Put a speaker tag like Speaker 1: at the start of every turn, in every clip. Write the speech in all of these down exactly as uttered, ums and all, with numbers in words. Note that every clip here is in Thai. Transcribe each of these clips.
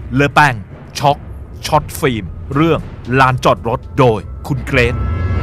Speaker 1: เลอแป้งช็อกช็อตฟิล์มเรื่องลานจอดรถโดยคุณเกรซ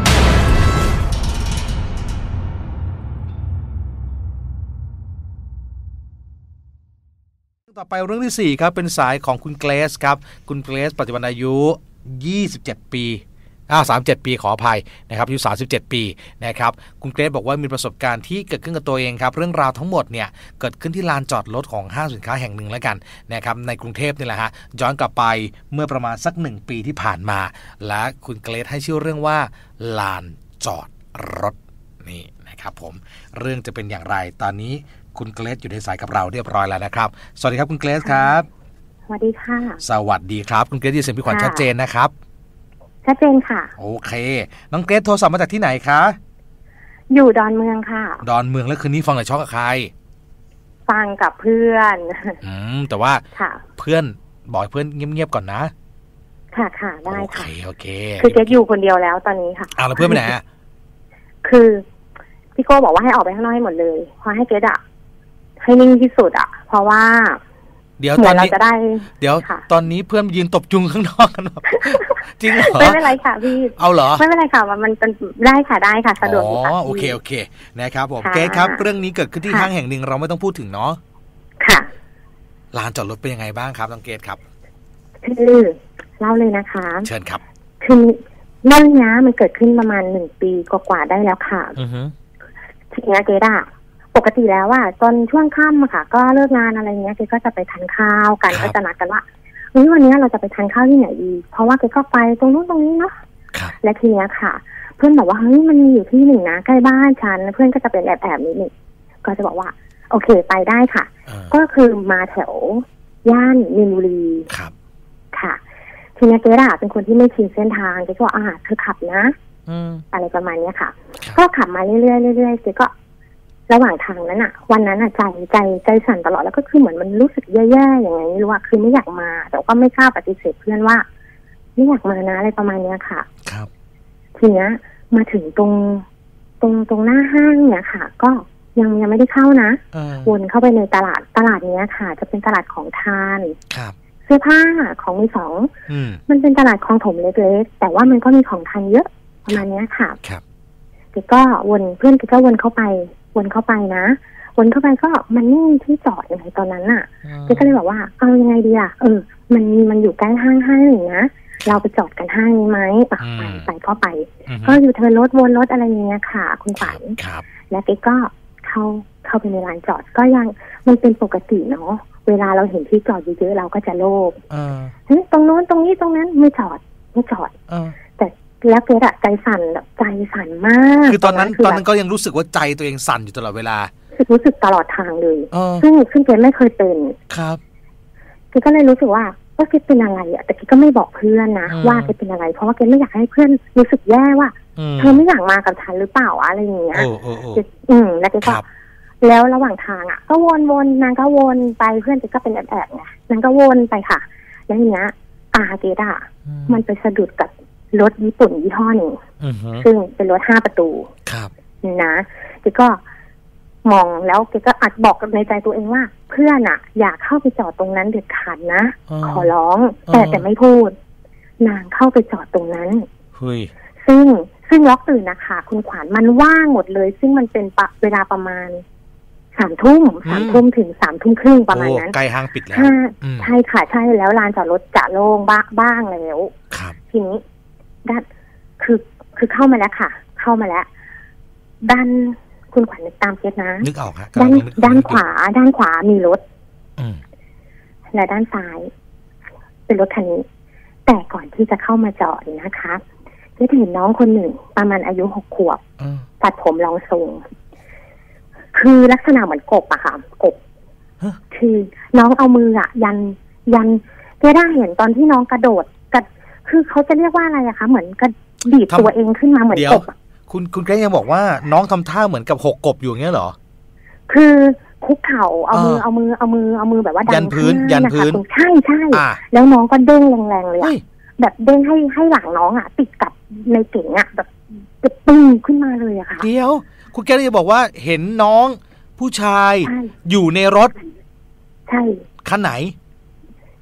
Speaker 1: ต่อไปเรื่องที่สี่ครับเป็นสายของคุณเกรซครับคุณเกรซปัจจุบันอายุยี่สิบเจ็ดปีอ่าสามสิบเจ็ดปีขออภัยนะครับอายุสามสิบเจ็ดปีนะครับคุณเกรซบอกว่ามีประสบการณ์ที่เกิดขึ้นกับตัวเองครับเรื่องราวทั้งหมดเนี่ยเกิดขึ้นที่ลานจอดรถของห้างสินค้าแห่งหนึ่งแล้วกันนะครับในกรุงเทพนี่แหละฮะย้อนกลับไปเมื่อประมาณสักหนึ่งปีที่ผ่านมาและคุณเกรซให้ชื่อเรื่องว่าลานจอดรถนี่นะครับผมเรื่องจะเป็นอย่างไรตอนนี้คุณเกรซอยู่ในสายกับเราเรียบร้อยแล้วนะครับสวัสดีครับคุณเกรซครับ
Speaker 2: สวัสดีค่ะ
Speaker 1: สวัสดีครับคุณเกรซยินเสียงพี่ขวัญชัดเจนนะครับ
Speaker 2: ชัดเจนค่ะ
Speaker 1: โอเคน้องเกรซโทรศัพท์มาจากที่ไหนคะ
Speaker 2: อยู่ดอนเมืองค่ะ
Speaker 1: ดอนเมืองแล้วคืนนี้ฟังหน่อยช็อกกับใคร
Speaker 2: ฟังกับเพื่อน
Speaker 1: อืมแต่ว่าเพื่อนบอกเพื่อนเงียบๆก่อนนะ
Speaker 2: ค่ะค่ะได้ค่ะ
Speaker 1: โอเคโอเค
Speaker 2: คือเกรซอยู่คนเดียวแล้วตอนนี้ค่ะ
Speaker 1: อ้าวแล้วเพื่อนไปไหน
Speaker 2: คือพี่โก้บอกว่าให้ออกไปข้างนอกให้หมดเลยเพราะให้เกรซอะให้นิ่งที่สุดอะเพราะว่า
Speaker 1: เดี๋ยวตอนนี้เดี๋ยวตอนนี้เพื่อนยืนตบจุงข้างนอกกันแบบจริงเหรอ
Speaker 2: ไม่เป็นไรค่ะพี่
Speaker 1: เอาเหรอ
Speaker 2: ไม่เป็นไรค่ะมันเป็นได้ค่ะได้ค่ะสะดวก
Speaker 1: อ๋อโอเคโอเคนะครับผมเกรซครับเรื่องนี้เกิดขึ้นที่ห้างแห่งหนึ่งเราไม่ต้องพูดถึงเนาะ
Speaker 2: ค่ะ
Speaker 1: ลานจอดรถเป็นยังไงบ้างครับน้องเกรซครับ
Speaker 2: คือเล่าเลยนะคะ
Speaker 1: เชิญครับ
Speaker 2: คือเรื่องนี้มันเกิดขึ้นประมาณหนึ่งปีกว่าๆได้แล้วค่ะ
Speaker 1: อือฮึ
Speaker 2: ทีนี้เกรซอะปกติแล้วอ่ะตอนช่วงค่ำอะค่ะก็เลิกงานอะไรเงี้ยเกก็จะไปทานข้าวกันก็จะนัดกันว่าเฮ้ยวันนี้เราจะไปทานข้าวที่ไหนดีเพราะว่าเกก็ไปตรงนู้นตรงนี้เนาะและทีเนี้ยค่ะเพื่อนบอกว่าเฮ้ยมันมีอยู่ที่หนึ่งนะใกล้บ้านฉันเพื่อนก็จะเป็นแอบแอบนิดนึงก็จะบอกว่าโอเคไปได้ค่ะก็คือมาแถวย่านมีนบุรี
Speaker 1: ครับ
Speaker 2: ค่ะทีนี้เกอะเป็นคนที่ไม่ชินเส้นทางเกก็อ่าเธอขับนะอะไรประมาณนี้ค่ะก็ขับมาเรื่อยๆเรื่อยๆเกก็ระหว่างทางนั้นอะวันนั้นอะใจใจใจสั่นตลอดแล้วก็คือเหมือนมันรู้สึกแย่ๆอย่างไงไม่รู้ว่าคือไม่อยากมาแต่ก็ไม่กล้าปฏิเสธเพื่อนว่าไม่อยากมานะอะไรประมาณนี้ค่ะ
Speaker 1: ครับ
Speaker 2: ทีเนี้ยมาถึงตรงตรงตรงหน้าห้างเนี่ยค่ะก็ยังยังไม่ได้เข้านะวนเข้าไปในตลาดตลาดเนี้ยค่ะจะเป็นตลาดของทาน
Speaker 1: ครับ
Speaker 2: เสื้อผ้าของมือสองมันเป็นตลาดคลองถมเล็กๆแต่ว่ามันก็มีของทานเยอะประมาณนี้ค่ะ
Speaker 1: ครับ
Speaker 2: ก็วนเพื่อนก็วนเข้าไปวนเข้าไปนะวนเข้าไปก็มันไม่มีที่จอดอย่างไรตอนนั้นน่ะเจ๊ก็เลยบอกว่าเอายังไงดีอ่ะเออมันมันอยู่ใกล้ห้างห้างหนึ่งนะเราไปจอดกันห้างนี้ไหมไปไปก็ไปก็อยู่เธอรถวนรถอะไรอย่างเงี้ยค่ะคุณฝันแล้วเจ๊ก็เข้าเข้าไปในลานจอดก็ยังมันเป็นปกติเนาะเวลาเราเห็นที่จอดเยอะๆเราก็จะโลภเฮ้ยตรงโน้นตรงนี้ตรงนั้นไม่จอดไม่จอดแต่แล้วเกรซอะใจสั่นแบบใจสั่นมาก
Speaker 1: คือตอนนั้นตอนนั้นก็ยังรู้สึกว่าใจตัวเองสั่นอยู่ตลอดเวลา
Speaker 2: รู้สึกตลอดทางเลยซึ่งซึ่งเกรซไม่เคยเป็น
Speaker 1: ครับ
Speaker 2: เกรซก็เลยรู้สึกว่าว่าเกรซเป็นอะไรอะแต่เกรซก็ไม่บอกเพื่อนนะว่าเกรซเป็นอะไรเพราะว่าเกรซไม่อยากให้เพื่อนรู้สึกแย่ว่าเธอไม่อยากมากับฉันหรือเปล่าอะไรอย่างเงี้ยอืมแล้วเกรซก็แล้วระหว่างทางอ่ะก็วนๆนางก็วนไปเพื่อนเกรซก็เป็นแอบๆไงนางก็วนไปค่ะแล้วเนี้ยอาเกรซอะมันไปสะดุดกับรถญี่ปุ่นยี่ห้อหนึ่งซึ่งเป็นรถห้าประตู
Speaker 1: ครับ
Speaker 2: นะเกก็มองแล้วเกก็อัดบอกในใจตัวเองว่าเพื่อนอะอยากเข้าไปจอดตรงนั้นเด็ดขาดนะขอร้องแต่แต่ไม่พูดนางเข้าไปจอดตรงนั้น
Speaker 1: เฮ้ย
Speaker 2: ซึ่งซึ่งล็อกตื่นนะคะคุณขวัญมันว่างหมดเลยซึ่งมันเป็นเวลาประมาณสามทุ่มสามทุ่มถึงสามทุ่มครึ่งประมาณนั้น
Speaker 1: ใกล้ห้างปิดแล้ว
Speaker 2: ใช่ค่ะใช่แล้วลานจอดรถจะโล่งบ้างบ้างแล้วทีนี้ด้านคือคือเข้ามาแล้วค่ะเข้ามาแล้วด้านคุณขวัญนึกตามเก็ตนะ
Speaker 1: นึกออกครับ
Speaker 2: ด้านด้านขวาด้านขวามีรถและด้านซ้ายเป็นรถคันนี้แต่ก่อนที่จะเข้ามาจอดนะคะก็เห็นน้องคนหนึ่งประมาณอายุหกขวบตัดผมรองทรงคือลักษณะเหมือนกบอะค่ะกบคือน้องเอามืออะยันยันก็ได้เห็นตอนที่น้องกระโดดกระคือเขาจะเรียกว่าอะไรอะคะเหมือนกระดีดตัวเองขึ้นมาเหมือนกบ
Speaker 1: คุณคุณแกยังบอกว่าน้องทำท่าเหมือนกับหกกบอยู่อย่างเงี้ยเหรอ
Speaker 2: คือคุกเข่าเอามือเอามือเอามือเอามือแบบว่า
Speaker 1: ยันพื้นยันพื้น
Speaker 2: ใช่ใช่แล้วน้องก็เด้งแรงๆเลยอะแบบเด้งให้ให้หลังน้องอะติดกับในเก๋งอะแบบจะปึ้งขึ้นมาเลยอะค่ะ
Speaker 1: เดี๋ยวคุณแกจะบอกว่าเห็นน้องผู้ชายอยู่ในรถ
Speaker 2: ใช่
Speaker 1: คันไหน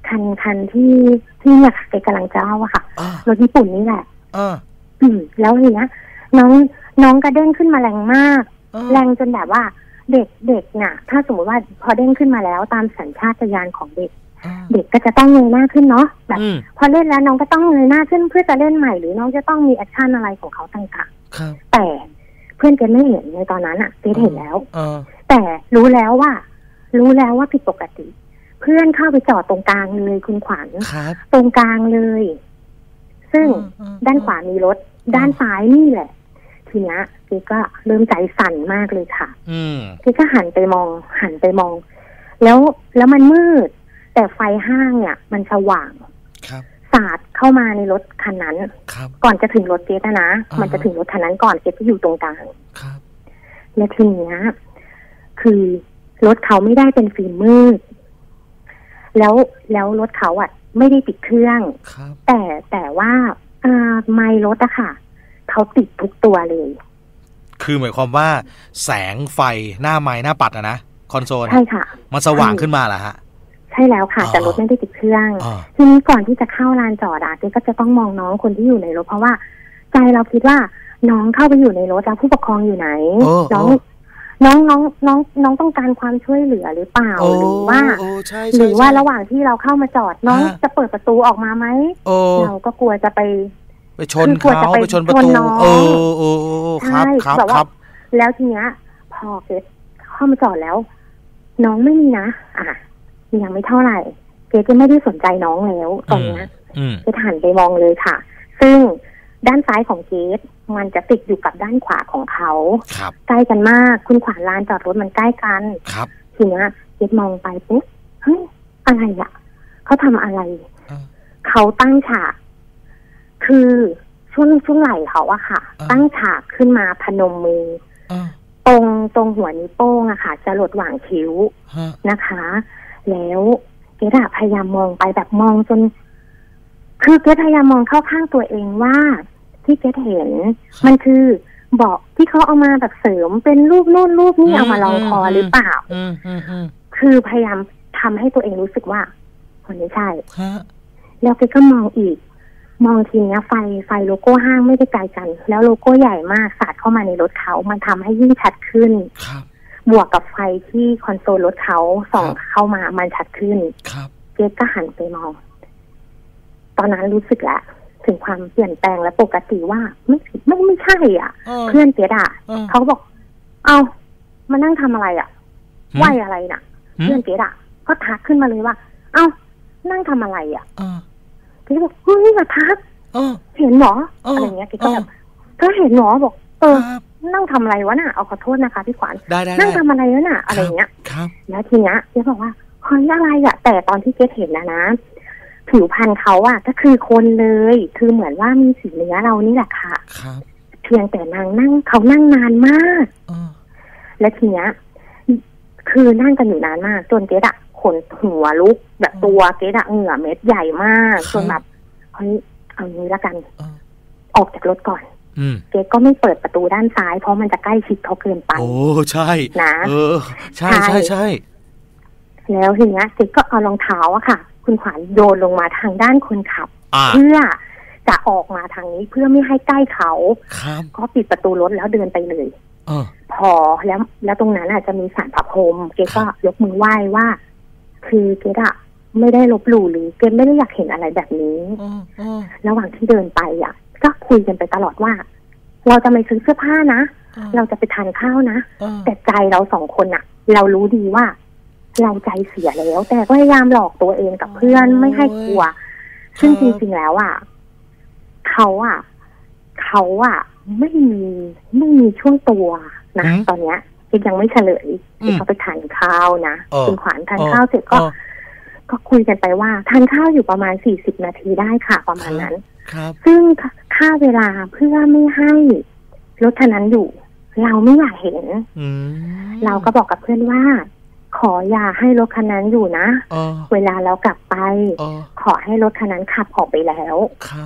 Speaker 2: คันคันที่ที่เนี่ยค่ะเกกำลังจะเล่าอะค่ะรถญี่ปุ่นนี่แหละอืมแล้วทีเนี้ยน้องน้องกระเด้งขึ้นมาแรงมากแรงจนแบบว่าเด็กเด็กน่ะถ้าสมมติว่าพอเด้งขึ้นมาแล้วตามสัญชาตญาณของเด็กเด็กก็จะต้องเงยหน้าขึ้นเนาะแบบพอเล่นแล้วน้องก็ต้องเงยหน้าขึ้นเพื่อจะเล่นใหม่หรือน้องจะต้องมีแอคชั่นอะไรของเขาต่างๆแต่เพื่อนเกไม่เห็นในตอนนั้นอะเกเห็นแล้วแต่รู้แล้วว่ารู้แล้วว่าผิดปกติเพื่อนเข้าไปจอดตรงกลางเลยคุณขวัญตรงกลางเลยซึ่งด้านขวามีรถด้านซ้ายนี่แหละทีเนี้ยเกก็เริ่มใจสั่นมากเลยค่ะเกก็หันไปมองหันไปมองแล้วแล้วมันมืดแต่ไฟห้างเนี่ยมันสว่างสาดเข้ามาในรถคันนั้นก่อนจะถึงรถเกตนะมันจะถึงรถคันนั้นก่อนเกก็อยู่ตรงกลางและทีเนี้ยคือรถเขาไม่ได้เป็นฟิล์มมืดแล้วแล้วรถเขาอ่ะไม่ได้ปิดเครื่องแต่แต่ว่าอ่าไมล์รถอะค่ะเขาติดทุกตัวเลย
Speaker 1: คือหมายความว่าแสงไฟหน้าไม้หน้าปัดอะนะคอนโซล
Speaker 2: ใช่ค่ะ
Speaker 1: มันสว่างขึ้นมาเหรอฮะ
Speaker 2: ใช่แล้วค่ะแต่รถไม่ได้ติดเครื่องทีนี้ก่อนที่จะเข้าลานจอดอะเจ๊ก็จะต้องมองน้องคนที่อยู่ในรถเพราะว่าใจเราคิดว่าน้องเข้าไปอยู่ในรถแล้วผู้ปกครองอยู่ไหนน้องน้องน้องน้องน้องต้องการความช่วยเหลือหรือเปล่าหรือว่าหรือว่าระหว่างที่เราเข้ามาจอดน้องจะเปิดประตูออกมาไหมเราก็กลัวจะไป
Speaker 1: ไปชนเขาไปชนประตูเออเออครับครับครับ
Speaker 2: แล้วทีเนี้ยพอเกดเข้ามาจอดแล้วน้องไม่มีนะอ่ะยังไม่เท่าไหร่เกดจะไม่ได้สนใจน้องแล้วตอนนี้เกดหันไปมองเลยค่ะซึ่งด้านซ้ายของเกดมันจะติดอยู่กับด้านขวาของเขาใกล้กันมากคุณขวานลานจอดรถมันใกล้กันทีนี้เกดมองไปปุ๊บเฮ้ยอะไรอ่ะเขาทำอะไรเขาตั้งฉากคือช่วงช่วงไหล่เขาอะค่ะตั้งฉากขึ้นมาพนมมือตรงตรงหัวนิ้วโป้งอะค่ะจะหลดหว่างคิ้วนะคะแล้วเกดพยายามมองไปแบบมองจนคือเกดพยายามมองเข้าข้างตัวเองว่าที่เกดเห็นมันคือเบาะที่เขาเอามาแบบเสริมเป็นรูปโน่นรูปนี่เอามาลองคอหรือเปล่าคือพยายามทำให้ตัวเองรู้สึกว่าคนนี้ใช่แล้วเกดก็มองอีกมองทีเนี้ยไฟไฟโลโก้ห้างไม่ได้ไกลกันแล้วโลโก้ใหญ่มากสาดเข้ามาในรถเขามันทำให้ยิ่งชัดขึ้นบวกกับไฟที่คอนโซลรถเขาส่องเข้ามามันชัดขึ้นเจ๊ก็หันไปมองตอนนั้นรู้สึกแล้วถึงความเปลี่ยนแปลงและปกติว่าไม่ไม่ไม่ใช่อ่ะเพื่อนเจ๊อ่ะเขาบอกเอามานั่งทำอะไรอ่ะไหวอะไรน่ะเพื่อนเจ๊อ่ะก็ทักขึ้นมาเลยว่าเอ้านั่งทำอะไรอ่ะเจ๊บอกเฮ้ยอย่าทักเห็นหรออะไรเงี้ยเจ๊ก็แบบก็เห็นหรอบอกเออนั่งทำอะไรวะน่ะเอาขอโทษนะคะพี่ขวัญนั่งทำอะไรวะน่ะอะไรเงี้ยแล้วทีเนี้ยเจ๊บอกว่าเฮ้ยอะไรอ่ะแต่ตอนที่เจ๊เห็นนะนะผิวพรรณเขาอ่ะก็คือคนเลยคือเหมือนว่ามีสีเนื้อเรานี่แหละค่ะเพียงแต่นางนั่งเขานั่งนานมากและทีเนี้ยคือนั่งกันอยู่นานมากจนเจ๊อะขนหัวลุกแบบตัวเจ๊อะเหงื่อเม็ดใหญ่มากจนแบบเฮ้ยเอางี้ละกันออกจากรถก่อนเจ๊ก็ไม่เปิดประตูด้านซ้ายเพราะมันจะใกล้ชิดเขาเกินไป
Speaker 1: โอ้ใช่
Speaker 2: นะ
Speaker 1: เออใช่ใช่ใช่
Speaker 2: แล้วทีเนี้ยเจ๊ก็เอารองเท้าอะค่ะคุณขวัญโยนลงมาทางด้านคนขับเพื่อจะออกมาทางนี้เพื่อไม่ให้ใกล้เขาก็ปิดประตูรถแล้วเดินไปเลยพอแล้วแล้วตรงนั้นอาจจะมีศาลพระพรหมเจ๊ก็ยกมือไหว้ว่าคือเจ๊อะไม่ได้ลบหลู่หรือเจ๊ไม่ได้อยากเห็นอะไรแบบนี้ระหว่างที่เดินไปอ่ะก็คุยกันไปตลอดว่าเราจะไปซื้อเสื้อผ้านะเราจะไปทานข้าวนะแต่ใจเราสองคนอ่ะเรารู้ดีว่าเราใจเสียแล้วแต่ก็พยายามหลอกตัวเองกับเพื่อนไม่ให้กลัวซึ่งจริงๆแล้วอ่ะเขาอ่ะเขาอ่ะไม่มีไม่มีช่วงตัวนะตอนเนี้ยยังไม่เฉลยเขาไปทานข้าวนะคุณขวัญทานข้าวเสร็จก็ก็คุยกันไปว่าทานข้าวอยู่ประมาณสี่สิบนาทีได้ค่ะประมาณนั้นซึ่งค่าเวลาเพื่อไม่ให้รถคันนั้นอยู่เราไม่อยากเห็นเราก็บอกกับเพื่อนว่าขออย่าให้รถคันนั้นอยู่นะเวลาเรากลับไปขอให้รถคันนั้นขับออกไปแล้ว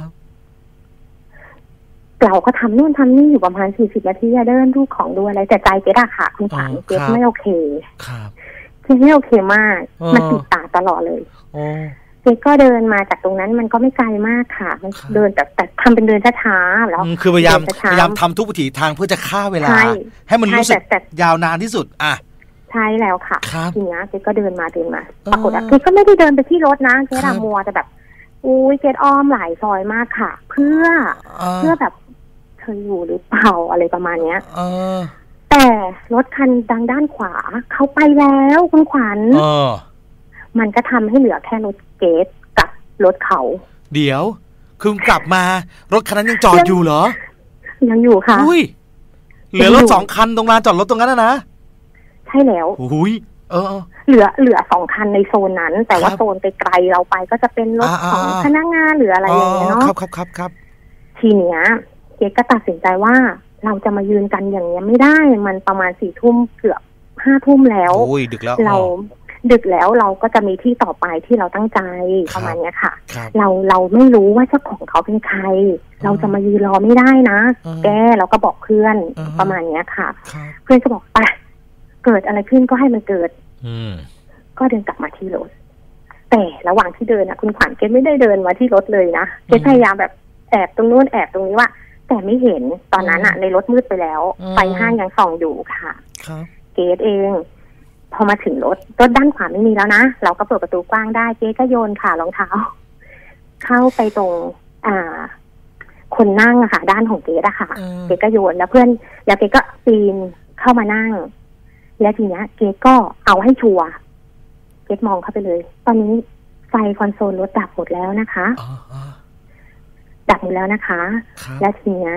Speaker 2: เราก็ทำนู่นทำนี่อยู่ประมาณสี่สิบนาทีเดินดูของดูอะไรแต่ใจเจ๊อะค่ะคุณขวัญเจ๊ไม่โอเคเจ๊ไม่โอเคมากมันติดตาตลอดเลยเจ๊ก็เดินมาจากตรงนั้นมันก็ไม่ไกลมากค่ะมันเดินแต่แต่ทำเป็นเดินช้าๆแล้ว
Speaker 1: คือพยายามพยายามทำทุกวิถีทางเพื่อจะฆ่าเวลาให้มันรู้สึกยาวนานที่สุดอ่ะ
Speaker 2: ใช่แล้วค่ะทีนี้เจ๊ก็เดินมาเดินมาปรากฏว่าเจ๊ก็ไม่ได้เดินไปที่รถนะเจ๊ดามัวแต่แบบอุ้ยเจ๊อ้อมหลายซอยมากค่ะเพื่อเพื่อแบบเธออยู่หรือเปล่าอะไรประมาณเนี้ยแต่รถคันดังด้านขวาเขาไปแล้วคุณขวัญมันก็ทำให้เหลือแค่รถเกตกับรถเขา
Speaker 1: เดี๋ยวคือกลับมารถคันนั้นยังจอดอยู่เหรอ
Speaker 2: ยังอยู่ค่ะ
Speaker 1: อุ้ยเหลือรถสองคันตรงลานจอดรถตรงนั้นนะ
Speaker 2: ใช่แล้ว
Speaker 1: อุ้ยเออ
Speaker 2: เหลือเหลือสองคันในโซนนั้นแต่ว่าโซนไปไกลเราไปก็จะเป็นรถของพนักงานหรืออะไรอย่างเงี้ยเนาะ
Speaker 1: ครับครับครับครับ
Speaker 2: ทีเนี้ยเจ๊ก็ตัดสินใจว่าเราจะมายืนกันอย่างเงี้ยไม่ได้มันประมาณสี่ทุ่มเกือบห้าทุ่มแล้ว
Speaker 1: โอ้ยดึกแล้ว
Speaker 2: เราดึกแล้วเราก็จะมีที่ต่อไปที่เราตั้งใจประมาณนี้ค่ะเราเราไม่รู้ว่าเจ้าของเขาเป็นใครเราจะมายืนรอไม่ได้นะแกเราก็บอกเพื่อนประมาณนี้ค่ะเพื่อนก็บอกไปเกิดอะไรขึ้นก็ให้มันเกิดก็เดินกลับมาที่รถแต่ระหว่างที่เดินนะคุณขวัญเกไม่ได้เดินมาที่รถเลยนะเกพยายามแบบแอบตรงนู้นแอบตรงนี้ว่าแต่ไม่เห็นตอนนั้นอะในรถมืดไปแล้วไฟห้างยังส่องอยู่ค่ะเกดเองพอมาถึงรถรถด้านขวาไม่มีแล้วนะเราก็เปิดประตูกว้างได้เจ๊ก็โยนขารองเท้าเข้าไปตรงอ่าคนนั่งอะค่ะด้านของเจ๊อะค่ะเจ๊ก็โยนแล้วเพื่อนแล้วเจ๊ก็ปีนเข้ามานั่งแล้วทีเนี้ยเจ๊ก็เอาให้ชัวร์เจ๊มองเข้าไปเลยตอนนี้ไฟคอนโซลรถดับหมดแล้วนะคะดับหมดแล้วนะคะและทีเนี้ย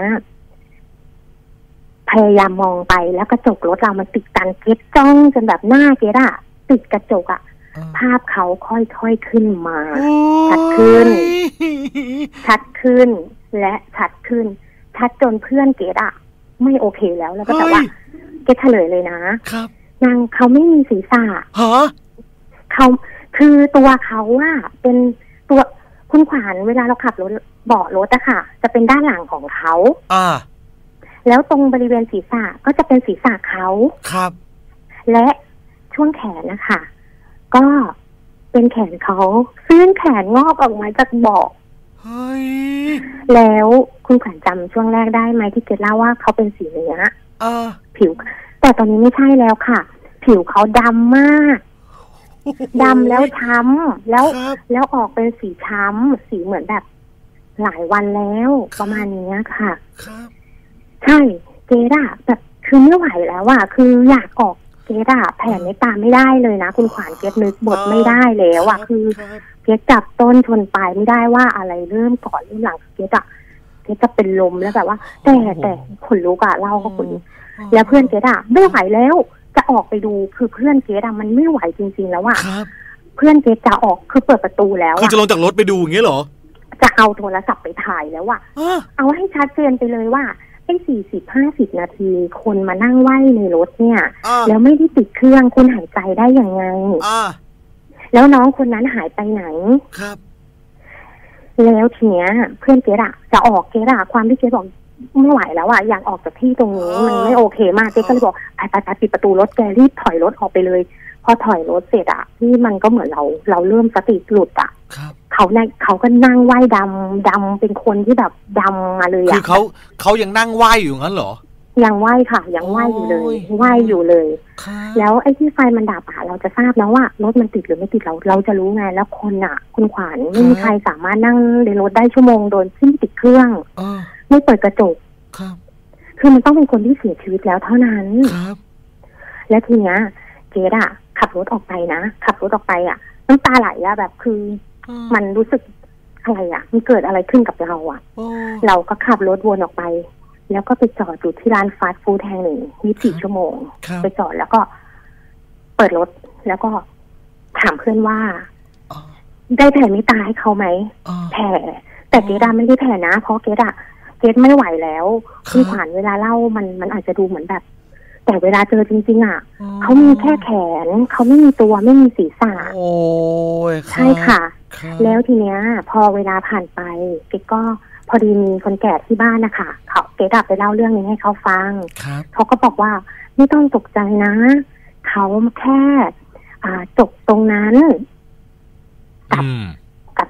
Speaker 2: พยายามมองไปแล้วกระจกรถเรามันติดกันเก็ตจ้องจนแบบหน้าเก็ตอะติดกระจกอะภาพเขาค่อยๆขึ้นมาชัดขึ้นชัดขึ้นและชัดขึ้นชัดจนเพื่อนเกตอะไม่โอเคแล้วแล้วก็แต่ว่าเกตเฉลยเลยนะครับนางเขาไม่มีศีรษะฮะเขาคือตัวเขาอะเป็นตัวคุณขวัญเวลาเราขับรถเบาะรถอะค่ะจะเป็นด้านหลังของเขาอ่าแล้วตรงบริเวณศีรษะก็จะเป็นศีรษะเขาครับและช่วงแขนนะคะก็เป็นแขนเขาซึ่งแขนงอกออกมาจากเบาะเฮ้ยแล้วคุณขวัญจำช่วงแรกได้ไหมที่เกดเล่าว่าเขาเป็นสีเนื้อเออผิวแต่ตอนนี้ไม่ใช่แล้วค่ะผิวเขาดำมากดำแล้วช้ำแล้วแล้วออกเป็นสีช้ำสีเหมือนแบบหลายวันแล้วประมาณนี้ค่ะครับใช่เจดาแบบคือไม่ไหวแล้วอะคืออยากออกเจดาแผ่ในตาไม่ได้เลยนะคุณขวัญเกดนึกบทไม่ได้แล้วอะคือเกดจับต้นชนปลายไม่ได้ว่าอะไรเริ่มก่อนเริ่มหลังเกดอะเกดจะเป็นลมแล้วแบบว่าแต่แต่ขนลุกอะเล่าก็ขนลุกแล้วเพื่อนเกดอะไม่ไหวแล้วจะออกไปดูคือเพื่อนเกดอะมันไม่ไหวจริงๆแล้วอะเพื่อนเกดจะออกคือเปิดประตูแล้ว
Speaker 1: คือจะลงจากรถไปดูอย่างเงี้ยเหรอ
Speaker 2: จะเอาโทรศัพท์ไปถ่ายแล้วอะเอาให้ชัดเจนไปเลยว่าไอ้สี่สิบห้าสิบนาทีคนมานั่งไหว้ในรถเนี่ยแล้วไม่ได้ติดเครื่องคุณหายใจได้ยังไงแล้วน้องคนนั้นหายไปไหนครับแล้วทีเนี้ยเพื่อนเกดอะจะออกเกดอะความที่เกดบอกไม่ไหวแล้วอะอยากออกจากที่ตรงนี้มันไม่โอเคมากเกดก็เลยบอกไปไปไปปิดประตูรถแกรีบถอยรถออกไปเลยพอถอยรถเสร็จอะที่มันก็เหมือนเราเราเริ่มสติหลุดอะเขาในเขาก็นั่งไหว้ดำดำเป็นคนที่แบบดำมาเลยอะ
Speaker 1: คือเขาเขายังนั่งไหว้อยู่งั้นเหรอ
Speaker 2: ยังไหว้ค่ะยังไหว้อยู่เลยไหว้อยู่เลยแล้วไอ้ที่ไฟมันดับอะเราจะทราบแล้วว่ารถมันติดหรือไม่ติดเราเราจะรู้ไงแล้วคนอะคุณขวัญไม่มีใครสามารถนั่งในรถได้ชั่วโมงโดยที่ไม่ติดเครื่องไม่เปิดกระจกคือมันต้องเป็นคนที่เสียชีวิตแล้วเท่านั้นและทีเนี้ยเจดอะขับรถออกไปนะขับรถออกไปอะน้ำตาไหลอะแบบคือมันรู้สึกอะไรอะมันเกิดอะไรขึ้นกับเราอะเราก็ขับรถวนออกไปแล้วก็ไปจอดอยู่ที่ร้านฟาสต์ฟู้ดแห่งหนึ่งยี่สิบสี่ชั่วโมงไปจอดแล้วก็เปิดรถแล้วก็ถามเพื่อนว่าได้แผ่เมตตาให้เขาไหมแผ่แต่เกดาไม่ได้แผ่นะเพราะเกดาเกดไม่ไหวแล้วคือผ่านเวลาเล่ามันมันอาจจะดูเหมือนแบบแต่เวลาเจอจริงๆอ่ะเขามีแค่แขนเขาไม่มีตัวไม่มีศีรษะโอ้ยใช่ค่ะแล้วทีเนี้ยพอเวลาผ่านไปเกดก็พอดีมีคนแก่ที่บ้านนะคะเขาเกดไปเล่าเรื่องนี้ให้เขาฟังเขาก็บอกว่าไม่ต้องตกใจนะเขาแค่อ่าจบตรงนั้นกับ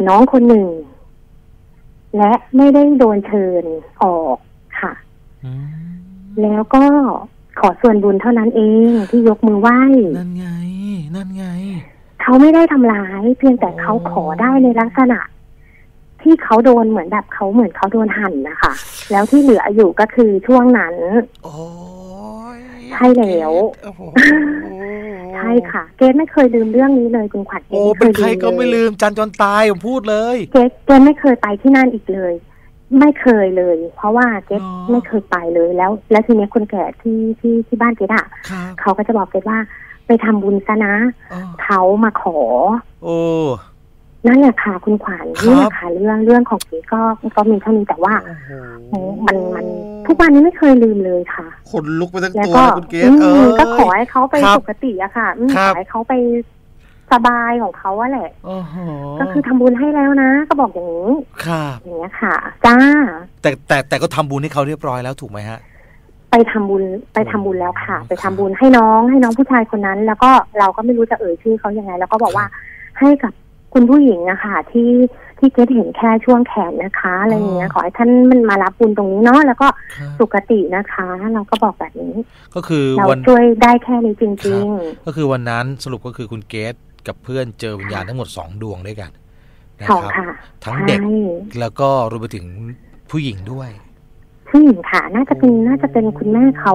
Speaker 2: น้องคนหนึ่งและไม่ได้โดนเชิญออกค่ะแล้วก็ขอส่วนบุญเท่านั้นเองที่ยกมือไหว้
Speaker 1: นั่นไงนั่นไง
Speaker 2: เขาไม่ได้ทำร้ายเพียงแต่เขาขอได้ในลักษณะที่เขาโดนเหมือนแบบเขาเหมือนเขาโดนหั่นนะคะแล้วที่เหลืออยู่ก็คือช่วงนั้น
Speaker 1: โอ้
Speaker 2: ยใช่แล้วใช่ค่ะเกดไม่เคยลืมเรื่องนี้เลยคุณขวัญ
Speaker 1: โอ้เป็นใครก็ไม่ลืมจันจนตายผมพูดเลย
Speaker 2: เกดเกดไม่เคยไปที่นั่นอีกเลยไม่เคยเลยเพราะว่าเกดไม่เคยไปเลยแล้วแล้วทีนี้คนแก่ที่ที่ที่บ้านเกดอ่ะเขาก็จะบอกเกดว่าไปทำบุญซะนะเขามาขอ
Speaker 1: โอ้
Speaker 2: นั่นแหละค่ะคุณขวัญนี่แหละค่ะเรื่องเรื่องของเกดก็ก็มีเท่านี้แต่ว่ามันมันทุกวันนี้ไม่เคยลืมเลยค่ะ
Speaker 1: ขนลุกไปทั้งตัวคุณเกด
Speaker 2: เออก็ขอให้เขาไปปกติอะค่ะขอให้เขาไปสบายของเขาอะแหละก็คือทำบุญให้แล้วนะก็บอกอย่างนี้อย่างเงี้ยค่ะจ้า
Speaker 1: แต่แต่แต่ก็ทำบุญให้เขาเรียบร้อยแล้วถูกไหมฮะ
Speaker 2: ไปทำบุญไปทำบุญแล้วค่ะไปทำบุญให้น้องให้น้องผู้ชายคนนั้นแล้วก็เราก็ไม่รู้จะเอ่ยชื่อเขายังไงแล้วก็บอกว่าให้กับคุณผู้หญิงอะค่ะที่ที่เกดเห็นแค่ช่วงแขนนะคะอะไรอย่างเงี้ยขอให้ท่านมันมารับบุญตรงนี้เนาะแล้วก็สุขตินะคะเราก็บอกแบบนี้
Speaker 1: ก็คือ
Speaker 2: เราช่วยได้แค่นี้จริง
Speaker 1: ๆก็คือวันนั้นสรุปก็คือคุณเกดกับเพื่อนเจอวิญญาณทั้งหมดสองดวงด้วยกันนะครับทั้งเด็กแล้วก็รวมไปถึงผู้หญิงด้วย
Speaker 2: ผู้หญิงค่ะน่าจะเป็นน่าจะเป็นคุณแม่เขา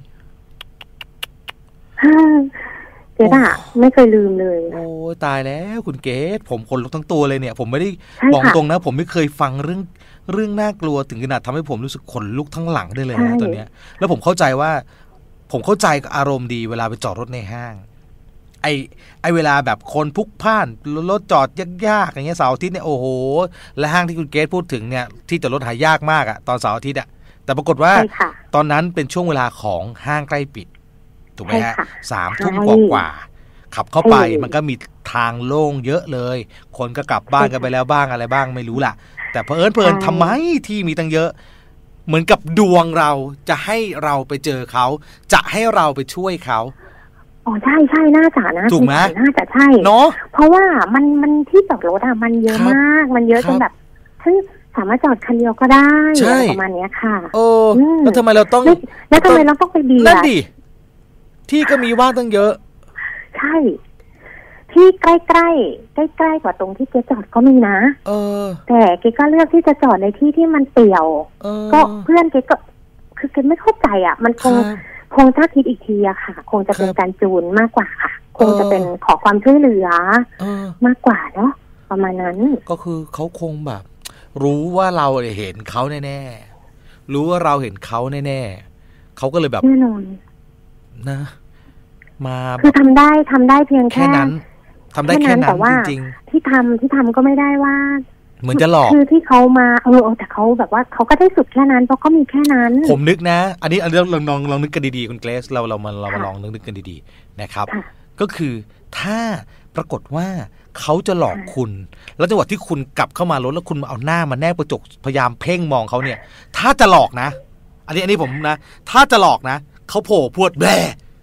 Speaker 2: เกดอะไม่เคยลืมเลย
Speaker 1: โอ้ตายแล้วคุณเกดผมขนลุกทั้งตัวเลยเนี่ยผมไม่ได้บอกตรงนะผมไม่เคยฟังเรื่องเรื่องน่ากลัวถึงขนาดทำให้ผมรู้สึกขนลุกทั้งหลังได้เลยนะตอนนี้แล้วผมเข้าใจว่าผมเข้าใจอารมณ์ดีเวลาไปจอดรถในห้างไอไอเวลาแบบคนพลุกพล่านรถจอดยากๆอย่างเงี้ยเสาร์อาทิตย์เนี่ยโอ้โหและห้างที่คุณเกดพูดถึงเนี่ยที่จอดรถหายากมากอะตอนเสาร์อาทิตย์อะแต่ปรากฏว่าตอนนั้นเป็นช่วงเวลาของห้างใกล้ปิดถูกไหมฮะสามทุ่มกว่าๆขับเข้าไปมันก็มีทางโล่งเยอะเลยคนก็กลับบ้านกันไปแล้วบ้างอะไรบ้างไม่รู้ล่ะแต่เพอิญเพอิญทำไมที่มีตั้งเยอะเหมือนกับดวงเราจะให้เราไปเจอเขาจะให้เราไปช่วยเขา
Speaker 2: อ๋อใช่ใช่น่าจะนะ
Speaker 1: ถูกไหม
Speaker 2: น่าจะใช่
Speaker 1: เนาะ
Speaker 2: เพราะว่ามันมันที่จอดรถอะมันเยอะมากมันเยอะจนแบบซึ่งสามารถจอดคันเดียวก็ได้ประมาณนี้ค่ะ
Speaker 1: โอ้แล้วทำไมเราต้อง
Speaker 2: แล้วทำไมเราต้องไปเบียด
Speaker 1: นั่นดิที่ก็มีว่างตั้งเยอะ
Speaker 2: ใช่ที่ใกล้ใกล้ใกล้ใกล้กว่าตรงที่เกจอดก็มีนะ
Speaker 1: เออ
Speaker 2: แต่เกก็เลือกที่จะจอดในที่ที่มันเปี่ยวก็เพื่อนเกก็คือเกไม่เข้าใจอ่ะมันคงคงถ้าคิดอีกทีอะค่ะคงจะเป็นการจูนมากกว่าค่ะคงจะเป็นขอความช่วยเหลือมากกว่าเนาะประมาณนั้น
Speaker 1: ก็คือเขาคงแบบรู้ว่าเราเห็นเขาแน่ๆรู้ว่าเราเห็นเขาแน่ๆเขาก็เลยแบบ
Speaker 2: แน่นอน
Speaker 1: นะมา
Speaker 2: คือทำได้ทำได้เพียงแค่
Speaker 1: นั้นทำได้แค่นั้นจริง
Speaker 2: ๆที่ทำที่ทำก็ไม่ได้ว่า
Speaker 1: เหมือนจะหลอก
Speaker 2: คือที่เขามาเออแต่เขาแบบว่าเขาก็ได้สุดแค่นั้นเพราะเขามีแค่นั้น
Speaker 1: ผมนึกนะอันนี้เราลองลองลองนึกกันดีๆคุณเกรซเราเรามาเรามาลองนึกนึกกันดีๆนะครับก็คือถ้าปรากฏว่าเขาจะหลอกคุณแล้วจังหวะที่คุณกลับเข้ามารถแล้วคุณเอาหน้ามาแนบกระจกพยายามเพ่งมองเขาเนี่ยถ้าจะหลอกนะอันนี้อันนี้ผมนะถ้าจะหลอกนะเขาโผล่พรวดแบ่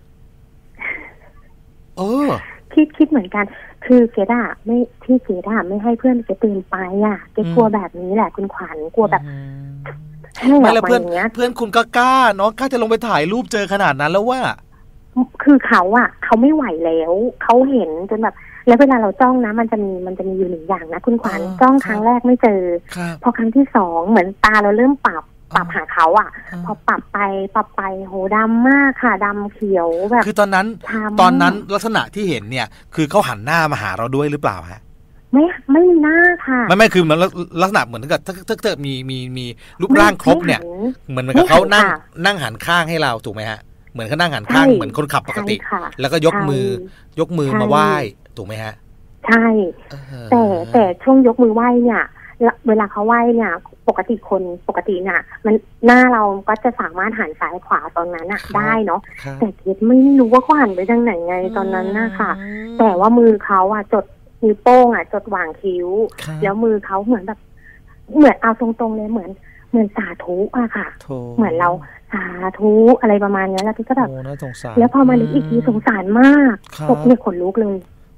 Speaker 1: เออ
Speaker 2: คิดคิดเหมือนกันคือเกดอะไม่ที่เกดอะไม่ให้เพื่อนเกตื่นไปอะเกกลัวแบบนี้แหละคุณขวัญกลัวแบบ
Speaker 1: ไม่แล้วเพื่อนเพื่อนคุณก็กล้าเนาะกล้าจะลงไปถ่ายรูปเจอขนาดนั้นแล้วว่า
Speaker 2: คือเขาอะเขาไม่ไหวแล้วเขาเห็นจนแบบแล้วเวลาเราจ้องนะมันจะมีมันจะมีอยู่หนึ่งอย่างนะคุณขวัญจ้องครั้งแรกไม่เจอพอครั้งที่สองเหมือนตาเราเริ่มปรับปรับหาเขาอ่ะพอปรับไปปรับไปโหดำมากค่ะดำเขียวแบบ
Speaker 1: คือตอนนั้นตอนนั้นลักษณะที่เห็นเนี่ยคือเขาหันหน้ามาหาเราด้วยหรือเปล่าฮะ
Speaker 2: ไม่ไม่มีหน้าค่ะ
Speaker 1: ไม่ไม่คือมันลักษณะเหมือนกับถ้าถ้าเกิดมีมีมีรูปร่างครบเนี่ยเหมือนเหมือนกับเขานั่งนั่งหันข้างให้เราถูกไหมฮะเหมือนเขานั่งหันข้างเหมือนคนขับปกติแล้วก็ยกมือยกมือมาไหว้ถูกไหมฮะ
Speaker 2: ใช่แต่แต่ช่วงยกมือไหว้เนี่ยเวลาเขาไหว้เนี่ยปกติคนปกติเนี่ยมันหน้าเราก็จะสามารถหันซ้ายขวาตอนนั้นน่ะได้เนาะแต่เกดไม่รู้ว่าเขาหันไปทางไหนไงตอนนั้นน่ะค่ะแต่ว่ามือเขาอ่ะจดนิ้วโป้งอ่ะจดหว่างคิ้วแล้วมือเขาเหมือนแบบเหมือนเอาตรงๆเลยเหมือนเหมือนสาธุอะค่ะเหมือนเราสาธุอะไรประมาณนี้แล้วก็แบบแล้วพอมานึกอีกทีสงสารมากตกเนี่ยขนลุกเลย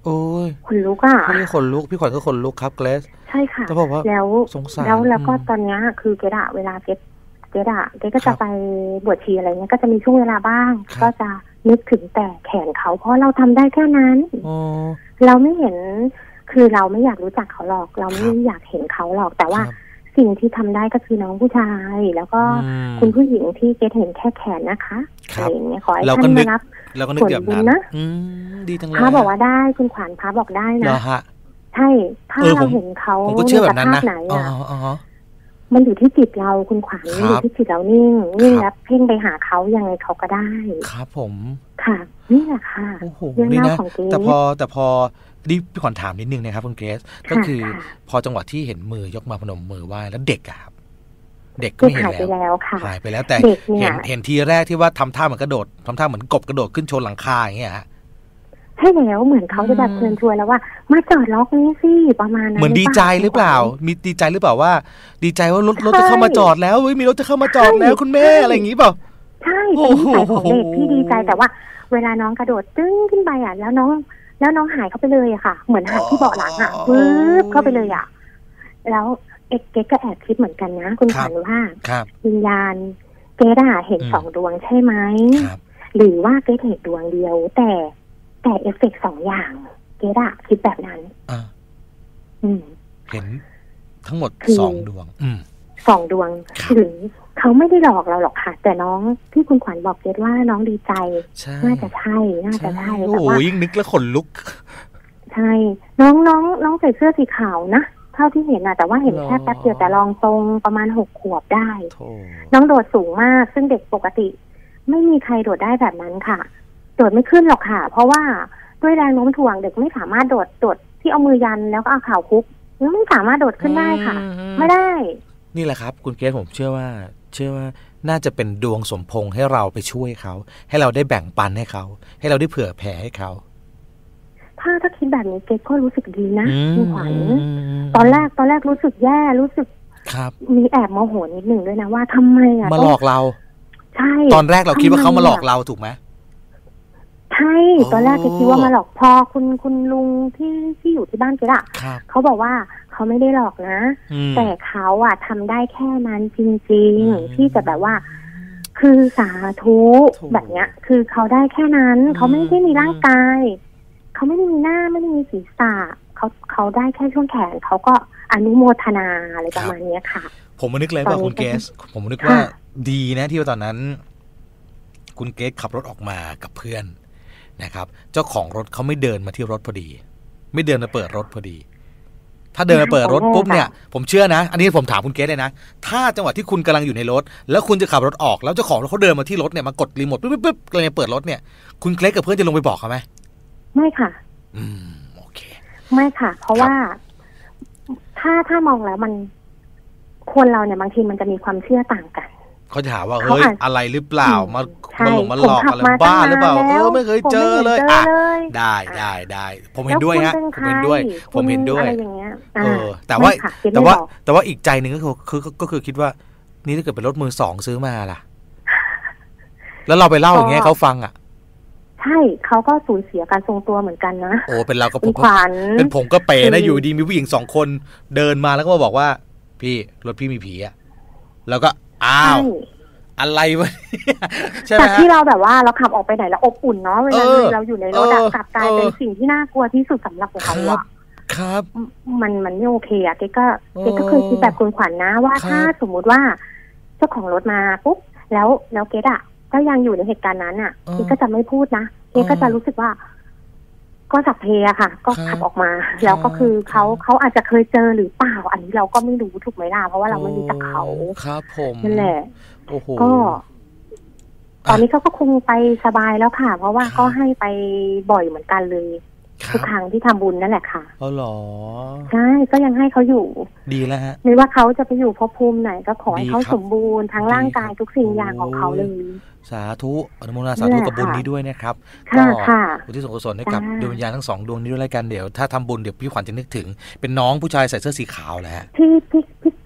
Speaker 1: โอ้ย
Speaker 2: ขนลุกอ่ะ
Speaker 1: พี่ขนลุกพี่ขวัญก็ขนลุกครับเกรซ
Speaker 2: ใช่ค่ะ
Speaker 1: แล้ว
Speaker 2: สงสารแล้วแล้วก็ตอนนี้คือเกดอะเวลาเกดเกดอะเกดก็จะไปบวชชีอะไรเงี้ยก็จะมีช่วงเวลาบ้างก็จะนึกถึงแต่แขนเขาเพราะเราทำได้แค่นั้นเราไม่เห็นคือเราไม่อยากรู้จักเขาหรอกเราไม่อยากเห็นเขาหรอกแต่ว่าสิ่งที่ทำได้ก็คือน้องผู้ชายแล้วก็คุณผู้หญิงที่เกดเห็นแค่แขนนะคะอะไรอย่างเงี้ยขอให้ท่านมารับผลบุญนะ
Speaker 1: ดีจังเลย
Speaker 2: พระบอกว่าได้คุณขวัญพระบอกได้นะใช่ถ้าเราเห็นเขา
Speaker 1: ในสภาพไหนอ่ะ
Speaker 2: มันอยู่ที่จิตเราคุณขวัญอยู่ที่จิตเรานิ่งนิ่งแล้วเพ่งไปหาเขายังไงเขาก็ได้
Speaker 1: ครับผม
Speaker 2: ค่ะนี่แหละค่ะ
Speaker 1: โอ้โหนี่นะแต่พอแต่พอดิพี่ขวัญถามนิดนึงนะครับคุณเกรซก็คือพอจังหวะที่เห็นมือยกมาพนมมือไหว้แล้วเด็กอะครับเด็กก็ไม่เห็น
Speaker 2: แล้ว
Speaker 1: หายไปแล้วแต่เห็นเห็นทีแรกที่ว่าทำท่าเหมือนกระโดดทำท่าเหมือนกบกระโดดขึ้นชนหลังคาอย่างเงี้ยฮะ
Speaker 2: ใช่แล้วเหมือนเขาจะแบบเชิญชวนแล้วว่ามาจอดล็อกนี้สิประมาณนั้น
Speaker 1: เหมือนดีใจหรือเปล่ามีดีใจหรือเปล่าว่าดีใจว่ารถรถจะเข้ามาจอดแล้วเฮ้ยมีรถจะเข้ามาจอดแล้วคุณแม่อะไรอย่างงี้เปล่า
Speaker 2: ใช่เป็นนิสัยของเด็กที่ดีใจแต่ว่าเวลาน้องกระโดดตึ้งขึ้นไปอ่ะแล้วน้องแล้วน้องหายเข้าไปเลยอะค่ะเหมือนหายที่เบาะหลังอ่ะวืบเข้าไปเลยอ่ะแล้วเอ็กเกก็แอบคิดเหมือนกันนะคุณขวัญว่าวิญญาณเกดอะเห็นสองดวงใช่ไหมหรือว่าเกดเห็นดวงเดียวแต่แต่เอฟเฟกต์สองอย่างเกดอะคิดแบบนั้น
Speaker 1: อืมเห็นทั้งหมดสองดวงอืม
Speaker 2: สองดวงหรือเขาไม่ได้หลอกเราหรอกค่ะแต่น้องที่คุณขวัญบอกเกดว่าน้องดีใจน่าจะใช่น่าจะใช่
Speaker 1: แต่ว่าโอ้ยยิ่งนึกแล้วขนลุก
Speaker 2: ใช่น้องน้องน้องใส่เสื้อสีขาวนะเท่าที่เห็นนะแต่ว่าเห็นแค่แป๊บเดียวแต่ลองทรงประมาณหกขวบได้น้องโดดสูงมากซึ่งเด็กปกติไม่มีใครโดดได้แบบนั้นค่ะโดดไม่ขึ้นหรอกค่ะเพราะว่าด้วยแรงโน้มถ่วงเด็กไม่สามารถโดดโดดที่เอามือยันแล้วก็เอาเข่าคุกไม่สามารถโดดขึ้นได้ค่ะไม่ได้
Speaker 1: นี่แหละครับคุณเกศผมเชื่อว่าเชื่อว่าน่าจะเป็นดวงสมพงษ์ให้เราไปช่วยเขาให้เราได้แบ่งปันให้เขาให้เราได้เผื่อแผ่ให้เขา
Speaker 2: ถ้าถ้าคิดแบบนี้เกดก็รู้สึกดีนะคุณขวัญตอนแรกตอนแรกรู้สึกแย่รู้สึก
Speaker 1: ครับ
Speaker 2: มีแอบโมโหนิดหนึ่งด้วยนะว่าทำไมอ่ะ
Speaker 1: มาหลอกเรา
Speaker 2: ใช่
Speaker 1: ตอนแรกเราคิดว่าเขามาหลอกเราถูกไหม
Speaker 2: ใช่ตอนแรกเกดคิดว่ามาหลอกพอคุณคุณลุงที่ที่อยู่ที่บ้านเกดอ่ะเขาบอกว่าเขาไม่ได้หลอกนะแต่เขาอ่ะทำได้แค่นั้นจริงๆที่จะแบบว่าคือสาธุแบบเนี้ยคือเขาได้แค่นั้นเขาไม่ได้มีร่างกายเขาไม่ได้มีหน้าไม่ได้มีศีรษะเขาเขาได้แค่ช่วงแขนเขาก็อนุโมทนาอะไรประมาณนี้ค่ะ
Speaker 1: ผมมานึกเลยว่าคุณเกสผมมานึกว่าดีนะที่ตอนนั้นคุณเกสขับรถออกมากับเพื่อนนะครับเจ้าของรถเขาไม่เดินมาที่รถพอดีไม่เดินมาเปิดรถพอดีถ้าเดินมาเปิดรถปุ๊บเนี่ยผมเชื่อนะอันนี้ผมถามคุณเกสเลยนะถ้าจังหวะที่คุณกำลังอยู่ในรถแล้วคุณจะขับรถออกแล้วเจ้าของรถเขาเดินมาที่รถเนี่ยมากดรีโมทปุ๊บปุ๊บกำลังจะเปิดรถเนี่ยคุณเกสกับเพื่อนจะลงไปบอกเขาไหม
Speaker 2: ไม่ค่ะ
Speaker 1: อืมโอเค
Speaker 2: ไม่ค่ะเพราะว่าถ้าถ้ามองแล้วมันคนเราเนี่ยบางทีมันจะมีความเชื่อต่างกัน
Speaker 1: เขาจะถามว่าเฮ้ยอะไรหรือเปล่ามามาหลงมาหลอกอะไรบ้าหรือเปล่าเออไม่เคยเจอเลยอ่ะได้ได้ได้ผมเห็นด้วยฮะผมเห็นด้วยผมเห็นด้วยเออแต่ว่าแต่ว่าแต่ว่าอีกใจหนึ่งก็คือคือก็คือคิดว่านี่ถ้าเกิดเป็นรถมือสองซื้อมาล่ะแล้วเราไปเล่าอย่างเงี้ยเขาฟังอ่ะ
Speaker 2: ใช่เขาก็สูญเสียการทรงตัวเหมือนกันนะ
Speaker 1: โอ้เป็นเรากับผมเป็นผมก็เป๋นะอยู่ดีมีผู้หญิงสองคนเดินมาแล้วก็มาบอกว่าพี่รถพี่มีผีอ่ะแล้วก็อ้าวอะไรวะใช่ไหม
Speaker 2: จากที่เราแบบว่าเราขับออกไปไหนแล้วอบอุ่นเนาะเวลาเราอยู่ในรถกลับกลายเป็นสิ่งที่น่ากลัวที่สุดสำหรับเขาอะ
Speaker 1: ครับ
Speaker 2: มันมันไม่โอเคอะเจ๊ก็เจ๊ก็เคยคิดแบบคุณขวัญนะว่าถ้าสมมุติว่าเจ้าของรถมาปุ๊บแล้วแล้วเกดอะก็ยังอยู่ในเหตุการณ์นั้นอ่ะเกดก็จะไม่พูดนะเกดก็จะรู้สึกว่าก็สักเพอะค่ะก็ขับออกมาแล้วก็คือเขาเขาอาจจะเคยเจอหรือเปล่าอันนี้เราก็ไม่รู้ถูกไหมล่ะเพราะว่าเราไม่รู้จักเขา
Speaker 1: ครับผม
Speaker 2: นั่นแหละก็ตอนนี้เขาก็คงไปสบายแล้วค่ะเพราะว่าก็ให้ไปบ่อยเหมือนกันเลยทุกครั้งที่ทำบุญนั่นแหละค่ะ
Speaker 1: อ๋อเหรอ
Speaker 2: ใช่ก็ยังให้เขาอยู่
Speaker 1: ดีแล้วฮะ
Speaker 2: ไม่ว่าเขาจะไปอยู่ภพภูมิไหนก็ขอให้เขาสมบูรณ์ทั้งร่างกายทุกสิ่งอย่างของเขาเลย
Speaker 1: สาธุอนุโมทนาสาธุกับบุญนี้ด้วยนะครับ
Speaker 2: ก็
Speaker 1: อุทิศส่วนกุศลให้กับดวงวิญญาณทั้งสองดวงนี้ด้วยกันเดี๋ยวถ้าทำบุญเดี๋ยวพี่ขวัญจะนึกถึงเป็นน้องผู้ชายใส่เสื้อสีขาวแหละ
Speaker 2: ที่ที่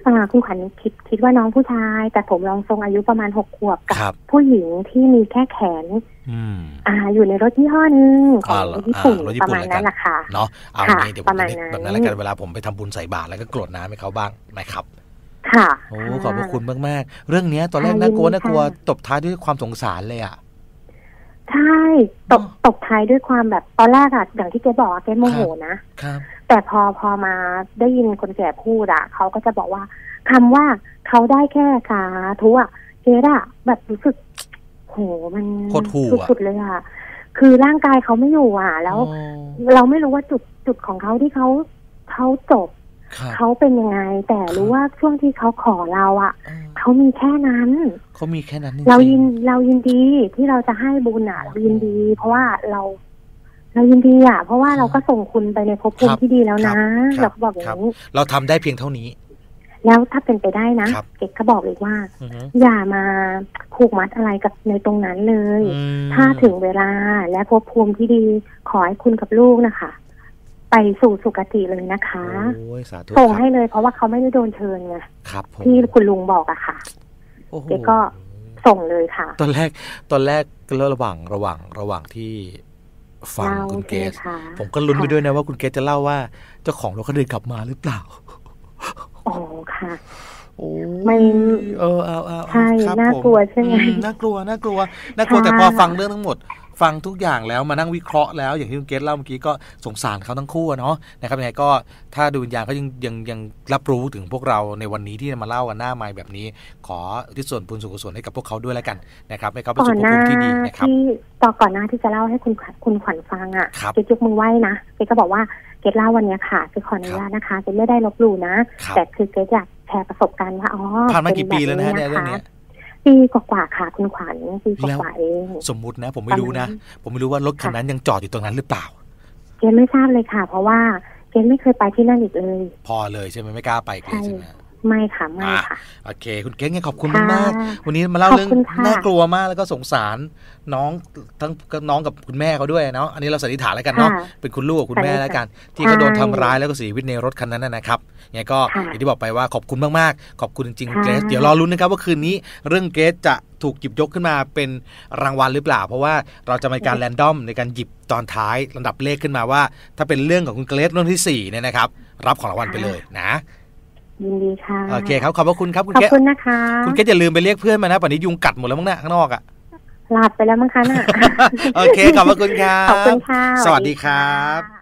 Speaker 2: อ่าคุณขวัญคิดคิดว่าน้องผู้ชายแต่ผมลองทรงอายุประมาณหกขวบกับ
Speaker 1: ครับ
Speaker 2: ผู้หญิงที่มีแค่แขน
Speaker 1: อืม
Speaker 2: อ่าอยู่ในรถยี่ห้อนึงของ
Speaker 1: อ่า
Speaker 2: ญี่ปุ่น
Speaker 1: อ่ารถญี่
Speaker 2: ประ
Speaker 1: ปุ่น
Speaker 2: มาณ
Speaker 1: แล้วกั
Speaker 2: นั้น นแหละค่ะ
Speaker 1: เนาะเอา
Speaker 2: ค่ะ
Speaker 1: งี้เดี๋ยวผ
Speaker 2: ป
Speaker 1: ม
Speaker 2: ระมา
Speaker 1: จะ
Speaker 2: ณ
Speaker 1: นึก
Speaker 2: นั้น
Speaker 1: แบบนั้นแล้วกันเวลาผมไปทำบุญใส่บาตรแล้วก็กรวดน้ำให้เขาบ้างนะครับ
Speaker 2: ค่ะ
Speaker 1: โอ้ขอบพระคุณมากๆเรื่องนี้ตอนแรก
Speaker 2: ค่ะ
Speaker 1: น่ากลัว
Speaker 2: ยินดี
Speaker 1: น่ากลัว
Speaker 2: ค่ะ
Speaker 1: ตบท้ายด้วยความสงสารเลยอ่ะ
Speaker 2: ใช่ตกตกท้ายด้วยความแบบตอนแรกอะอย่างที่เจ๊บอกอะเจ๊โมโหนะครับ แต่พอพอมาได้ยินคนแก่พูดอะเขาก็จะบอกว่าคำว่าเขาได้แค่สาธุอะเจ๊อะแบบรู้สึกโหมัน
Speaker 1: โคตรหู่อะ
Speaker 2: สุดๆเลยอะคือร่างกายเขาไม่อยู่อะแล้ว
Speaker 1: อ๋อ
Speaker 2: เราไม่รู้ว่าจุดจุดของเขาที่เขาเขาจบ
Speaker 1: ครับ
Speaker 2: เขาเป็นยังไง แต่รู้ว่าช่วงที่เขาขอเราอะ
Speaker 1: เออ
Speaker 2: เขามีแค่นั้น
Speaker 1: เขามีแค่นั้นจริง
Speaker 2: เรายินเรายินดีที่เราจะให้บุญอ่ะเรายินดี เพราะว่าเรา เรายินดีอ่ะ เพราะว่าเราก็ส่งคุณไปในภพภูมิที่ดีแล้วนะเราก็บอกอย่างนี้
Speaker 1: เราทำได้เพียงเท่านี้
Speaker 2: แล้วถ้าเป็นไปได้นะครับ เอกก็บอกเลยว่า
Speaker 1: อือฮึ
Speaker 2: อย่ามาผูกมัดอะไรกับในตรงนั้นเลย
Speaker 1: อืม
Speaker 2: ถ้าถึงเวลาและภพภูมิที่ดีขอให้คุณกับลูกนะคะไปสู่สุคติเลยนะคะ
Speaker 1: โอ้ยสาธุ
Speaker 2: ส่ง
Speaker 1: ครับ
Speaker 2: ให้เลยเพราะว่าเขาไม่ได้โดนเชิญไง
Speaker 1: ครับผม
Speaker 2: ที่คุณลุงบอกอะค่ะ
Speaker 1: โอ้โห
Speaker 2: เอกก็ส่งเลยค่ะ
Speaker 1: ตอนแรกตอนแรกก็ระหว่างระหว่างระหว่างที่ฟัง
Speaker 2: เล่า
Speaker 1: คุณเกส
Speaker 2: ใช่ไหมคะ
Speaker 1: ผมก็ลุ้นไป
Speaker 2: ค่ะ
Speaker 1: ด้วยนะว่าคุณเกสจะเล่าว่าเจ้าของรถเขาเดินกลับมาหรือเปล่า
Speaker 2: อ๋อค่ะ
Speaker 1: โอ้
Speaker 2: มัน
Speaker 1: เออเอาเอา
Speaker 2: ใช่
Speaker 1: ครับ
Speaker 2: น่ากลัวใช่ไหม
Speaker 1: อืน่ากลัวน่ากลัวน่ากลัว
Speaker 2: ค่ะ
Speaker 1: แต่พอฟังเรื่องทั้งหมด ฟังทุกอย่างแล้วมานั่งวิเคราะห์แล้วอย่างที่คุณเกสเล่าเมื่อกี้ก็สงสารเขาทั้งคู่อะเนาะนะครับยังไงก็ถ้าดูวิญญาณเขายังยังยังรับรู้ถึงพวกเราในวันนี้ที่มาเล่ากันหน้าไมค์แบบนี้ ขอที่ส่วนบุญส่วนกุศลให้กับพวกเขาด้วยแล้วกันนะครับให้เขาไป
Speaker 2: ก่อ
Speaker 1: สู่
Speaker 2: น
Speaker 1: ภพ
Speaker 2: หน้า
Speaker 1: ภูมิที่ดีนะครับ
Speaker 2: ที่ต่อก่อนหน้าที่จะเล่าให้คุณขวัญคุณขวัญฟังอ่ะ
Speaker 1: ครับ
Speaker 2: เกดยกมือไหว้นะเกดก็บอกว่าเกดเล่าวันเนี้ยค่ะเกดขออนุญาตนะคะเกดไม่ได้ลบหลู่นะครับ แต่คือเกดอยากแชร์ประสบการณ์ว่าอ๋อ
Speaker 1: ผ่านมากี่
Speaker 2: เป็
Speaker 1: ปี
Speaker 2: บบ
Speaker 1: แล้วนะฮะเนี่ยเรื่องเนี้ย
Speaker 2: ปีกว่าๆค่ะ คุณขวัญปีกว่าๆเอง
Speaker 1: สมมุตินะ ผมไม่รู้นะ ผมไม่รู้ว่ารถคันนั้นยังจอดอยู่ตรงนั้นหรือเปล่า
Speaker 2: เกดไม่ทราบเลยค่ะ เพราะว่าเกดไม่เคยไปที่นั่นอีกเลย
Speaker 1: พอเลยใช่ไหมไม่กล้าไปอีกเลยใช่ไหม
Speaker 2: ไม่ค่ะไม่ค่ะ
Speaker 1: โอเค คุณเก้งขอบคุณ
Speaker 2: ค่ะ
Speaker 1: มากๆวันนี้มาเล่า
Speaker 2: ขอบ
Speaker 1: เรื่อง
Speaker 2: คุณค่ะ
Speaker 1: น่ากลัวมากแล้วก็สงสารน้องทั้งน้องกับคุณแม่เขาด้วยเนาะอันนี้เราสันนิษฐานแล้วกันเนาะ
Speaker 2: ค่ะ
Speaker 1: เป็นคุณลูกกับคุณแม่
Speaker 2: สันนิษฐาน
Speaker 1: แล้วกัน ที่เขาโดน
Speaker 2: ใช่
Speaker 1: ทำร้ายแล้วก็เสียชีวิตในรถคันนั้นนะนะครับยังไงก็
Speaker 2: ค่ะ
Speaker 1: อย่างที่บอกไปว่าขอบคุณมากๆขอบคุณจริงๆ
Speaker 2: ค่ะ
Speaker 1: เกรซเดี๋ยวรอลุ้นนะครับว่าคืนนี้เรื่องเกรซจะถูกหยิบยกขึ้นมาเป็นรางวัลหรือเปล่า เพราะว่าเราจะมีการแรนดอมในการหยิบตอนท้ายลำดับเลขขึ้นมาว่า ถ้าเป็นเรื่องของคุณเกรซเรื่องที่สี่เนี่ยนะครับรับของรางวัลไปเลยนะ
Speaker 2: ยินดีค่ะ
Speaker 1: โอเคครับขอบพระคุณครับคุณ
Speaker 2: ขอบ
Speaker 1: เกศ
Speaker 2: คุณนะคะ
Speaker 1: คุณเกศอย่าลืมไปเรียกเพื่อนมานะป่านนี้ยุงกัดหมดแล้วมั้งเนี่ยข้างนอกอ่ะ
Speaker 2: หลับไปแล้วมั้งคะน่ะ
Speaker 1: โอเคขอบพระคุณครับ
Speaker 2: ขอบคุณค่ะ
Speaker 1: สวัสดีครับ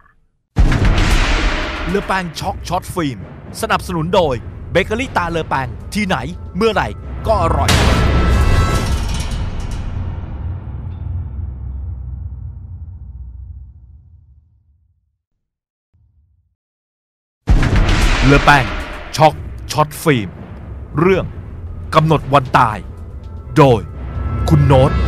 Speaker 3: เลอแปงช็อกช็อตฟิล์มสนับสนุนโดยเบเกอรี่ตาเลอแปงที่ไหนเมื่อไหร่ก็อร่อยเลอแปงช็อกช็อตฟิล์มเรื่องกำหนดวันตายโดยคุณโน้ต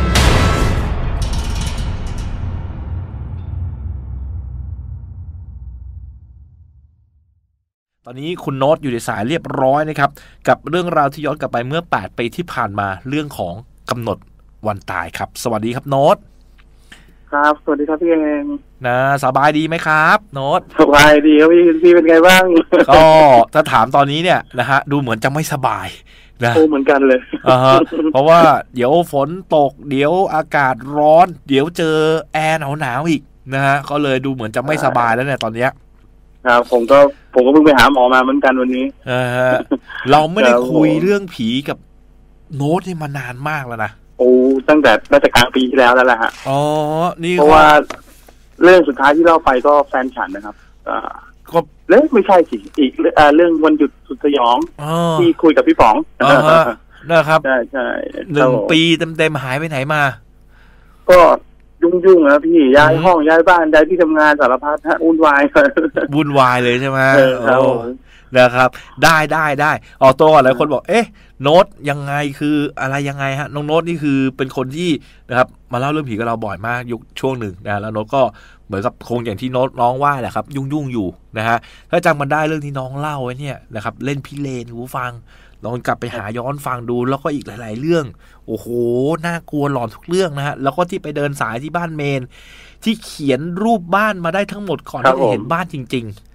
Speaker 3: ตอนนี้คุณโน้ตอยู่ในสายเรียบร้อยนะครับกับเรื่องราวที่ย้อนกลับไปเมื่อแปดปีที่ผ่านมาเรื่องของกำหนดวันตายครับสวัสดีครับโน้ต
Speaker 4: ครับสวัสดีครับพี่เอง
Speaker 3: นะสบายดีไหมครับโน้ต
Speaker 4: สบายดีครับพี่พี่เป็นไงบ้าง
Speaker 3: ก็ถ้าถามตอนนี้เนี่ยนะฮะดูเหมือนจะไม่สบายนะ
Speaker 4: โอ้เหมือนกันเลย
Speaker 3: อ่าฮะเพราะว่าเดี๋ยวฝนตกเดี๋ยวอากาศร้อน เดี๋ยวเจอแอร์หนาวๆอีกนะฮะก็เลยดูเหมือนจะไม่สบายแล้วเนี่ยตอนเนี้ย
Speaker 4: ครับผมก็ผมก็เพิ่งไปหาหมอมาเหมือนกันวันนี้
Speaker 3: เออเราไม่ได้
Speaker 4: ครับ
Speaker 3: คุย
Speaker 4: ผม
Speaker 3: เรื่องผีกับโน้ตนี่มานานมากแล้วนะ
Speaker 4: โอ้ตั้งแต่ราชการปีที่แล้วแล้วแหละฮะ
Speaker 3: อ๋อนี่
Speaker 4: เพราะว่าเรื่องสุดท้ายที่เล่าไปก็แฟนฉันนะครับอ่า
Speaker 3: ก็
Speaker 4: เรื่องไม่ใช่สิอีกเอ่อเรื่องวันหยุดสุดสยอง
Speaker 3: อ๋อ
Speaker 4: ที่คุยกับพี่ป๋อง
Speaker 3: อ่าฮะนะครับ
Speaker 4: ใช่ใช่
Speaker 3: หนึ่ง
Speaker 4: ครับผม
Speaker 3: ปีเต็มๆหายไปไหนมา
Speaker 4: ก็ยุ่งๆนะพี่ย้าย
Speaker 3: อืม
Speaker 4: ห้องย้ายบ้านย้ายที่ทำงานสารพัดฮะวุ่นวาย
Speaker 3: วุ่นวายเลยใช่ไหม
Speaker 4: เออครับ
Speaker 3: โอ้
Speaker 4: ผม
Speaker 3: นะครับ ได้ได้ได้ออกตัวก่อนหลายคนบอกเอ๊ะโน้ตยังไงคืออะไรยังไงฮะน้องโน้ตนี่คือเป็นคนที่นะครับมาเล่าเรื่องผีกับเราบ่อยมากยุคช่วงหนึ่งนะแล้วโน้ตก็เหมือนกับคงอย่างที่โน้ตน้องว่าแหละครับยุ่งยุ่งอยู่นะฮะถ้าจำมันได้เรื่องที่น้องเล่าไว้เนี่ยนะครับเล่นพิเรนหูฟังลองกลับไปหาย้อนฟังดูแล้วก็อีกหลายๆเรื่องโอ้โหน่ากลัวหลอนทุกเรื่องนะฮะแล้วก็ที่ไปเดินสายที่บ้านเมนที่เขียนรูปบ้านมาได้ทั้งหมดก่อนที่จะเห็นบ้านจริงๆ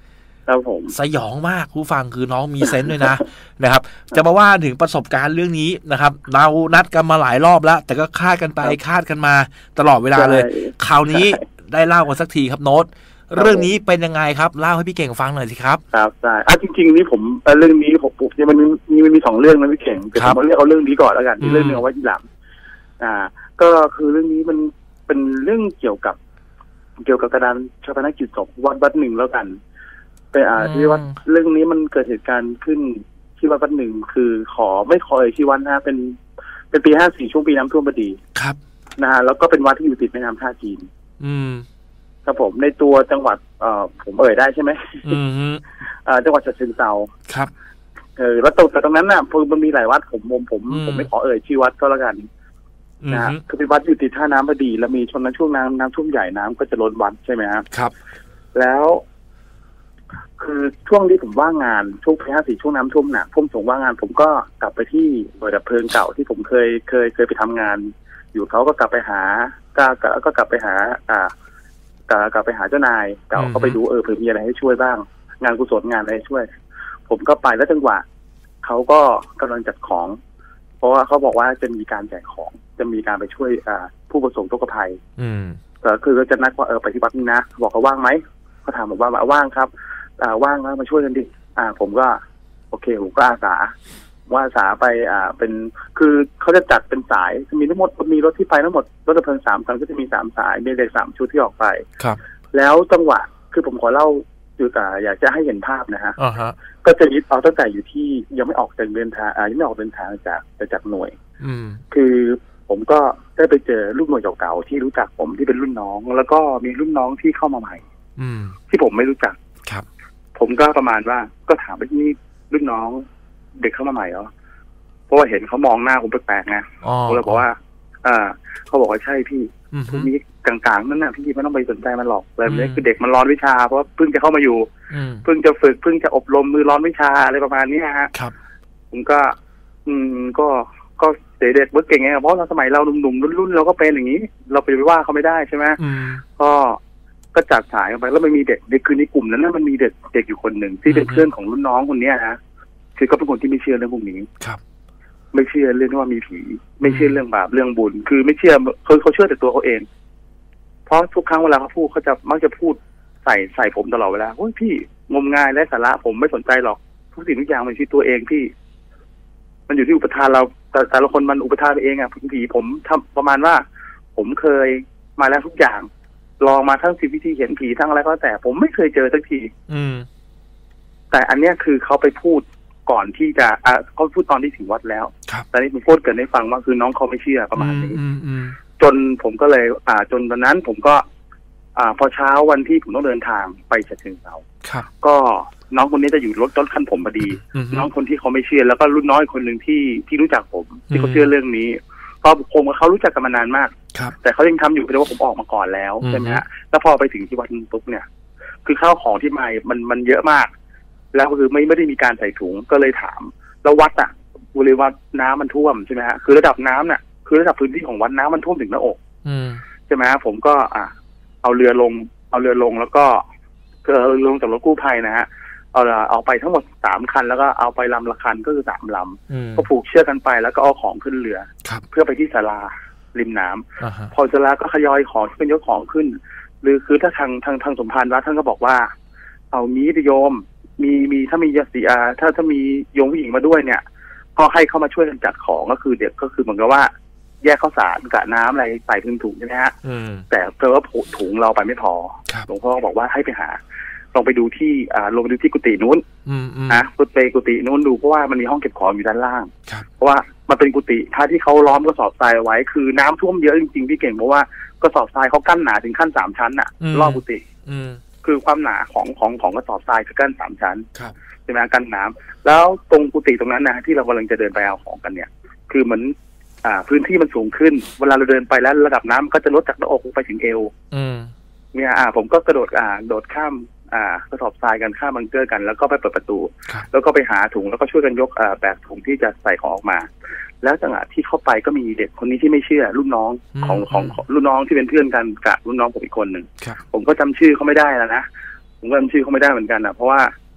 Speaker 4: ครับผม
Speaker 3: สยองมากผู้ฟังคือน้องมีเซนส์ด้วยนะ นะครับจะมาว่าถึงประสบการณ์เรื่องนี้นะครับเรานัดกันมาหลายรอบแล้วแต่ก็คาดกันไปคาดกันมาตลอดเวลาเลยคราวนี้ได้เล่ากันสักทีครับโน้ตเรื่องนี้เป็นยังไงครับเล่าให้พี่เก่งฟังหน่อยสิครับ
Speaker 4: ครับได้อ่ะจริงๆนี่ผมเรื่องนี้ผมปุ๊บเนี่ยมันมีมันมีสองเรื่องนะพี่เก่งแต่ผมเรียกเอาเรื่องนี้ก่อนแล้วกันที่เรื่องนึงเอาไว้ทีหลังอ่าก็คือเรื่องนี้มันเป็นเรื่องเกี่ยวกับเกี่ยวกับการชาปนกิจศพวัดวัดหนึ่งแล้วกันเป็นอ่าที่วัดเรื่องนี้มันเกิดเหตุการณ์ขึ้นที่วัดวัดหนึ่งคือขอไม่ขอที่วัดนะเป็นเป็นปีห้าสี่ช่วงปีน้ำท่วมพอดี
Speaker 3: ครับ
Speaker 4: นะฮะแล้วก็เป็นวัดที่อยู่ติดแม่น้ำท่าจีน
Speaker 3: อืม
Speaker 4: ครับผมในตัวจังหวัดเอ่อผมเอ่ยได้ใช่ไหม
Speaker 3: อืม
Speaker 4: อ่าจังหวัดฉะเชิงเทรา
Speaker 3: ครับ
Speaker 4: เออแล้วตรงแต่ตรงนั้นน่ะพอมันมีหลายวัดผมผมผมผมไม่ขอเอ่ยชื่อวัดก็แล้วกันนะฮะคือเป็นวัดอยู่ติดท่าน้ำพอดีแล้วมีช่วงนั้นช่วงน้ำน้ำท่วมใหญ่น้ำก็จะล้นวัดใช่ไหมครับ
Speaker 3: ครับ
Speaker 4: แล้วคือช่วงที่ผมว่างงานช่วงปีห้าสี่ช่วงน้ำท่วมหนักผมส่งว่างงานผมก็กลับไปที่หน่วยดับเพลิงเก่าที่ผมเคยเคยเคยไปทำงานอยู่เขาก็กลับไปหาก็ก็กลับไปหาอ่ากลับกลับไปหาเจ้านายเก่าก็ไปดูเออเผื่อมีอะไรให้ช่วยบ้างงานกุศลงานอะไรให้ช่วยผมก็ไปแล้วจังหวะเขาก็กำลังจัดของเพราะว่าเขาบอกว่าจะมีการแจกของจะมีการไปช่วยอ่าผู้ประสบทุกภัย
Speaker 3: อืม
Speaker 4: ก็คือจะนัดว่าเออไปที่วัดนี้นะบอกเขาว่างไหมเขาถามผมว่าว่างครับอ่าว่างแล้วมาช่วยกันดิอ่าผมก็โอเคผมก็อาสาว่าอาสาไปอ่าเป็นคือเขาจะจัดเป็นสายมีทั้งหมดมีรถที่ไปทั้งหมดรถดับเพลิงสามคันก็จะมีสามสายมีเด็กสามชุดที่ออกไป
Speaker 3: ครับ
Speaker 4: แล้วจังหวะคือผมขอเล่าอยู่แต่อยากจะให้เห็นภาพนะฮะ
Speaker 3: อ่าฮะ
Speaker 4: ก็จะยึดเอาตั้งแต่อยู่ที่ยังไม่ออกเดินทางอ่ายังไม่ออกเดินทางจากจากหน่วย
Speaker 3: อืม
Speaker 4: คือผมก็ได้ไปเจอลูกหน่วยเก่าๆที่รู้จักผมที่เป็นรุ่นน้องแล้วก็มีรุ่นน้องที่เข้ามาใหม่ที่ผมไม่รู้จัก
Speaker 3: ครับ
Speaker 4: ผมก็ประมาณว่าก็ถามไปที่รุ่นน้องเด็กเข้ามาใหม่เหรอเพราะว่าเห็นเขามองหน้าผมแปลกๆไงผมเลยบอกว่าอ่าเขาบอกว่าใช่พี่พวกนี้กลางๆนั่นน่ะพี่ไม่ต้องไปสนใจมันหรอกแบบนี้คือเด็กมันร้อนวิชาเพราะเพิ่งจะเข้ามาอยู่เพิ่งจะฝึกเพิ่งจะอบรมมือร้อนวิชาอะไรประมาณนี้ฮะ
Speaker 3: ครับ
Speaker 4: ผมก็อืมก็ก็เด็กๆเบิร์กเก่งไงเพราะเราสมัยเราหนุ่มๆรุ่นๆเราก็เป็นอย่างนี้เราไปว่าเขาไม่ได้ใช่ไหมก็ก็จัดสายไปแล้วมันมีเด็กเด็กคือในกลุ่มนั้นมันมีเด็กเด็กอยู่คนหนึ่งที่เป็นเพื่อนของรุ่นน้องคนนี้นะคือก็เป็นคนที่ไม่เชื่อเรื่องพวกนี้
Speaker 3: ครับ
Speaker 4: ไม่เชื่อเรื่องว่ามีผีไม่เชื่อเรื่องบาปเรื่องบุญคือไม่เชื่อเขาเขาเชื่อแต่ตัวเขาเองเพราะทุกครั้งเวลาเขาพูดเขาจะมักจะพูดใส่ใส่ผมตลอดเวลาโอ้ยพี่งมงายและสาระผมไม่สนใจหรอกทุกสิ่งทุกอย่างมันที่ตัวเองพี่มันอยู่ที่อุปทานเราแต่แต่ละคนมันอุปทานเองอ่ะผีผมทำประมาณว่าผมเคยมาแล้วทุกอย่างลองมาทั้งสิบวิธีเห็นผีทั้งอะไรก็แต่ผมไม่เคยเจอสักที
Speaker 3: อืม
Speaker 4: แต่อันเนี้ยคือเขาไปพูดก่อนที่จะอ่ะเขาพูดตอนที่ถึงวัดแล้วแต่นี่ผมพูดเกิดให้ฟังว่าคือน้องเขาไม่เชื่อประมาณนี้จนผมก็เลยอ่าจนตอนนั้นผมก็อ่าพอเช้าวันที่ผมต้องเดินทางไปฉะเชิงเทราก็น้องคนนี้จะอยู่รถรถคันผมพอดีน้องคนที่เขาไม่เชื่อแล้วก็รุ่นน้อยคนหนึ่งที่ที่รู้จักผมที่เขาเชื่อเรื่องนี้เพราะผมกับเขารู้จักกันมานานมากแต่เขายังทำอยู่แต่ว่าผมออกมาก่อนแล้วใช่ไหมฮะแล้วพอไปถึงที่วัดปุ๊บเนี่ยคือข้าวของที่มามันมันเยอะมากแล้วก็คือไม่ไม่ได้มีการใส่ถุงก็เลยถามแล้ววัดอ่ะบริเวณน้ำมันท่วมใช่ไหมฮะคือระดับน้ำเนี่ยคือระดับพื้นที่ของวัดน้ำมันท่วมถึงหน้าอกใช่ไหมฮะผมก็อ่ะเอาเรือลงเอาเรือลงแล้วก็เออลงจากรถกู้ภัยนะฮะเอาเอาไปทั้งหมดสามคันแล้วก็เอาไปลำละคันก็คือสามลำก็ผูกเชือกกันไปแล้วก็เอาของขึ้นเรือเพื่อไปที่ศาลาริมน้ำพอศาลาก็ขยอยของขึ้นยกของขึ้นหรือคือถ้าทางทางทางสมภารวัดท่านก็บอกว่าเอานี้โยมมีมีถ้ามียาสีอาถ้าถ้ามีโยมผู้หญิงมาด้วยเนี่ยก็ให้เข้ามาช่วยกันจัดของก็คือเด็กก็คือเหมือนกับว่าแยกข้าวสารกับน้ำอะไรใส่ถุงถุงใช่ไหมฮะแต่เพราะว่าถุงเราไปไม่พอหลวงพ่อบอกว่าให้ไปหาลองไปดูที่อ่าลงไปดูที่กุฏินู้นนะกุฏิกุฏินู้นดูเพราะว่ามันมีห้องเก็บของอยู่ด้านล่างเพราะว่ามันเป็นกุฏิถ้าที่เขาล้อมกระสอบทรายไว้คือน้ำท่วมเยอะจริงๆพี่เก่งเพราะว่ากระสอบทรายเขากั้นหนาถึงขั้นสามชั้นน่ะรอบกุฏิคือความหนาของของของกระสอบทรายคือกั้นสามชั้นใช่ไหมกั้นน้ำแล้วตรงกุฏิตรงนั้นนะที่เรากำลังจะเดินไปเอาของกันเนี่ยคือเหมือนอ่าพื้นที่มันสูงขึ้นเวลาเราเดินไปแล้วระดับน้ำก็จะลดจากหน้าอกไปถึงเอวเนี่ยอ่าผมก็กระโดดอ่าโดดข้ามอ่ากระสอบทรายกันข้ามบังเกอร์กันแล้วก็ไปเปิดประตูแล้วก็ไปหาถุงแล้วก็ช่วยกันยกอ่าแบกถุงที่จะใส่ของออกมาแล้วจังหวะที่เข้าไปก็มีเด็กคนนี้ที่ไม่เชื่อรุ่นน้องของของรุ่นน้องที่เป็นเพื่อนกันกับรุ่นน้องผมอีกคนหนึ่งผมก็จำชื่อเขาไม่ได้แล้วนะผมก็จำชื่อเขาไม่ได้เหมือนกันนะเพราะว่า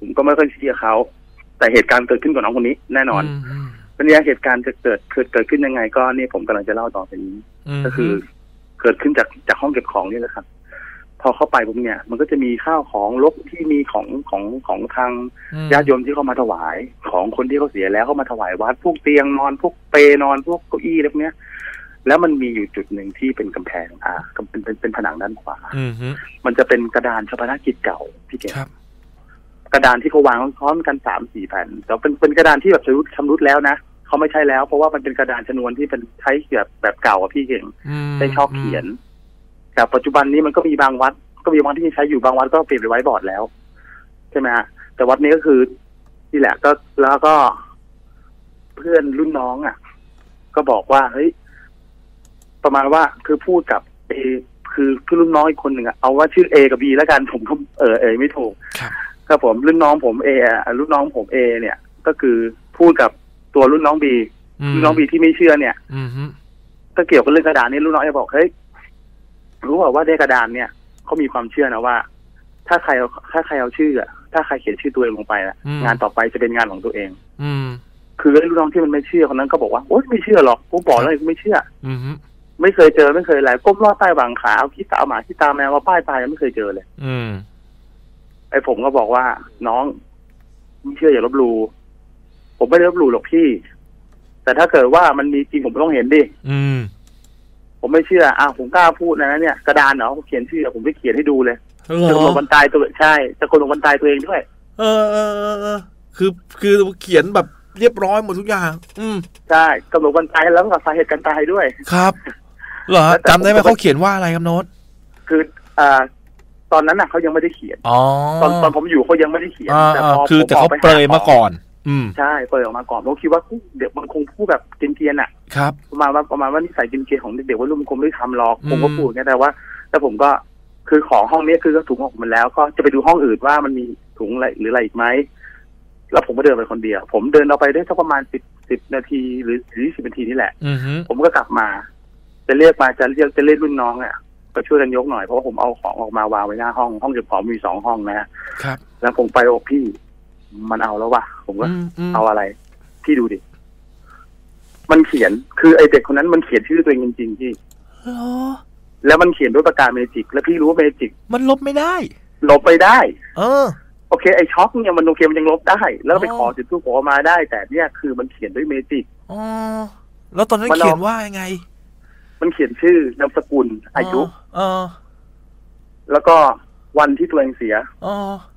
Speaker 4: ผมก็ไม่ค่อยเชื่อเขาแต่เหตุการณ์เกิดขึ้นกับน้องคนนี้แน่นอนปัญญาเหตุการณ์จะเกิดเกิดเกิดขึ้นยังไงก็นี่ผมกำลังจะเล่าต่อไปนี้ก็คือเกิดขึ้นจากจากห้องเก็บของนี่แหละครับพอเข้าไปผมเนี่ยมันก็จะมีข้าวของรกที่มีของของของทางญาติโยมที่เขามาถวายของคนที่เขาเสียแล้วเขามาถวายวัดพวกเตียงนอนพวกเปนอนพวกเก้าอี้อะไรพวกเนี้ยแล้วมันมีอยู่จุดหนึ่งที่เป็นกำแพงอ่าเป็นเป็นเป็นผนังด้านขวามันจะเป็นกระดานชาปนกิจเก่าพี่เก๋กระดานที่เขาวางซ้อนกันสามสี่แผ่นแต่เป็นเป็นกระดานที่แบบชำรุดชำรุดแล้วนะเขาไม่ใช่แล้วเพราะว่ามันเป็นกระดานชนวนที่เป็นใช้แบบแบบเก่าอ่ะพี่เก่งใช้ชอบเขียนแต่ปัจจุบันนี้มันก็มีบางวัดก็มีบางที่ใช้อยู่บางวัดก็เปลี่ยนไปไว้บอร์ดแล้วใช่ไหมฮะแต่วัดนี้ก็คือนี่แหละก็แล้วก็เพื่อนรุ่นน้องอ่ะก็บอกว่าเฮ้ยประมาณว่าคือพูดกับเอคือคือรุ่นน้องอีกคนหนึ่งอ่ะเอาว่าชื่อเอกับบีแล้วกันผมก็เออเออไม่ถูกครับผมรุ่นน้องผมเอรุ่นน้องผมเอเนี่ยก็คือพูดกับตัวรุ่นน้องบีรุ่นน้องบีที่ไม่เชื่อเนี่ยก็เกี่ยวกับเรื่องกระดานนี้รุ่นน้องจะบอกเฮ้ยรู้เปล่าว่าในกระดานเนี่ยเขามีความเชื่อนะว่าถ้าใครถ้าใครเอาชื่ออะถ้าใครเขียนชื่อตัวเองลงไปอะงานต่อไปจะเป็นงานของตัวเองอืคือรุ่นน้องที่มันไม่เชื่อคนนั้นก็บอกว่าโอ๊ยไม่เชื่อหรอกผมบอกแล้วไม่เชื่ออืไม่เคยเจอไม่เคยอะไรก้มลอดใต้บางขาเอาขี้ตาหมาขี้ตาแมวมาป้ายตายยังไม่เคยเจอเลยอืมไอ้ผมก็บอกว่าน้องไม่เชื่ออย่าลบหลู่ผมไม่ได้ลบหลู่หรอกพี่แต่ถ้าเกิดว่ามันมีจริงผมต้องเห็นดิอืมผมไม่เชื่ออ่ะผมกล้าพูดนะเนี่ยกระดานเนาะเขียนชื่อผมไปเขียนให้ดูเลยจะลงบนตายตัวใช่จะคนลงบนตายตัวเองด้วย
Speaker 3: เออเออเออคือคือเขียนแบบเรียบร้อยหมดทุกอย่างอืม
Speaker 4: ใช่กำหนดวันตายแล้วก็สาเหตุการตายด้วย
Speaker 3: ครับเหรอจำได้ไหมเขาเขียนว่าอะไรครับโน้ต
Speaker 4: คืออ่าตอนนั้นน่ะเขายังไม่ได้เขียนอ๋อตอนตอนผมอยู่เขายังไม่ได้เขียน
Speaker 3: แต่พอคือแต่เขาเปรยมาก่อนอืม
Speaker 4: ใช่เปรยออกมาก่อนผมคิดว่าเด็กมันคงพูดแบบเกรียนๆอ่ะ
Speaker 3: ครับ
Speaker 4: ประมาณว่าประมาณว่านิสัยเกรียนๆของเด็กๆว่าลูกมันคงไม่ทำหรอกผมก็พูดไงแต่ว่าแต่ผมก็คือของห้องนี้คือก็ถุงออกมาแล้วก็จะไปดูห้องอื่นว่ามันมีถุงอะไรหรืออะไรอีกไหมแล้วผมก็เดินไปคนเดียวผมเดินเอาไปได้สักประมาณสิบสิบนาทีหรือยี่สิบนาทีนี่แหละผมก็กลับมาจะเรียกมาจะเรียกจะเรียกรุ่นน้องอ่ะก็ช่วยกันยกหน่อยเพราะว่าผมเอาของออกมาวางไว้หน้าห้องห้องเก็บของมีสองห้องนะครับแล้วผมไปบอกพี่มันเอาแล้วว่ะผมก็เอาอะไรพี่ดูดิมันเขียนคือไอเด็กคนนั้นมันเขียนชื่อตัวเองจริงๆพี่แล้วมันเขียนด้วยปากกาเมจิกแล้วพี่รู้ว่าเมจิก
Speaker 3: มันลบไม่ได้
Speaker 4: ลบไปได้
Speaker 3: เออ
Speaker 4: โอเคไอช็อคเนี่ยมันโอเคมันยังลบได้แล้วไปขอจุดทูปขอมาได้แต่เนี่ยคือมันเขียนด้วยเมจิก
Speaker 3: อ๋อแล้วตอนนั้นเขียนว่ายังไง
Speaker 4: มันเขียนชื่อนามสกุลอายุ
Speaker 3: เออ
Speaker 4: แล้วก็วันที่ตัวเองเสีย
Speaker 3: อ๋อ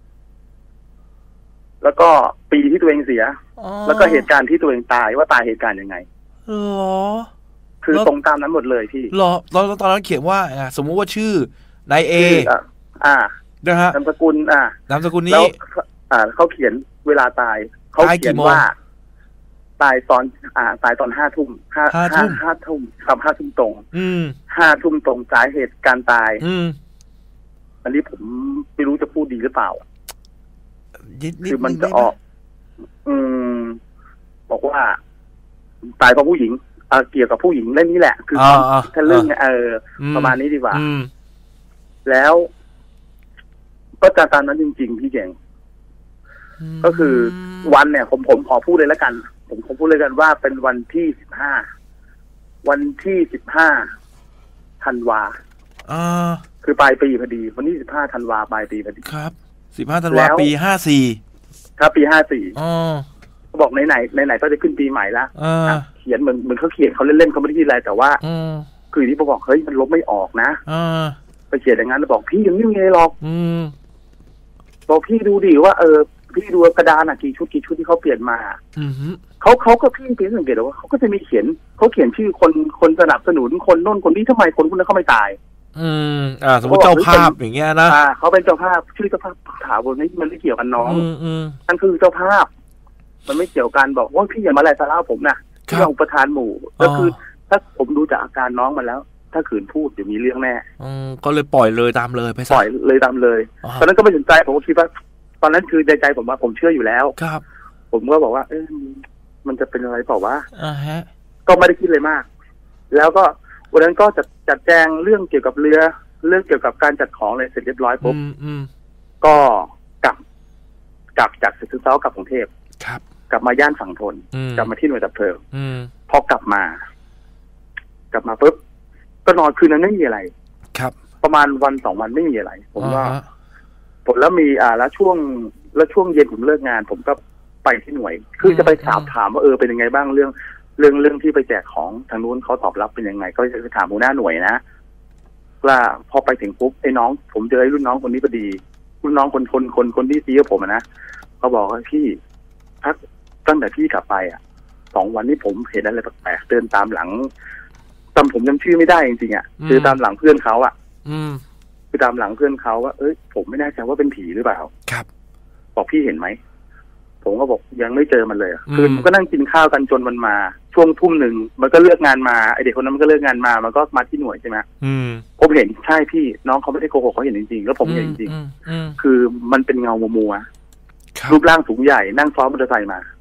Speaker 4: แล้วก็ปีที่ตัวเองเสียแล้วก็เหตุการณ์ที่ตัวเองตายว่าตายเหตุการณ์ยังไง
Speaker 3: หรอ
Speaker 4: คือตรงตามนั้นหมดเลยพี่
Speaker 3: หรอแล้วตอนนั้นเขียนว่าสมมุติว่าชื่อนายเอ
Speaker 4: อ่า
Speaker 3: นะฮะ
Speaker 4: นามสกุลอ่
Speaker 3: านามสกุลนี้
Speaker 4: แล้วอ่าเขาเขียนเวลาตายเขาเขียนว่าตายตอนอ่าตายตอนห้าทุ่มห้าห้าห้าทุ่มครับห้าทุ่มตรง
Speaker 3: อืม
Speaker 4: ห้าทุ่มตรงสาเหตุการตาย
Speaker 3: อืม
Speaker 4: อันนี้ผมไม่รู้จะพูดดีหรือเปล่าคือมันจะออกอืมบอกว่าตายเพราะผู้หญิงเอ่อเกี่ยวกับผู้หญิงเรื่องนี้แหละคือถ้าเรื่องเออประมาณนี้ดีกว่าแล้วก็จะตามนั้นจริงๆพี่เก่งก็คือวันเนี่ยผมผมขอพูดเลยแล้วกันผมขอพูดเลยกันว่าเป็นวันที่สิบห้าวันที่สิบห้าธันวา
Speaker 3: อ่า
Speaker 4: คือปลายปีพอดีวันที่สิบห้าธันวาปลายปีพอดี
Speaker 3: ครับสิบห้าธันวาปีห้าสี่
Speaker 4: ครับปีห้าสี่
Speaker 3: อ๋อ
Speaker 4: เขาบอกไหนไหนไหนก็จะขึ้นปีใหม่ละเขียนเหมือนเหมือนเขาเขียนเขาเล่นๆเขาไม่ได้คิดอะไรแต่ว่าคือที่ผมบอกเฮ้ยมันลบไม่ออกนะไปเขียนอย่างนั้นแล้วบอกพี่ยังไม่มีอะไรหรอกบอกพี่ดูดิว่าเออพี่ดูกระดานอ่ะกี่ชุดกี่ชุดที่เขาเปลี่ยนมาเขาเขาก็พี่พี่สังเกตว่าเขาก็จะมีเขียนเขาเขียนชื่อคนคนสนับสนุนคนโน่นคนนี้ทำไมคนคนนั้นเขาไม่ตาย
Speaker 3: อืมอ่าสมมติเจ้าภาพอย่างเงี้ยนะ
Speaker 4: อ่าเขาเป็นเจ้าภาพชื่อเจ้าภาพถามว่านี่มันไม่เกี่ยวกันน้องนั่นคือเจ้าภาพมันไม่เกี่ยวกันบอกว่าพี่อย่ามาไล่ซาร่าผมนะที่เราประธานหมู่ก็คือถ้าผมดูจากอาการน้องมาแล้วถ้าขืนพูดจะมีเรื่องแน่
Speaker 3: อืมก็เลยปล่อยเลยตามเลยไป
Speaker 4: ปล่อยเลยตามเลยตอนนั้นก็ไม่สนใจผมก็คิดว่าตอนนั้นคือใจใจผมว่าผมเชื่ออยู่แล้ว
Speaker 3: ครับ
Speaker 4: ผมก็บอกว่าเอ๊ะมันจะเป็นอะไรเปล่าวะ
Speaker 3: อ่าฮะ
Speaker 4: ก็ไม่ได้คิดเลยมากแล้วก็วันนั้นก็จัดจัดแจงเรื่องเกี่ยวกับเรือเรื่องเกี่ยวกับการจัดของอะไรเสร็จเรียบร้อยปุ๊บก็กลับจากจากศึกษากลับกรุงเทพ
Speaker 3: ครับ
Speaker 4: กลับมาย่านฝั่งทนกลับมาที่หน่วยดับเพลิงพอกลับมา กลับมาปุ๊บก็นอนคืนนั้นไม่มีอะไร
Speaker 3: ครับ
Speaker 4: ประมาณวันสองวันไม่มีอะไรผมว่าผมแล้วมีอ่าแล้วช่วงแล้วช่วงเย็นผมเลิกงานผมก็ไปที่หน่วยคือจะไปสอบถามว่าเออเป็นยังไงบ้างเรื่องเรื่องเรื่องที่ไปแจกของทางนู้นเขาตอบรับเป็นยังไงก็จะไปถามหัวหน้าหน่วยนะว่าพอไปถึงปุ๊บไอ้น้องผมเจอไอ้รุ่นน้องคนนี้พอดีรุ่นน้องคนคนคนคนที่ซีกับผมนะเขาบอกว่าพี่พักตั้งแต่พี่กลับไปอ่ะสองวันนี้ผมเห็นอะไรแปลกๆเดินตามหลังจำผมจำชื่อไม่ได้จริงๆอ่ะคือตามหลังเพื่อนเขาอ่ะคือตามหลังเพื่อนเขาว่าเอ้ยผมไม่แน่ใจว่าเป็นผีหรือเปล่า
Speaker 3: ครับ
Speaker 4: บอกพี่เห็นไหมผมก็บอกยังไม่เจอมันเลยคือมันก็นั่งกินข้าวกันจนมันมาช่วงทุ่มหนึ่งมันก็เลิกงานมาไอเด็กคนนั้นมันก็เลิกงานมามันก็มาที่หน่วยใช่ไหมผมเห็นใช่พี่น้องเขาไม่ได้โกหกเขาเห็นจริงๆแล้วผมเห็นจริงๆคือมันเป็นเงามัวๆรูปร่างสูงใหญ่นั่งซ้อนมอเตอร์ไซค์มา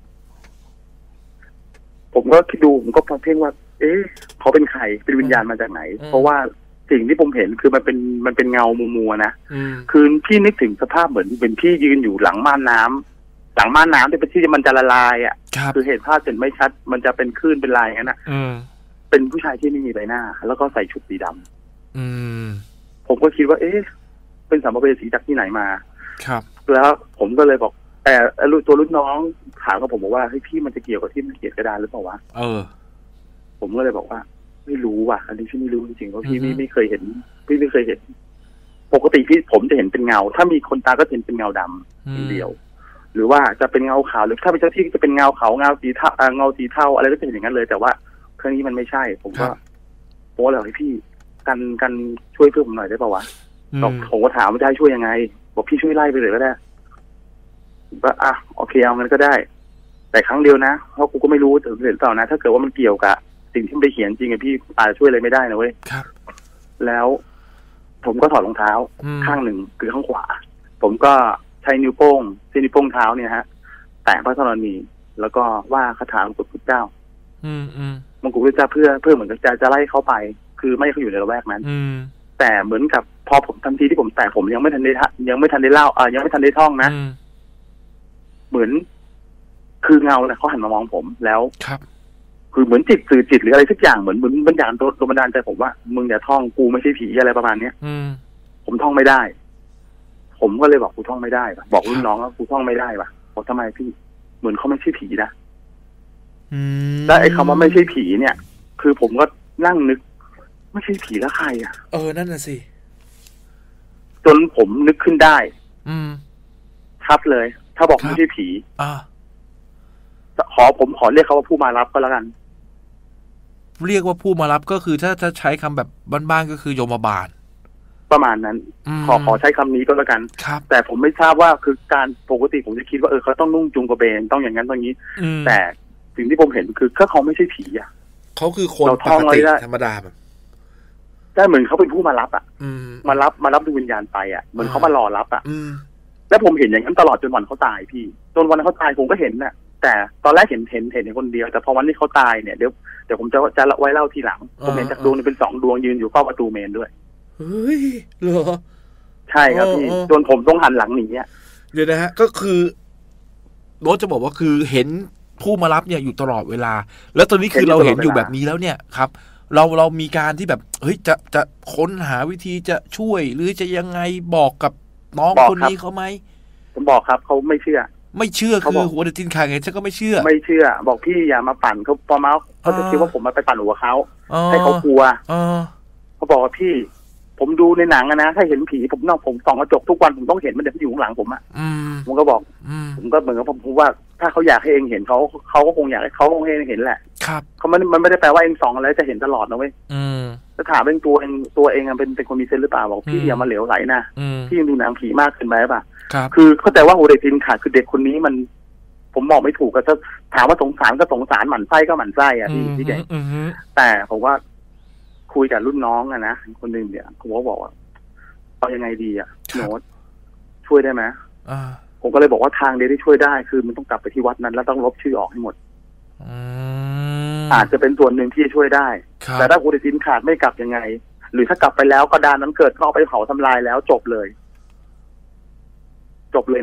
Speaker 4: ผมก็คิดดูผมก็เพ่งว่าเอ๊ะเขาเป็นใครเป็นวิญญาณมาจากไหนเพราะว่าสิ่งที่ผมเห็นคือมันเป็นมันเป็นเงามัวๆนะคือพี่นึกถึงสภาพเหมือนเป็นพี่ยืนอยู่หลังม่านน้ำหลังม่านน้ำที่เป็นที่มันจะละลายอ่ะคือเห็นภาพเห็นไม่ชัดมันจะเป็นคลื่นเป็นลายอย่างนั้นอ่ะเป็นผู้ชายที่ไม่มีใบหน้าแล้วก็ใส่ชุดสีดำผมก็คิดว่าเอ๊ะเป็นสัมภเวสีจากที่ไหนมา
Speaker 3: ครับ
Speaker 4: แล้วผมก็เลยบอกแต่ตัวรุ่นน้องถามกับผมบอกว่าเฮ้ยพี่มันจะเกี่ยวกับที่มันเขียนกระดานหรือเปล่าวะ
Speaker 3: เออ
Speaker 4: ผมก็เลยบอกว่าไม่รู้ว่ะอันนี้พี่ไม่รู้จริงๆเพราะพี่ไม่ไม่เคยเห็นพี่ไม่เคยเห็นปกติพี่ผมจะเห็นเป็นเงาถ้ามีคนตาก็เห็นเป็นเงาดำอย่างเดียวหรือว่าจะเป็นเงาขาวหรือถ้าเป็นเจ้าที่จะเป็นเงาขาวเงาสีเทาเงาสีเทาอะไรก็จะเป็นอย่างนั้นเลยแต่ว่าครั้งนี้มันไม่ใช่ผมก็โอ้แล้วให้พี่กันกันช่วยเพื่อนผมหน่อยได้ป่าววะผมก็ถามว่าได้ช่วยยังไงบอกพี่ช่วยไล่ไปเลยก็ได้ก็อ่ะโอเคเอางั้นก็ได้แต่ครั้งเดียวนะเพราะกูก็ไม่รู้ถึงหรือเปล่านะถ้าเกิดว่ามันเกี่ยวกับสิ่งที่มันไปเขียนจริงอะพี่อาจจะช่วยอะไรไม่ได้นะเว้ย
Speaker 3: ครับ
Speaker 4: แล้วผมก็ถอดรองเท้าข้างหนึ่งคือข้างขวาผมก็ใช้นิ้วโป้งใช้นิ้วโป้งเท้าเนี่ยฮะแตะพระธรณีแล้วก็ว่าคาถามงกุฎพุทธเจ้า
Speaker 3: อืมอืม
Speaker 4: มงกุฎพุทธเจ้าเพื่อเพื่อเหมือนกับจะจะไล่เขาไปคือไม่ให้เขาอยู่ในละแวกนั้น
Speaker 3: อืม
Speaker 4: แต่เหมือนกับพอผมทันทีที่ผมแตะผมยังไม่ทันได้ยังไม่ทันได้เล่าอ่ายังไม่ทันได้ท่องนะเหมือนคือเงาเนี่ยเขาหันมามองผมแล้ว
Speaker 3: ครับ
Speaker 4: คือเหมือนจิตสื่อจิตหรืออะไรสักอย่างเหมือนเหมือนบัญญัติตัวบันดาลใจผมว่ามึงอย่าท่องกูไม่ใช่ผีอะไรประมาณเนี้ยผมท่องไม่ได้ผมก็เลยบอกกูท่องไม่ได้ป่ะบอกรุ่นน้องว่ากูท่องไม่ได้ป่ะบอกทำไมพี่เหมือนเขาไม่ใช่ผีนะแล้วไอ้คำว่าไม่ใช่ผีเนี่ยคือผมก็นั่งนึกไม่ใช่ผีแล้วใครอ่ะ
Speaker 3: เออนั่นน่ะสิ
Speaker 4: จนผมนึกขึ้นได้
Speaker 3: อืม
Speaker 4: ชัดเลยถ้าบอกไม่ใช่ผี
Speaker 3: อ่า
Speaker 4: ขอผมขอเรียกเขาว่าผู้มารับก็แล้วกัน
Speaker 3: เรียกว่าผู้มารับก็คือถ้าจะใช้คำแบบบ้านๆก็คือโยมบาล
Speaker 4: ประมาณนั้นขอขอใช้คำนี้ก็แล้วกันแต่ผมไม่ทราบว่าคือการปกติผมจะคิดว่าเออเขาต้องนุ่งจุงกระเบนต้องอย่างนั้นตรงนี้แต่สิ่งที่ผมเห็นคือถ้าเขาไม่ใช่ผีอ่ะ
Speaker 3: เขาคือคนปกติธรรมดาแบบ
Speaker 4: ได้เหมือนเขาเป็นผู้มารับอ่ะมารับมารับดวงวิญญาณไปอ่ะเหมือนเขามารอรับอ่ะแล้วผมเห็นอย่างนั้นตลอดจนวันเขาตายพี่จนวันเขาตายผมก็เห็นน่ะแต่ตอนแรกเห็นเห็นเห็นคนเดียวแต่พอวันที่เขาตายเนี่ยเดี๋ยวเดี๋ยวผมจะจะไว้เล่าทีหลังผมเห็นจากดวงนึงเป็นสองดวงยืนอยู่เฝ้าประตูเมนด้วย
Speaker 3: เฮ้ยเหรอ
Speaker 4: ใช่ครับพี่จนผมต้องหันหลังหนีอ่ะ
Speaker 3: เดี๋ยวนะฮะก็คือโน้ตจะบอกว่าคือเห็นผู้มารับเนี่ยอยู่ตลอดเวลาแล้วตอนนี้คือเราเห็นอยู่แบบนี้แล้วเนี่ยครับเราเรามีการที่แบบเฮ้ยจะจะค้นหาวิธีจะช่วยหรือจะยังไงบอกกับน้องคนนี้เขาไหม
Speaker 4: ผมบอกครับเขาไม่เชื่อ
Speaker 3: ไม่เชื่อคือหัวเด็ดทินขาไงฉันก็ไม่เชื่อ
Speaker 4: ไม่เชื่อบอกพี่อย่ามาปั่นเขาพอมาเขาจะคิดว่าผมมาไปปั่นหัวเขาให้เขากลัวเขาบอกว่าพี่ผมดูในหนังนะถ้าเห็นผีผมนอกผมส่องกระจกทุกวันผมต้องเห็นมันเดินอยู่ข้างหลังผมอ่ะผมก็บอกผมก็เหมือนกับผมพูดว่าถ้าเขาอยากให้เองเห็นเขาเขาก็คงอยากให้เขาคงให้เห็นแหละ
Speaker 3: ครับ
Speaker 4: เขามันมันไม่ได้แปลว่าเองส่องอะไรจะเห็นตลอดนะเว้ยจะถามเองตัวเองตัวเองเป็นเป็นคนมีเซนหรือเปล่าบอกพี่อย่ามาเหลวไหลนะพี่ยังดูหนังผีมากเกินไปป่ะคือเข้าใจว่าโหเด็กทินขาดคือเด็กคนนี้มันผมบอกไม่ถูกก็จะถามว่าสงสารก็สงสารหมั่นไส้ก็หมั่นไส้อ่ะพี่พี่แกแต่ผมว่าคุยกับรุ่นน้องอะนะคนหนึ่งเนี่ยผมก็บอกว่าเอายังไงดีอะโน้ตช่วยได้ไหมผมก็เลยบอกว่าทางเดียวที่ช่วยได้คือมันต้องกลับไปที่วัดนั้นแล้วต้องลบชื่อออกให้หมดอาจจะเป็นส่วนหนึ่งที่ช่วยได้แต่ถ้าคุณสินขาดไม่กลับยังไงหรือถ้ากลับไปแล้วก็ดานนั้นเกิดก็เอาไปเผาทำลายแล้วจบเลยจบเลยนะ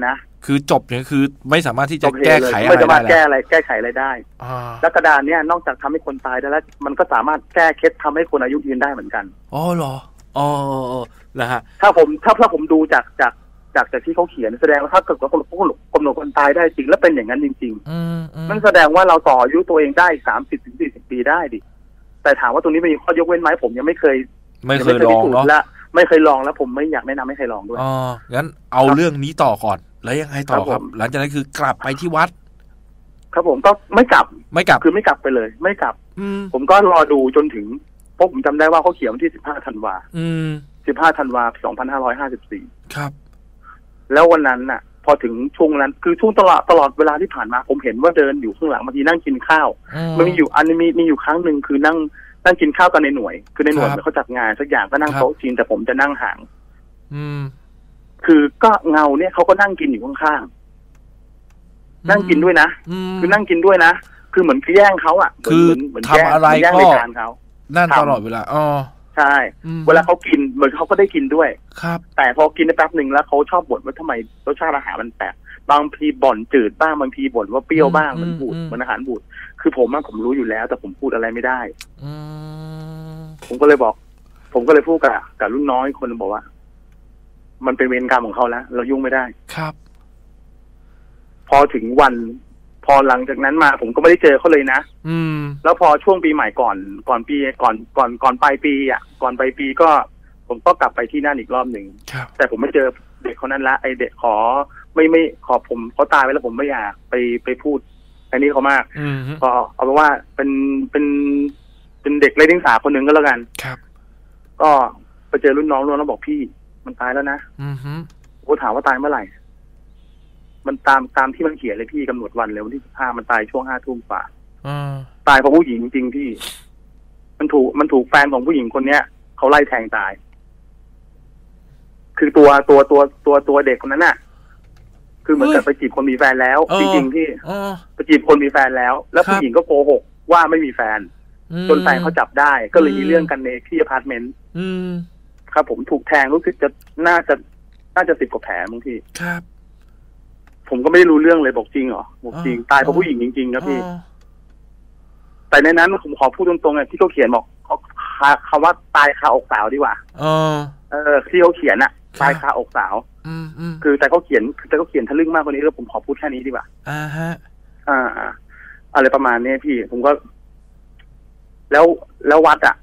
Speaker 3: คือจบเนี่ยคือไม่สามารถที่จะแก้ไขอะไรได้
Speaker 4: ไม่สามารถแก้อะไรแก้ไขอะไรได้แล้วกระดานเนี่ยนอกจากทำให้คนตายได้แล้วมันก็สามารถแก้เคล็ดทำให้คนอายุยืนได้เหมือนกัน
Speaker 3: อ๋อเหรออ๋อนะฮะ
Speaker 4: ถ้าผมถ้าถ้าผมดูจากจากจากจากที่เขาเขียนแสดงว่าถ้าเกิดว่าคนกำหนดคนตายได้จริงแล้วเป็นอย่างนั้นจริงๆนั่นแสดงว่าเราต่ออายุตัวเองได้สามสิบถึงสี่สิบปีได้ดิแต่ถามว่าตรงนี้มีข้อยกเว้นไหมผมยังไม่เคย
Speaker 3: ไม่เคยลองเนาะ
Speaker 4: ไม่เคยลองแล้วผมไม่อยากแนะนำให้ใครลองด้วย
Speaker 3: อ๋องั้นเอาเรื่องนี้ต่อก่อนแล้วยังไงต่อครับหลังจากนั้นคือกลับไปที่วัด
Speaker 4: ครับผมก็ไม่กลับ
Speaker 3: ไม่กลับ
Speaker 4: คือไม่กลับไปเลยไม่กลับผมก็รอดูจนถึงเพราะผมจำได้ว่าเขาเขียนวันที่สิบห้าธันวาสิบห้าธันวาสองพันห้าร้อยห้าสิบสี่
Speaker 3: ครับ
Speaker 4: แล้ววันนั้นน่ะพอถึงช่วงนั้นคือช่วงตลอดตลอดเวลาที่ผ่านมาผมเห็นว่าเดินอยู่ข้างหลังบางทีนั่งกินข้าวมันมีอยู่อันนี้มีมีอยู่ครั้งหนึ่งคือนั่งนั่งกินข้าวกันในหน่วยคือในหน่วยเขาจัดงานสักอย่างก็นั่งโต๊ะจีนแต่ผมจะนั่งห่างคือก็เงาเนี่ยเขาก็นั่งกินอยู่ข้างๆนั่งกินด้วยนะคือนั่งกินด้วยนะคือเหมือนแย่งเขาอ่ะ
Speaker 3: คือทำอะไรก็นั่นตลอดเวลาอ๋อ
Speaker 4: ใช่เวลาเขากินเหมือนเขาก็ได้กินด้วย
Speaker 3: ครับ
Speaker 4: แต่พอกินได้แป๊บหนึ่งแล้วเขาชอบบ่นว่าทำไมรสชาติอาหารมันแปลกบางทีบ่นจืดบ้างบางทีบ่นว่าเปรี้ยวบ้างมันบูดมันอาหารบูดคือผมอะผมรู้อยู่แล้วแต่ผมพูดอะไรไม่ได้ผมก็เลยบอกผมก็เลยพูดกับกับรุ่นน้อยคนบอกว่ามันเป็นเวรกรรมของเขาแล้วเรายุ่งไม่ได้
Speaker 3: ครับ
Speaker 4: พอถึงวันพอหลังจากนั้นมาผมก็ไม่ได้เจอเขาเลยนะ
Speaker 3: อืม
Speaker 4: แล้วพอช่วงปีใหม่ก่อนก่อนปีก่อนก่อนก่อนปลายปีอ่ะก่อนปลายปีก็ผมก็กลับไปที่นั่นอีกรอบหนึ่งแต่ผมไม่เจอเด็กคนนั้นละไอเด็กขอไม่ไม่ขอผมเขาตายไปแล้วผมไม่อยากไปไปพูดอันนี้เขามากพอเอาเป็นว่าเป็นเป็นเป็นเด็กไร้เดียงสาคนหนึ่งก็แล้วกัน
Speaker 3: ครับ
Speaker 4: ก็ไปเจอรุ่นน้องรุ่นน้องบอกพี่มันตายแล้วนะ
Speaker 3: อือฮึ
Speaker 4: ผมถามว่าตายเมื่อไหร่มันตามตามที่มันเขียนเลยพี่กำหนดวันเลยวันที่สิบห้ามันตายช่วงห้าทุ่มกว่าตายเพราะผู้หญิงจริงพี่มันถูกมันถูกแฟนของผู้หญิงคนเนี้ยเขาไล่แทงตายคือตัวตัวตัวตัวตัวเด็กคนนั้นน่ะคือเหมือนกับไปจีบคนมีแฟนแล้วจริงๆพี่ไปจีบคนมีแฟนแล้วแล้วผู้หญิงก็โกหกว่าไม่มีแฟนจนแฟนเขาจับได้ก็เลยมีเรื่องกันในที่อพาร์ตเมนต์ครับผมถูกแทงรู้สึกจะน่าจะน่าจะสิบกว่าแผลบางที
Speaker 3: ครับ
Speaker 4: ผมก็ไม่ได้รู้เรื่องเลยบอกจริงเหรอบอกจริงตายเพราะผู้หญิงจริงๆครับพี่แต่ในนั้นผมขอพูดตรงๆเลยที่เขาเขียนบอกคำว่าตายคาอกสาวดีกว่าเออที่เขาเขียนอะตายคาอกสาวคือแต่เขาเขียนแต่เขาเขียนทะลึ่งมากกว่านี้แล้วผมขอพูดแค่นี้ดีกว่า
Speaker 3: อ่าฮะ
Speaker 4: อ่าอะไรประมาณนี้พี่ผมก็แล้วแล้ววัดอะ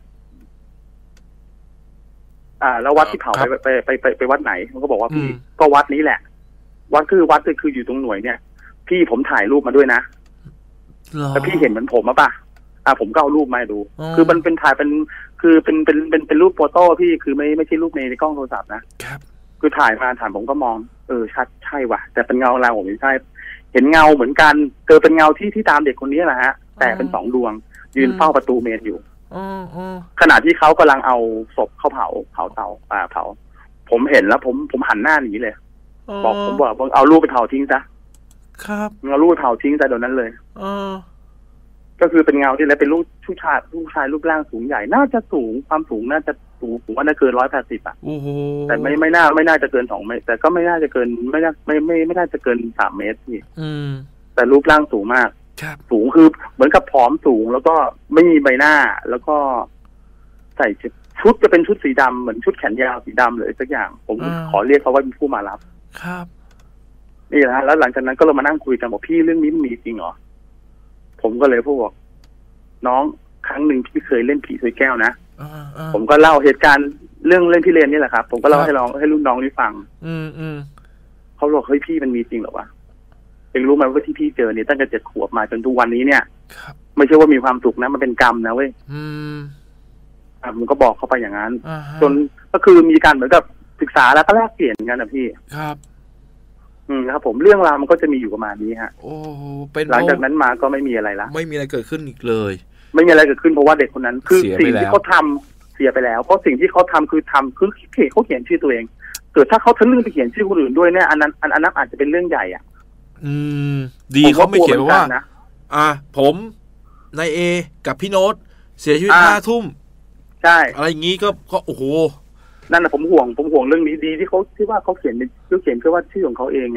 Speaker 4: อ่าแล้ววัดที่เผาไปไปไปไปไปวัดไหนมันก็บอกว่าพี่ก็วัดนี้แหละวัดคือวัดคืออยู่ตรงหน่วยเนี่ยพี่ผมถ่ายรูปมาด้วยนะแล้วพี่เห็นเหมือนผมอ่ะป่ะอ่าผมก็เอารูปมาดูคือมันเป็นถ่ายเป็นคือเป็นเป็นเป็นเป็นรูปโฟโต้พี่คือไม่ไม่ใช่รูปในในกล้องโทรศัพท์นะครับคือถ่ายมาถ่ายผมก็มองเออชัดใช่ว่ะแต่เป็นเงาเราผมไม่ใช่เห็นเงาเหมือนกันเจอเป็นเงาที่ที่ตามเด็กคนนี้แหละฮะแต่เป็นสองดวงยืนเฝ้าประตูเมนอยู่ขณะที่เขากำลังเอาศพเข้าเผาเผาเตาอ่าเผาผมเห็นแล้วผมผมหันหน้าหนีเลยบอกผมบอกเอารูปไปเผาทิ้งซะ
Speaker 3: ครับ
Speaker 4: เอารูปไปเผาทิ้งซะเดี๋ยวนั้นเลย
Speaker 3: อ
Speaker 4: ก็คือเป็นเงาที่แล้วเป็นรูปผู้ชายผู้ชายรูปร่างสูงใหญ่น่าจะสูงความสูงน่าจะสูงผมว่าน่าเกินร้อยแปดสิบอ่ะแต่ไม่ไม่น่าไม่น่าจะเกินสองเมตรแต่ก็ไม่น่าจะเกินไม่น่าไม่ไม่ไม่น่าจะเกินสามเมตรพี่แต่รูปร่างสูงมากสูงคือเหมือนกับผอมสูงแล้วก็ไม่มีใบหน้าแล้วก็ใส่ชุดจะเป็นชุดสีดำเหมือนชุดแขนยาวสีดำเลยสักอย่างผมขอเรียกเขาว่าเป็นผู้มารับ
Speaker 3: ครับ
Speaker 4: นี่แหละแล้วหลังจากนั้นก็เรามานั่งคุยกันบอกพี่เรื่องนี้มันมีจริงเหรอผมก็เลยพูดบอกน้องครั้งหนึ่งพี่เคยเล่นผีถ้วยแก้วนะผมก็เล่าเหตุการณ์เรื่องเล่นพี่เลนนี่แหละครับผมก็เล่าให้น้องให้รุ่นน้องได้ฟัง
Speaker 3: อืมอืม
Speaker 4: เขาบอกเฮ้ยพี่มันมีจริงเหรอวะเองรู้ไหมว่าที่พี่เจอเนี่ยตั้งแต่เจ็ดขวบมาจนทุกวันนี้เนี่ยไม่ใช่ว่ามีความสุขนะมันเป็นกรรมนะเว้ย
Speaker 3: อืม
Speaker 4: อ่ามันก็บอกเขาไปอย่างนั้นจนก็คือมีการเหมือนกับศึกษาแล้วก็แลกเปลี่ยนกันนะพี่
Speaker 3: ครับ
Speaker 4: อืมครับผมเรื่องราวมันก็จะมีอยู่ประมาณนี้ฮะ
Speaker 3: โอ้เป็น
Speaker 4: หลังจากนั้นมาก็ไม่มีอะไรละ
Speaker 3: ไม่มีอะไรเกิดขึ้นอีกเลย
Speaker 4: ไม่มีอะไรเกิดขึ้นเพราะว่าเด็กคนนั้นคือสิ่งที่เขาทำเสียไปแล้วเพราะสิ่งที่เขาทำคือทำคือเขาเขียนชื่อตัวเองเกิดถ้าเขาทะลึ่งไปเขียนชื่อคนอื่นด้วยเนี่ยอันนั้นอันนั้นอาจจะเป็นเรื่องใหญ่อ่ะ
Speaker 3: อืมดีเขาไม่เขียนว่าอ่ะผมนายเอกับพี่โน้ตเสียชีวิตห้าทุ่ม
Speaker 4: ใช่
Speaker 3: อะไรอย่างงี้ก็ก็โอ้โห
Speaker 4: นั่นแหละผมห่วงผมห่วงเรื่องนี้ดีที่เขาที่ว่าเขาเขียนเขาเขียนแค่ว่าชื่อของเขาเองไง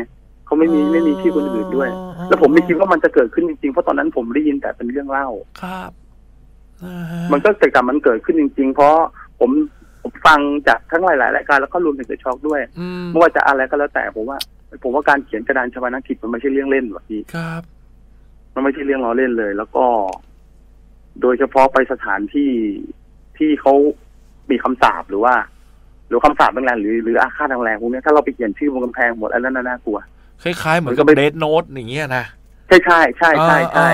Speaker 4: เขาไม่มีไม่มีชื่อคนอื่นด้วยแล้วผมไม่คิดว่ามันจะเกิดขึ้นจริงๆเพราะตอนนั้นผมได้ยินแต่เป็นเรื่องเล่า
Speaker 3: ครับ
Speaker 4: มันก็แต่กับมันเกิดขึ้นจริงๆเพราะผมผมฟังจากทั้งหลายๆรายการแล้วก็รวมถึงเดอะช็อคด้วยไม่ว่าจะอะไรก็แล้วแต่ผมว่าผมว่าการเขียนกระดานชาปนกิจมันไม่ใช่เรื่องเล่นหรอกพี่
Speaker 3: ครับ
Speaker 4: มันไม่ใช่เรื่องล้อเล่นเลยแล้วก็โดยเฉพาะไปสถานที่ที่เขามีคำสาปหรือว่าหรือคำสาปแรงๆหรือหรืออาฆาตแรงๆพวกนี้ถ้าเราไปเขียนชื่อบนกำแพงหมดอันนั้นน่ากลัว
Speaker 3: คล้ายๆเหมือนกับเดธโน้ตอย่างเงี้ยนะ
Speaker 4: ใช่ใช่ใช่ใช่ใช่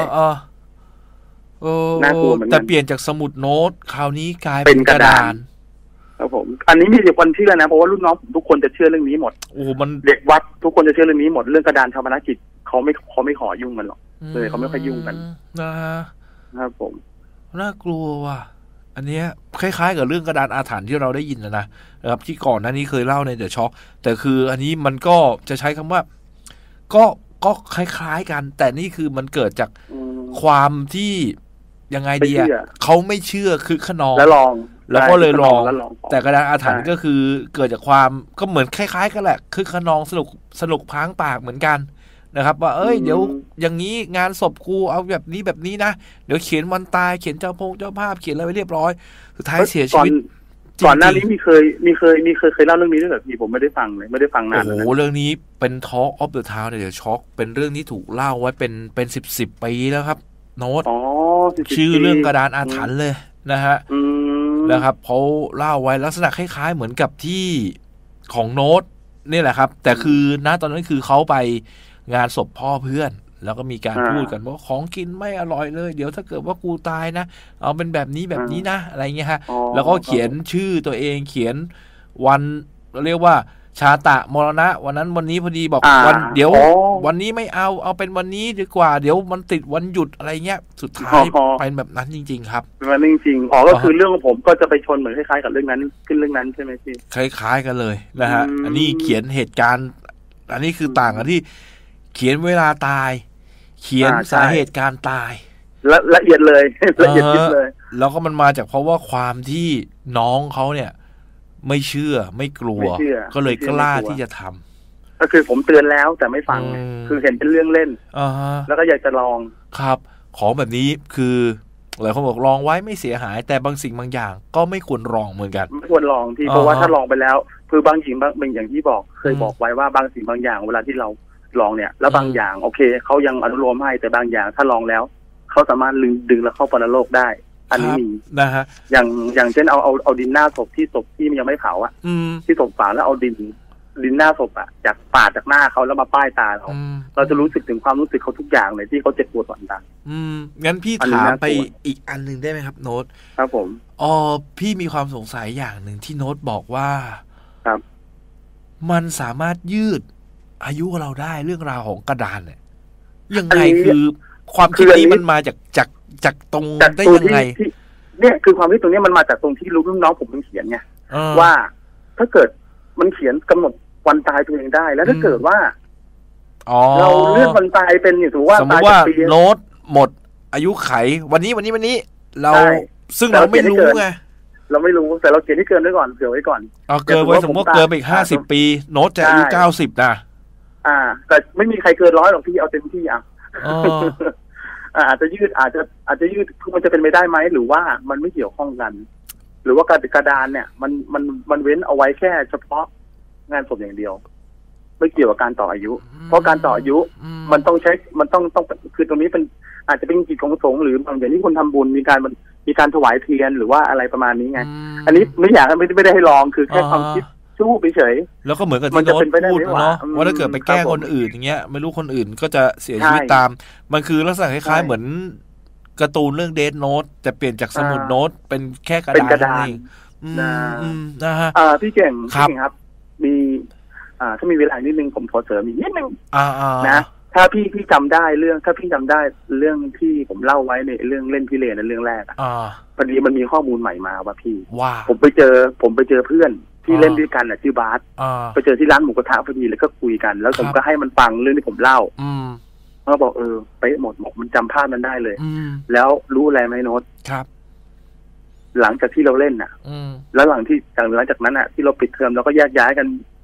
Speaker 3: น่ากลัวเหมือนกันแต่เปลี่ยนจากสมุดโน้ตคราวนี้กลาย
Speaker 4: เป็นกระดานครับผมอันนี้มีแต่คนเชื่อนะเพราะว่ารุ่นน้องทุกคนจะเชื่อเรื่องนี้หมด
Speaker 3: โอ้มัน
Speaker 4: เด็กวัดทุกคนจะเชื่อเรื่องนี้หมดเรื่องกระดานชาปนกิจเขาไม่เขาไม่ขอยุ่งกันหรอกเลยเขาไม่ค่อยยุ่งกันนะครับผม
Speaker 3: น่ากลัวว่ะอันเนี้ยคล้ายๆกับเรื่องกระดานอาถรรพ์ที่เราได้ยินนะนะครับที่ก่อนหน้านี้เคยเล่าในเดอะช็อคแต่คืออันนี้มันก็จะใช้คำว่าก็ก็คล้ายๆกันแต่นี่คือมันเกิดจากความที่ยังไงดีอ่ะเขาไม่เชื่อคือขนอง
Speaker 4: แล้วลอง
Speaker 3: แล้วก็เลยลองแต่กระดานอาถรรพ์ก็คือเกิดจากความก็เหมือนคล้ายๆกันแหละคือขนองสนุกสนุกพังปากเหมือนกันนะครับว่าเอ้ยเดี๋ยวอย่างนี้งานศพกูเอาแบบนี้แบบนี้นะเดี๋ยวเขียนวันตายเขียนเจ้าพงเจ้าภาพเขียนอะไรไว้เรียบร้อยสุดท้ายเสียชีวิต
Speaker 4: ก่อนหน้านี้มีเคยมีเคยมีเคยเคยเล่าเรื่องนี้ด้วยแบบพี่ผมไม่ได้ฟังเลยไม่ได้ฟังนาน
Speaker 3: โอ้โหเรื่องนี้เป็น Talk of the Town เนี่ยเดี๋ยวช็อกเป็นเรื่องที่ถูกเล่าไว้เป็นเป็นสิบสิบปีแล้วครับโน้ตชื่อเรื่องกระดานอาถรรพ์เลยนะฮะนะครับเขาเล่าไว้ลักษณะคล้ายๆเหมือนกับที่ของโน้ตนี่แหละครับแต่คือณตอนนั้นคือเขาไปงานศพพ่อเพื่อนแล้วก็มีการพูดกันว่าของกินไม่อร่อยเลยเดี๋ยวถ้าเกิดว่ากูตายนะเอาเป็นแบบนี้แบบนี้นะอะไรเงี้ยฮะแล้วก็เขียนชื่อตัวเองเขียนวันเรียกว่าชาตะมรณะวันนั้นวันนี้พอดีบอกวันเดี๋ยววันนี้ไม่เอาเอาเป็นวันนี้ดีกว่าเดี๋ยวมันติดวันหยุดอะไรเงี้ยสุดท้ายเป็นแบบนั้นจริงๆครับ
Speaker 4: เป็นแบบนั้นจริงๆอ๋อก็คือเรื่องของผมก็จะไปชนเหมือนคล้ายๆกับเรื่องนั้นขึ้นเรื่องนั้นใช่ไหมพี่
Speaker 3: คล้ายๆกันเลยนะฮะอันนี้เขียนเหตุการณ์อันนี้คือต่างกันที่เขียนเวลาตายเขียนสาเหตุการตาย
Speaker 4: ละละเอียดเลยละเอียดยิบเลย
Speaker 3: แล้วก็มันมาจากเพราะว่าความที่น้องเขาเนี่ยไม่เชื่อไม่กลัวก็เลยกล้าที่จะทำ
Speaker 4: ก็คือผมเตือนแล้วแต่ไม่ฟังคือเห็นเป็นเรื่องเล่นแล้วก็อยากจะลอง
Speaker 3: ครับของแบบนี้คือหลายคนบอกลองไว้ไม่เสียหายแต่บางสิ่งบางอย่างก็ไม่ควรลองเหมือนกัน
Speaker 4: ไม่ควรลองที่เพราะว่าถ้าลองไปแล้วคือบางสิ่งบางอย่างที่บอกเคยบอกไว้ว่าบางสิ่งบางอย่างเวลาที่เราลองเนี่ยแล้วบางอย่างโอเคเขายังอนุโลมให้แต่บางอย่างถ้าลองแล้วเขาสามารถดึงดึงแล้วเข้าปรโลกได้อันนี้มี
Speaker 3: นะฮะ
Speaker 4: อย่างอย่างเช่นเอาเอาเอาดินหน้าศพที่ศพที่มันยังไม่เผาอ่ะที่ศพฝังแล้วเอาดินดินหน้าศพอ่ะจากปาดจากหน้าเขาแล้วมาป้ายตาเราเราจะรู้สึกถึงความรู้สึกเขาทุกอย่างเลยที่เขาเจ็บปวดต่าง
Speaker 3: ๆอืมงั้นพี่ถามไปอีกอันนึงได้ไหมครับโน้ต
Speaker 4: ครับผม
Speaker 3: อ๋อพี่มีความสงสัยอย่างหนึ่งที่โน้ตบอกว่า
Speaker 4: ครับ
Speaker 3: มันสามารถยืดอายุเราได้เรื่องราวของกระดานเนี่ยยังไงคือความคิดนี้มันมาจากจากจากตรงได้ยังไง
Speaker 4: เนี่ยคือความคิดตรงนี้มันมาจากตรงที่รู้รุ่นน้องผมเขียนไงว่าถ้าเกิดมันเขียนกำหนดวันตายตัวเองได้แล้วถ้าเกิดว่าเราเลื่อนวันตายเป็นอย่างสมมติว่า
Speaker 3: สมมติว่าโน้ตหมดอายุไขวันนี้วันนี้วันนี้เราซึ่งเราไม่รู้ไง
Speaker 4: เราไม่รู้แต่เราเขียนที่เกินไว้ก่อนเผื่อไว้ก่อน
Speaker 3: เอาเกินไว้สมมติเกินไปอีกห้าสิบปีโน้ตจะอายุเก้าสิบนะ
Speaker 4: อ่าแต่ไม่มีใครเกินร้อยหรอกพี่เอาเต็มที่อ่ะอาจจะยืดอาจจะอาจจะยืดคือมันจะเป็นไปได้ไหมหรือว่ามันไม่เกี่ยวข้องกันหรือว่ากระดานเนี่ยมันมันมันเว้นเอาไว้แค่เฉพาะงานศพอย่างเดียวไม่เกี่ยวกับการต่ออายุเพราะการต่ออายุมันต้องใช้มันต้องต้องคือตรงนี้เป็นอาจจะเป็นกิจของสงฆ์หรือบางอย่างที่คนทำบุญมีการมันมีการถวายเทียนหรือว่าอะไรประมาณนี้ไงอันนี้ไม่อยากไม่ไม่ได้ให้ลองคือแค่ความคิดชู้ไปเฉย
Speaker 3: แล้วก็เหมือนกับที่โน้ตพูดเนาะว่าถ้าเกิดไปแก้คนอื่นอย่างเงี้ยไม่รู้คนอื่นก็จะเสียชีวิตตามมันคือลักษณะคล้ายๆเหมือนการ์ตูนเรื่องเดธโน้ตแต่เปลี่ยนจากสมุดโน้ตเป็นแค่กระดาษ
Speaker 4: เองนะฮะพี่เก่งครับมีอ่าถ้ามีเวลานิดนึงผมขอเสริมอีกนิดนึงนะถ้าพี่พี่จำได้เรื่องถ้าพี่จำได้เรื่องที่ผมเล่าไว้ในเรื่องเล่นพี่เลนในเรื่องแรกอ่ะพอดีมันมีข้อมูลใหม่มาว่าพี่ผมไปเจอผมไปเจอเพื่อนที่เล่นด้วยกันอ่ะชื่อบาสไปเจอที่ร้านหมูกระทะพอดีเลยก็คุยกันแล้วผมก็ให้มันฟังเรื่องที่ผมเล่าเขาบอกเออไปหมดหมดมันจำภาพนั้นได้เลยแล้วรู้อะไรไหมโน้ต
Speaker 3: ครับ
Speaker 4: หลังจากที่เราเล่นน่ะแล้วหลังที่หลังจากนั้นอ่ะที่เราปิดเทอมเราก็แยกย้ายกัน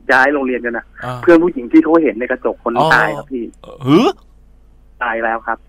Speaker 4: ย้ายโรงเรียนกันนะเพื่อนผู้หญิงที่เขาเห็นในกระจกคนตายครับพี่
Speaker 3: หือ
Speaker 4: ตายแล้วครับ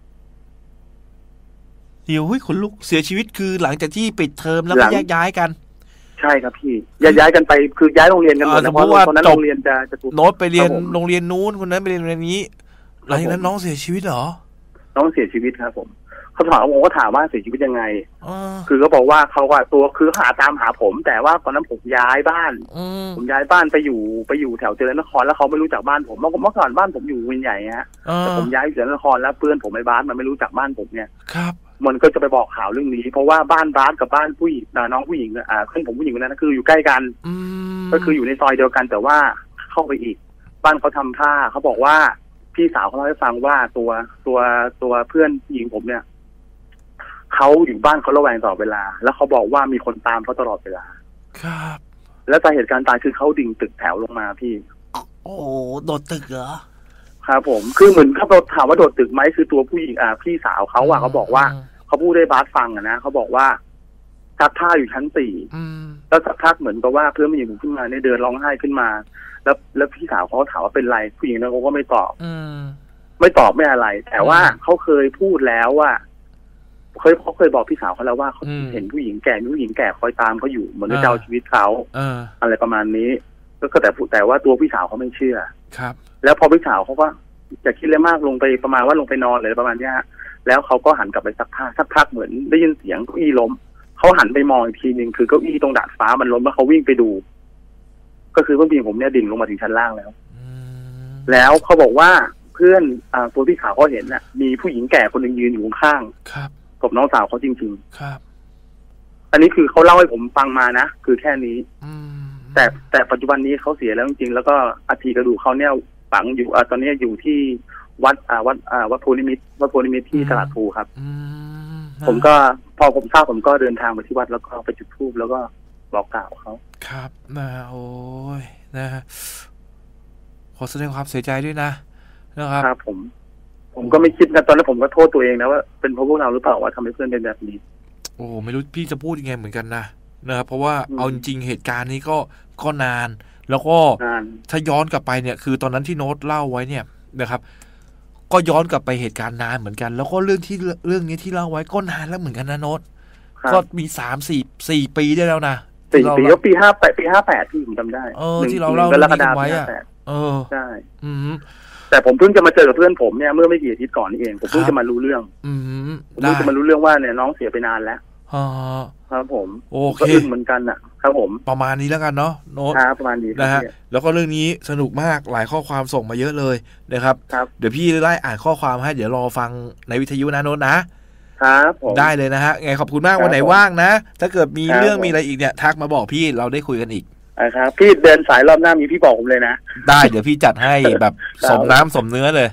Speaker 3: เดี๋ยวเฮ้ยคนลุกเสียชีวิตคือหลังจากที่ปิดเทอมแล้วก็แยกย้ายกัน
Speaker 4: ใช่ครับพี่ย้ายย้ายกันไปคือย้ายโรงเรียนกันหมดเพราะว่าตอนนั้นโรงเรียนจะจะถูก
Speaker 3: โน้ตไปเรียนโรงเรียนนู้นคนนั้นไปเรียนโรงเรียนนี้หลังจากนั้นน้องเสียชีวิตเหรอ
Speaker 4: น้องเสียชีวิตครับผมเขาถามผมก็ถามว่าเสียชีวิตยังไงคือเขาบอกว่าเขาว่าตัวคือหาตามหาผมแต่ว่าตอนนั้นผมย้ายบ้านผมย้ายบ้านไปอยู่ไปอยู่แถวเจริญนครแล้วเขาไม่รู้จักบ้านผมเมื่อเมื่อก่อนบ้านผมอยู่วินใหญ่ฮะแต่ผมย้ายไปเจริญนครแล้วเพื่อนผมไอ้บ้านมันไม่รู้จักบ้านผมเนี่ย
Speaker 3: ครับ
Speaker 4: มันก็จะไปบอกข่าวเรื่องนี้เพราะว่าบ้านบ้านกับบ้านผู้หญิงน้องผู้หญิงอ่าเพื่อนผมผู้หญิงคนนั้นคืออยู่ใกล้กันก็คืออยู่ในซอยเดียวกันแต่ว่าเข้าไปอีกบ้านเขาทำท่าเขาบอกว่าพี่สาวเขาเล่าให้ฟังว่าตัวตัวตัวเพื่อนผู้หญิงผมเนี่ยเขาอยู่บ้านเขาระแวงตลอดเวลาแล้วเขาบอกว่ามีคนตามเขาตลอดเวลา
Speaker 3: ครับ
Speaker 4: แล้วสาเหตุการตายคือเขาดิ่งตึกแถวลงมาพี่
Speaker 3: โอ้โดดตึกเหรอ
Speaker 4: ครับผมคือเหมือนถ้าเราถามว่าโดดตึกไหมคือตัวผู้หญิงอ่าพี่สาวเขาอะเขาบอกว่าเขาพูดได้บาสฟังอะนะเขาบอกว่าซักผ้าอยู่ชั้นสี่แล้วสักพักเหมือนกับว่าเพื่อนผู้หญิงผมขึ้นมาเนี่ยเดินร้องไห้ขึ้นมาแล้วแล้วพี่สาวเขาถามว่าเป็นไรผู้หญิงนั้นเขาก็ไม่ตอบไม่ตอบไม่อะไรแต่ว่าเขาเคยพูดแล้วว่าเคยเขาเคยบอกพี่สาวเขาแล้วว่าเขาเห็นผู้หญิงแก่มีผู้หญิงแก่คอยตามเขาอยู่เหมือนจะเอาชีวิตเขาอะไรประมาณนี้ก็แต่แต่ว่าตัวพี่สาวเขาไม่เชื่อ
Speaker 3: ครับ
Speaker 4: แล้วพอพี่สาวเขาก็จะคิดเลยมากลงไปประมาณว่าลงไปนอนเลยประมาณนี้แล้วเขาก็หันกลับไปสักพักสักพักเหมือนได้ยินเสียงเก้าอี้ล้มเขาหันไปมองอีกทีนึงคือเก้าอี้ตรงดาดฟ้ามันล้มแล้วเขาวิ่งไปดูก็คือเพื่อนผมเนี่ยดิ่งลงมาถึงชั้นล่างแล้วแล้วเขาบอกว่าเพื่อนอ่าตัวพี่สาวเขาเห็นน่ะมีผู้หญิงแก่คนหนึ่งยืนอยู่ข้าง
Speaker 3: ครับ
Speaker 4: กับน้องสาวเขาจริง
Speaker 3: ๆครับ
Speaker 4: อันนี้คือเขาเล่าให้ผมฟังมานะคือแค่นี้แต่แต่ปัจจุบันนี้เขาเสียแล้วจริงๆแล้วก็อัฐิกระดูกเขาเนี่ยฝังอยู่อ่าตอนนี้อยู่ที่วัดอ่าวัดอ่าวัดโพนิมิตวัดโพนิมิตที่ตลาดภูครับผมก็พอผมทราบผมก็เดินทางไปที่วัดแล้วก็ไปจุดธูปแล้วก็บอกกล่าวเขา
Speaker 3: ครับนะโอ้ยนะขอแสดงความเสียใจด้วยนะนะครับ
Speaker 4: ครับผมผมก็ไม่คิดนะตอนนั้นผมก็โทษตัวเองนะว่าเป็นเพราะพวกเราหรือเปล่าว่าทำให้เพื่อนเป็นแบบนี้
Speaker 3: โอ้ไม่รู้พี่จะพูดยังไงเหมือนกันนะนะครับเพราะว่าเอาจริงๆเหตุการณ์นี้ก็ก็นานแล้วก็ถ้าย้อนกลับไปเนี่ยคือตอนนั้นที่โน้ตเล่าไว้เนี่ยนะครับก็ย้อนกลับไปเหตุการณ์นานเหมือนกันแล้วก็เรื่องที่เรื่องนี้ที่เล่าไว้ก็นานแล้วเหมือนกันนะโน้ตก็มีสามสี่สี่ปีได้แล้วนะ
Speaker 4: สี่ปีก็ปีห้าแปดปีห้าแปดที่ผมจำได้
Speaker 3: เออที่เราเล่าเรื่องนี้ไว้อะเออ
Speaker 4: ใช่แต่ผมเพิ่งจะมาเจอกับเพื่อนผมเนี่ยเมื่อไม่กี่อาทิตย์ก่อนนี่เองผมเพิ่งจะมารู้เรื่องผมเพิ่งจะมารู้เรื่องว่าเนี่ยน้องเสียไปนานแล้วครับผม
Speaker 3: โอเค
Speaker 4: เหมือนกันนะครับผม
Speaker 3: ประมาณนี้แล้วกันเนาะโน้ต
Speaker 4: ประมาณนี้
Speaker 3: นะฮะแล้วก็เรื่องนี้สนุกมากหลายข้อความส่งมาเยอะเลยนะครับเดี๋ยวพี่ไล่อ่านข้อความให้เดี๋ยวรอฟังในวิทยุนะโน้ตนะครับได้เลยนะฮะไงขอบคุณมากวันไหนว่างนะถ้าเกิดมีเรื่องมีอะไรอีกเนี่ยทักมาบอกพี่เราได้คุยกันอีก
Speaker 4: ครับพี่เดินสายรอบหน้ามีพี่บอกผมเลยนะ
Speaker 3: ได้เดี๋ยวพี่จัดให้แบบสมน้ำสมเนื้อเลย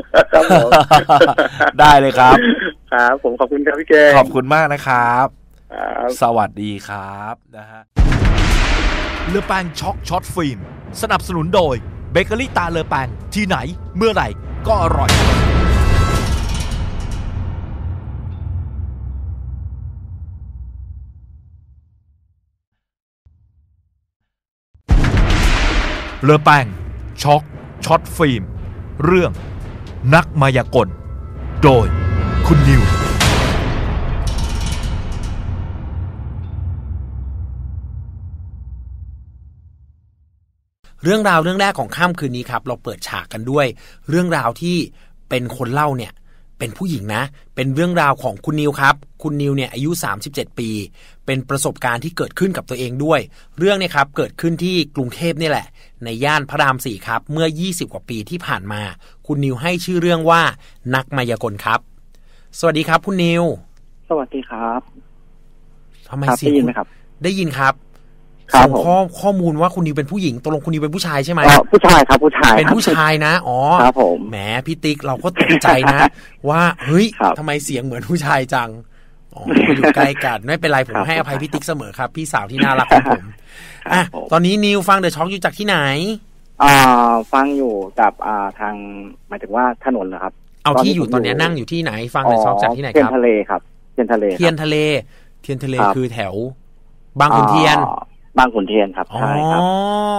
Speaker 3: ได้เลยครับ
Speaker 4: ครับผมขอบคุณครับพี่เก
Speaker 3: ขอบคุณมากนะครับสวัสดีครับนะฮะเลอแปงช็อกช็อตฟิล์มสนับสนุนโดยเบเกอรี่ตาเลอแปงที่ไหนเมื่อไหร่ก็อร่อยเลอแปงช็อกช็อตฟิล์มเรื่องนักมายากลโดยคุณนิว
Speaker 1: เรื่องราวเรื่องแรกของค่ำคืนนี้ครับเราเปิดฉากกันด้วยเรื่องราวที่เป็นคนเล่าเนี่ยเป็นผู้หญิงนะเป็นเรื่องราวของคุณนิวครับคุณนิวเนี่ยอายุสามสิบเจ็ดปีเป็นประสบการณ์ที่เกิดขึ้นกับตัวเองด้วยเรื่องเนี่ยครับเกิดขึ้นที่กรุงเทพนี่แหละในย่านพระรามสี่ครับเมื่อยี่สิบกว่าปีที่ผ่านมาคุณนิวให้ชื่อเรื่องว่านักมายากลครับสวัสดีครับคุณนิว
Speaker 5: สวัสดีครับ
Speaker 1: ทำไมเสียงได้ยินไหมครับได้ยินครับส่งข้อข้อมูลว่าคุณนิวเป็นผู้หญิงตกลงคุณนิวเป็นผู้ชายใช่ไหม
Speaker 5: อ๋อผู้ชายครับผู้ชาย
Speaker 1: เป็นผู้ชายนะอ๋อ
Speaker 5: ครับผม
Speaker 1: แหมพี่ติ๊กเราก็ตกใจนะว่าเฮ้ยทำไมเสียงเหมือนผู้ชายจังอ๋ออยู่ใกล้กันไม่เป็นไรผมให้อภัยพี่ติ๊กเสมอครับพี่สาวที่น่ารักของผมอ่ะตอนนี้นิวฟังเดอะช็อคอยู่จากที่ไหน
Speaker 5: อ่าฟังอยู่กับอ่าทางหมายถึงว่าถนนเหรอครับ
Speaker 1: เอาที่อยู่ตอนนี้นั่งอยู่ที่ไหนฟังเดอะช็อคจากที่ไหนครับ
Speaker 5: เทียนทะเลครับเทียนทะเล
Speaker 1: เทียนทะเลเทียนทะเลคือแถวบางขุนเทียน
Speaker 5: บางขุนเทียนครับใช่ครับ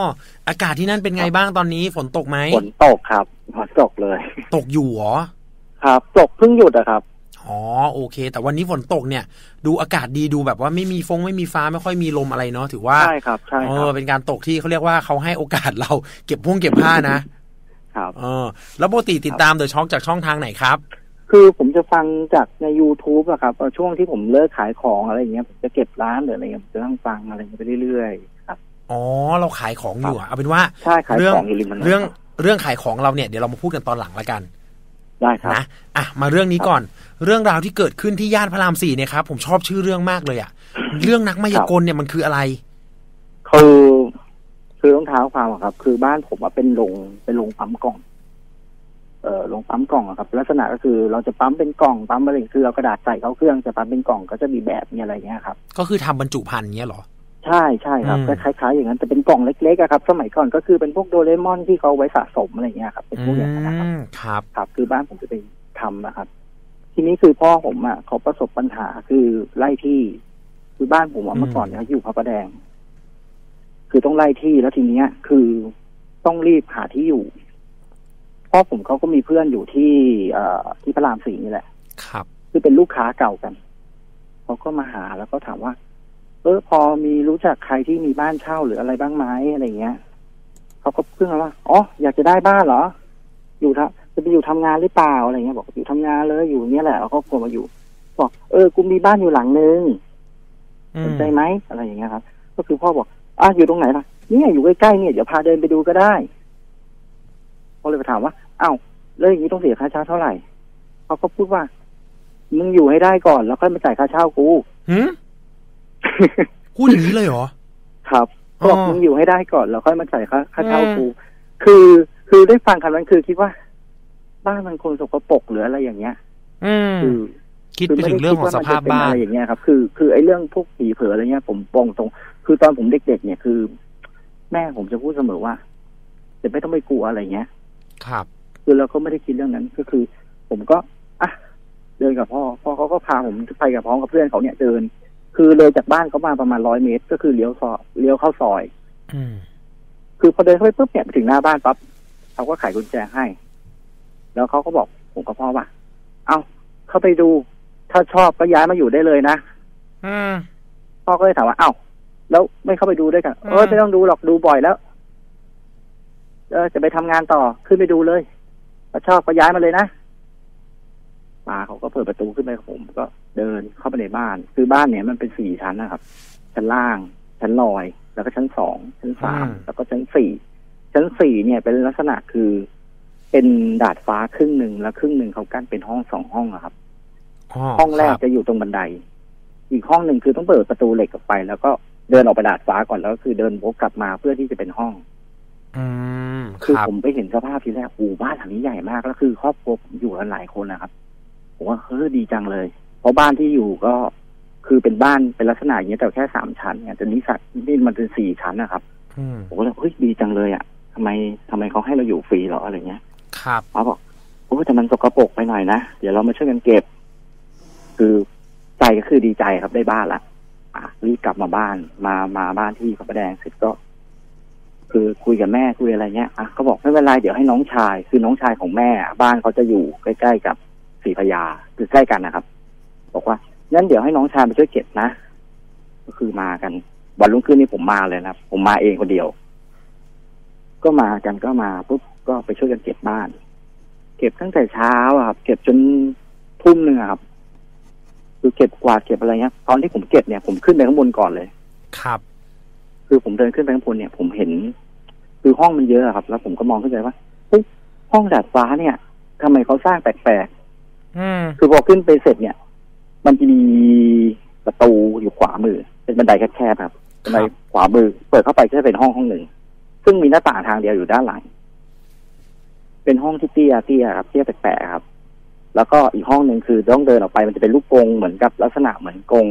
Speaker 6: อากาศที่นั่นเป็นไงบ้างตอนนี้ฝนตกไหม
Speaker 5: ฝนตกครับฝนตกเลย
Speaker 6: ตกอยู่หรอ
Speaker 5: ครับตกเพิ่งหยุดอะครับ
Speaker 6: อ๋อโอเคแต่วันนี้ฝนตกเนี่ยดูอากาศดีดูแบบว่าไม่มีฟงไม่มีฟ้าไม่ค่อยมีลมอะไรเนาะถือว่า
Speaker 5: ใช่ครับใช่ครับเอ
Speaker 6: อเป็นการตกที่เขาเรียกว่าเขาให้โอกาสเราเก็บพวงเก็บผ้านะครับเออแล้วปกติติดตามเดอะช็อคจากช่องทางไหนครับ
Speaker 5: คือผมจะฟังจากใน YouTube อะครับช่วงที่ผมเลิกขายของอะไรอย่างเงี้ยผมจะเก็บร้านหรืออะไรเงี้ยผมจะนั่งฟังอะไรไปเรื่อยๆครับ
Speaker 6: อ๋อเราขายของอยู่เอาเป็นว่า
Speaker 5: ใช่ขายของอยู่ริมถนน
Speaker 6: เรื่องเรื่องขายของเราเนี่ยเดี๋ยวเรามาพูดกันตอนหลังละกัน
Speaker 5: ได้ครับ
Speaker 6: นะอ่ะมาเรื่องนี้ก่อนเรื่องราวที่เกิดขึ้นที่ย่านพระรามสี่เนี่ยครับผมชอบชื่อเรื่องมากเลยอ่ะเรื่องนักมายากลเนี่ยมันคืออะไร
Speaker 5: คือคือต้องเท้าความครับ คือบ้านผมเป็นโรงเป็นโรงปั๊มกล่องเอ่อโรงปั๊มกล่องครับลักษณะก็คือเราจะปั๊มเป็นกล่องปั๊มอะไรคือเอากระดาษใส่เข้าเครื่องจะปั๊มเป็นกล่องก็จะมีแบบมีอะไรเงี้ยครับ
Speaker 6: ก็คือทำบรรจุภัณฑ์เงี้ยหรอ
Speaker 5: ใช่ใช่ครับคล้ายๆอย่างนั้นแต่เป็นกล่องเล็กๆครับสมัยก่อนก็คือเป็นพวกโดเรมอนที่เขาไว้สะสมอะไรเงี้ยครับเป็นพวกอย่างนั้นนะครับ
Speaker 6: ครับ
Speaker 5: ครับคือบ้านผมจะไปทำนะครับทีนี้คือพ่อผมอ่ะเขาประสบปัญหาคือไล่ที่คือบ้านผมเมื่อก่อนเนี่ยอยู่พระประแดงคือต้องไล่ที่แล้วทีเนี้ยคือต้องรีบหาที่อยู่พ่อผมเขาก็มีเพื่อนอยู่ที่เอ่อที่พระรามสี่นี่แหละ
Speaker 6: ครับ
Speaker 5: คือเป็นลูกค้าเก่ากันเขาก็มาหาแล้วก็ถามว่าเออพอมีรู้จักใครที่มีบ้านเช่าหรืออะไรบ้างไหมอะไรเงี้ยเขาก็เพิ่งว่าอ๋ออยากจะได้บ้านเหรออยู่ทจะไปอยู่ทำงานหรือเปล่าอะไรเงี้ยบอกอยู่ทำงานเลยอยู่เนี้ยแหละเอาครอบครัวมาอยู่บอกเออกูมีบ้านอยู่หลังนึงสนใจไหมอะไรอย่างเงี้ยครับก็คือพ่อบอกอ่ะอยู่ตรงไหนล่ะเนี่ยอยู่ใกล้ๆเนี่ยเดี๋ยวพาเดินไปดูก็ได้เขาเลยไปถามว่าอ้าวแล้วอย่างนี้ต้องเสียค่าเช่าเท่าไหร่เขาก็พูดว่ามึงอยู่ให้ได้ก่อนแล้วค่อยมาจ่ายค่าเช่ากู
Speaker 6: หืมพูดอย่างนี้เลยเหรอ
Speaker 5: ครับบอกมึงอยู่ให้ได้ก่อนแล้วค่อยมาจ่ายค่าค่าเช่ากูคือคือได้ฟังคำนั้นคือคิดว่าบ้านมันคนสกปรกหรืออะไรอย่างเงี้ย
Speaker 6: คือคิดไปถึงเรื่องของสภาพบ้าน
Speaker 5: อะไรอย่างเงี้ยครับคือคือไอ้เรื่องพวกผีเผลออะไรเงี้ยผมปองตรงคือตอนผมเด็กๆเนี่ยคือแม่ผมจะพูดเสมอว่าจะไม่ต้องไปกลัวอะไรเงี้ย
Speaker 6: ครับ
Speaker 5: คือเราก็ไม่ได้คิดเรื่องนั้นก็คือผมก็อ่ะเดินกับพ่อพ่อเขาก็พาผมไปกับพ้องกับเพื่อนเขาเนี่ยเดินคือเลยจากบ้านเขามาประมาณร้อยเมตรก็คือเลี้ยวซอยเลี้ยวเข้าซอย
Speaker 6: อืม
Speaker 5: คือพอเดินเข้าไปปุ๊บเนี่ยไปถึงหน้าบ้านปั๊บเขาก็ไขกุญแจให้แล้วเขาก็บอกผมกับพ่อว่าเอาเข้าไปดูถ้าชอบก็ย้ายมาอยู่ได้เลยนะ
Speaker 6: อืม
Speaker 5: พ่อก็เลยถามว่าเอ้าแล้วไม่เข้าไปดูด้วยกันเออไม่ต้องดูหรอกดูบ่อยแล้วเออจะไปทำงานต่อขึ้นไปดูเลยถ้าชอบก็ย้ายมาเลยนะมาเขาก็เปิดประตูขึ้นไปผมก็เดินเข้าไปในบ้านคือบ้านเนี่ยมันเป็นสี่ชั้นนะครับชั้นล่างชั้นลอยแล้วก็ชั้นสองชั้นสามแล้วก็ชั้นสี่ชั้นสี่เนี่ยเป็นลักษณะคือเป็นดาดฟ้าครึ่งหนึ่งแล้วครึ่งหนึ่งเขากั้นเป็นห้องสองห้องอะครับห้องแรกจะอยู่ตรงบันไดอีกห้องหนึ่งคือต้องเปิดประตูเหล็กออกไปแล้วก็เดินออกไปดาดฟ้าก่อนแล้วก็คือเดินวกกลับมาเพื่อที่จะเป็นห้อง
Speaker 6: อืม
Speaker 5: คือผมไปเห็นสภาพทีแรกโอ้บ้านหลังนี้ใหญ่มากแล้วคือครอบครัวผมอยู่กันหลายคนนะครับผมว่าเฮ้ยดีจังเลยเพราะบ้านที่อยู่ก็คือเป็นบ้านเป็นลักษณะอย่างนี้แต่แค่สามชั้นเนี่ยแต่นี้สัตว์นี่มันเป็นสี่ชั้นนะครับผมก็เลยเฮ้ยดีจังเลยอ่ะทำไมทำไมเขาให้เราอยู่ฟรีเหรออะไรเงี้ย
Speaker 6: ครับ
Speaker 5: เขาบอกโอ้แต่มันสกปรกไปหน่อยนะเดี๋ยวเรามาช่วยกันเก็บคือใจก็คือดีใจครับได้บ้านละอ่ะรีบกลับมาบ้านมามาบ้านที่พระประแดงเสร็จก็คือคุยกับแม่คุยอะไรเงี้ยอ่ะเขาบอกไม่เป็นไรเดี๋ยวให้น้องชายคือน้องชายของแม่บ้านเขาจะอยู่ใกล้ๆกับศรีพญาคือใกล้กันนะครับบอกว่างั้นเดี๋ยวให้น้องชายมาช่วยเก็บนะก็คือมากันวันรุ่งขึ้นนี่ผมมาเลยนะผมมาเองคนเดียวก็มากันก็มาปุ๊บก็ไปช่วยกันเก็บบ้านเก็บตั้งแต่เช้าครับเก็บจนทุ่มหนึ่งครับคือเก็บกวาดเก็บอะไรเงี้ยตอนที่ผมเก็บเนี่ยผมขึ้นไปข้างบนก่อนเลย
Speaker 6: ครับ
Speaker 5: คือผมเดินขึ้นไปข้างบนเนี่ยผมเห็นคือห้องมันเยอะครับแล้วผมก็มองขึ้นไปว่าห้องดาดฟ้าเนี่ยทำไมเขาสร้างแปลกๆคือพอขึ้นไปเสร็จเนี่ยมันจะมีประตูอยู่ขวามือเป็นบันไดแคบๆครับบันไดขวามือเปิดเข้าไปก็จะเป็นห้องห้องหนึ่งซึ่งมีหน้าต่างทางเดียวอยู่ด้านหลังเป็นห้องที่เตี้ยเตี้ยครับเตี้ยแปลกๆครับแล้วก็อีกห้องหนึ่งคือต้องเดินออกไปมันจะเป็นลูกกรงเหมือนกับลักษณะเหมือนกรง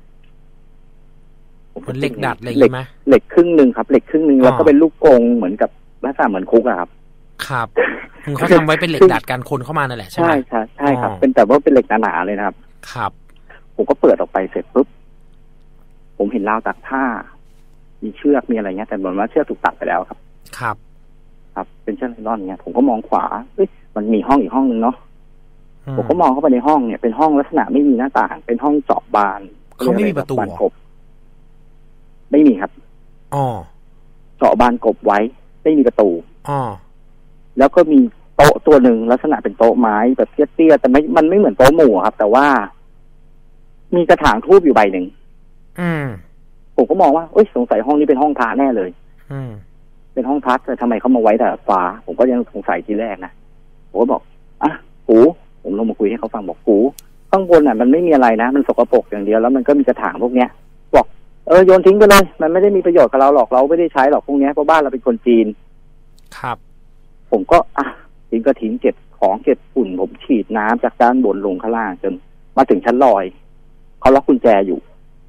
Speaker 6: เหล็กดัดอะไรไหม
Speaker 5: เหล็กครึ่งหนึ่งครับเหล็กครึ่งหนึ่งแล้วก็เป็นลูกกรงเหมือนกับลักษณะเหมือนคุกอะครับ
Speaker 6: ครับเขาทำไว้เป็นเหล็กดัดการคนเข้ามานั่นแหละใช่ไหม
Speaker 5: ใช่ใช่ใช่ครับเป็นแต่ว่าเป็นเหล็กหนาๆเลยนะครับ
Speaker 6: ครับ
Speaker 5: ผมก็เปิดออกไปเสร็จปุ๊บผมเห็นราวตักผ้ามีเชือกมีอะไรเงี้ยแต่เหมือนว่าเชือกถูกตัดไปแล้วครับ
Speaker 6: ครับ
Speaker 5: ครับเป็นชั้นไนลอนเนี่ยผมก็มองขวาเอ้ยมันมีห้องอีกห้องนึงเนาะผมก็มองเข้าไปในห้องเนี่ยเป็นห้องลักษณะไม่มีหน้าต่างเป็นห้องเจาะบาน
Speaker 6: เขาไม่มีประตูบาน
Speaker 5: กบไม่มีครับ
Speaker 6: อ๋อ
Speaker 5: เจาะบานกบไว้ไม่มีประตู
Speaker 6: อ๋อ
Speaker 5: แล้วก็มีโต๊ะตัวหนึ่งลักษณะเป็นโต๊ะไม้แบบเตี้ยๆแต่ไม่มันไม่เหมือนโต๊ะหมู่ครับแต่ว่ามีกระถางทูบอยู่ใบหนึ่ง
Speaker 6: อืม
Speaker 5: ผมก็มองว่าเอ้ยสงสัยห้องนี้เป็นห้องพระแน่เลย
Speaker 6: อืม
Speaker 5: เป็นห้องพระแต่ทำไมเขามาไว้แต่ฟ้าผมก็ยังสงสัยทีแรกนะผมก็บอกอ่ะกูผมลงมาคุยให้เขาฟังบอกกูข้างบนอ่ะมันไม่มีอะไรนะมันสกปรกอย่างเดียวแล้วมันก็มีกระถางพวกเนี้ยบอกเออโยนทิ้งไปเลยมันไม่ได้มีประโยชน์กับเราหรอกเราไม่ได้ใช้หรอกพวกเนี้ยเพราะบ้านเราเป็นคนจีน
Speaker 6: ครับ
Speaker 5: ผมก็อ่ะทิ้งก็ทิ้งเก็บของเก็บฝุ่นผมฉีดน้ำจากด้านบนลงข้างล่างจนมาถึงชั้นลอยเขาล็อกกุญแจอยู่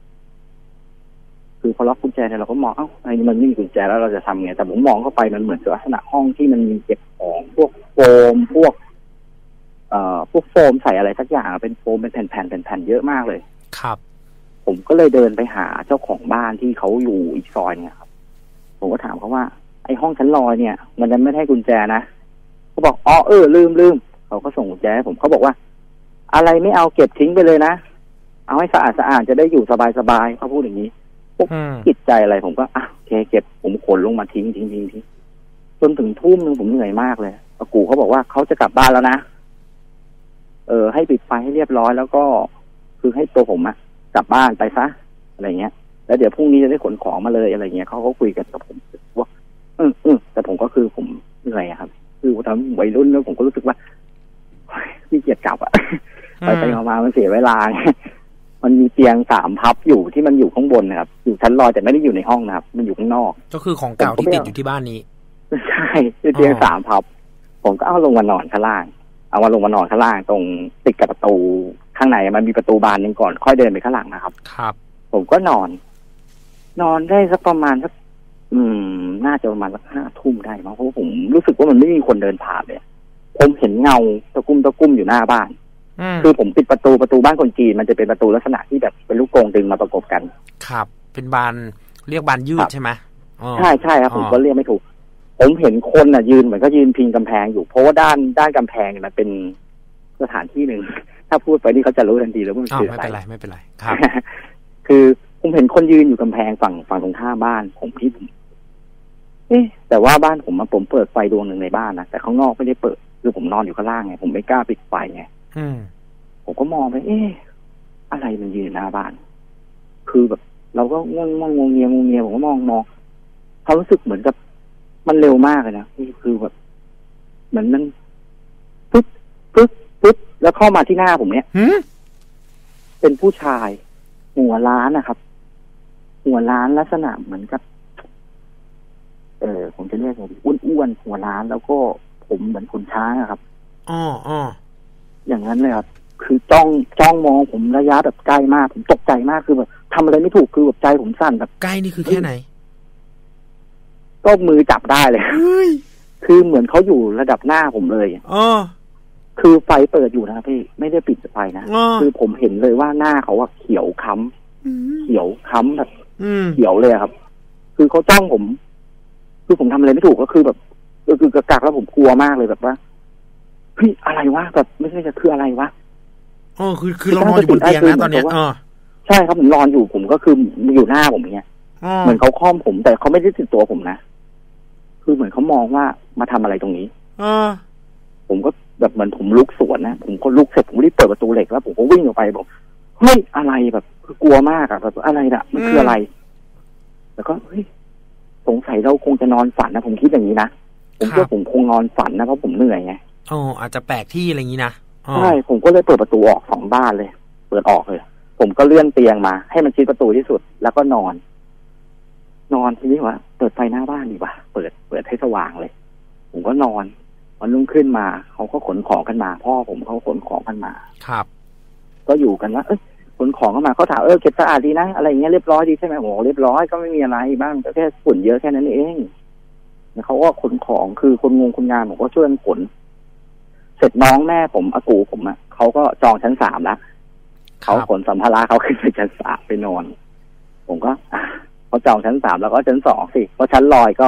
Speaker 5: คือเขาล็อกกุญแจเนี่ยเราก็มองเอ้าไอ้นี่มันไม่มีกุญแจแล้วเราจะทำไงแต่ผมมองเข้าไปมันเหมือนกับลักษณะห้องที่มันมีเก็บของพวกโฟมพวกเอ่อพวกโฟมใส่อะไรสักอย่างเป็นโฟมเป็นแผ่นๆเป็นแผ่นเยอะมากเลย
Speaker 6: ครับ
Speaker 5: ผมก็เลยเดินไปหาเจ้าของบ้านที่เขาอยู่อีกซอยเนี่ยครับผมก็ถามเขาว่าไอ้ห้องชั้นลอยเนี่ยมันไม่ได้กุญแจนะเขาบอกอ๋อเออลืมลืมเขาก็ส่งกุญแจให้ผมเขาบอกว่าอะไรไม่เอาเก็บทิ้งไปเลยนะเอาให้สะอาดสะอาดจะได้อยู่สบายสบายเขาพูดอย่างนี้พวกจิตใจอะไรผมก็อ่ะโอเคเก็บผมขนลงมาทิ้งทิ้งทิ้งทิ้งจนถึงทุ่มนึงผมเหนื่อยมากเลยอากูเขาบอกว่าเขาจะกลับบ้านแล้วนะเออให้ปิดไฟให้เรียบร้อยแล้วก็คือให้ตัวผมอะกลับบ้านไปซะอะไรเงี้ยแล้วเดี๋ยวพรุ่งนี้จะได้ขนของมาเลยอะไรเงี้ยเขาก็คุยกันกับผมว่าอืมอืมแต่ผมก็คือผมเหนื่อยครับคือตอนวัยรุ่นแล้วผมก็รู้สึกว่าขี้เกียจกลับอะไปไปมามันเสียเวลามันมีเตียงสามพับอยู่ที่มันอยู่ข้างบนนะครับอยู่ชั้นลอยแต่ไม่ได้อยู่ในห้องนะครับมันอยู่ข้างนอก
Speaker 6: ก็คือของเก่าที่ติดอยู่ที่บ้านนี้
Speaker 5: ใช่คือเตียงสามพับผมก็เอาลงมานอนข้างล่างเอามาลงมานอนข้างล่างตรงติดกับประตูข้างในมันมีประตูบานนึงก่อนค่อยเดินไปข้างหลังนะครับ
Speaker 6: ครับ
Speaker 5: ผมก็นอนนอนได้สักประมาณสักอืมน่าจะประมาณสักห้าทุ่มได้มั้งเพราะผมรู้สึกว่ามันไม่มีคนเดินผ่านเลยผมเห็นเงาตะกุ่มตะกุ่มอยู่หน้าบ้านคือผมปิดประตูประตูบ้านคนจีนมันจะเป็นประตูลักษณะที่แบบเป็นลูกกรงดึงมาประกบกัน
Speaker 6: ครับเป็นบานเรียกบานยืดใช่ไหม
Speaker 5: ใช่ใช่ครับผมก็เรียกไม่ถูกผมเห็นคนอ่ะยืนเหมือนก็ยืนพิงกำแพงอยู่เพราะว่าด้านด้านกำแพงมันเป็นสถานที่หนึ่งถ้าพูดไปนี่เขาจะรู้ทันทีแล้วว่ามันคืออะไร
Speaker 6: ไม่เป็นไรไม่เป็นไรครับ
Speaker 5: คือผมเห็นคนยืนอยู่กำแพงฝั่งฝั่งตรงข้ามบ้านผมที่ผมเอ๊ะแต่ว่าบ้านผมผมเปิดไฟดวงหนึ่งในบ้านนะแต่ข้างนอกไม่ได้เปิดคือผมนอนอยู่ข้างล่างไงผมไม่กล้าปิดไฟไงผมก็มองไปเอ๊ะอะไรมันยืนหน้าบ้านคือแบบเราก็ง่วงง่วงงงเงียงงเงียผมก็มองมองเขารู้สึกเหมือนกับมันเร็วมากเลยนะนี่คือแบบเหมือนมันปึ๊บปึ๊บปึ๊บแล้วเข้ามาที่หน้าผมเนี่ยเป็นผู้ชายหัวล้านนะครับหัวล้านลักษณะเหมือนกับเออผมจะเรียกไงอ้วนๆหัวล้านแล้วก็ผมเหมือนขนช้างครับ
Speaker 6: อ๋ออ๋อ
Speaker 5: อย่างนั้นเลยครับคือจ้องจ้องมองผมระยะแบบใกล้มากผมตกใจมากคือแบบทำอะไรไม่ถูกคือแบบใจผมสั่นแบบ
Speaker 6: ใกล้นี่คือแค่ไหน
Speaker 5: ก็มือจับได้เลยคือเหมือนเขาอยู่ระดับหน้าผมเลย
Speaker 6: อ๋อ
Speaker 5: คือไฟเปิดอยู่นะพี่ไม่ได้ปิดไฟนะคือผมเห็นเลยว่าหน้าเขาอะเขียวค้ำเขียวค้ำแบบเขียวเลยครับคือเขาจ้องผมคือผมทำอะไรไม่ถูกก็คือแบบคือกระกักแล้วผมกลัวมากเลยแบบว่าเฮ้ยอะไรวะแบบไม่ใช่จะคืออะไรวะ
Speaker 6: อ๋อคือคือเรานอนอยู่บนเตียงนะตอนเนี้ยอ๋อ
Speaker 5: ใช่ครับผมนอนอยู่ผมก็คืออยู่หน้าผมเนี้ยเหมือนเขาค้อมผมแต่เขาไม่ได้ติดตัวผมนะคือเหมือนเขามองว่ามาทำอะไรตรงนี้
Speaker 6: อ๋อ
Speaker 5: ผมก็แบบเหมือนผมลุกสวนนะผมก็ลุกเสร็จผมรีบเปิดประตูเหล็กแล้วผมก็วิ่งออกไปบอกเฮ้ยอะไรแบบคือกลัวมากอะแบบอะไรน่ะมันคืออะไรแล้วก็เฮ้ยสงสัยเราคงจะนอนฝันนะผมคิดอย่างนี้นะผมคิดว่าผมคงนอนฝันนะเพราะผมเหนื่อยไง
Speaker 6: อ๋ออาจจะแปลกที่อะไรอย่างนี้นะ
Speaker 5: ใช่ผมก็เลยเปิดประตูออกสองบ้านเลยเปิดออกเลยผมก็เลื่อนเตียงมาให้มันชิดประตูที่สุดแล้วก็นอนนอนทีนี้ว่าเปิดไฟหน้าบ้านดีกว่าเปิดเปิดให้สว่างเลยผมก็นอนวันรุ่งขึ้นมาเขาก็ขนของกันมาพ่อผมเขาขนของกันมา
Speaker 6: ครับ
Speaker 5: ก็อยู่กันว่าเอ้ยขนของกันมาเขาถามเออเก็บสะอาดดีนะอะไรอย่างเงี้ยเรียบร้อยดีใช่ไหมโอ้เรียบร้อยก็ไม่มีอะไรบ้างก็แค่ฝุ่นเยอะแค่นั้นเองแล้วเขาก็ขนของคือคนงงคนงานผมก็ช่วยกันขนเสร็จน้องแม่ผมอากูผมอ่ะเขาก็จองชั้นสามแล้วเขาขนสัมภาระเขาขึ้นไปชั้นสามไปนอนผมก็อ่ะเขาจองชั้นสามแล้วก็ชั้นสองสิเพราะชั้นลอยก็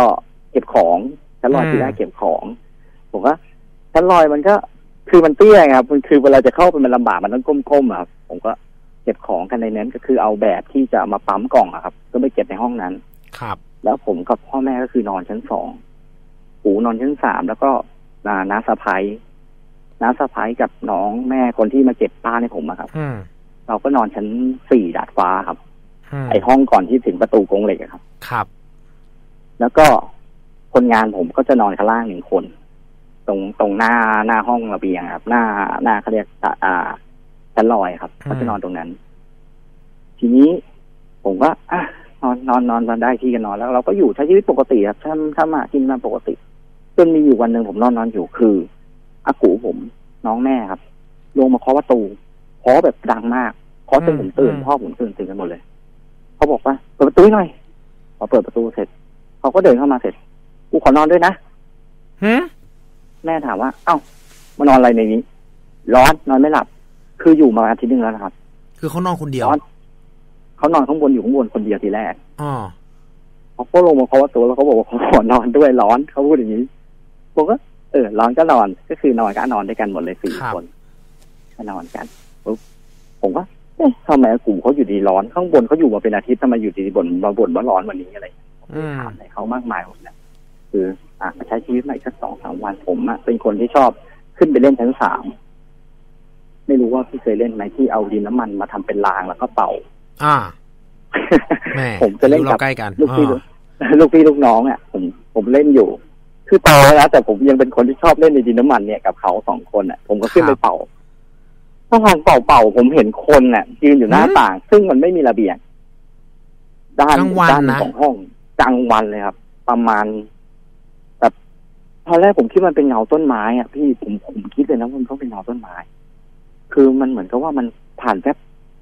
Speaker 5: เก็บของชั้นลอยที่ได้เก็บของผมว่าชั้นลอยมันก็คือมันเตี้ยครับมันคือเวลาจะเข้าไปมันลำบากมันต้องก้มๆครับผมก็เก็บของกันในนั้นก็คือเอาแบบที่จะมาปั๊มกล่องอะครับก็ไปเก็บในห้องนั้น
Speaker 6: ครับ
Speaker 5: แล้วผมกับพ่อแม่ก็คือนอนชั้นสองปู่นอนชั้นสามแล้วก็น้าสะพ้ายน้าสะพ้ายกับน้องแม่คนที่มาเก็บป้าในผมอะครับเราก็นอนชั้นสี่ดาดฟ้าครับไอห้องก่อนที่ถึงประตูกรงเหล็กครับ
Speaker 6: ครับ
Speaker 5: แล้วก็คนงานผมก็จะนอนข้างล่างหนึ่งคนตรงตรงหน้าหน้าห้องระเบียงครับหน้าหน้าเขาเรียกอ่าชั้นลอยครับเขาจะนอนตรงนั้นทีนี้ผมก็อ่ะนอนนอนนอนนอนได้ที่กันนอนแล้วเราก็อยู่ใช้ชีวิตปกติครับถ้าถ้ามากินมาปกติจนมีอยู่วันหนึ่งผมนอนนอนอยู่คืออากูผมน้องแม่ครับลงมาเคาะประตูเคาะแบบดังมากเคาะจนผมตื่นพ่อผมตื่นตื่นกันหมดเลยเขาบอกว่าเปิดประตูหน่อยพอเปิดประตูเสร็จเขาก็เดินเข้ามาเสร็จกูขอนอนด้วยนะแม่ถามว่าเอ้ามานอนอะไรในนี้ร้อนนอนไม่หลับคืออยู่มาอาทิตย์นึงแล้วนะครับ
Speaker 6: คือเขานอนคนเดียว
Speaker 5: เขานอนข้างบนอยู่ข้างบนคนเดียวทีแรก
Speaker 6: อ๋อ
Speaker 5: เขาก็ลงมาเคาะประตูแล้วเขาบอกว่าเขาขอนอนด้วยร้อนเขาพูดอย่างนี้ผมก็เออร้อนก็นอนก็คือนอนก็นอนด้วยกันหมดเลยสี่คนก็นอนกันปุ๊บผมก็เอ๊ะทำไมกลุ่มเขาอยู่ดีร้อนข้างบนเขาอยู่มาเป็นอาทิตย์ทำไมอยู่ดีบ่นมาบ่นว่าร้อนวันนี้อะไรถามอะไรเขามากมายผมเนี่ยคืออ่ะมาใช้ชีวิตใหม่สักสองสามวันผมอ่ะเป็นคนที่ชอบขึ้นไปเล่นชั้นสามไม่รู้ว่าพี่เคยเล่นไหมที่เอาดินน้ำมันมาทำเป็นรางแล้วก็เป่า
Speaker 6: อ่า
Speaker 5: ผมจะเล่นกับ
Speaker 6: ใกล้กัน
Speaker 5: ลูกพี่ลูกพี่ลูกน้องอ่ะผมผมเล่นอยู่คือเป่าแล้วแต่ผมยังเป็นคนที่ชอบเล่นในดินน้ำมันเนี่ยกับเขาสองคนอ่ะผมก็ขึ้นไปเป่าถ้าทางเป่าเป่าผมเห็นคนอ่ะยืนอยู่หน้าต่างซึ่งมันไม่มีระเบียงด้านด้านของห้องกลางวันเลยครับประมาณแบบตอนแรกผมคิดมันเป็นเงาต้นไม้อ่ะพี่ผมผมคิดเลยนะมันต้องเป็นเงาต้นไม้คือมันเหมือนกับว่ามันผ่านแป๊บ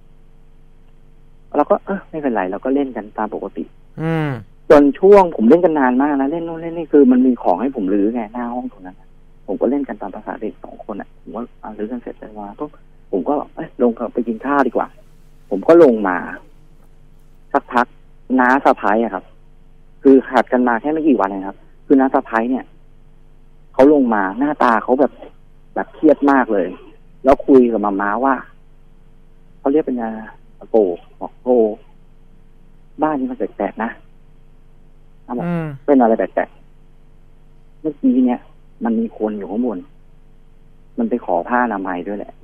Speaker 5: เราก็เออไม่เป็นไรเราก็เล่นกันตามปกติ
Speaker 6: อืม
Speaker 5: จนช่วงผมเล่นกันนานมากนะเล่นโน่นเล่นนี่คือมันมีของให้ผมรื้อไงหน้าห้องตรงนั้นผมก็เล่นกันตามภาษาเด็กสองคนอ่ะผมว่าอ่ารื้อกันเสร็จแล้วว่าปุ๊บผมก็เอ้ยลงไปกินข้าวดีกว่าผมก็ลงมาสักพักน้าสะพ้ายอะครับคือขาดกันมาแค่ไม่กี่วันเองครับคือน้าสะพ้ายเนี่ยเขาลงมาหน้าตาเขาแบบแบบเครียดมากเลยแล้วคุยกับมาม้าว่าเขาเรียกเป็นไงโกบอกโกบ้านนี้มันแปลกๆนะบอกเป็นอะไรแปลกๆเมื่อกี้เนี่ยมันมีคนอยู่ข้างบนมันไปขอผ้าอนามัยด้วยแหละ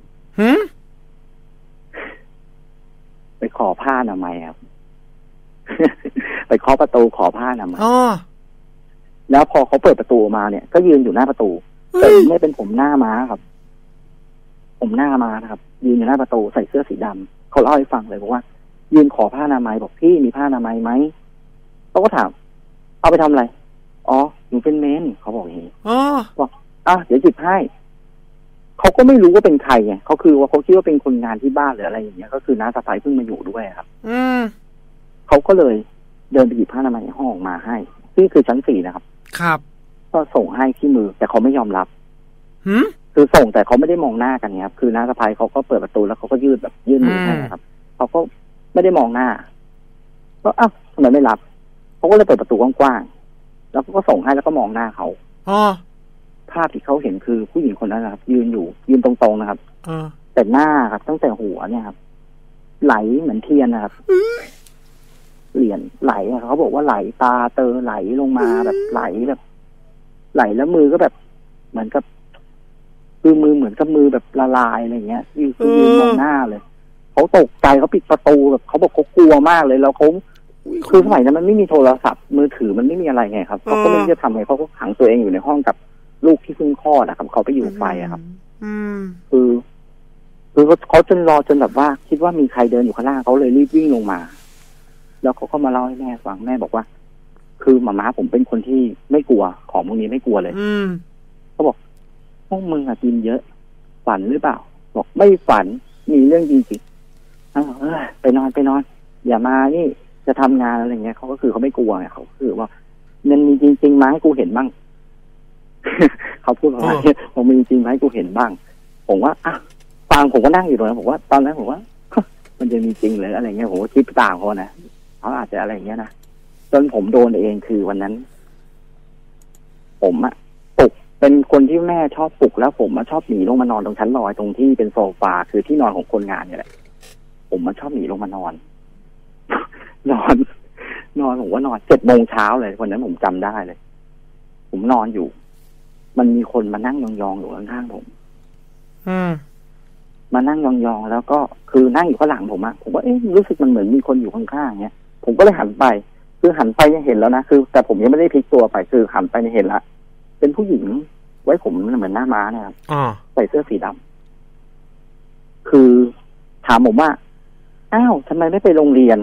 Speaker 5: ไปขอผ้าอนามัยครับ ไปเคาะประตูขอผ้าอนามัยแล้วพอเขาเปิดประตูมาเนี่ยก็ยืนอยู่หน้าประตูแต่ไม่เป็นผมหน้าม้าครับผมหน้าม้านะครับยืนอยู่หน้าประตูใส่เสื้อสีดำเขาเล่าให้ฟังเลยบอกว่ายืนขอผ้าอนามัยบอกพี่มีผ้าอนามัยไหมเขาก็ถามเอาไปทำอะไรอ๋อหนูเป็นเมนเขาบอกอย่างนี้บอกอ่ะเดี๋ยวหยิบให้เขาก็ไม่รู้ว่าเป็นใครไงเขาคือว่าเขาคิดว่าเป็นคนงานที่บ้านหรืออะไรอย่างเงี้ยก็คือน้าสะใภ้เพิ่งมาอยู่ด้วยครับ
Speaker 6: อืม
Speaker 5: เขาก็เลยเดินไปหยิบผ้าอนามัยในห้องมาให้นี่คือชั้นสี่นะครับ
Speaker 6: ครับ
Speaker 5: ก็ส่งให้ที่มือแต่เขาไม่ยอมรับ
Speaker 6: หืม
Speaker 5: คือส่งแต่เขาไม่ได้มองหน้ากันครับคือน้าสะใภ้เขาก็เปิดประตูแล้วเขาก็ยืดแบบยื่นมือให้ครับเขาก็ไม่ได้มองหน้าก็อ้าวทำไมไม่รับเขาก็เลยเปิดประตูกว้างๆแล้วก็ส่งให้แล้วก็มองหน้าเขา
Speaker 6: อ๋อ
Speaker 5: ภาพที่เขาเห็นคือผู้หญิงคนนั้นนะครับยืนอยู่ยืนตรงๆนะครับ
Speaker 6: อ
Speaker 5: แต่หน้าครับตั้งแต่หัวเนี่ยครับไหลเหมือนเทียนนะครับเหรียญไหลเขาบอกว่าไหลตาเตอไหลลงมาแบบไหลแบบไหลแล้วมือก็แบบเหมือนกับคือมือเหมือนกับมือแบบละลายอะไรเงี้ยยืนยืนมองหน้าเลยเขาตกใจเขาปิดประตูแบบเขาบอกเขากลัวมากเลยแล้วเขาคือสมัยนั้นมันไม่มีโทรศัพท์มือถือมันไม่มีอะไรไงครับเขาก็ไม่รู้จะทำไงเขาก็ขังตัวเองอยู่ในห้องกับลูกที่เพิ่งคลอดนะครับเขาไปอยู่ไฟอะครับคือคือเขาจนรอจนแบบว่าคิดว่ามีใครเดินอยู่ข้างล่างเขาเลยรีบวิ่งลงมาแล้วเขาก็มาเล่าให้แม่ฟังแม่บอกว่าคือหม่าม้าผมเป็นคนที่ไม่กลัวของพวกนี้ไม่กลัวเลยเขาบอกพวกมึงอะกินเยอะฝันหรือเปล่าบอกไม่ฝันมีเรื่องจริงๆเออไปนอนไปนอนอย่ามานี่จะทำงานอะไรเงี้ยเขาก็คือเขาไม่กลัวไงเขาคือว่ามันมีจริงๆมาให้กูเห็นบ้าง เขาพูดว่าผมมีจริงไหมกูเห็นบ้างผมว่าอ่ะฟังผมก็นั่งอยู่ตรงนั้นผมว่าตอนนั้นผมว่ามันจะมีจริงหรืออะไรเงี้ยผมก็คิดตามเขานะเขาอาจจะอะไรเงี้ยนะจนผมโดนเองคือวันนั้นผมอะปลุกเป็นคนที่แม่ชอบปลุกแล้วผมมาชอบหนีลงมานอนตรงชั้นลอยตรงที่เป็นโซฟาคือที่นอนของคนงานเนี่ยแหละผมมาชอบหนีลงมานอน นอนนอนผมว่านอนเจ็ดโมงเช้าเลยวันนั้นผมจำได้เลยผมนอนอยู่มันมีคนมานั่งยองๆอยู่ข้างๆผม
Speaker 6: อืม
Speaker 5: มานั่งยองๆแล้วก็คือนั่งอยู่ข้างหลังผมอะผมก็เอ๊ะรู้สึกมันเหมือนมีคนอยู่ข้างๆเงี้ยผมก็เลยหันไปคือหันไปเนี่ยเห็นแล้วนะคือแต่ผมยังไม่ได้พลิกตัวไปคือหันไปเนี่ยเห็นละเป็นผู้หญิงไว้ผมเหมือนหน้าม้าเนี่ยครับใส่เสื้อสีดำคือถามผมว่าอ้าวทำไมไม่ไปโรงเรียน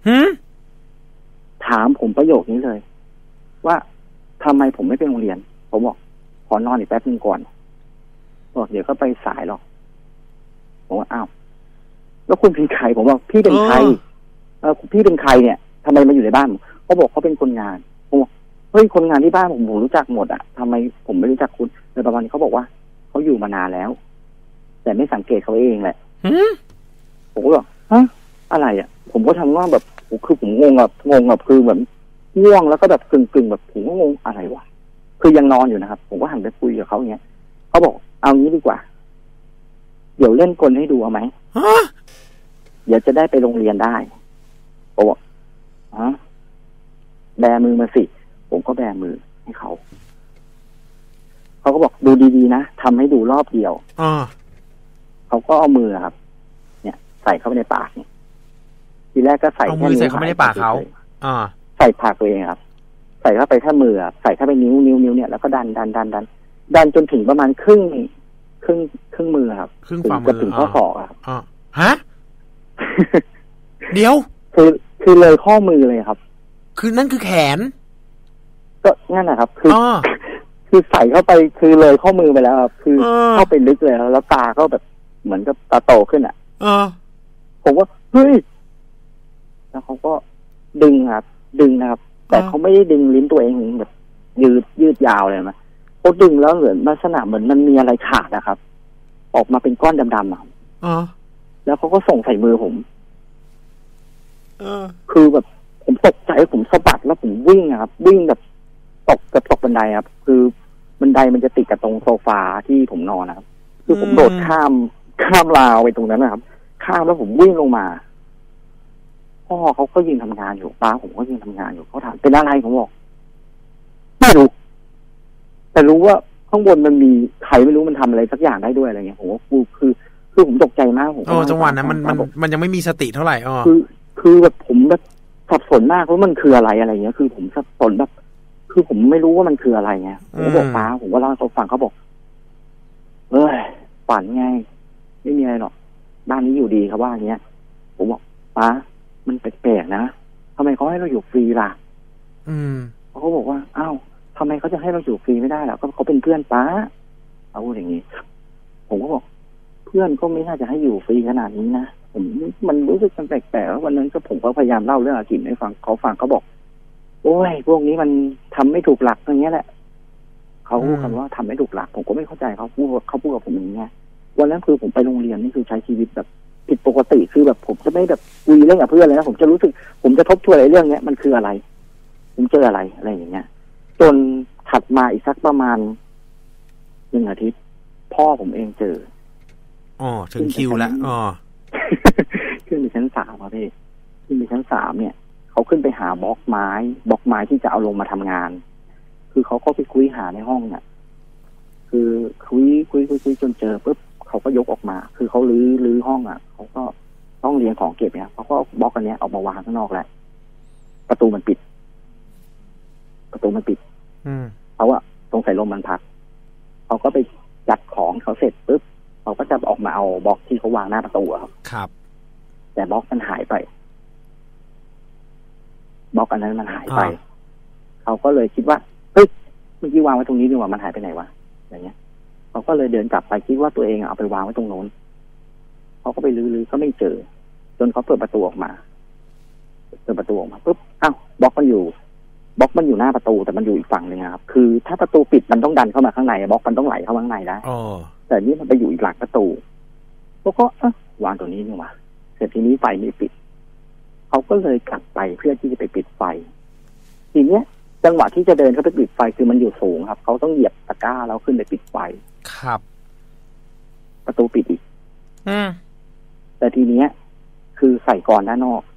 Speaker 5: ถามผมประโยคนี้เลยว่าทำไมผมไม่ไปโรงเรียนผมบอกขอนอนอีกแป๊บนึงก่อนบอกเดี๋ยวก็ไปสายหรอกผมว่าอ้าวแล้วคุณเป็นใครผมบอกพี่เป็นใครเออพี่เป็นใครเนี่ยทำไมมาอยู่ในบ้านเขาบอกเขาเป็นคนงานผมบอกเฮ้ยคนงานที่บ้านผมผมรู้จักหมดอะทำไมผมไม่รู้จักคุณในประมาณนี้เขาบอกว่าเขาอยู่มานานแล้วแต่ไม่สังเกตเขาเองแหละผมก็บอกฮะอะไรอะผมก็ทำว่าแบบคือผมงงแบบงงแบบคือแบบง่วงแล้วก็แบบกึ่งกึ่งแบบผมก็งงอะไรวะคือยังนอนอยู่นะครับผมก็หันไปคุยกับเขาอย่างเงี้ยเขาบอกเอางี้ดีกว่าเดี๋ยวเล่นกลให้ดูเอาไหมเดี๋ยวจะได้ไปโรงเรียนได้ผมบอกฮะแบมือมาสิผมก็แบมือให้เขาเขาก็บอกดูดีๆนะทำให้ดูรอบเดียวเขาก็เอามือครับเนี่ยใส่เข้าไปในปากเนี่ยทีแรกก็ใส่
Speaker 6: เอามือใส่เข้าไปในปากเขาอ่า
Speaker 5: ใส่ปากตัวเองครับใส่เข้าไปแค่มือใส่เข้าไปนิ้วนิ้วนิ้วเนี่ยแล้วก็ดันดันดันดันดันจนถึงประมาณครึ่งครึ่งครึ่งมือครับ
Speaker 6: ครึ่งฝ่ามือ
Speaker 5: ถึงข้อศอกครับ
Speaker 6: อ่าฮะเดี๋ยว
Speaker 5: คือคือเลยข้อมือเลยครับ
Speaker 6: คือนั่นคือแขน
Speaker 5: ก็นั่นแหละครับคือคือใส่เข้าไปคือเลยข้อมือไปแล้วครับคือเข้าไปลึกเลยแล้วตาก็แบบเหมือนกับตาโตขึ้นอ่ะผมว่าเฮ้ยแล้วเขาก็ดึงครับดึงนะครับแต่เขาไม่ได้ดึงลิ้นตัวเองแบบยืดยืดยาวเลยมั้ยเขาดึงแล้วเหมือนลักษณะเหมือนมันมีอะไรขาดนะครับออกมาเป็นก้อนดำๆอ่ะแล้วเขาก็ส่งใส่มือผมคือแบบผมตกใจผมสะบัดแล้วผมวิ่งครับวิ่งแบบตกกับตกบันไดครับคือบันไดมันจะติดกับตรงโซฟาที่ผมนอนนะครับคือผมโดดข้ามข้ามราวไปตรงนั้นนะครับข้ามแล้วผมวิ่งลงมาพ่อเขาก็ยืนทำงานอยู่ป้าผมก็ยืนทำงานอยู่เขาถามเป็นอะไรผมบอกไม่รู้แต่รู้ว่าข้างบนมันมีใครไม่รู้มันทำอะไรสักอย่างได้ด้วยอะไรเงี้ยผมว่าคือคือคือผมตกใจมากผม
Speaker 6: โอ้จังหวะนั้นมันมันมันยังไม่มีสติเท่าไหร่อ๋อ
Speaker 5: คือคือแบบผมแบบสับสนมากว่ามันคืออะไรอะไรเงี้ยคือผมสับสนแบบคือผมไม่รู้ว่ามันคืออะไรเงี้ยผมก็บอกป้าผมก็เล่าให้เขาฟังเขาบอกเอ้ยฝันไงไม่มีอะไรหรอกบ้านนี้อยู่ดีครับว่าอย่างเงี้ยผมบอกป้ามันแปลกๆนะทำไมเขาให้เราอยู่ฟรีล่ะ
Speaker 6: อืม
Speaker 5: เขาบอกว่าอ้าวทำไมเขาจะให้เราอยู่ฟรีไม่ได้ล่ะก็เขาเป็นเพื่อนป้าเขาพูดอย่างนี้ผมก็บอกเพื่อนก็ไม่น่าจะให้อยู่ฟรีขนาดนี้นะผมมันรู้สึกมันแปลกๆวันนั้นก็ผมก็พยายามเล่าเรื่องอากินให้ฟังเขาฟังเขาบอกโอ้ยพวกนี้มันทำไม่ถูกหลักอย่างเงี้ยแหละเขาพูดคำว่าทำไม่ถูกหลักผมก็ไม่เข้าใจเขาพูดเขาพูดกับผมอย่างเงี้ยวันนั้นคือผมไปโรงเรียนนี่คือใช้ชีวิตแบบผิดปกติคือแบบผมจะไม่แบบคุยเรื่องกับเพื่อนเลยนะผมจะรู้สึกผมจะทบทวนอะไรเรื่องเนี้ยมันคืออะไรผมเจออะไรอะไรอย่างเงี้ยจนถัดมาอีกสักประมาณหนึ่งอาทิตย์พ่อผมเองเจอ
Speaker 6: อ๋อถึงคิวแล้วอ๋อ
Speaker 5: ขึ้นไปชั้นสามครับพี่ขึ้นไปชั้นสามเนี่ยเขาขึ้นไปหาบล็อกไม้บล็อกไม้ที่จะเอาลงมาทำงานคือเขาก็ไปคุยหาในห้องเนี่ยคือคุยคุยคุยคุยจนเจอปุ๊บเขาก็ยกออกมาคือเขาลื้อลื้อห้องอ่ะเขาก็ต้องเรียงของเก็บเนี่ยเขาก็บล็อกอันเนี้ยออกมาวางข้างนอกแล้วประตูมันปิดประตูมันปิดเขาอะสงสัยลมมันพัดเขาก็ไปจัดของเขาเสร็จปุ๊บเขาก็จะออกมาเอาบล็อกที่เขาวางหน้าประตูครับ
Speaker 6: ครับ
Speaker 5: แต่บล็อกมันหายไปบล็อกอันนั้นมันหายไปเขาก็เลยคิดว่าเฮ้ยเมื่อกี้วางไว้ตรงนี้ดีกว่ามันหายไปไหนวะอย่างเงี้ยเขาก็เลยเดินกลับไปคิดว่าตัวเองเอาไปวางไว้ตรงโน้นเขาก็ไปลื้อๆก็ไม่เจอจนเขาเปิดประตูออกมาเปิดประตูออกมาปุ๊บอ้าวบล็อกมันอยู่บล็อกมันอยู่หน้าประตูแต่มันอยู่อีกฝั่งนึงครับคือถ้าประตูปิดมันต้องดันเข้ามาข้างในบล็อกมันต้องไหลเข้าข้างในได้แต่นี่มันไปอยู่อีกหลังประตูเขาก็เออวางตัวนี้นี่หว่าเสร็จทีนี้ไฟไม่ปิดเขาก็เลยกลับไปเพื่อที่จะไปปิดไฟทีเนี้ยจังหวะที่จะเดินเข้าไปปิดไฟคือมันอยู่สูงครับเขาต้องเหยียบตะกร้าแล้วขึ้นไปปิดไฟ
Speaker 6: ครับ
Speaker 5: ประตูปิดอีก
Speaker 6: อืม
Speaker 5: แต่ทีเนี้ยคือใส่กรด้านนอก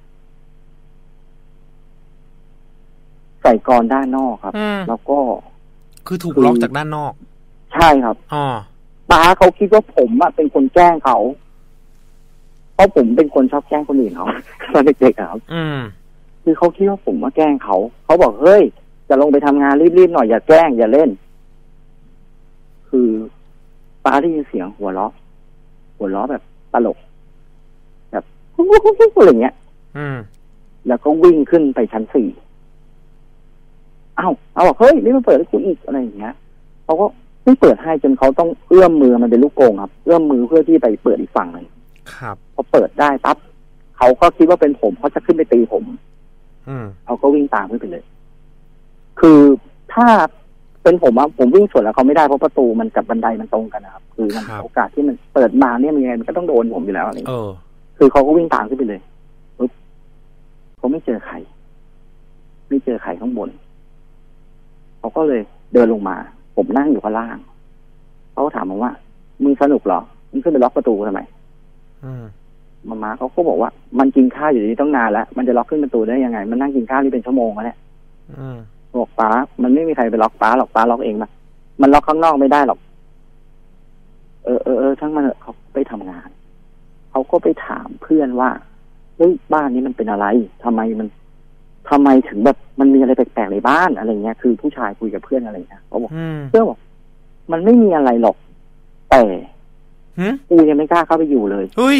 Speaker 5: ใส่กรด้านนอกครับแล้วก็
Speaker 6: คือถูกล็อกจากด้านนอก
Speaker 5: ใช่ครับ
Speaker 6: อ๋อ
Speaker 5: ป้าเขาคิดว่าผมอะเป็นคนแกล้งเขาเพราะผมเป็นคนชอบแกล้งคนอื่นเขาตอนเด็กๆครับ
Speaker 6: อืม
Speaker 5: คือเขาคิดว่าผมว่าแกล้งเขาเขาบอกเฮ้ยจะลงไปทำงานรีบๆหน่อยอย่าแกล้งอย่าเล่นคือป้าได้ยินเสียงหัวเราะหัวเราะแบบตลกแบบอะไรเงี้ย
Speaker 6: อืม
Speaker 5: แล้วก็วิ่งขึ้นไปชั้นสี่อ้าวเอาบอกเฮ้ยนี่มันเปิดให้กูอีกอะไรอย่างเงี้ยเขาก็ไม่เปิดให้จนเขาต้องเอื้อมมือมันเป็นลูกโป่งครับเอื้อมมือเพื่อที่ไปเปิดอีกฝั่งหนึ่ง
Speaker 6: ครับ
Speaker 5: พอเปิดได้ปั๊บเขาก็คิดว่าเป็นผมเขาจะขึ้นไปตีผม
Speaker 6: อืม
Speaker 5: เขาก็วิ่งตามขึ้นไปเลยคือถ้าเป็นผมอะผมวิ่งสวนแล้วเขาไม่ได้เพราะประตูมันกับบันไดมันตรงกันนะครับคือมันโอกาสที่มันเปิดมาเนี่ยมันยังไงมันก็ต้องโดนผมอยู่แล้วอะไรอย่างเงี้ยคือเขาก็วิ่งตามขึ้นไปเลยปุ๊บเขาไม่เจอใครไม่เจอใครข้างบนเขาก็เลยเดินลงมาผมนั่งอยู่ข้างล่างเขาถามผมว่ามึงสนุกเหรอมึงขึ้นไปล็อกประตูทำไมมามาเขาก็บอกว่ามันกินข้าวอยู่นี่ต้องนานแล้วมันจะล็อกขึ้นประตูได้ยังไงมันนั่งกินข้าวนี่เป็นชั่วโมงแล้วเนี่ยบอกป้ามันไม่มีใครไปล็อกป้าหรอกป้าล็อกเองมามันล็อกข้างนอกไม่ได้หรอกเออเออเออช่างมันเถอะเขาไปทำงานเขาก็ไปถามเพื่อนว่าเฮ้ยบ้านนี้มันเป็นอะไรทำไมมันทำไมถึงแบบมันมีอะไรแปลกๆในบ้านอะไรเงี้ยคือผู้ชายคุยกับเพื่อนอะไรเงี้ยเขาบอกเพื่อนบอกมันไม่มีอะไรหรอกแต่กูยังไม่กล้าเข้าไปอยู่เลย
Speaker 6: เฮ้ย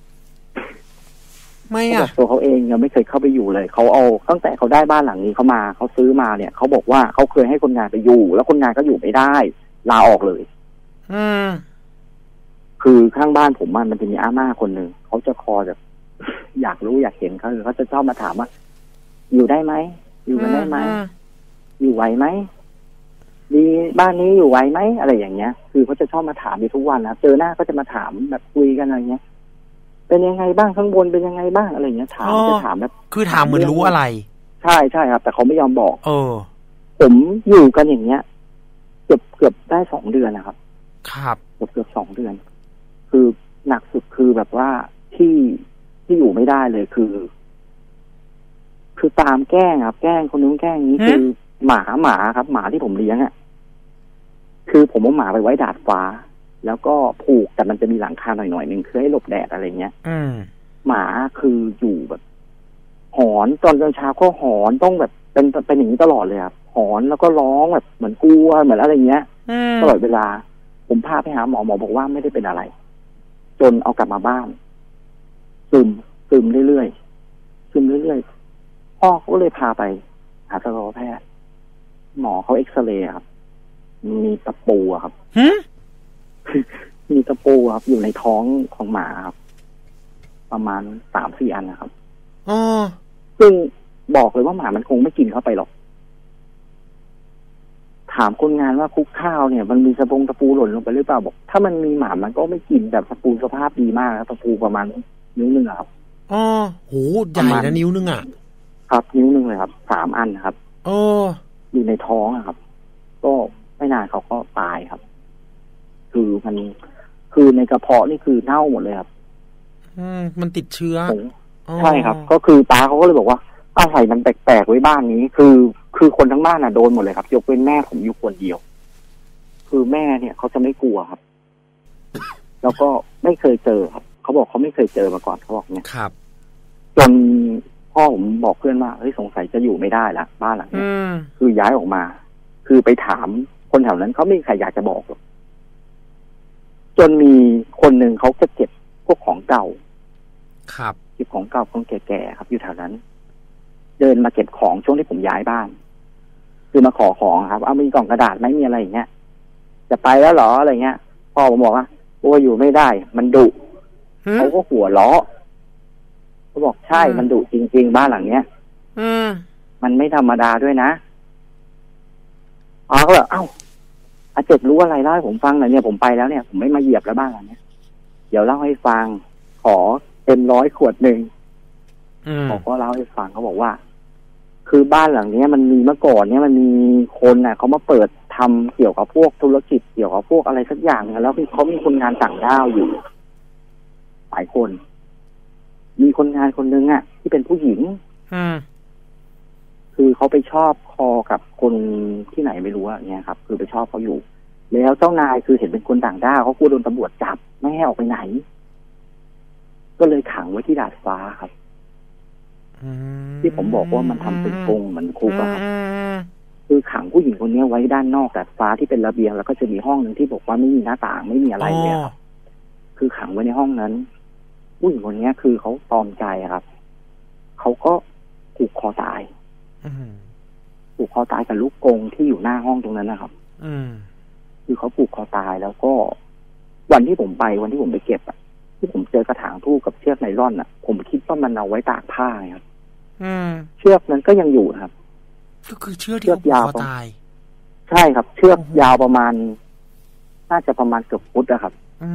Speaker 6: ไม่อะ
Speaker 5: ตัวเขาเองยังไม่เคยเข้าไปอยู่เลยเขาเอาตั้งแต่เขาได้บ้านหลังนี้เขามาเขาซื้อมาเนี่ยเขาบอกว่าเขาเคยให้คนงานไปอยู่แล้วคนงานก็อยู่ไม่ได้ลาออกเลย
Speaker 6: อืม
Speaker 5: คือข้างบ้านผมมันมันจะมีอาม่าคนหนึ่งเขาจะคอแบบอยากรู้อยากเห็นเขาเขาจะชอบมาถามว่าอยู่ได้ไหมอยู่กันได้ไหมอยู่ไหวไหมดีบ้านนี้อยู่ไหวไหมอะไรอย่างเงี้ยคือเขาจะชอบมาถามอยู่ทุกวันนะเจอหน้าก็จะมาถามแบบคุยกันอะไรเงี้ยเป็นยังไงบ้างข้างบนเป็นยังไงบ้างอะไรเงี้ยถามจะถามแบบ
Speaker 6: คือถามเหมือนรู้อะไร
Speaker 5: ใช่ใช่ครับแต่เขาไม่ยอมบอก
Speaker 6: เออ
Speaker 5: ผมอยู่กันอย่างเงี้ยเกือบเกือบได้สองเดือนนะครับ
Speaker 6: ครับ
Speaker 5: เกือบเกือบสองเดือนคือหนักสุดคือแบบว่าที่ที่อยู่ไม่ได้เลยคือคือตามแกล้งครับแกล้งคนนู้นแกล้งนี้คือหมาหมาครับหมาที่ผมเลี้ยงอ่ะคือผมเอาหมาไปไว้ดาดฟ้าแล้วก็ผูกแต่มันจะมีหลังคาหน่อยๆนึงคือให้หลบแดดอะไรเงี้ยหมาคืออยู่แบบหอนตอนกลางเช้าก็หอนต้องแบบเป็นเป็นอย่างนี้ตลอดเลยครับหอนแล้วก็ร้องแบบเหมือนกลัวเหมือนอะไรเงี้ยตลอดเวลาผมพาไปหาหมอหมอบอกว่าไม่ได้เป็นอะไรจนเอากลับมาบ้านซึมซึมเรื่อยๆซึมเรื่อยๆพ่อเขาก็เลยพาไปหาสัตวแพทย์หมอเขาเอ็กซเรย์ครับมีตะปูครับมีตะปูครับอยู่ในท้องของหมาครับประมาณสามสี่อันนะครับ
Speaker 6: อ๋อ
Speaker 5: ซึ่งบอกเลยว่าหมามันคงไม่กินเข้าไปหรอกถามคนงานว่าคุกข้าวเนี่ยมันมีสะพงตะปูหล่นลงไปหรือเปล่าบอกถ้ามันมีหมามันก็ไม่กินแบบตะปูสภาพดีมากตะปูประมาณนิ้วนึงครับ
Speaker 6: อ๋อโหใหญ่นะนิ้วนึงอ่ะ
Speaker 5: ครับนิ้วนึงเลยครับสามอันครับ
Speaker 6: โอ้
Speaker 5: อยู่ในท้องครับก็ไม่นานเขาก็ตายครับคือมันคือในกระเพาะนี่คือเน่าหมดเลยครับ
Speaker 6: อืมมันติดเชื้อ
Speaker 5: ใช่ครับก็คือป้าเขาก็เลยบอกว่าอะไรมันแปลกๆไว้บ้านนี้คือคือคนทั้งบ้านน่ะโดนหมดเลยครับยกเว้นแม่ผมอยู่คนเดียวคือแม่เนี่ยเขาจะไม่กลัวครับ แล้วก็ไม่เคยเจอครับเขาบอกเขาไม่เคยเจอมาก่อนเขาบอกเนี่ย
Speaker 6: ครับ
Speaker 5: จนพ่อผมบอกเพื่อนว่าเฮ้ยสงสัยจะอยู่ไม่ได้ละบ้านหลังนี้คือย้ายออกมาคือไปถามคนแถวนั้นเขาไม่มีใครอยากจะบอกหรอกจนมีคนหนึ่งเขาจะเก็บพวกของเก่า
Speaker 6: ครับ
Speaker 5: เก็บของเก่าของแก่ๆครับอยู่แถวนั้นเดินมาเก็บของช่วงที่ผมย้ายบ้านคือมาขอของครับเอามีกล่องกระดาษไหมมีอะไรอย่างเงี้ยจะไปแล้วเหรออะไรเงี้ยพ่อผมบอกว่าโอ้อยู่ไม่ได้มันดุเขาก็หัวเราะเขาบอกใช่มันดุจริงๆบ้านหลังเนี้ยมันไม่ธรรมดาด้วยนะอ๋อก็แบบเอ้าอาเจ็ดรู้อะไรเล่าให้ผมฟังหน่อยเนี่ยผมไปแล้วเนี่ยผมไม่มาเหยียบแล้วบ้านหลังเนี้ยเดี๋ยวเล่าให้ฟังขอเต็มร้อยขวดหนึ่งเขาก็เล่าให้ฟังเขาบอกว่าคือบ้านหลังนี้มันมีเมื่อก่อนเนี่ยมันมีคนน่ะเขามาเปิดทำเกี่ยวกับพวกธุรกิจเกี่ยวกับพวกอะไรสักอย่างแล้วเขามีคนงานต่างด้าวอยู่หลายคน มีคนงานคนนึงอ่ะที่เป็นผู้หญิง
Speaker 6: อืม
Speaker 5: คือเขาไปชอบคอกับคนที่ไหนไม่รู้อะเนี่ยครับคือไปชอบเขาอยู่แล้วเจ้านายคือเห็นเป็นคนต่างด้าวเขากลัวโดนตำรวจจับไม่ให้ออกไปไหนก็เลยขังไว้ที่ดาดฟ้าครับที่ผมบอกว่ามันทำเป็นกรงเหมือนคุกอะครับคือขังผู้หญิงคนนี้ไว้ด้านนอกดาดฟ้าที่เป็นระเบียงแล้วก็จะมีห้องหนึ่งที่บอกว่าไม่มีหน้าต่างไม่มีอะไรเลยครับคือขังไว้ในห้องนั้นผู้หญิงคนนี้คือเขาตอมใจครับเขาก็ผูกคอตายผูกคอตายกับลูกกรงที่อยู่หน้าห้องตรงนั้นนะครับคือเขาผูกคอตายแล้วก็วันที่ผมไปวันที่ผมไปเก็บอะที่ผมเจอกระถางทูบกับเชือกไนล่อนอ่ะผมคิดว่ามันเอาไว้ตากผ้าครับเชือกนั้นก็ยังอยู่ครับ
Speaker 6: ก็คือเชือกที่เขาผูกคอตาย
Speaker 5: ใช่ครับเชือกยาวประมาณน่าจะประมาณเกือบฟุตอะครับ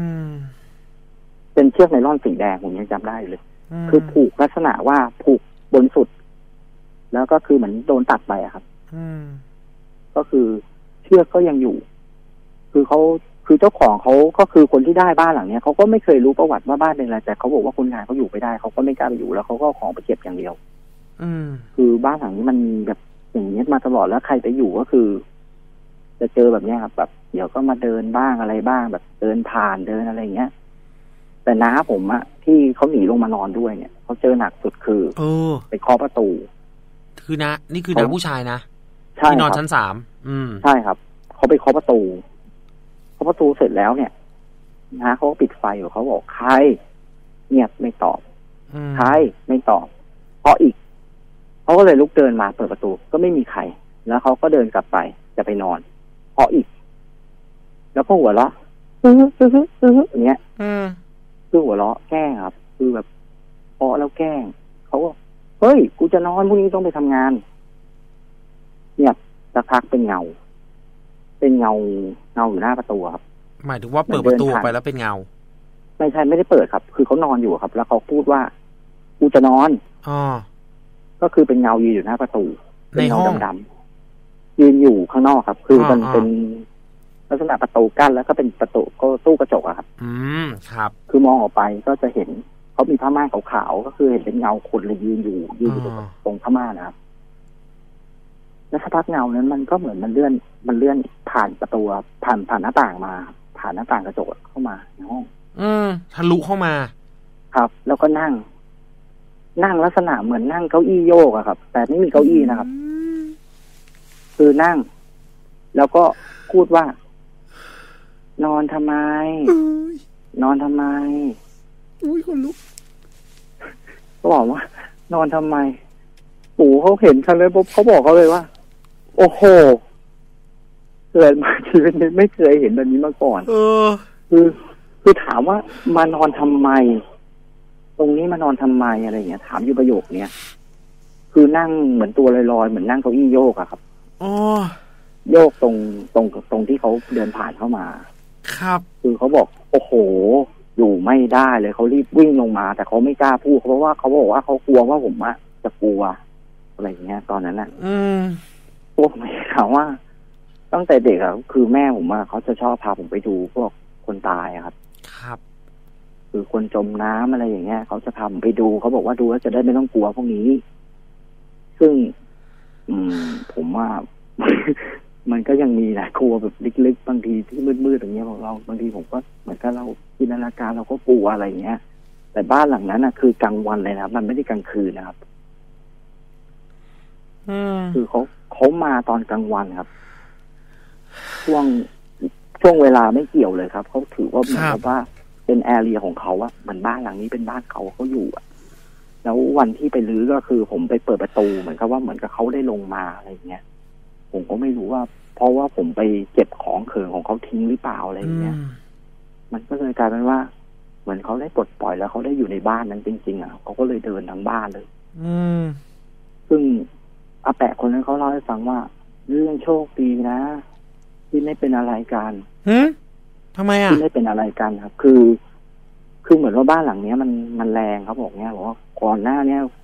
Speaker 5: เป็นเชือกไนล่อนสีแดงผมยังจำได้เลยคือผูกลักษณะว่าผูกบนสุดแล้วก็คือเหมือนโดนตัดไปอะครับก็คือเชือกก็ยังอยู่ คือเขาคือเจ้าของเขาก็คือคนที่ได้บ้านหลังเนี้ยเขาก็ไม่เคยรู้ประวัติว่าบ้านเป็นอะไรแต่เขาบอกว่าคนงานเขาอยู่ไม่ได้เขาก็ไม่กล้าไปอยู่แล้วเขาก็ของไปเก็บอย่างเดียว
Speaker 6: อืม
Speaker 5: คือบ้านหลังนี้มันแบบอย่างนี้มาตลอดแล้วใครไปอยู่ก็คือจะเจอแบบนี้ครับแบบเดี๋ยวก็มาเดินบ้างอะไรบ้างแบบเดินผ่านเดินอะไรเงี้ยแต่น้าผมอะที่เขาหนีลงมานอนด้วยเนี่ยเขาเจอหนักสุดคือ
Speaker 6: เออ
Speaker 5: ไปเคาะประตู
Speaker 6: คือนะนี่คือน้าผู้ชายนะที่นอนชั้นสามอืม
Speaker 5: ใช่ครับเขาไปเคาะประตูเคาะประตูเสร็จแล้วเนี่ยน้าเขาปิดไฟอยู่เขาบอกใครเงียบไม่ตอบใครไม่ตอบเคาะอีกเขาก็เลยลุกเดินมาเปิดประตูก็ไม่มีใครแล้วเขาก็เดินกลับไปจะไปนอนเคาะอีกแล้วก็หัวเราะอื้ออื้ออื้ออย่างเงี้ยคือหัวเราะแกล้งครับคือแบบเคาะแล้วแกล้งเขาก็เฮ้ยกูจะนอนพรุ่งนี้ต้องไปทำงานเนี่ยสักพักเป็นเงาเป็นเงาเงาอยู่หน้าประตูครับ
Speaker 6: หมายถึงว่าเปิดประตูไปแล้วเป็นเงา
Speaker 5: ไม่ใช่ไม่ได้เปิดครับคือเขานอนอยู่ครับแล้วเขาพูดว่ากูจะนอน
Speaker 6: อ๋อ
Speaker 5: ก็คือเป็นเงายืนอยู่หน้าประตู
Speaker 6: ในห้อง
Speaker 5: ดำๆยืนอยู่ข้างนอกครับคือมันเป็นลักษณะประตูกั้นแล้วก็เป็นประตูก็ตู้กระจกอะครับ
Speaker 6: อืมครับ
Speaker 5: คือมองออกไปก็จะเห็นเขามีผ้าม่านขาวๆก็คือเห็นเป็นเงาคนเลยยืนอยู่ยืนอยู่ตรงผ้าม่านนะครับแล้วสักพักเงานั้นมันก็เหมือนมันเลื่อนมันเลื่อนผ่านประตูผ่านผ่านหน้าต่างมาผ่านหน้าต่างกระจกเข้ามาในห้อง
Speaker 6: อืมทะลุเข้ามา
Speaker 5: ครับแล้วก็นั่งนั่งลักษณะเหมือนนั่งเก้าอี้โยกอะครับแต่ไม่มีเก้าอี้นะครับคือนั่งแล้วก็พูดว่านอนทำไมนอนทำไม
Speaker 6: อุ้ยคนลุก
Speaker 5: ก็บอกว่านอนทำไมปู่เขาเห็นกันเลยปุ๊บเขาบอกเขาเลยว่าโอ้โหเกิดมาชีวิตนี้ไม่เคยเห็นแบบนี้มาก่อน
Speaker 6: เออ
Speaker 5: คือคือถามว่ามานอนทำไมตรงนี้มานอนทำไมอะไรอย่างเงี้ยถามอยู่ประโยคเนี้ยคือนั่งเหมือนตัวลอยๆเหมือนนั่งเก้าอี้โยกอะครับ
Speaker 6: อ๋อ
Speaker 5: โยกตรงตรงตรงที่เขาเดินผ่านเข้ามา
Speaker 6: ครับ
Speaker 5: คือเขาบอกโอ้โหอยู่ไม่ได้เลยเขารีบวิ่งลงมาแต่เขาไม่กล้าพูดเพราะว่าเขาบอกว่าเขากลัวว่าผมอะจะกลัวอะไรอย่างเงี้ยตอนนั้นน่ะ
Speaker 6: อืม
Speaker 5: พวกไม่ถามว่าตั้งแต่เด็กอะคือแม่ผมอะเขาจะชอบพาผมไปดูพวกคนตายอะครับ
Speaker 6: ครับ
Speaker 5: คือคนจมน้ำอะไรอย่างเงี้ยเขาจะพาผมไปดูเขาบอกว่าดูแล้วจะได้ไม่ต้องกลัวพวกนี้ซึ่งอืมผมว่า มันก็ยังมีนะกลัวแบบลึกๆบางทีที่มืดๆอย่างเงี้ยของเราบางทีผมก็เหมือนกับเราจินตนาการเราก็กลัวอะไรอย่างเงี้ยแต่บ้านหลังนั้นนะคือกลางวันเลยนะมันไม่ได้กลางคืนนะครับคือเขาเขามาตอนกลางวันครับช่วงช่วงเวลาไม่เกี่ยวเลยครับเขาถือว่าเหมือนกับว่าเป็นแอเรียของเขาอะเหมือนบ้านหลังนี้เป็นบ้านเขาเขาอยู่อะแล้ววันที่ไปรื้อก็คือผมไปเปิดประตูเหมือนกับว่าเหมือนกับเขาได้ลงมาอะไรอย่างเงี้ยผมก็ไม่รู้ว่าเพราะว่าผมไปเก็บของเขิงของเขาทิ้งหรือเปล่าอะไรอย่างเงี้ยมันก็เลยกลายเป็นว่าเหมือนเขาได้ปลดปล่อยแล้วเขาได้อยู่ในบ้านนั้นจริงๆอ่ะเขาก็เลยเดินทั้งบ้านเลย
Speaker 6: อืม
Speaker 5: ซึ่งอาแปะคนนั้นเขาเล่าให้ฟังว่าเรื่องโชคดีนะที่ไม่เป็นอะไรกัน
Speaker 6: ฮึทำไมอ่ะ
Speaker 5: ที่ไม่เป็นอะไรกันครับคือคือเหมือนว่าบ้านหลังเนี้ยมันมันแรงเขาบอกเนี้ยบอกว่าก่อนหน้าเนี้ย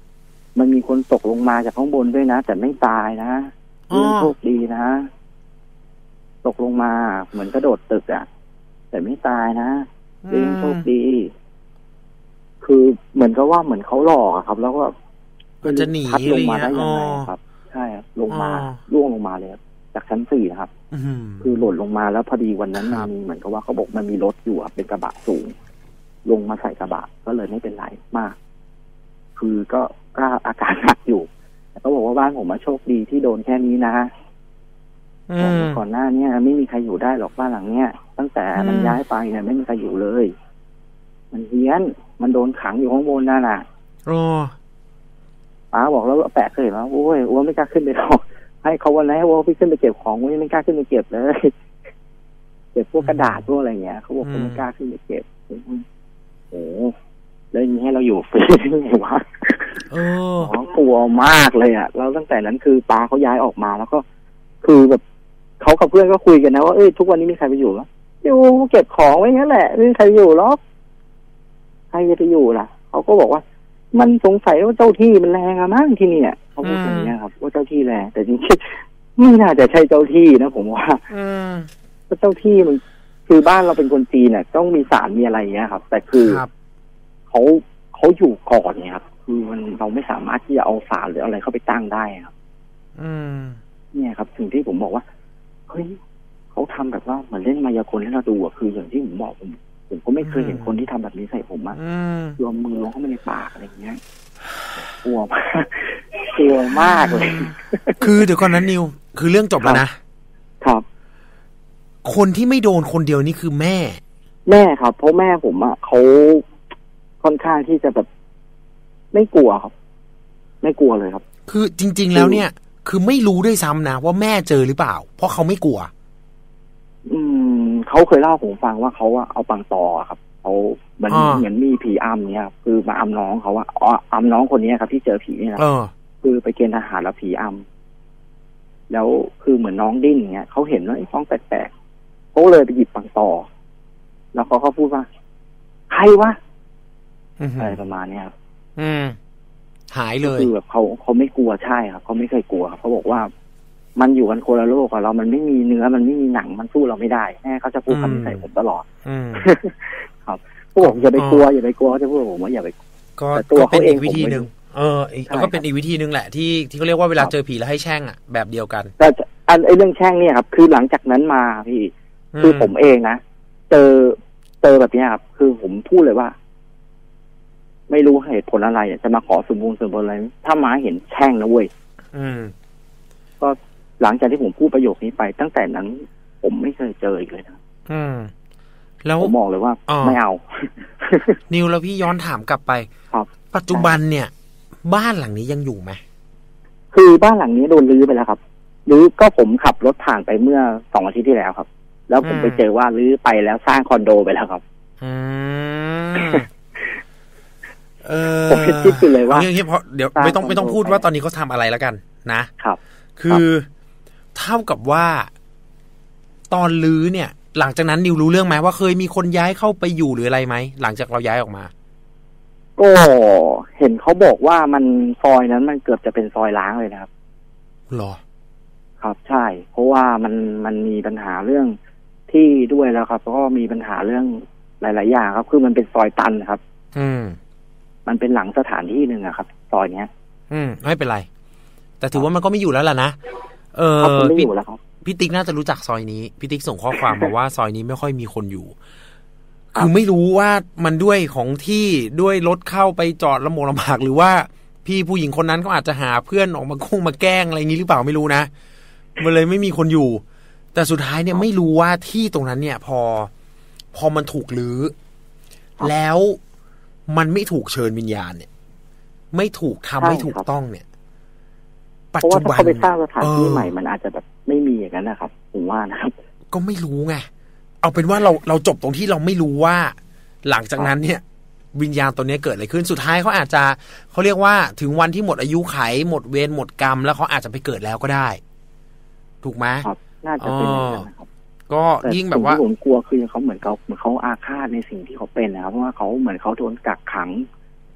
Speaker 5: มันมีคนตกลงมาจากข้างบนด้วยนะแต่ไม่ตายนะยังโชคดีนะตกลงมาเหมือนกระโดดตึกอ่ะแต่ไม่ตายนะยังโชคดีคือเหมือนกับว่าเหมือนเขาหลอกครับแล้วก็
Speaker 6: มันจะหนี
Speaker 5: พัดลงมาได้ยังไงครับใช่ครับลงมาล่วงลงมาเลยจากชั้นสี่นะครับคือหล่นลงมาแล้วพอดีวันนั้นมันมีเหมือนกับว่าเขาบอกมันมีรถอยู่เป็นกระบะสูงลงมาใส่กระบะก็เลยไม่เป็นไรมากคือก็ก็อาการหนักอยู่แต่ก็บอกว่าบ้านผมมาโชคดีที่โดนแค่นี้นะก่อนหน้านี้ไม่มีใครอยู่ได้หรอกบ้านหลังเนี้ยตั้งแต่มันย้ายไปเนี่ยไม่มีใครอยู่เลยมันเฮี้ยนมันโดนขังอยู่ข้างบนนั่นน่ะ
Speaker 6: โอ้
Speaker 5: ป้าบอกแล้วแปลกเลยว่าโอ้ยอ้วนไม่กล้าขึ้นไปหรอกให้เขาวันไหนว่าพี่ขึ้นไปเก็บของอ้วนไม่กล้าขึ้นไปเก็บเลยเก็บพวกกระดาษพวกอะไรเงี้ยเขาบอกเขาไม่กล้าขึ้นไปเก็บโอ้แล้วนี่ให้เราอยู่ฟรีได้ไงวะ
Speaker 6: เอ
Speaker 5: อกลัวมากเลยอ่ะแล้วตั้งแต่นั้นคือป้าเขาย้ายออกมาแล้วก็คือแบบเขากับเพื่อนก็คุยกันนะว่าเอ้ยทุกวันนี้มีใครไปอยู่แล้วอยู่เก็บของไว้งั้นแหละไม่มีใครอยู่หรอกใครจะไปอยู่ล่ะเขาก็บอกว่ามันสงสัยว่าเจ้าที่มันแรงอะมั้งที่นี่เนี่ยเขาพูดอย่างนี้ครับว่าเจ้าที่แรงแต่จริงๆไม่น่าจะใช่เจ้าที่นะผมว่าเพราะเจ้าที่มันคือบ้านเราเป็นคนจีนเนี่ยต้องมีศาลมีอะไรอย่างเงี้ยครับแต่คือเขาเขาอยู่ก่อนเนี่ยครับคือมันเราไม่สามารถที่จะเอาศาลหรืออะไรเข้าไปตั้งได้ครับเนี่ยครับสิ่งที่ผมบอกว่าเฮ้ยเขาทำแบบว่าเหมือนเล่นมายากลให้เราดูอะคืออย่างที่ผมบอกผมผมก็ไม่เคยเห็นคนที่ทำแบบนี้ใส่ผมอะรวมมือลงเข้าไปในปากอะไรอย่างเงี้ยกลัวมากกลัวมากเลย
Speaker 6: คือเดี๋ยวก่อนนั้นนิวคือเรื่องจบแล้วนะครับคนที่ไม่โดนคนเดียวนี่คือแม่
Speaker 5: แม่ครับเพราะแม่ผมอะเขาค่อนข้างที่จะแบบไม่กลัวครับไม่กลัวเลยครับ
Speaker 6: คือจริงๆแล้วเนี่ยคือไม่รู้ด้วยซ้ำนะว่าแม่เจอหรือเปล่าเพราะเขาไม่กลัว
Speaker 5: อืมเขาเคยเล่าผมฟังว่าเขาอะเอาปังตอครับเขาเหมือนเหมือนมีผีอำเนี่ยคือมาอำน้องเขาว่าอ๋ออำน้องคนนี้ครับที่เจอผีเนี่ยนะคือไปเกณฑ์ทหารแล้วผีอำแล้วคือเหมือนน้องดิ้นเงี้ยเขาเห็นว่าไอ้ฟ้องแปลกๆเขาเลยไปหยิบปังตอแล้วเขาเขาพูดว่าใครวะอะไรประมาณนี้ครับ
Speaker 6: อืมหายเลย
Speaker 5: คือแบบเขาเขาไม่กลัวใช่ครับเขาไม่เคยกลัวครับเขาบอกว่ามันอยู่กันคนละโลกกับเรามันไม่มีเนื้อมันไม่มีหนังมันสู้เราไม่ได้แม่เขาจะพูดคำนี้ใส่ผมตลอดครับพวกอย่าไปกลัวอย่าไปกลัวเขาจะพูดผมว่าอย่าไป
Speaker 6: ก็ตัวเขาเองวิธีนึงเออก็เป็นอีกวิธีนึงแหละที่ที่เขาเรียกว่าเวลาเจอผีแล้วให้แช่งอ่ะแบบเดียวกัน
Speaker 5: แต่อันไอ้เรื่องแช่งเนี่ยครับคือหลังจากนั้นมาพี่คือผมเองนะเจอเจอแบบนี้ครับคือผมพูดเลยว่าไม่รู้เหตุผลอะไรจะมาขอสมบูรณ์สมบูรณ์อะไรถ้ามาเห็นแช่งนะเว้ยก็หลังจากที่ผมพูดประโยคนี้ไปตั้งแต่นั้นผมไม่เคยเจออีกเลยนะ
Speaker 6: อืมแล้ว
Speaker 5: ผมบอกเลยว่าไม่เอา
Speaker 6: นิวแล้วพี่ย้อนถามกลับไป
Speaker 5: ครับ
Speaker 6: ปัจจุบันเนี่ยบ้านหลังนี้ยังอยู่ไหม
Speaker 5: คือบ้านหลังนี้โดนรื้อไปแล้วครับรื้อก็ผมขับรถผ่านไปเมื่อสองอาทิตย์ที่แล้วครับแล้วผมไปเจอว่ารื้อไปแล้วสร้างคอนโดไปแล้วครับ
Speaker 6: อืมเออ
Speaker 5: ผมคิดอยู่เลยว่า
Speaker 6: อย่างนี้เพราะเดี๋ยวไม่ต้องไม่ต้องพูดว่าตอนนี้เขาทำอะไรแล้วกันนะครับคือเท่ากับว่าตอนรื้อเนี่ยหลังจากนั้นนิวรู้เรื่องไหมว่าเคยมีคนย้ายเข้าไปอยู่หรืออะไรไหมหลังจากเราย้ายออกมา
Speaker 5: ก็เห็นเขาบอกว่ามันซอยนั้นมันเกือบจะเป็นซอยล้างเลยนะครับ
Speaker 6: หรอ
Speaker 5: ครับใช่เพราะว่ามันมันมีปัญหาเรื่องที่ด้วยแล้วครับแล้วก็มีปัญหาเรื่องหลายๆอย่างครับคือมันเป็นซอยตันครับ
Speaker 6: อืม
Speaker 5: มันเป็นหลังสถานที่หนึ่งอะครับซอยเนี้ย
Speaker 6: อืมไม่เป็นไรแต่ถือว่ามันก็ไม่อยู่แล้วล่ะนะเออ
Speaker 5: ไม่อยู่แล้วครับ
Speaker 6: พี่ติ๊กน่าจะรู้จักซอยนี้พี่ติ๊กส่งข้อความมาว่าซอยนี้ไม่ค่อยมีคนอยู่คือไม่รู้ว่ามันด้วยของที่ด้วยรถเข้าไปจอดละโมงลำบากหรือว่าพี่ผู้หญิงคนนั้นก็อาจจะหาเพื่อนออกมาคงมาแกล้งอะไรอย่างนี้หรือเปล่าไม่รู้นะมันเลยไม่มีคนอยู่แต่สุดท้ายเนี่ยไม่รู้ว่าที่ตรงนั้นเนี่ยพอพอมันถูกรื้อแล้วมันไม่ถูกเชิญวิญญาณเนี่ยไม่ถูกทำให้ถูกต้องเนี่ย
Speaker 5: ปัจจุบันเพราะว่าถ้าเขาไปสร้างสถานที่ใหม่มันอาจจะแบบไม่มีอย่างนั้นนะครับผมว่านะครับ
Speaker 6: ก็ไม่รู้ไงเอาเป็นว่าเราเราจบตรงที่เราไม่รู้ว่าหลังจากนั้นเนี่ยวิญญาณตัวนี้เกิดอะไรขึ้นสุดท้ายเขาอาจจะเขาเรียกว่าถึงวันที่หมดอายุไขหมดเวรหมดกรรมแล้วเขาอาจจะไปเกิดแล้วก็ได้ถูกไหม
Speaker 5: ครับน่าจะเป็นอย่างนั้นนะครับ
Speaker 6: ก็ยิ่งแบบว่า
Speaker 5: ผมกลัวคือเขาเหมือนเขาเหมือนเขาอาฆาตในสิ่งที่เขาเป็นนะครับเพราะว่าเขาเหมือนเขาโดนกักขัง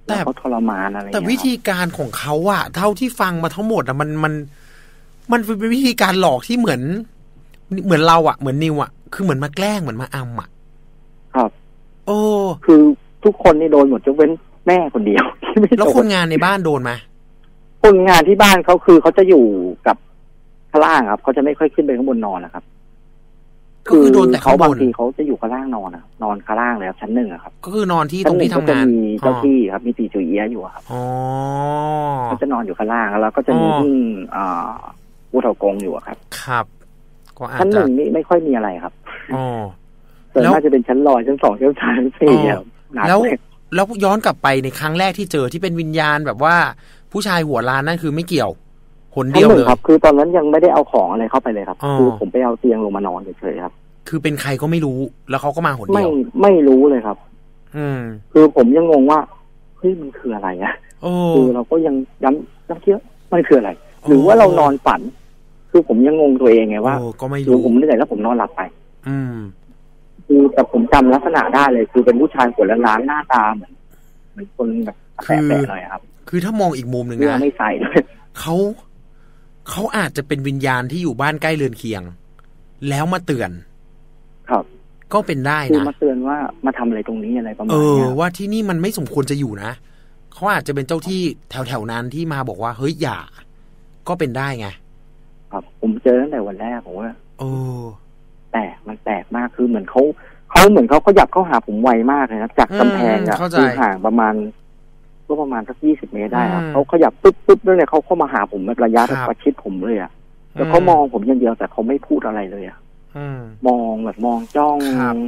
Speaker 5: แต่เขาทรมานอะไร
Speaker 6: แต่วิธีการของเขาอะเท่าที่ฟังมาทั้งหมดอะมันมันมันเป็นวิธีการหลอกที่เหมือนเหมือนเราอะเหมือนนิวอะคือเหมือนมาแกล้งเหมือนมาอำอะ
Speaker 5: ครับ
Speaker 6: โอ้
Speaker 5: คือทุกคนนี่โดนหมดยกเว้นแม่คนเดียวที่ไม่โดน
Speaker 6: แล้วคนงานในบ้านโดนไหม
Speaker 5: คนงานที่บ้านเขาคือเขาจะอยู่กับข้างล่างครับเขาจะไม่ค่อยขึ้นไปข้างบนนอนนะครับ
Speaker 6: คือโดนแต่
Speaker 5: เขาบางทีเขาจะอยู่ข้างล่างนอนนะนอนข้างล่างเลยครับชั้นหนึ่งครับ
Speaker 6: ก็คือนอนที่ตรงที่ทำงาน
Speaker 5: มีเจ้าที่ครับมีตีจุยเอี้ยอยู่ครับ
Speaker 6: อ๋อ
Speaker 5: เขาจะนอนอยู่ข้างล่างแล้วก็จะมีที่อ่าวุฒากงอยู่ครับ
Speaker 6: ครับก็อาจจะ
Speaker 5: ชั้นหนึ่งนี่ไม่ค่อยมีอะไรครับ
Speaker 6: อ๋อ
Speaker 5: แต่น่าจะเป็นชั้นลอยชั้นสองชั้นสามชั้นสี่
Speaker 6: แล้วแล้วย้อนกลับไปในครั้งแรกที่เจอที่เป็นวิญญาณแบบว่าผู้ชายหัวล้านนั่นคือไม่เกี่ยวหนเดียวเลย
Speaker 5: ครับคือตอนนั้นยังไม่ได้เอาของอะไรเข้าไปเลยครับคือผมไปเอาเตียงลงมานอนเฉยๆครับ
Speaker 6: คือเป็นใครก็ไม่รู้แล้วเขาก็มาหนเดียว
Speaker 5: ไม่ไม่รู้เลยครับ
Speaker 6: อืม
Speaker 5: คือผมยังงงว่าเฮ้ยมันคืออะไรอ่ะคือเราก็ยังย้ำย้ำเชื่อมันคืออะไรหรือว่าเรานอนฝันคือผมยังงงตัวเองไงว่าหรือผมนึกได้แล้วผมนอนหลับไป
Speaker 6: อืม
Speaker 5: คือแต่ผมจำลักษณะได้เลยคือเป็นผู้ชายหัวล้านหน้าตาเหมือนเหมือนคนแบบแปะๆหน่อยครับ
Speaker 6: คือถ้ามองอีกมุมหนึ่งนะ
Speaker 5: ไม่ใส่ด้วย
Speaker 6: เขาเขาอาจจะเป็นวิญญาณที่อยู่บ้านใกล้เรือนเคียงแล้วมาเตือน
Speaker 5: ครับ
Speaker 6: ก็เป็นได้นะ
Speaker 5: คือมาเตือนว่ามาทำอะไรตรงนี้อะไรประมาณนี้
Speaker 6: เออว่าที่นี่มันไม่สมควรจะอยู่นะเขาอาจจะเป็นเจ้าที่แถวๆนั้นที่มาบอกว่าเฮ้ยอย่าก็เป็นได้ไง
Speaker 5: ครับผมเจอตั้งแต่วันแรกผมว่า
Speaker 6: โอ้
Speaker 5: แปลกมันแปลกมากคือเหมือนเขาเขาเหมือนเขาขยับเข้าหาผมไวมากเลยนะจากกำแพงอะคือห่างประมาณก็ประมาณสักยี่สิบเมตรได้ครับเขาขยับปึ๊บปึ๊บแล้วเนี่ยเขาเข้ามาหาผมแบบระยะประชิดผมเลยอะแล้วเขามองผมอย่างเดียวแต่เขาไม่พูดอะไรเลยอะมองแบบมองจ้อง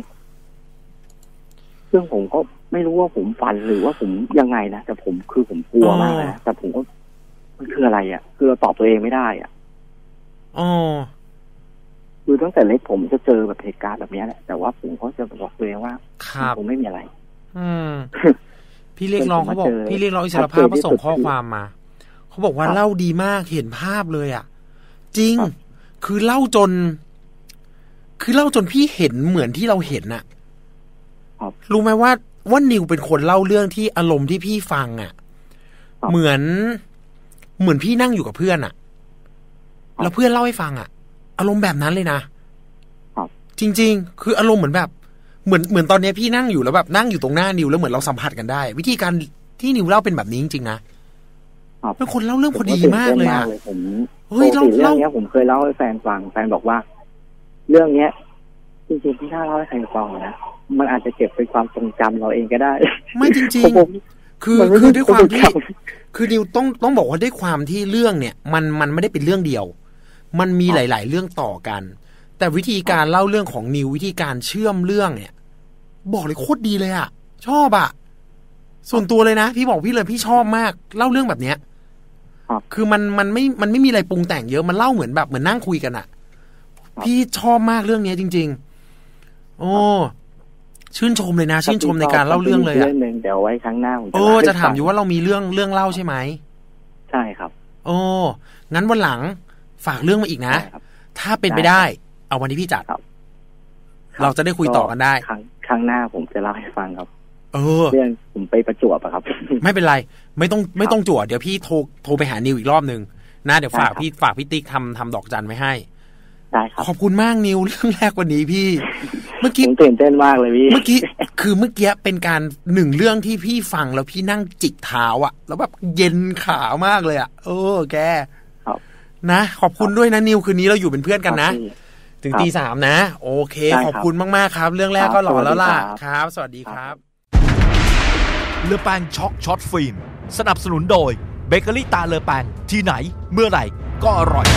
Speaker 5: ซึ่งผมก็ไม่รู้ว่าผมฝันหรือว่าผมยังไงนะแต่ผมคือผมกลัวมากนะแต่ผมก็มันคืออะไรอะคือเราตอบตัวเองไม่ได้อะ
Speaker 6: อ๋อ
Speaker 5: คือตั้งแต่เล็กผมจะเจอแบบเหตุการณ์แบบนี้แหละแต่ว่าผมก็จะบอกตัวเองว่าผมไม่มีอะไร
Speaker 6: อืม พี่เรียกร้องเขาบอกพี่เรียกร้องอิสรภาพมาส่งข้อความมาเขาบอกว่าเล่าดีมากเห็นภาพเลยอ่ะจริงคือเล่าจนคือเล่าจนพี่เห็นเหมือนที่เราเห็นน่ะรู้ไหมว่าว่านิวเป็นคนเล่าเรื่องที่อารมณ์ที่พี่ฟังอ่ะเหมือนเหมือนพี่นั่งอยู่กับเพื่อนอ่ะแล้วเพื่อนเล่าให้ฟังอ่ะอารมณ์แบบนั้นเลยนะจริงๆคืออารมณ์เหมือนแบบเหมือนเหมือนตอนนี้พี่นั่งอยู่แล้วแบบนั่งอยู่ตรงหน้านิวแล้วเหมือนเราสัมผัสกันได้วิธีการที่นิวเล่าเป็นแบบนี้จริงๆนะเป็นคนเล่าเรื่องพอดีมากเลยอ่ะ
Speaker 5: ผมเฮ้ยเล่าเรื่องนี้ผมเคยเล่าให้แฟนฟังแฟนบอกว่าเรื่องเนี้ยจริงๆที่น่าเล่าให้ใครฟังนะมันอาจจะเก็บเป็นความทรงจำเราเองก็ได้
Speaker 6: ไม่จริงๆคือคือด้วยความที่คือนิวต้องต้องบอกว่าด้วยความที่เรื่องเนี่ยมันมันไม่ได้เป็นเรื่องเดียวมันมีหลายๆเรื่องต่อกันแต่วิธีการเล่าเรื่องของนิววิธีการเชื่อมเรื่องเนี่ยบอกเลยโคตรดีเลยอ่ะชอบอ่ะส่วนตัวเลยนะพี่บอกพี่เลยพี่ชอบมากเล่าเรื่องแบบเนี้ยคือมันมันไม่มันไม่มีอะไรปรุงแต่งเยอะมันเล่าเหมือนแบบเหมือนนั่งคุยกันอ่ะพี่ชอบมากเรื่องนี้จริงๆโอ้ชื่นชมเลยนะชื่นชมในการเล่าเรื่องเลยอ่ะ
Speaker 5: เดี๋ยวไว้ครั้งหน้าผม
Speaker 6: โอ้จะถามอยู่ว่าเรามีเรื่องเรื่องเล่าใช่ไหม
Speaker 5: ใช่ครับ
Speaker 6: โอ้งั้นวันหลังฝากเรื่องมาอีกนะถ้าเป็นไปได้เอาวันที่พี่จัดเราจะได้คุยต่อกันได้
Speaker 5: ครั้งครั้งหน้าผมจะเล่าให้ฟังครับ
Speaker 6: เออ
Speaker 5: เรื่องผมไปประจวบอะครับ
Speaker 6: ไม่เป็นไรไม่ต้องไม่ต้องจั่วเดี๋ยวพี่โทรโทรไปหานิวอีกรอบนึงนะเดี๋ยวฝากพี่ฝากพี่ติ๊กทำทำดอกจันไว้ให้
Speaker 5: ได้ครับ
Speaker 6: ขอบคุณมากนิวเรื่องแรกวันนี้พี่เมื่อกี้
Speaker 5: ผมตื่นเต้นมากเลยพี่
Speaker 6: เมื่อกี้คือเมื่อกี้เป็นการหนึ่งเรื่องที่พี่ฟังแล้วพี่นั่งจิกเท้าอะแล้วแบบเย็นขามากเลยอะเออแกนะขอบคุณด้วยนะนิวคืนนี้เราอยู่เป็นเพื่อนกันนะถึงตีสามนะโอเคขอบคุณมากๆครับเรื่องแรกก็หล่อแล้วล่ะครับสวัสดีครับ
Speaker 7: เลอแปงช็อกช็อตฟิล์มสนับสนุนโดยเบเกอรี่ตาเลอแปงที่ไหนเมื่อไหร่ก็อร่อย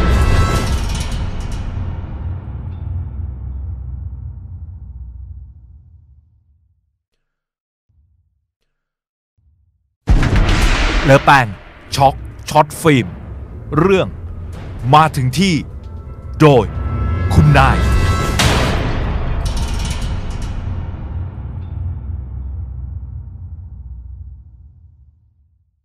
Speaker 7: เลอแปงช็อกช็อตฟิล์มเรื่องมาถึงที่โดยคุณนาย
Speaker 1: แต่ว่า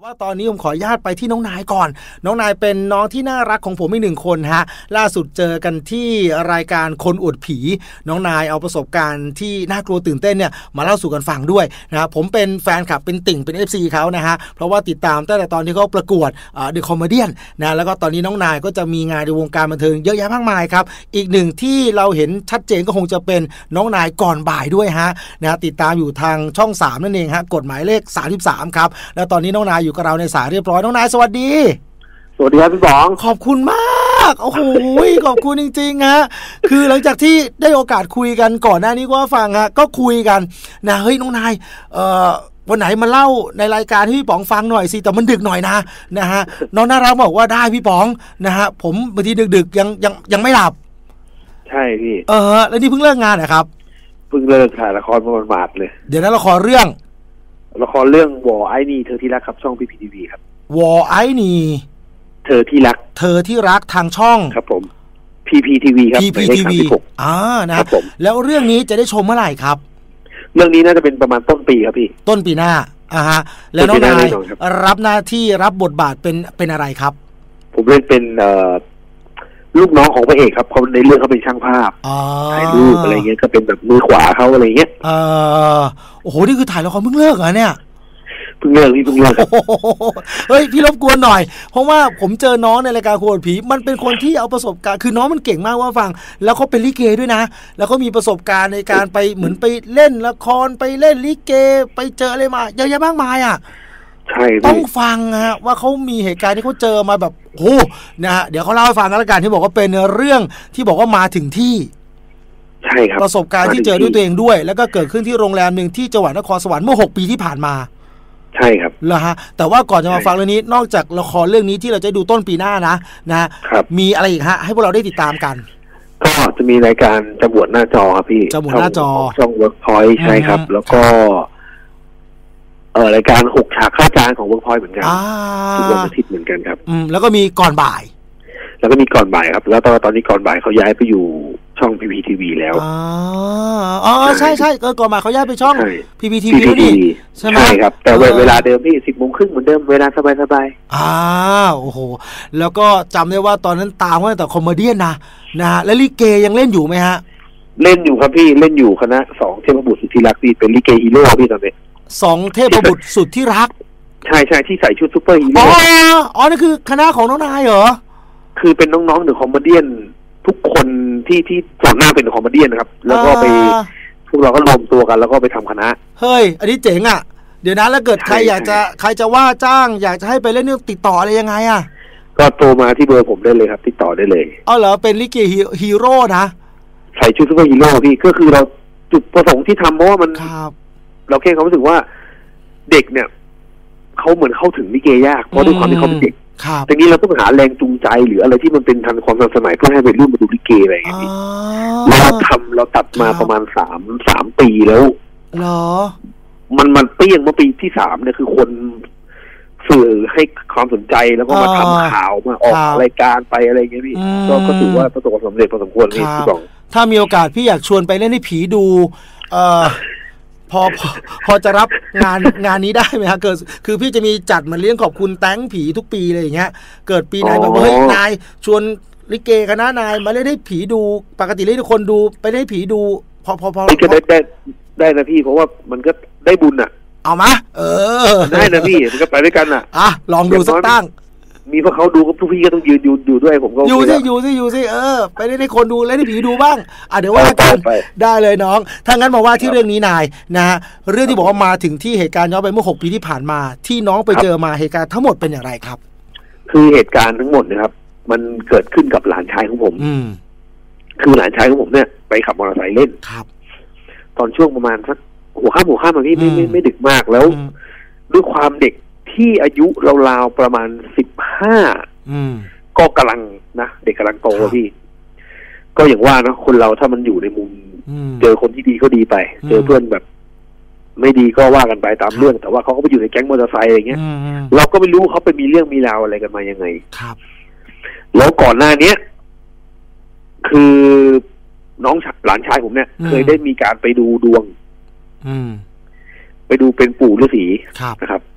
Speaker 8: ว่าตอนนี้ผมขออนุญาตไปที่น้องนายก่อนน้องนายเป็นน้องที่น่ารักของผมอีกหนึ่งคนฮะล่าสุดเจอกันที่รายการคนอวดผีน้องนายเอาประสบการณ์ที่น่ากลัวตื่นเต้นเนี่ยมาเล่าสู่กันฟังด้วยนะผมเป็นแฟนคลับเป็นติ่งเป็น เอฟ ซี เขานะฮะเพราะว่าติดตามตั้งแต่ตอนที่เขาประกวดเอ่อ The Comedian นะแล้วก็ตอนนี้น้องนายก็จะมีงานในวงการบันเทิงเยอะแยะมากมายครับอีกหนึ่งที่เราเห็นชัดเจนก็คงจะเป็นน้องนายก่อนบ่ายด้วยฮะนะติดตามอยู่ทางช่องสามนั่นเองฮะกฎหมายเลขสามสิบสามครับแล้วตอนนี้น้องนายอยู่กับเราในสายเรียบร้อยน้องนายสวัสดี
Speaker 5: สวัสดีครับพี่ป๋อง
Speaker 8: ขอบคุณมากโอ้โหขอบคุณจริงๆฮะคือหลังจากที่ได้โอกาสคุยกันก่อนหน้านี้ก็ฟังฮะก็คุยกันนะเฮ้ยน้องนายเอ่อวันไหนมาเล่าในรายการให้พี่ป๋องฟังหน่อยสิแต่มันดึกหน่อยนะนะฮะน้องน่ารักบอกว่าได้พี่ป๋องนะฮะผมบางทีดึกๆยังยังยังไม่หลับ
Speaker 5: ใช่พี่
Speaker 8: เออแล้วนี่เพิ่งเลิกงานนะครับ
Speaker 5: เพิ่งเลิกถ่ายละครประมาณเลย
Speaker 8: เดี๋ยวนั้นละครเรื่อง
Speaker 5: ละครเรื่องวอไอ้นี่เธอที่รักครับช่อง พี พี ที วี ครับ
Speaker 8: วอไอ้นี่
Speaker 5: เธอที่รัก
Speaker 8: เธอที่รักทางช่อง
Speaker 5: ครับผม พี พี ที วี ครับ
Speaker 8: พี พี ที วี อ่านะครับผมแล้วเรื่องนี้จะได้ชมเมื่อไหร่ครับ
Speaker 5: เรื่องนี้น่าจะเป็นประมาณต้นปีครับพี่
Speaker 8: ต้นปีหน้าอ่าฮะแล้วน้องนายรับหน้าที่รับบทบาทเป็นเป็นอะไรครับ
Speaker 5: ผมเล่นเป็นเอ่อลูกน้องของพระเอกครับเขาในเรื่องเขาเป็นช่างภาพถ่ายรูปอะไรเงี้ยก็เป็นแบบมือขวาเขาอะไรเงี้ย
Speaker 8: เออโอ้โหนี่คือถ่ายละครเพิ่งเลิกเหรอเนี่ย
Speaker 5: เพิ่งเลิกพี่เพิ่งเลิก
Speaker 8: เฮ้ยพี่รบกวนหน่อยเพราะว่าผมเจอน้องในรายการโคตรผีมันเป็นคนที่เอาประสบการณ์คือน้องมันเก่งมากว่าฟังแล้วเขาเป็นลิเกด้วยนะแล้วก็มีประสบการณ์ในการไปเหมือนไปเล่นละครไปเล่นลิเกไปเจออะไรมาเยอะแยะมากมายอ่ะ
Speaker 5: ใช่
Speaker 8: ต้องฟังฮะว่าเขามีเหตุการณ์ที่เขาเจอมาแบบโอ้นะฮะเดี๋ยวเขาเล่าให้ฟังกันละกันที่บอกว่าเป็นเรื่องที่บอกว่ามาถึงที่
Speaker 5: ใช่ครับ
Speaker 8: ประสบการณ์ที่เจอด้วยตัวเองด้วยแล้วก็เกิดขึ้นที่โรงแรมนึงที่จังหวัดนครสวรรค์เมื่อหกปีที่ผ่านมา
Speaker 5: ใช่ครับ
Speaker 8: เหรอฮะแต่ว่าก่อนจะมาฟังเรื่องนี้นอกจากละครเรื่องนี้ที่เราจะดูต้นปีหน้านะนะครับมีอะไรอีกฮะให้พวกเราได้ติดตามกัน
Speaker 5: ก็จะมีรายการจำบวดหน้าจอครับพี่
Speaker 8: จำบวดหน้าจอ
Speaker 5: ช่อง Workpoint ใช่ครับแล้วก็เออรายการหกฉากข้าจานของ Workpoint เหมือนกันทุกวันอาทิตย์เหมือนกันครับ
Speaker 8: อืมแล้วก็มีก่อนบ่าย
Speaker 5: แล้วก็มีก่อนบ่ายครับแล้วตอนตอนนี้ก่อนบ่ายเขาย้ายไปอยู่ช่อง พี พี ที วี แล้ว
Speaker 8: อ๋ออ๋อใช่ใช่ก่อนบ่ายเขาย้ายไปช่อง พี พี ที วี
Speaker 5: นี่ใช่ไหมใช่ครับแต่เวลาเดิมพี่สิบโมงครึ่งเหมือนเดิมเวลาสบาย
Speaker 8: ๆอ่าโอ้โหแล้วก็จำได้ว่าตอนนั้นตามว่าแต่คอมเมดี้นะนะฮะแล้วลิเกยังเล่นอยู่ไหมฮะ
Speaker 5: เล่นอยู่ครับพี่เล่นอยู่คณะสองเทพบุตรสุดที่รักพี่เป็นลิเกฮีโร่พี่ตอนนี้
Speaker 8: สองเทพบุตรสุดที่รัก
Speaker 5: ใช่ใช่ที่ใส่ชุดซูเปอร์ฮีโร่
Speaker 8: อ๋ออ๋อนั่นคือคณะของน้องนายเหรอ
Speaker 5: คือเป็นน้องๆเดอะคอมเมเดี้ทุกคนที่ที่ก่อนหน้าเป็นเดอะคอมเมเดี้นะครับแล้วก็ไปพวกเราก็รวมตัวกันแล้วก็ไปทำคณะ
Speaker 8: เฮ้ยอันนี้เจ๋งอ่ะเดี๋ยวนะแล้วเกิดใครอยากจะใครจะว่าจ้างอยากจะให้ไปเล่นเนี่ยติดต่ออะไรยังไงอ่ะ
Speaker 5: ก็โทรมาที่เบอร์ผมได้เลยครับติดต่อได้เลย
Speaker 8: อ๋อเหรอเป็นลิเกฮีโร่นะ
Speaker 5: ใส่ชุดซูเปอร์ฮีโร่พี่ก็คือเราจุดประสงค์ที่ทำเพราะว่ามันเราแค่เขารู้สึกว่าเด็กเนี่ยเขาเหมือนเข้าถึงลิเกยากเพราะด้วยความที่เขาเป็นเด็กแต่นี้เราต้องหาแรงจูงใจหรืออะไรที่มันเป็นทันความทันสมัยเพื่อให้วัยรุ่นมาดูลิเกอะไรอย่างนี้เราทำเราตัดมาประมาณสามสามปีแล้ว
Speaker 8: เหรอ
Speaker 5: มันมันเปี้ยงเมื่อปีที่สามเนี่ยคือคนสื่อให้ความสนใจแล้วก็มาทำข่าวมาออกรายการไปอะไรอย่างเงี้ยพี่ก็ก็ถือว่าประสบความสำเร็จพอสมควรนี่พี่บอก
Speaker 8: ถ้ามีโอกาสพี่อยากชวนไปเล่นให้ผีดูเอ่อพอพอพอจะรับงานงานนี้ได้ไหมฮะเกิดคือพี่จะมีจัดมาเลี้ยงขอบคุณแต้งผีทุกปีเลยอย่างเงี้ยเกิดปีไหนแบบเฮ้ยนายชวนลิเกคณะนายมาเล่นให้ผีดูปกติเล่นให้คนดูไปเล่นให้ผีดูพอพอพอ
Speaker 5: ได้ได้ได้นะพี่เพราะว่ามันก็ได้บุญอ่ะ
Speaker 8: เอามาเออ
Speaker 5: ได้นะพี่มันก็ไปด้วยกันอ่ะ
Speaker 8: อ่ะลองดูสักตั้ง
Speaker 5: มีพวกเขาดูก็ทุกพี่ก็ต้องยืนอยู่อยู่ด้วยผมก็
Speaker 8: อยู่สิอยู่สิอยู่สิเออไปได้ให้คนดูเล่นให้ผีดูบ้างอ่ะเดี๋ยวว่ากันได้เลยน้องถ้างั้นบอกว่าที่เรื่องนี้นายนะฮะเรื่องที่บอกว่ามาถึงที่เหตุการณ์ย้อนไปเมื่อหกปีที่ผ่านมาที่น้องไปเจอมาเหตุการณ์ทั้งหมดเป็นอย่างไรครับ
Speaker 5: คือเหตุการณ์ทั้งหมดนะครับมันเกิดขึ้นกับหลานชายของผม
Speaker 8: อืม
Speaker 5: คือหลานชายของผมเนี่ยไปขับมอเตอร์ไซค์เล่น
Speaker 8: ครับ
Speaker 5: ตอนช่วงประมาณสักหัวค่ำหัวค่ำพี่ไม่ไม่ไม่ดึกมากแล้วด้วยความเด็กที่อายุราวๆประมาณสิบห้าก็กำลังนะเด็กกำลังโตพี่ก็อย่างว่านะคนเราถ้ามันอยู่ในมุมเจอคนที่ดีก็ดีไปเจอเพื่อนแบบไม่ดีก็ว่ากันไปตามเรื่องแต่ว่าเขาก็ไปอยู่ในแก๊งมอเตอร์ไซค์อะไรเงี้ยเราก็ไม่รู้เขาไปมีเรื่องมีราวอะไรกันมายังไง
Speaker 8: ครับ
Speaker 5: แล้วก่อนหน้านี้คือน้องหลานชายผมเนี่ยเคยได้มีการไปดูดวงไปดูเป็นปู่ฤาษีนะครับ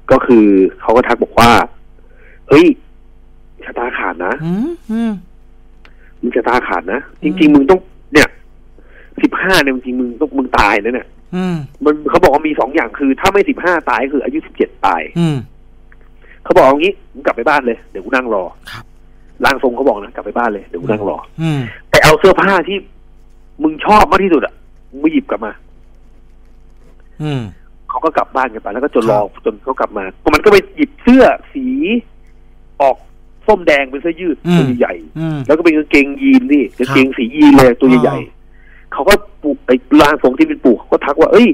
Speaker 9: ก็คือเขาก็ทักบอกว่าเฮ้ยชะตาขาดนะ
Speaker 8: อืมอืม
Speaker 9: มึงชะตาขาดนะจริงๆมึงต้องเนี่ยสิบห้าเนี่ยจริงๆมึงต้องมึงตายนะเนี่ยมันเขาบอกว่ามีสองอย่างคือถ้าไม่สิบห้าตายคืออายุสิบเจ็ดตายเขาบอกอย่างนี้มึงกลับไปบ้านเลยเดี๋ยวกูนั่งรอร่างทรงเขาบอกนะกลับไปบ้านเลยเดี๋ยวกูนั่งรอแต่เอาเสื้อผ้าที่มึงชอบมากที่สุดอ่ะมึงไปหยิบกลับมาเขาก็กลับบ้านกันไปแล้วก็จนรอจนเขากลับมาก็มันก็ไปหยิบเสื้อสีออกส้มแดงเป็นเสื้อยืดตัวใหญ่แล้วก็เป็นกางเกงยีนนี่กางเกงสียีนเลยตัวใหญ่เขาก็ปลูกไอ้ร่างทรงที่เป็นปู่เขาก็ทักว่าเอ้ย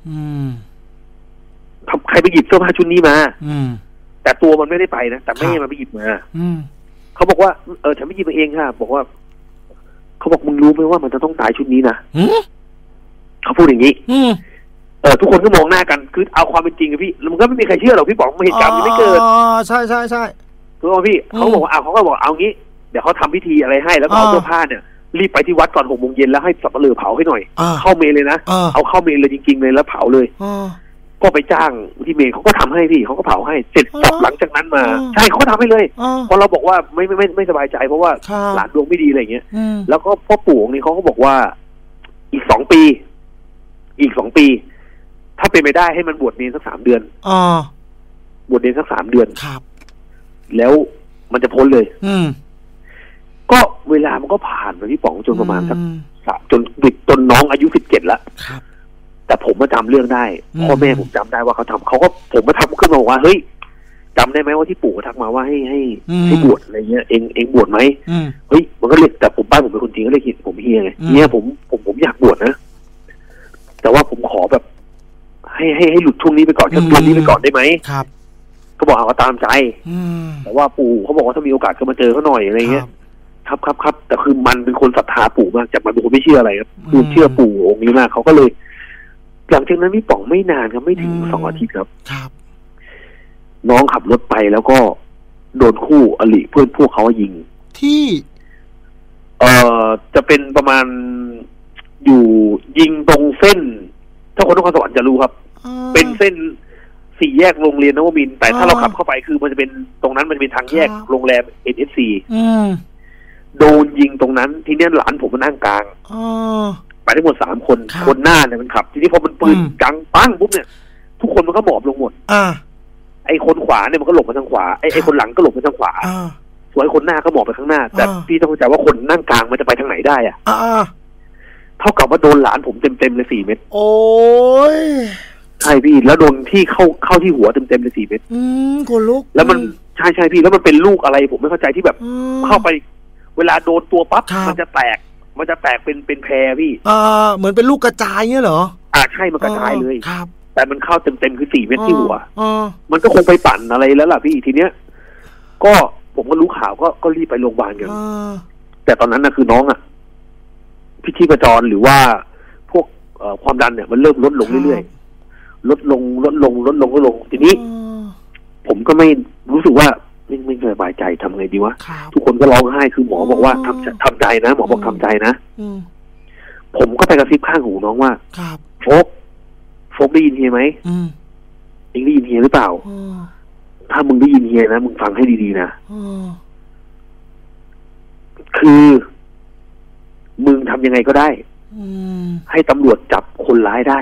Speaker 9: ทำใครไปหยิบเสื้อผ้าชุดนี้มาแต่ตัวมันไม่ได้ไปนะแต่แม่มันไปหยิบมาเขาบอกว่าเออฉันไม่หยิบมาเองค่ะบอกว่าเขาบอกมึงรู้ไหมว่ามันจะต้องตายชุดนี้นะเขาพูดอย่างนี้เออทุกคนก็มองหน้ากันคือเอาความเป็นจริงอะพี่มันก็ไม่มีใครเชื่อหรอกพี่ป๋องเหตุการณ์มันไม่เกิด
Speaker 8: อ๋อใช่ใช่ใช่
Speaker 9: ถูกไหมพี่เขาบอกว่าเอาเขาก็บอกเอางี้เดี๋ยวเขาทำพิธีอะไรให้แล้วก็เอาเสื้อผ้าเนี่ยรีบไปที่วัดก่อนหกโมงเย็นแล้วให้สับปะเลอเผาให้หน่อยเข้าเมรุเลยนะเอาเข้าเมรุเลยจริงๆเลยแล้วเผาเลยก็ไปจ้างที่เมรุเขาก็ทำให้พี่เขาก็เผาให้เสร็จสับหลังจากนั้นมาใช่เขาทำให้เลยพอเราบอกว่าไม่ไม่ไม่ไม่สบายใจเพราะว่าหลานดวงไม่ดีอะไรอย่างเงี้ยแล้วก็พ่อปู่องค์นี้เขาก็บอกว่าอีกสองปีอีกสองปีถ้าเป็นไปได้ให้มันบวชเนรสักสามเดือนบวชเนรสักสามเดือน
Speaker 8: ครับ
Speaker 9: แล้วมันจะพ้นเลย อืก็เวลามันก็ผ่านไปพี่ป๋องจนประมาณสักจนเด็กจนน้องอายุสิบเจ็ดแล้วแต่ผมมาจำเรื่องได้พ่อแม่ผมจำได้ว่าเขาทำเขาก็ผมมาทำขึ้นมาบอกว่าเฮ้ยจำได้ไหมว่าที่ปู่ทักมาว่าให้ให้ให้บวชอะไรเงี้ยเองเองบวชไหมเฮ้ยมันก็เลยแต่ผมบ้านผมเป็นคนจริงก็เลยคิดผมเฮียไงเนี่ยผมผมผมอยากบวชนะแต่ว่าผมขอแบบให้ให้ให้หลุดช่วงนี้ไปก่อนช่วงนี้ไปก่อนได้ไหม
Speaker 8: ครับ
Speaker 9: ก็บอกเอาตามใจแต่ว่าปู่เขาบอกว่าถ้ามีโอกาสก็มาเจอเขาหน่อยอะไรเงี้ยครับครับครับแต่คือมันเป็นคนศรัทธาปู่มากจากมันเป็นคนไม่เชื่ออะไรครับคือเชื่อปู่องค์นี้มากเขาก็เลยหลังจากนั้นพี่ป๋องไม่นานครับไม่ถึงสองอาทิตย์ครับ
Speaker 8: ครับ
Speaker 9: น้องขับรถไปแล้วก็โดนคู่อริเพื่อนพวกเขายิง
Speaker 8: ที่
Speaker 9: เอ่อจะเป็นประมาณอยู่ยิงตรงเส้นถ้าคนนครสวรรค์จะรู้ครับเป็นเส้นสี่แยกโรงเรียนนวมินทร์แต่ถ้าเราขับเข้าไปคือมันจะเป็นตรงนั้นมันเป็นทางแยกโรงแรม เอ็น เอส ซี โดนยิงตรงนั้นทีนี้หลานผมมันนั่งกลางไปทั้งหมดสามคนคนหน้าเนี่ยมันขับทีนี้พอมันปืนจังปั้งปุ๊บเนี่ยทุกคนมันก็หมอบลงหมดไอ้คนขวาเนี่ยมันก็หลบมาทางขวาไอ้ไอ้คนหลังก็หลบมาทางขวาส่วนไอ้คนหน้าก็หมอบไปข้างหน้าแต่พี่ต้องเข้าใจว่าคนนั่งกลางมันจะไปทางไหนได้อ่ะเท่ากับว่าโดนหลานผมเต็มๆเลยสี่เม็ด
Speaker 8: โอ้ย
Speaker 9: ใช่พี่แล้วโดนที่เข้าเข้าที่หัวเต็มๆเลยสี่เม็ด
Speaker 8: อืมคนลุก
Speaker 9: แล้วมันใช่ใช่พี่แล้วมันเป็นลูกอะไรผมไม่เข้าใจที่แบบเข้าไปเวลาโดนตัวปั๊บมันจะแตกมันจะแตกเป็นเป็นแพรพี่
Speaker 8: อ่าเหมือนเป็นลูกกระจายเงี้ยเหรอ
Speaker 9: อ่าใช่มันกระจายเลย
Speaker 8: ครับ
Speaker 9: แต่มันเข้าเต็มๆคือสี่เม็ดที่หัวมันก็คงไปปั่นอะไรแล้วล่ะพี่ทีเนี้ยก็ผมก็รู้ข่าวก็ก็รีบไปโรงพยาบาลกันแต่ตอนนั้นนะคือน้องอ่ะพิชีพจรหรือว่าพวกความดันเนี่ยมันเริ่มลดลงเรื่อยๆลดลงลดลงลดลงลดลงทีนี้ผมก็ไม่รู้สึกว่าไม่ไม่สบายใจทำไงดีวะทุกคนก็ร้องไห้คือหมอบอกว่าทำทำใจนะหมอบอกทำใจนะผมก็ไปกระซิบข้างหูน้องว่าโฟกโฟกได้ยินเฮียไหมเองได้ยินเฮียหรือเปล่าถ้ามึงได้ยินเฮียนะมึงฟังให้ดีๆนะคือมึงทำยังไงก็ได้ให้ตำรวจจับคนร้ายได้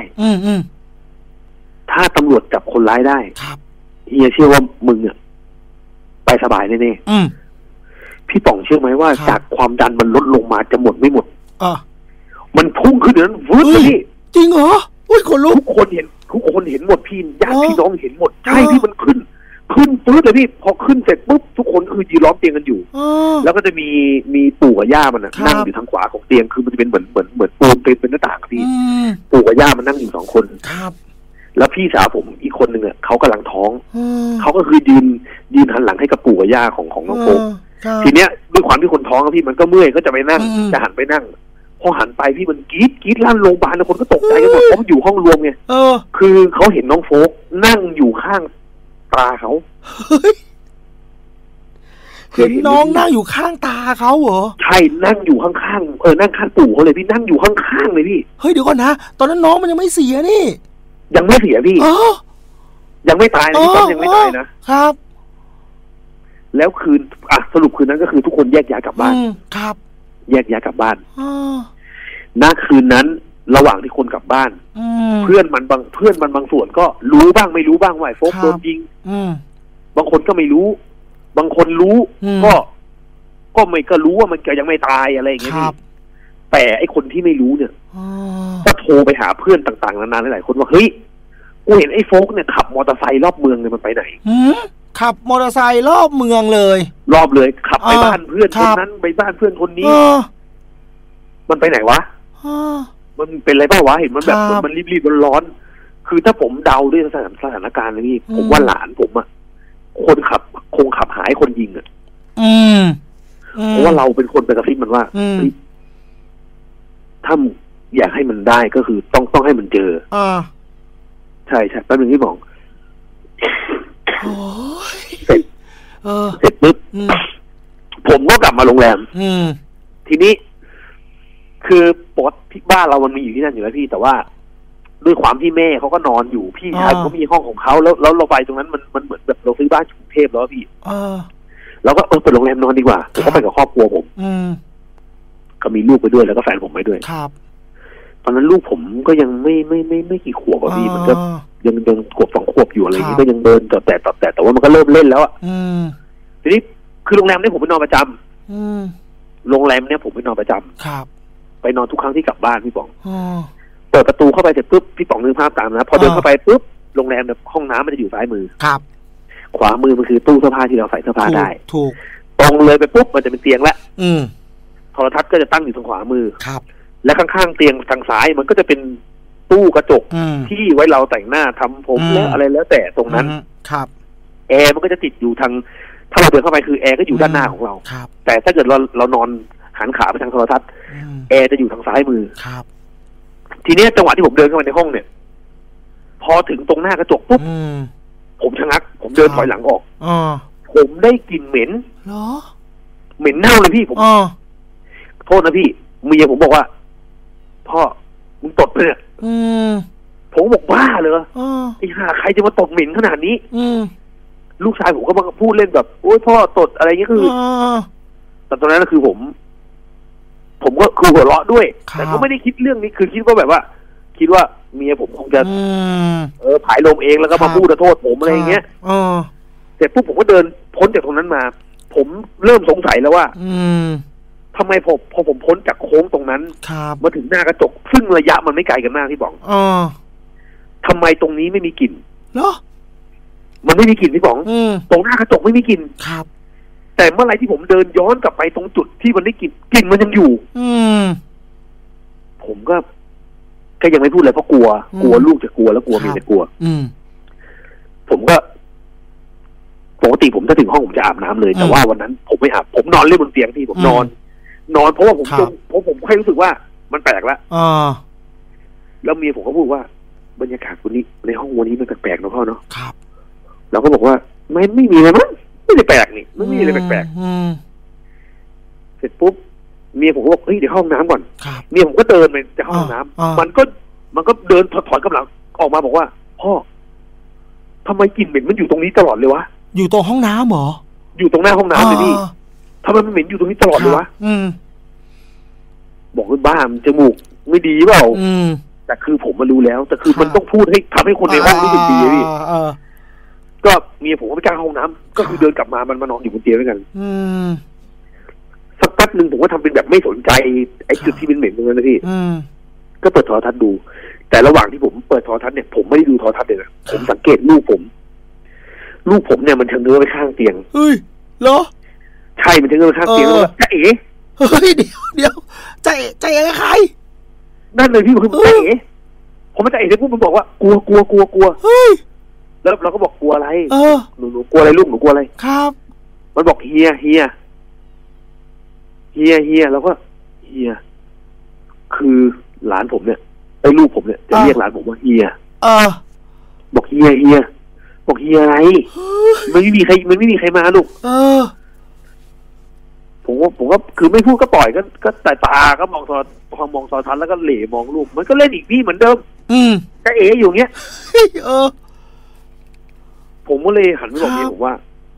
Speaker 9: ถ้าตำรวจจับคนร้ายได้เฮียเชื่อว่ามึงอ่ะไปสบายแน่ๆพี่ป๋องเชื่อไหมว่าจากความดันมันลดลงมาจะหมดไม่หมดมันพุ่งขึ้นเดินวืดเลยพี่
Speaker 8: จริงเหรออุ้ยคนลุก
Speaker 9: ทุกคนเห็นทุกคนเห็นหมดพี่ญาติพี่น้องเห็นหมดใช่พี่มันขึ้นขึ้นปื๊ดเลยพี่พอขึ้นเสร็จปุ๊บทุกคนคือยืนล้อมเตียงกันอยู่แล้วก็จะมีมีปู่กับย่ามันนั่งอยู่ทางขวาของเตียงคือมันจะเป็นเหมือนเหมือนเหมือนปูนเป็นเป็นหน้าต่างพี่ปู่กับย่ามันนั่งอยู่สองคน
Speaker 8: ครับ
Speaker 9: แล้วพี่สาวผมอีกคนหนึ่งอ่ะเขากำลังท้องเขาก็คือยืนยืนหันหลังให้กับปู่กับย่าของของน้องโฟกทีเนี้ยด้วยความที่คนท้องพี่มันก็เมื่อยก็จะไปนั่งจะหันไปนั่งพอหันไปพี่มันกรี๊ดกรี๊ดลั่นโรงพยาบาลแล้วคนก็ตกใจกันหมดเพราะมันอยู่ห้องรวมไงคือเขาเห็นน้องโฟกนั่งอยู่ข้างตาเขา
Speaker 8: เห็นน้องนั่งอยู่ข้างตาเขาเหรอ
Speaker 9: ใช่นั่งอยู่ข้างๆเออนั่งข้างปู่เขาเลยพี่นั่งอยู่ข้างๆเลยพี่
Speaker 8: เฮ้ยเดี๋ยวก่อนนะตอนนั้นน้องมันยังไม่เสียนี่
Speaker 9: ยังไม่เสียพี่ยังไม่ตายนะพี่ต้อมยังไม่ตายนะครับแล้วคืนอ่ะสรุปคืนนั้นก็คือทุกคนแยกย้ายกลับบ้าน
Speaker 8: ครับ
Speaker 9: แยกย้ายกลับบ้านณคืนนั้นระหว่างที่คนกลับบ้านเพื่อนมันบางเพื่อนมันบางส่วนก็รู้บ้างไม่รู้บ้างว่าไอ้โฟกโดนยิงบางคนก็ไม่รู้บางคนรู้ก็ก็ไม่ก็รู้ว่ามันยังไม่ตายอะไรอย่างเงี้ยแต่ไอ้คนที่ไม่รู้เนี่ยก็โทรไปหาเพื่อนต่างๆนานาหลายๆคนว่าเฮ้ยกูเห็นไอ้โฟกเนี่ยขับมอเตอร์ไซค์รอบเมืองเลยมันไปไหน
Speaker 8: ขับมอเตอร์ไซค์รอบเมืองเลย
Speaker 9: รอบเลยขับไปบ้านเพื่อนคนนั้นไปบ้านเพื่อนคนนี้มันไปไหนวะมันเป็นอะไรบ้างวะเห็นมันแบบมันรีบๆร้อนๆคือถ้าผมเดาด้วยสถานการณ์นี้ผมว่าหลานผมอะคนขับคงขับหายคนยิงอะเพราะว่าเราเป็นคนไปกระซิบมันว่าถ้าอยากให้มันได้ก็คือต้องต้องให้มันเจออ่าใช่ใช่แป๊บนึงพี่หมองเสร็จเสร็จปุ๊บผมก็กลับมาโรงแรมทีนี้คือปกติบ้านเรามันมีอยู่ที่นั่นอยู่แล้วพี่แต่ว่าด้วยความที่แม่เขาก็นอนอยู่พี่ชายเขามีห้องของเขาแล้วแล้วเราไปตรงนั้นมันมันเหมือนแบบเราซื้อบ้านกรุงเทพแล้วพี่เราก็เออเปิดโรงแรมนอนดีกว่าผมก็ไปกับครอบครัวผมก็มีลูกไปด้วยแล้วก็แฟนผมไปด้วย
Speaker 8: ครับ
Speaker 9: ตอนนั้นลูกผมก็ยังไม่ไม่ไม่ไม่กี่ขวบอ่ะพี่มันก็ยังยังขวบสองขวบอยู่อะไรอย่างนี้ก็ยังเดินต่อแต่ต่อแต่แต่ว่ามันก็เริ่มเล่นแล้วอ่ะทีนี้คือโรงแรมนี้ผมไปนอนประจำโรงแรมนี้ผมไปนอนประจำ
Speaker 8: ครับ
Speaker 9: ไปนอนทุกครั้งที่กลับบ้านพี่ป๋องเปิดประตูเข้าไปเสร็จปุ๊บพี่ป๋องนึกภาพตามนะพอเดินเข้าไปปุ๊บโรงแรมเนี่ยห้องน้ำมันจะอยู่ซ้ายมือ
Speaker 8: ครับ
Speaker 9: ขวามือมันคือตู้เสื้อผ้าที่เราใส่เสื้อผ้าได้
Speaker 8: ถูก
Speaker 9: ตรงเลยไปปุ๊บมันจะเป็นเตียงละ
Speaker 8: อืม
Speaker 9: โทรทัศน์ก็จะตั้งอยู่ทางขวามือ
Speaker 8: ครับ
Speaker 9: และข้างๆเตียงทางซ้ายมันก็จะเป็นตู้กระจกที่ไว้เราแต่งหน้าทำผมแล้วอะไรแล้วแต่ตรงนั้น
Speaker 8: ครับ
Speaker 9: แอร์มันก็จะติดอยู่ทางถ้าเราเดินเข้าไปคือแอร์ก็อยู่ด้านหน้าของเราแต่ถ้าเกิดเราเรานอนหันขาไปทางโทรทัศน์แอร์จะอยู่ทางซ้ายมือ
Speaker 8: ครับ
Speaker 9: ทีนี้จังหวะที่ผมเดินเข้าไปในห้องเนี่ยพอถึงตรงหน้ากระจกปุ๊บผมชะงักผมเดินถอยหลังออก
Speaker 8: อ
Speaker 9: ผมได้กลิ่นเหม็น
Speaker 8: เหรอ
Speaker 9: เหม็นเน่าเลยพี่ผมโทษนะพี่เมียผมบอกว่าพ่อมึงตดไปเนี่ยผมบอกบ้าเลยไอ้ห่าใครจะมาตดเหม็นขนาดนี้ลูกชายผมก็มาพูดเล่นแบบโอ๊ยพ่อตดอะไรเงี้ยคือแต่ตอนนั้นก็คือผมผมก็คือหัวเราะด้วยแต่ก็ไม่ได้คิดเรื่องนี้คือคิดว่าแบบว่าคิดว่าเมียผมคงจะเออผายลมเองแล้วก็มาพูดโทษผมอะไรเงี้ยเสร็จปุ๊บผมก็เดินพ้นจากตรงนั้นมาผมเริ่มสงสัยแล้วว่าทำไมพอพอผมพ้นจากโค้งตรงนั้นมาถึงหน้ากระจกซึ่งระยะมันไม่ไกลกันมากพี่บอกทำไมตรงนี้ไม่มีกลิ่น
Speaker 8: เหรอ
Speaker 9: มันไม่มีกลิ่นพี่บอกตรงหน้ากระจกไม่มีกลิ่น
Speaker 8: ครับ
Speaker 9: แต่เมื่อไรที่ผมเดินย้อนกลับไปตรงจุดที่มันได้กลิ่นกลิ่นมันยังอยู่
Speaker 8: อืม
Speaker 9: ผมก็ก็ยังไม่พูดเลยเพราะกลัวกลัวลูกจะกลัวแล้วกลัวเมียจะกลัว
Speaker 8: อืม
Speaker 9: ผมก็ปกติผมถ้าถึงห้องผมจะอาบน้ำเลยแต่ว่าวันนั้นผมไม่อาบผมนอนเล่นบนเตียงที่ผมนอนนอนเพราะว่าผมจมเพราะผมแค่รู้สึกว่ามันแปลกแล้วแล้วเมียผมก็พูดว่าบรรยากาศวันนี้ในห้องวันนี้มันแปลกๆนะพ่อเนาะ
Speaker 8: ครับ
Speaker 9: เราก็บอกว่าไม่ไม่มีอะไรมั้งไม่ได้แปลกนี่ไม่มีอะไรแปลกๆเสร็จปุ๊บเมียผมก็บอกเฮ้ยเดี๋ยวห้องน้ำก่อนเมียผมก็เดินไปจะห้องน้ำมันก็มันก็เดินถอยๆกำลังออกมาบอกว่าพ่อทำไมกลิ่นเหม็นมันอยู่ตรงนี้ตลอดเลยวะ
Speaker 8: อยู่ตรงห้องน้ำเหรอ
Speaker 9: อยู่ตรงหน้าห้องน้ำเลยพี่ทำไมมันเหม็นอยู่ตรงนี้ตลอดเลยวะบอกว่าบ้ามันจมูกไม่ดีเปล่าแต่คือผมมารู้แล้วแต่คือมันต้องพูดให้ทำให้คนในห้องรู้สึกดีพี่ก็เมียผมก็ไปจ้างห้องน้ำก็คือเดินกลับมามันมานอนอยู่บนเตียงด้วยกันสักแป๊บหนึ่งผมก็ทำเป็นแบบไม่สนใจไอ้จุดที่เป็นเหม็นตรงนั้นนะพี่ก็เปิดโทรทัศน์ดูแต่ระหว่างที่ผมเปิดโทรทัศน์เนี่ยผมไม่ได้ดูโทรทัศน์เลยนะผมสังเกตลูกผมลูกผมเนี่ยมันเชิงเนื้อไปข้างเตียง
Speaker 8: เฮ้ยเหรอ
Speaker 9: ใช่มันเชิงเนื้อไปข้างเตียงแล้วจะเอ๋
Speaker 8: เฮ้ยเดี๋ยวเดี๋ยวใจใจเอ๋ใคร
Speaker 9: นั่นเลยพี่คือจะเอ๋ผมไม่ใจเอ๋เลยปุ๊บมันบอกว่ากลัวกลัวกลัวกลัว
Speaker 8: เฮ้ย
Speaker 9: แล้วเราก็บอกกลัวอะไร
Speaker 8: เออ
Speaker 9: หนูหนูกลัวอะไรลูกหนูกลัวอะไร
Speaker 8: ครับ
Speaker 9: มันบอกเฮียเฮียเฮียเฮียแล้วก็เฮียคือหลานผมเนี่ยไอ้ลูกผมเนี่ยจะเรียกหลานผมว่าเฮีย
Speaker 8: เออ
Speaker 9: บอกเฮียเฮียบอกเฮียอะไรมันไม่มีใครมันไม่มีใครมาลูก
Speaker 8: เออ
Speaker 9: ผมว่าผมก็คือไม่พูดก็ปล่อยก็ก็แต่ตาก็มองซอความมองซอทันแล้วก็เหล่มองลูกมันก็เล่นอีกพี่เหมือนเดิม
Speaker 8: อืม
Speaker 9: ก็เอ๋อยู่เงี้ย
Speaker 8: เออ
Speaker 9: ผมก็เลยหันไปบอกเมียผมว่า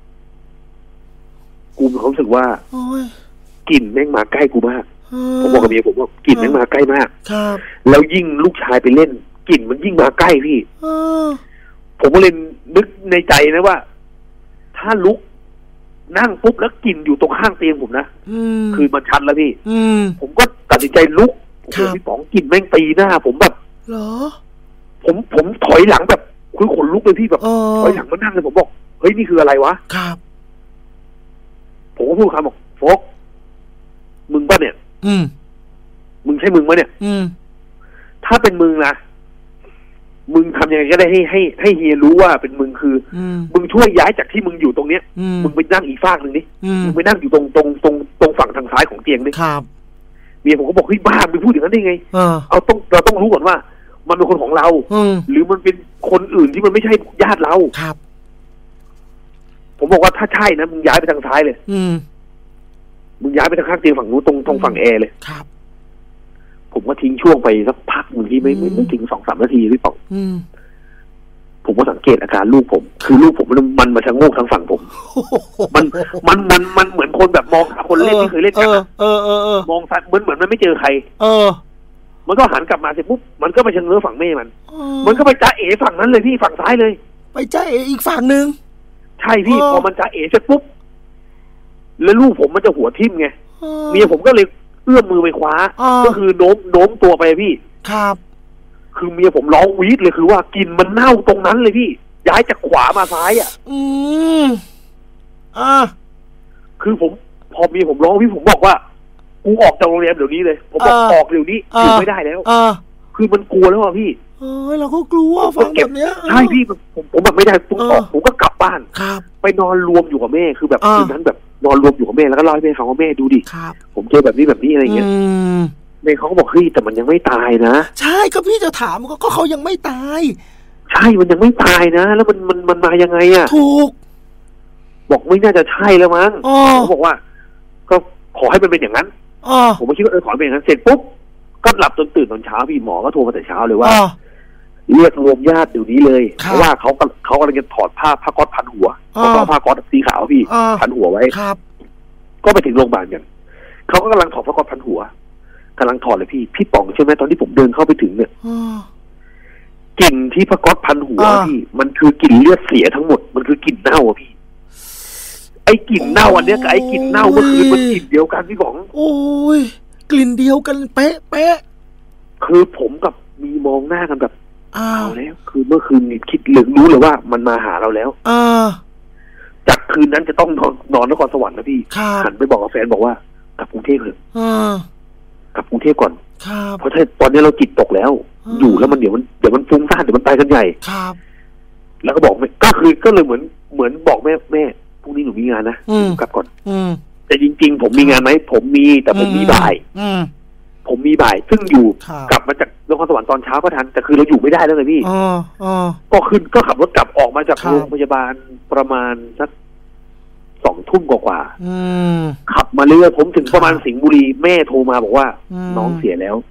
Speaker 9: กูมีความรู้สึกว่ากลิ่นแม่งมาใกล้กูมากผมบอกกับเมียผมว่ากลิ่นแม่งมาใกล้มากแล้วยิ่งลูกชายไปเล่นกลิ่นมันยิ่งมาใกล้พี่ผมก็เลยนึกในใจนะว่าถ้าลุกนั่งปุ๊บแล้วกลิ่นอยู่ตรงข้างเตียงผมนะคือมันชัดแล้วพี่ผมก็ตัดสินใจลุกผมเห็นพี่ป๋องกลิ่นแม่งตีหน้าผมแบบเหรอผมผมถอยหลังแบบคือขนลุกเลยพี่แบบถอยหลังมานั่งเลยผมบอกเฮ้ยนี่คืออะไรวะครับผมก็พูดคำบอกโฟกมึงป่ะเนี่ยอืมมึงใช่มึงป่ะเนี่ยอืมถ้าเป็นมึงนะมึงทำยังไงก็ได้ให้ให้ให้เฮียรู้ว่าเป็นมึงคือมึงช่วยย้ายจากที่มึงอยู่ตรงเนี้ยมึงไปนั่งอีกฝั่งหนึ่งดิมึงไปนั่งอยู่ตรงตรงตรงตรงฝั่งทางซ้ายของเตียงดิครับเมียผมก็บอกเฮ้ยบ้ามึงพูดอย่างนั้นได้ไงเอาต้องเราต้องรู้ก่อนว่ามันเป็นคนของเราหรือมันเป็นคนอื่นที่มันไม่ใช่ญาติเราครับผมบอกว่าถ้าใช่นะมึงย้ายไปทางซ้ายเลยอืมมึงย้ายไปทางข้างเตียงฝั่งนู้นตรงตรงฝั่งแอร์เลยครับผมก็ทิ้งช่วงไปสักพักหนึ่งที่ไม่ไม่ไม่ถึงสองสามนาทีพี่ป๋องผมก็สังเกตอาการลูกผมคือลูกผมมันมันมาชะโงกทางฝั่งผมมันมันมันมันเหมือนคนแบบมองหาคนเล่นที่เคยเล่นกันเออเออเออมองซ้ายเหมือนเหมือนมันไม่เจอใครเออมันก็หันกลับมาเสร็จปุ๊บมันก็ไปชะเง้อฝั่งแม่มันมันก็ไปจ้าเอ๋ฝั่งนั้นเลยพี่ฝั่งซ้ายเลยไปจ้าเอ๋อีกฝั่งนึงใช่พี่พอมันจ้าเอ๋เสร็จปุ๊บแล้วลูกผมมันจะหัวทิ่มไงเมียผมก็เลยเอื้อมมือไปคว้าก็คือโน้มโน้มตัวไปพี่ครับคือเมียผมร้องวีดเลยคือว่ากินมันเน่าตรงนั้นเลยพี่ย้ายจากขวามาซ้ายอ่ะอืมอ่าคือผมพอเมียผมร้องพี่ผมบอกว่ากูออกจากโรงแรมเดี๋ยวนี้เลยผมบอกออกเดี๋ยวนี้อยู่ไม่ได้แล้วคือมันกลัวแล้วอ่ะพี่เออเราก็กลัวฟังแบบเนี้ยใช่พี่ผมผมแบบไม่ได้ผมออกผมก็กลับบ้านครับไปนอนรวมอยู่กับแม่คือแบบคืนนั้นแบบนอนรวมอยู่กับแม่แล้วก็เล่าให้แม่ฟังว่าแม่ดูดิผมเจอแบบนี้แบบนี้อะไรเงี้ยแม่เขาก็บอกเฮ้ยแต่มันยังไม่ตายนะใช่ก็พี่จะถามก็เขายังไม่ตายใช่มันยังไม่ตายนะแล้วมันมันมันมายังไงอ่ะถูกบอกไม่น่าจะใช่แล้วมั้งเขาบอกว่าก็ขอให้มันเป็นอย่างนั้นผมก็คิดว่าเออขอเป็นอย่างนั้นเสร็จปุ๊บก็หลับจนตื่นตอนเช้าพี่หมอก็โทรมาแต่เช้าเลยว่าเรียกรวมญาติเดี๋ยวนี้เลยเพราะว่าเขาเขากำลังจะถอดผ้าผ้าก๊อซพันหัวเขาเอาผ้าก๊อซสีขาวพี่พันหัวไว้ครับก็ไปถึงโรงพยาบาลกันเขาก็กำลังถอดผ้าก๊อซพันหัวกำลังถอดเลยพี่พี่ป๋องใช่ไหมตอนที่ผมเดินเข้าไปถึงเนี่ยกลิ่นที่ผ้าก๊อซพันหัวพี่มันคือกลิ่นเลือดเสียทั้งหมดมันคือกลิ่นเน่าอะพี่ไอ้กลิ่นเน่าอันเนี้ยกับไอ้กลิ่นเน่าเมื่อคืนมันกลิ่นเดียวกันพี่ป๋องโอ้ยกลิ่นเดียวกันเป๊ะเป๊ะคือผมกับมีมองหน้ากันแบบอ้าวแล้วคือเมื่อคืนนี่คิดลึกรู้เลยว่ามันมาหาเราแล้วอ่าจากคืนนั้นจะต้องนอนนอนนครสวรรค์นะพี่หันไปบอกกับแฟนบอกว่ากลับกรุงเทพเลยกลับกรุงเทพก่อนเพราะถ้าตอนนี้เราจิตตกแล้วอยู่แล้วมันเดี๋ยวมันเดี๋ยวมันฟุ้งซ่านเดี๋ยวมันไปกันใหญ่ครับแล้วก็บอกแม่ก็คือก็เลยเหมือนเหมือนบอกแม่แม่พรุ่งนี้หนูมีงานนะกลับก่อนแต่จริงๆผมมีงานไหมผมมีแต่ผมมีบ่ายผมมีบ่ายซึ่งอยู่กลับมาจากนครสวรรค์ตอนเช้าก็ทันแต่คือเราอยู่ไม่ได้แล้วเลยพี่ก็ขึ้นก็ขับรถกลับออกมาจากโรงพยาบาลประมาณสักสองทุ่มกว่าๆขับมาเรื่อยผมถึงประมาณสิงห์บุรีแม่โทรมาบอกว่าน้องเสียแล้ว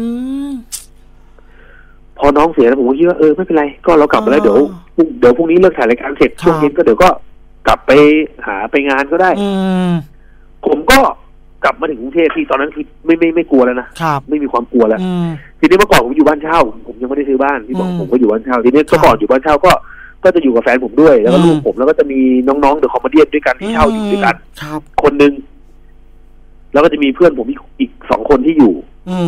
Speaker 9: พอน้องเสียแล้วผมก็คิดว่าเออไม่เป็นไรก็เรากลับมาแล้วเดี๋ยวเดี๋ยวพรุ่งนี้เลิกถ่ายรายการเสร็จช่วงเย็นก็เดี๋ยวก็กลับไปหาไปงานก็ได้ผมก็กลับมาถึงกรุงเทพที่ตอนนั้นคือไม่ไม่ไม่กลัวแล้วนะไม่มีความกลัวแล้วทีนี้เมื่อก่อนผมอยู่บ้านเช่าผมยังไม่ได้ซื้อบ้านที่บอกผมก็อยู่บ้านเช่าทีนี้เมื่อก่อนอยู่บ้านเช่าก็ก็จะอยู่กับแฟนผมด้วยแล้วก็ลูกผมแล้วก็จะมีน้องๆเดอะคอมเมดี้ด้วยกันที่เช่าอยู่ด้วยกันคนนึงแล้วก็จะมีเพื่อนผมอีกอีกสองคนที่อยู่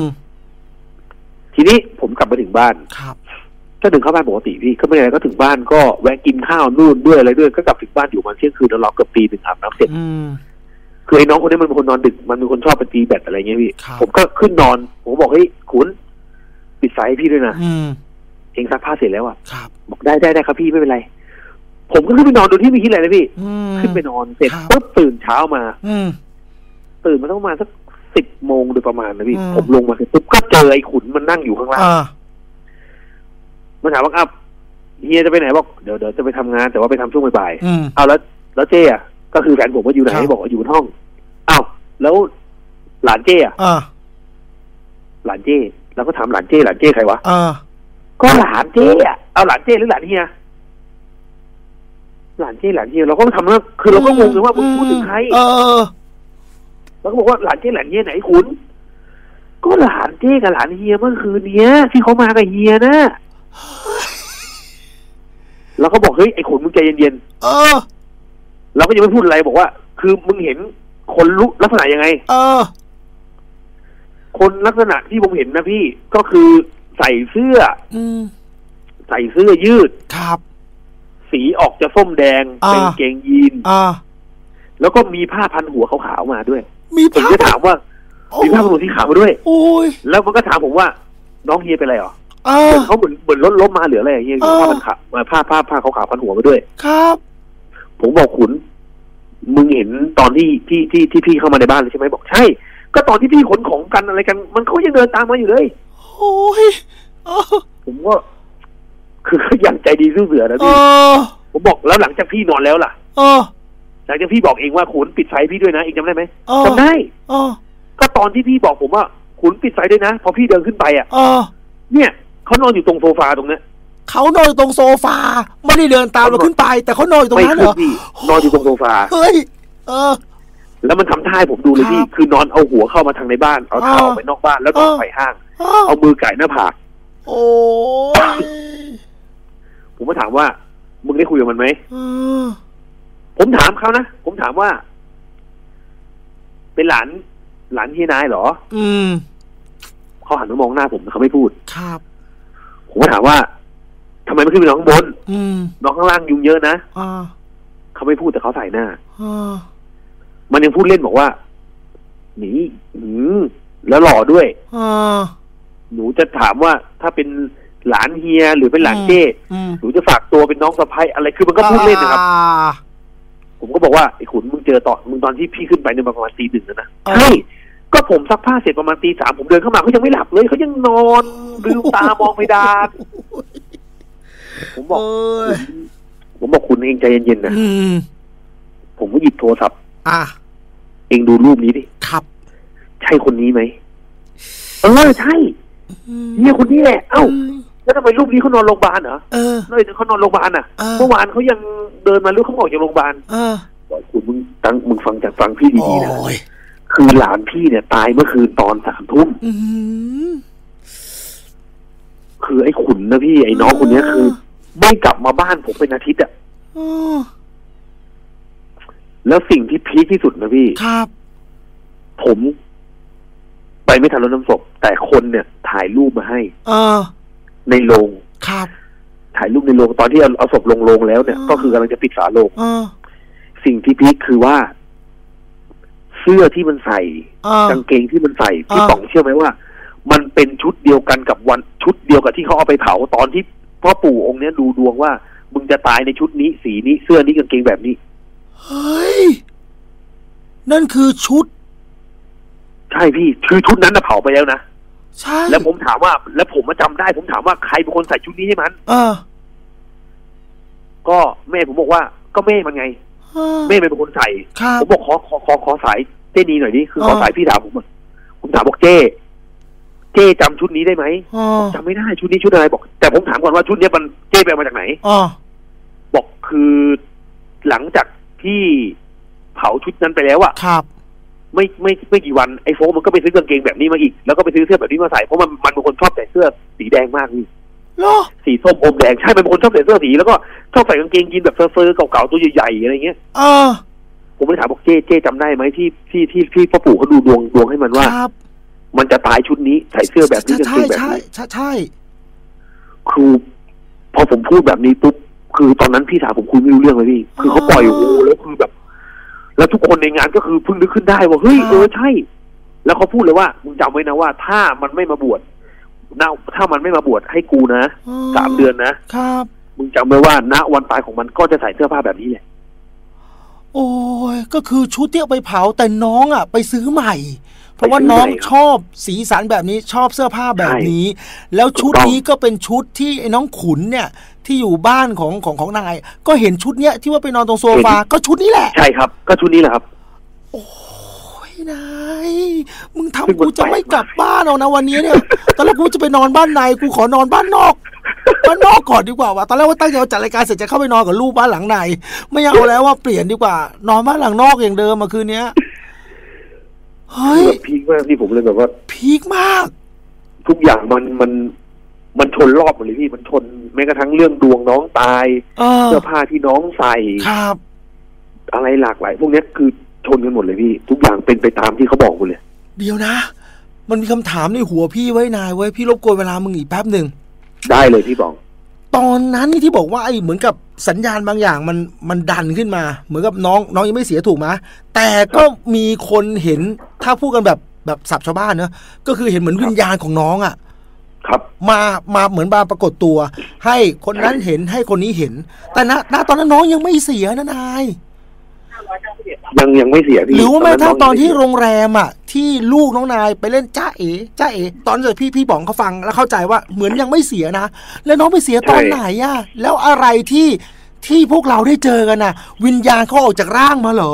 Speaker 9: ทีนี้ผมกลับมาถึงบ้านก็ถึงเข้าบ้านปกติพี่ก็ไม่อะไรก็ถึงบ้านก็แวะกินข้าวนู่นด้วยอะไรด้วยก็กลับถึงบ้านอยู่มาเที่ยงคืนแล้วรอเกือบตีหนึ่งอาบน้ำเสร็จคือไอ้น้องคนนี้มันเป็นคนนอนดึกมันเป็นคนชอบไปตีแบดอะไรเงี้ยพี่ผมก็ขึ้นนอนผมบอกเฮ้ยขุนปิดไฟให้พี่ด้วยนะเองซักผ้าเสร็จแล้วอ่ะบอกได้ได้ได้ครับพี่ไม่เป็นไรผมก็ขึ้นไปนอนโดยที่ไม่คิดอะไรเลยพี่ขึ้นไปนอนเสร็จปุ๊บตื่นเช้ามาตื่นมาต้องมาสักสิบโมงโดยประมาณนะพี่ผมลงมาเสร็จปุ๊บก็เจอไอ้ขุนมันนั่งอยู่ข้างล่างมันถามว่าครับเฮียจะไปไหนบอกเดี๋ยวเดี๋ยวจะไปทำงานแต่ว่าไปทำช่วงบ่ายๆเอาแล้วแล้วเจ๊อะก็คือแฟนผมว่าอยู่ไหนบอกว่าอยู่ห้องอ้าวแล้วหลานเจ๊อะหลานเจ๊แล้วก็ถามหลานเจ๊หลานเจ๊ใครวะก็หลานเจ๊อะเอาหลานเจ๊หรือหลานเฮียหลานเจ้หลานเฮียเราก็ทำนะคือเราก็งงเลยว่ามึงพูดถึงใคร
Speaker 8: เออ
Speaker 9: แล้วก็บอกว่าหลานเจ้หลานเฮียไหนคุณก็หลานเจ้กับหลานเฮียเมื่อคืนเนี้ยที่เขามากับเฮียนะแล้วก็บอกเฮ้ยไอ้ขุนมึงใจเย็นๆเออเราก็ยังไม่พูดอะไรบอกว่าคือมึงเห็นคนลุกลักษณะยังไงเออคนลักษณะที่ผมเห็นนะพี่ก็คือใส่เสื้ออืมใส่เสื้อยืดครับสีออกจะส้มแดงเป็นเกงยีนอ่าแล้วก็มีผ้าพันหัวขาวๆมาด้วยมีผมจะถามว่ามีผ้าพันหัวที่ขาวมาด้วยโอ้ยแล้วมันก็ถามผมว่าน้องเฮียเป็นอะไรหรอเหมือนเขาเหมือนเหมือนรถล้มมาหรืออะไรเฮียผ้าพันขาวผ้าผ้าผ้าขาวๆพันหัวมาด้วยครับผมบอกขุนมึงเห็นตอนที่ที่ที่ที่พี่เข้ามาในบ้านเลยใช่ไหมบอกใช่ก็ตอนที่พี่ขนของกันอะไรกันมันเขายังเดินตามมาอยู่เลยโอ้ยผมก็คืออย่างใจดีสู้เสือนะพี่ผมบอกแล้วหลังจากพี่นอนแล้วล่ะหลังจากพี่บอกเองว่าขุนปิดไฟพี่ด้วยนะเองจำได้ไหมจำได้ก็ตอนที่พี่บอกผมว่าขุนปิดไฟด้วยนะพอพี่เดินขึ้นไปอ่ะเนี่ยเขานอนอยู่ตรงโซฟาตรงนี้
Speaker 8: เขานอนอยู่ตรงโซฟาไม่ได้เดินตามเราขึ้นไปแต่เขานอนอยู่ตรงนั้นเหร
Speaker 9: อนอนอยู่ตรงโซฟาเฮ้ยเออแล้วมันทำท่าให้ผมดูเลยพี่คือนอนเอาหัวเข้ามาทางในบ้านเอาเท้าออกไปนอกบ้านแล้วนอนไฟห้างเอามือไก่หน้าผากโอ้ผมก็ถามว่ามึงได้คุยกับมันไหมผมถามเขานะผมถามว่าเป็นหลานหลานที่นายเหรออืมเขาหันมามองหน้าผมเขาไม่พูดครับผมก็ถามว่าทำไมไม่ขึ้นไปนอนข้างบนนอนข้างล่างยุงเยอะนะเขาไม่พูดแต่เขาใส่หน้ามันยังพูดเล่นบอกว่าหนีหืมแล้วหล่อด้วยหนูจะถามว่าถ้าเป็นหลานเฮียหรือเป็นหลานเจ้หนูจะฝากตัวเป็นน้องสะใภ้อะไรคือมันก็พูดเล่นนะครับผมก็บอกว่าไอ้ขุนมึงเจอตอนมึงตอนที่พี่ขึ้นไปเนี่ยประมาณตีหนึ่งแล้วนะใช่ก็ผมซักผ้าเสร็จประมาณตีสามผมเดินเข้ามาเขายังไม่หลับเลยเขายังนอนลืมตามองเพดานผมบอกผมบอกคุณเองใจเย็นๆนะผมก็หยิบโทรศัพท์อ่ะเองดูรูปนี้ดิครับใช่คนนี้ไหมเออใช่เนี่ยคนนี้แหละเอ้าแล้วทำไมรูปนี้เขานอนโรงพยาบาลเหรอเออเลยเขานอนโรงพยาบาลอ่ะเมื่อวานเขายังเดินมาลูกเขาออกจากโรงพยาบาลเออบอกคุณมึงตั้งมึงฟังจากฟังพี่ดีๆนะคือหลานพี่เนี่ยตายเมื่อคืนตอนสามทุ่มคือไอ้ขุนนะพี่ไอ้น้องคนนี้คือไม่กลับมาบ้านผมเป็นอาทิตย์อ่ะแล้วสิ่งที่พีคที่สุดนะพี่ครับผมไปไม่ทันรดน้ำศพแต่คนเนี่ยถ่ายรูปมาให้เออในโรงครับถ่ายรูปในโรงตอนที่เอาเอาศพลงโรงแล้วเนี่ยก็คือกำลังจะปิดฝาโลงสิ่งที่พีคคือว่าเสื้อที่มันใส่กางเกงที่มันใส่พี่ป๋องเชื่อไหมว่ามันเป็นชุดเดียวกันกับวันชุดเดียวกับที่เขาเอาไปเผาตอนที่พ่อปู่องค์เนี้ยดูดวงว่ามึงจะตายในชุดนี้สีนี้เสื้อนี้กางเกงแบบนี้เฮ้ยนั่นคือชุดใช่พี่คือชุดนั้นน่ะเผาไปแล้วนะใช่แล้วผมถามว่าแล้วผมมาจำได้ผมถามว่าใครเป็นคนใส่ชุดนี้ให้มันเออก็แม่ผมบอกว่าก็แม่มันไงแม่เป็นคนใส่ผมบอกขอขอขอขอสายเจ้นีหน่อยดิคือขอสายพี่ถามผมผมถามบอกเจ้เจ้จำชุดนี้ได้ไหมจำไม่ได้ชุดนี้ชุดอะไรบอกแต่ผมถามก่อนว่าชุดนี้มันเจ้ไปมาจากไหนบอกคือหลังจากที่เผาชุดนั้นไปแล้วอะครับไม่ไม่ไม่กี่วันไอ้โฟมันก็ไปซื้อกางเกงแบบนี้มาอีกแล้วก็ไปซื้อเสื้อแบบนี้มาใส่เพราะมันมันเป็นคนชอบใส่เสื้อสีแดงมากนี่สีส้มอมแดงใช่มันเป็นคนชอบใส่เสื้อสีแล้วก็ชอบใส่กางเกงยีนแบบเฟอร์ๆเก่าๆตัวใหญ่ๆอะไรเงี้ยเออผมเลยถามบอกเจ๊เจ๊จำได้ไหมที่ที่ที่ที่พ่อปู่เขาดูดวงดวงให้มันว่ามันจะตายชุดนี้ใส่เสื้อแบบนี้กางเกงแบบนี้ใช่ใช่คือพอผมพูดแบบนี้ปุ๊บคือตอนนั้นพี่สาวผมคุยไม่รู้เรื่องเลยพี่คือเขาปล่อยโอ้โหแล้วคือแบบแล้วทุกคนในงานก็คือเพิ่งนึกขึ้นได้ว่าเฮ้ยเออใช่แล้วเขาพูดเลยว่ามึงจำไว้นะว่าถ้ามันไม่มาบวชนะถ้ามันไม่มาบวชให้กูนะสามเดือนนะครับมึงจำไว้ว่าณวันตายของมันก็จะใส่เสื้อผ้าแบบนี้แหละโอ้ยก็คือชุดที่เอาไปเผาแต่น้องอ่ะไปซื้อใหม่เพราะว่าน้องชอบสีสันแบบนี้ชอบเสื้อผ้าแบบนี้แล้วชุดนี้ก็เป็นชุดที่ไอ้น้องขุนเนี่ยที่อยู่บ้านของของของนายก็เห็นชุดเนี้ยที่ว่าไปนอนตรงโซฟาก็ชุดนี้แหละใช่ครับก็ชุดนี้แหละครับโอ้ยนายมึงทำกูจะไม่กลับบ้านเอานะวันนี้เนี่ยตอนแรกกูจะไปนอนบ้านนายกูขอนอนบ้านนอก
Speaker 8: บ้านนอกก่อนดีกว่าว่ะตอนแรกว่าตั้งใจจัดรายการเสร็จจะเข้าไปนอนกับลูกบ้านหลังไหนไม่เอาแล้วว่าเปลี่ยนดีกว่านอนบ้านหลังนอกอย่างเดิมมาคืนนี้เฮ้ย
Speaker 9: พีคมากพี่ผมเลยแบบว่า
Speaker 8: พีคมาก
Speaker 9: ทุกอย่างมันมันมันชนรอบหมดเลยพี่มันชนแม้กระทั่งเรื่องดวงน้องตายเสื้อผ้าที่น้องใส่
Speaker 8: ครับ
Speaker 9: อะไรหลากหลายพวกนี้คือชนกันหมดเลยพี่ทุกอย่างเป็นไปตามที่เขาบอกหมดเลย
Speaker 8: เดี๋ยวนะมันมีคำถามในหัวพี่ไว้นายไว้พี่รบกวนเวลามึงอีกแป๊บหนึ่ง
Speaker 9: ได้เลยพี่บอก
Speaker 8: ตอนนั้นที่บอกว่าไอ้เหมือนกับสัญญาณบางอย่างมันมันดันขึ้นมาเหมือนกับน้องน้องยังไม่เสียถูกไหมแต่ก็มีคนเห็นถ้าพูดกันแบบแบบศัพท์ชาวบ้านเนอะก็คือเห็นเหมือนวิญญาณของน้องอ่ะ
Speaker 9: ครับ
Speaker 8: มามาเหมือนมาปรากฏตัวให้คนนั้นเห็นให้คนนี้เห็นแต่ณณตอนนั้นน้องยังไม่เสียนะนาย
Speaker 9: ยังยังไม่เสียพี่
Speaker 8: หรือว่าแม้ทั้งตอนที่โรงแรมอ่ะที่ลูกน้องนายไปเล่นจ้าเอ๋จ้าเอ๋ตอนที่พี่พี่ป๋องเขาฟังแล้วเข้าใจว่าเหมือนยังไม่เสียนะแล้วน้องไปเสียตอนไหนอ่ะแล้วอะไรที่ที่พวกเราได้เจอกันน่ะวิญญาณเขาออกจากร่างมาเหรอ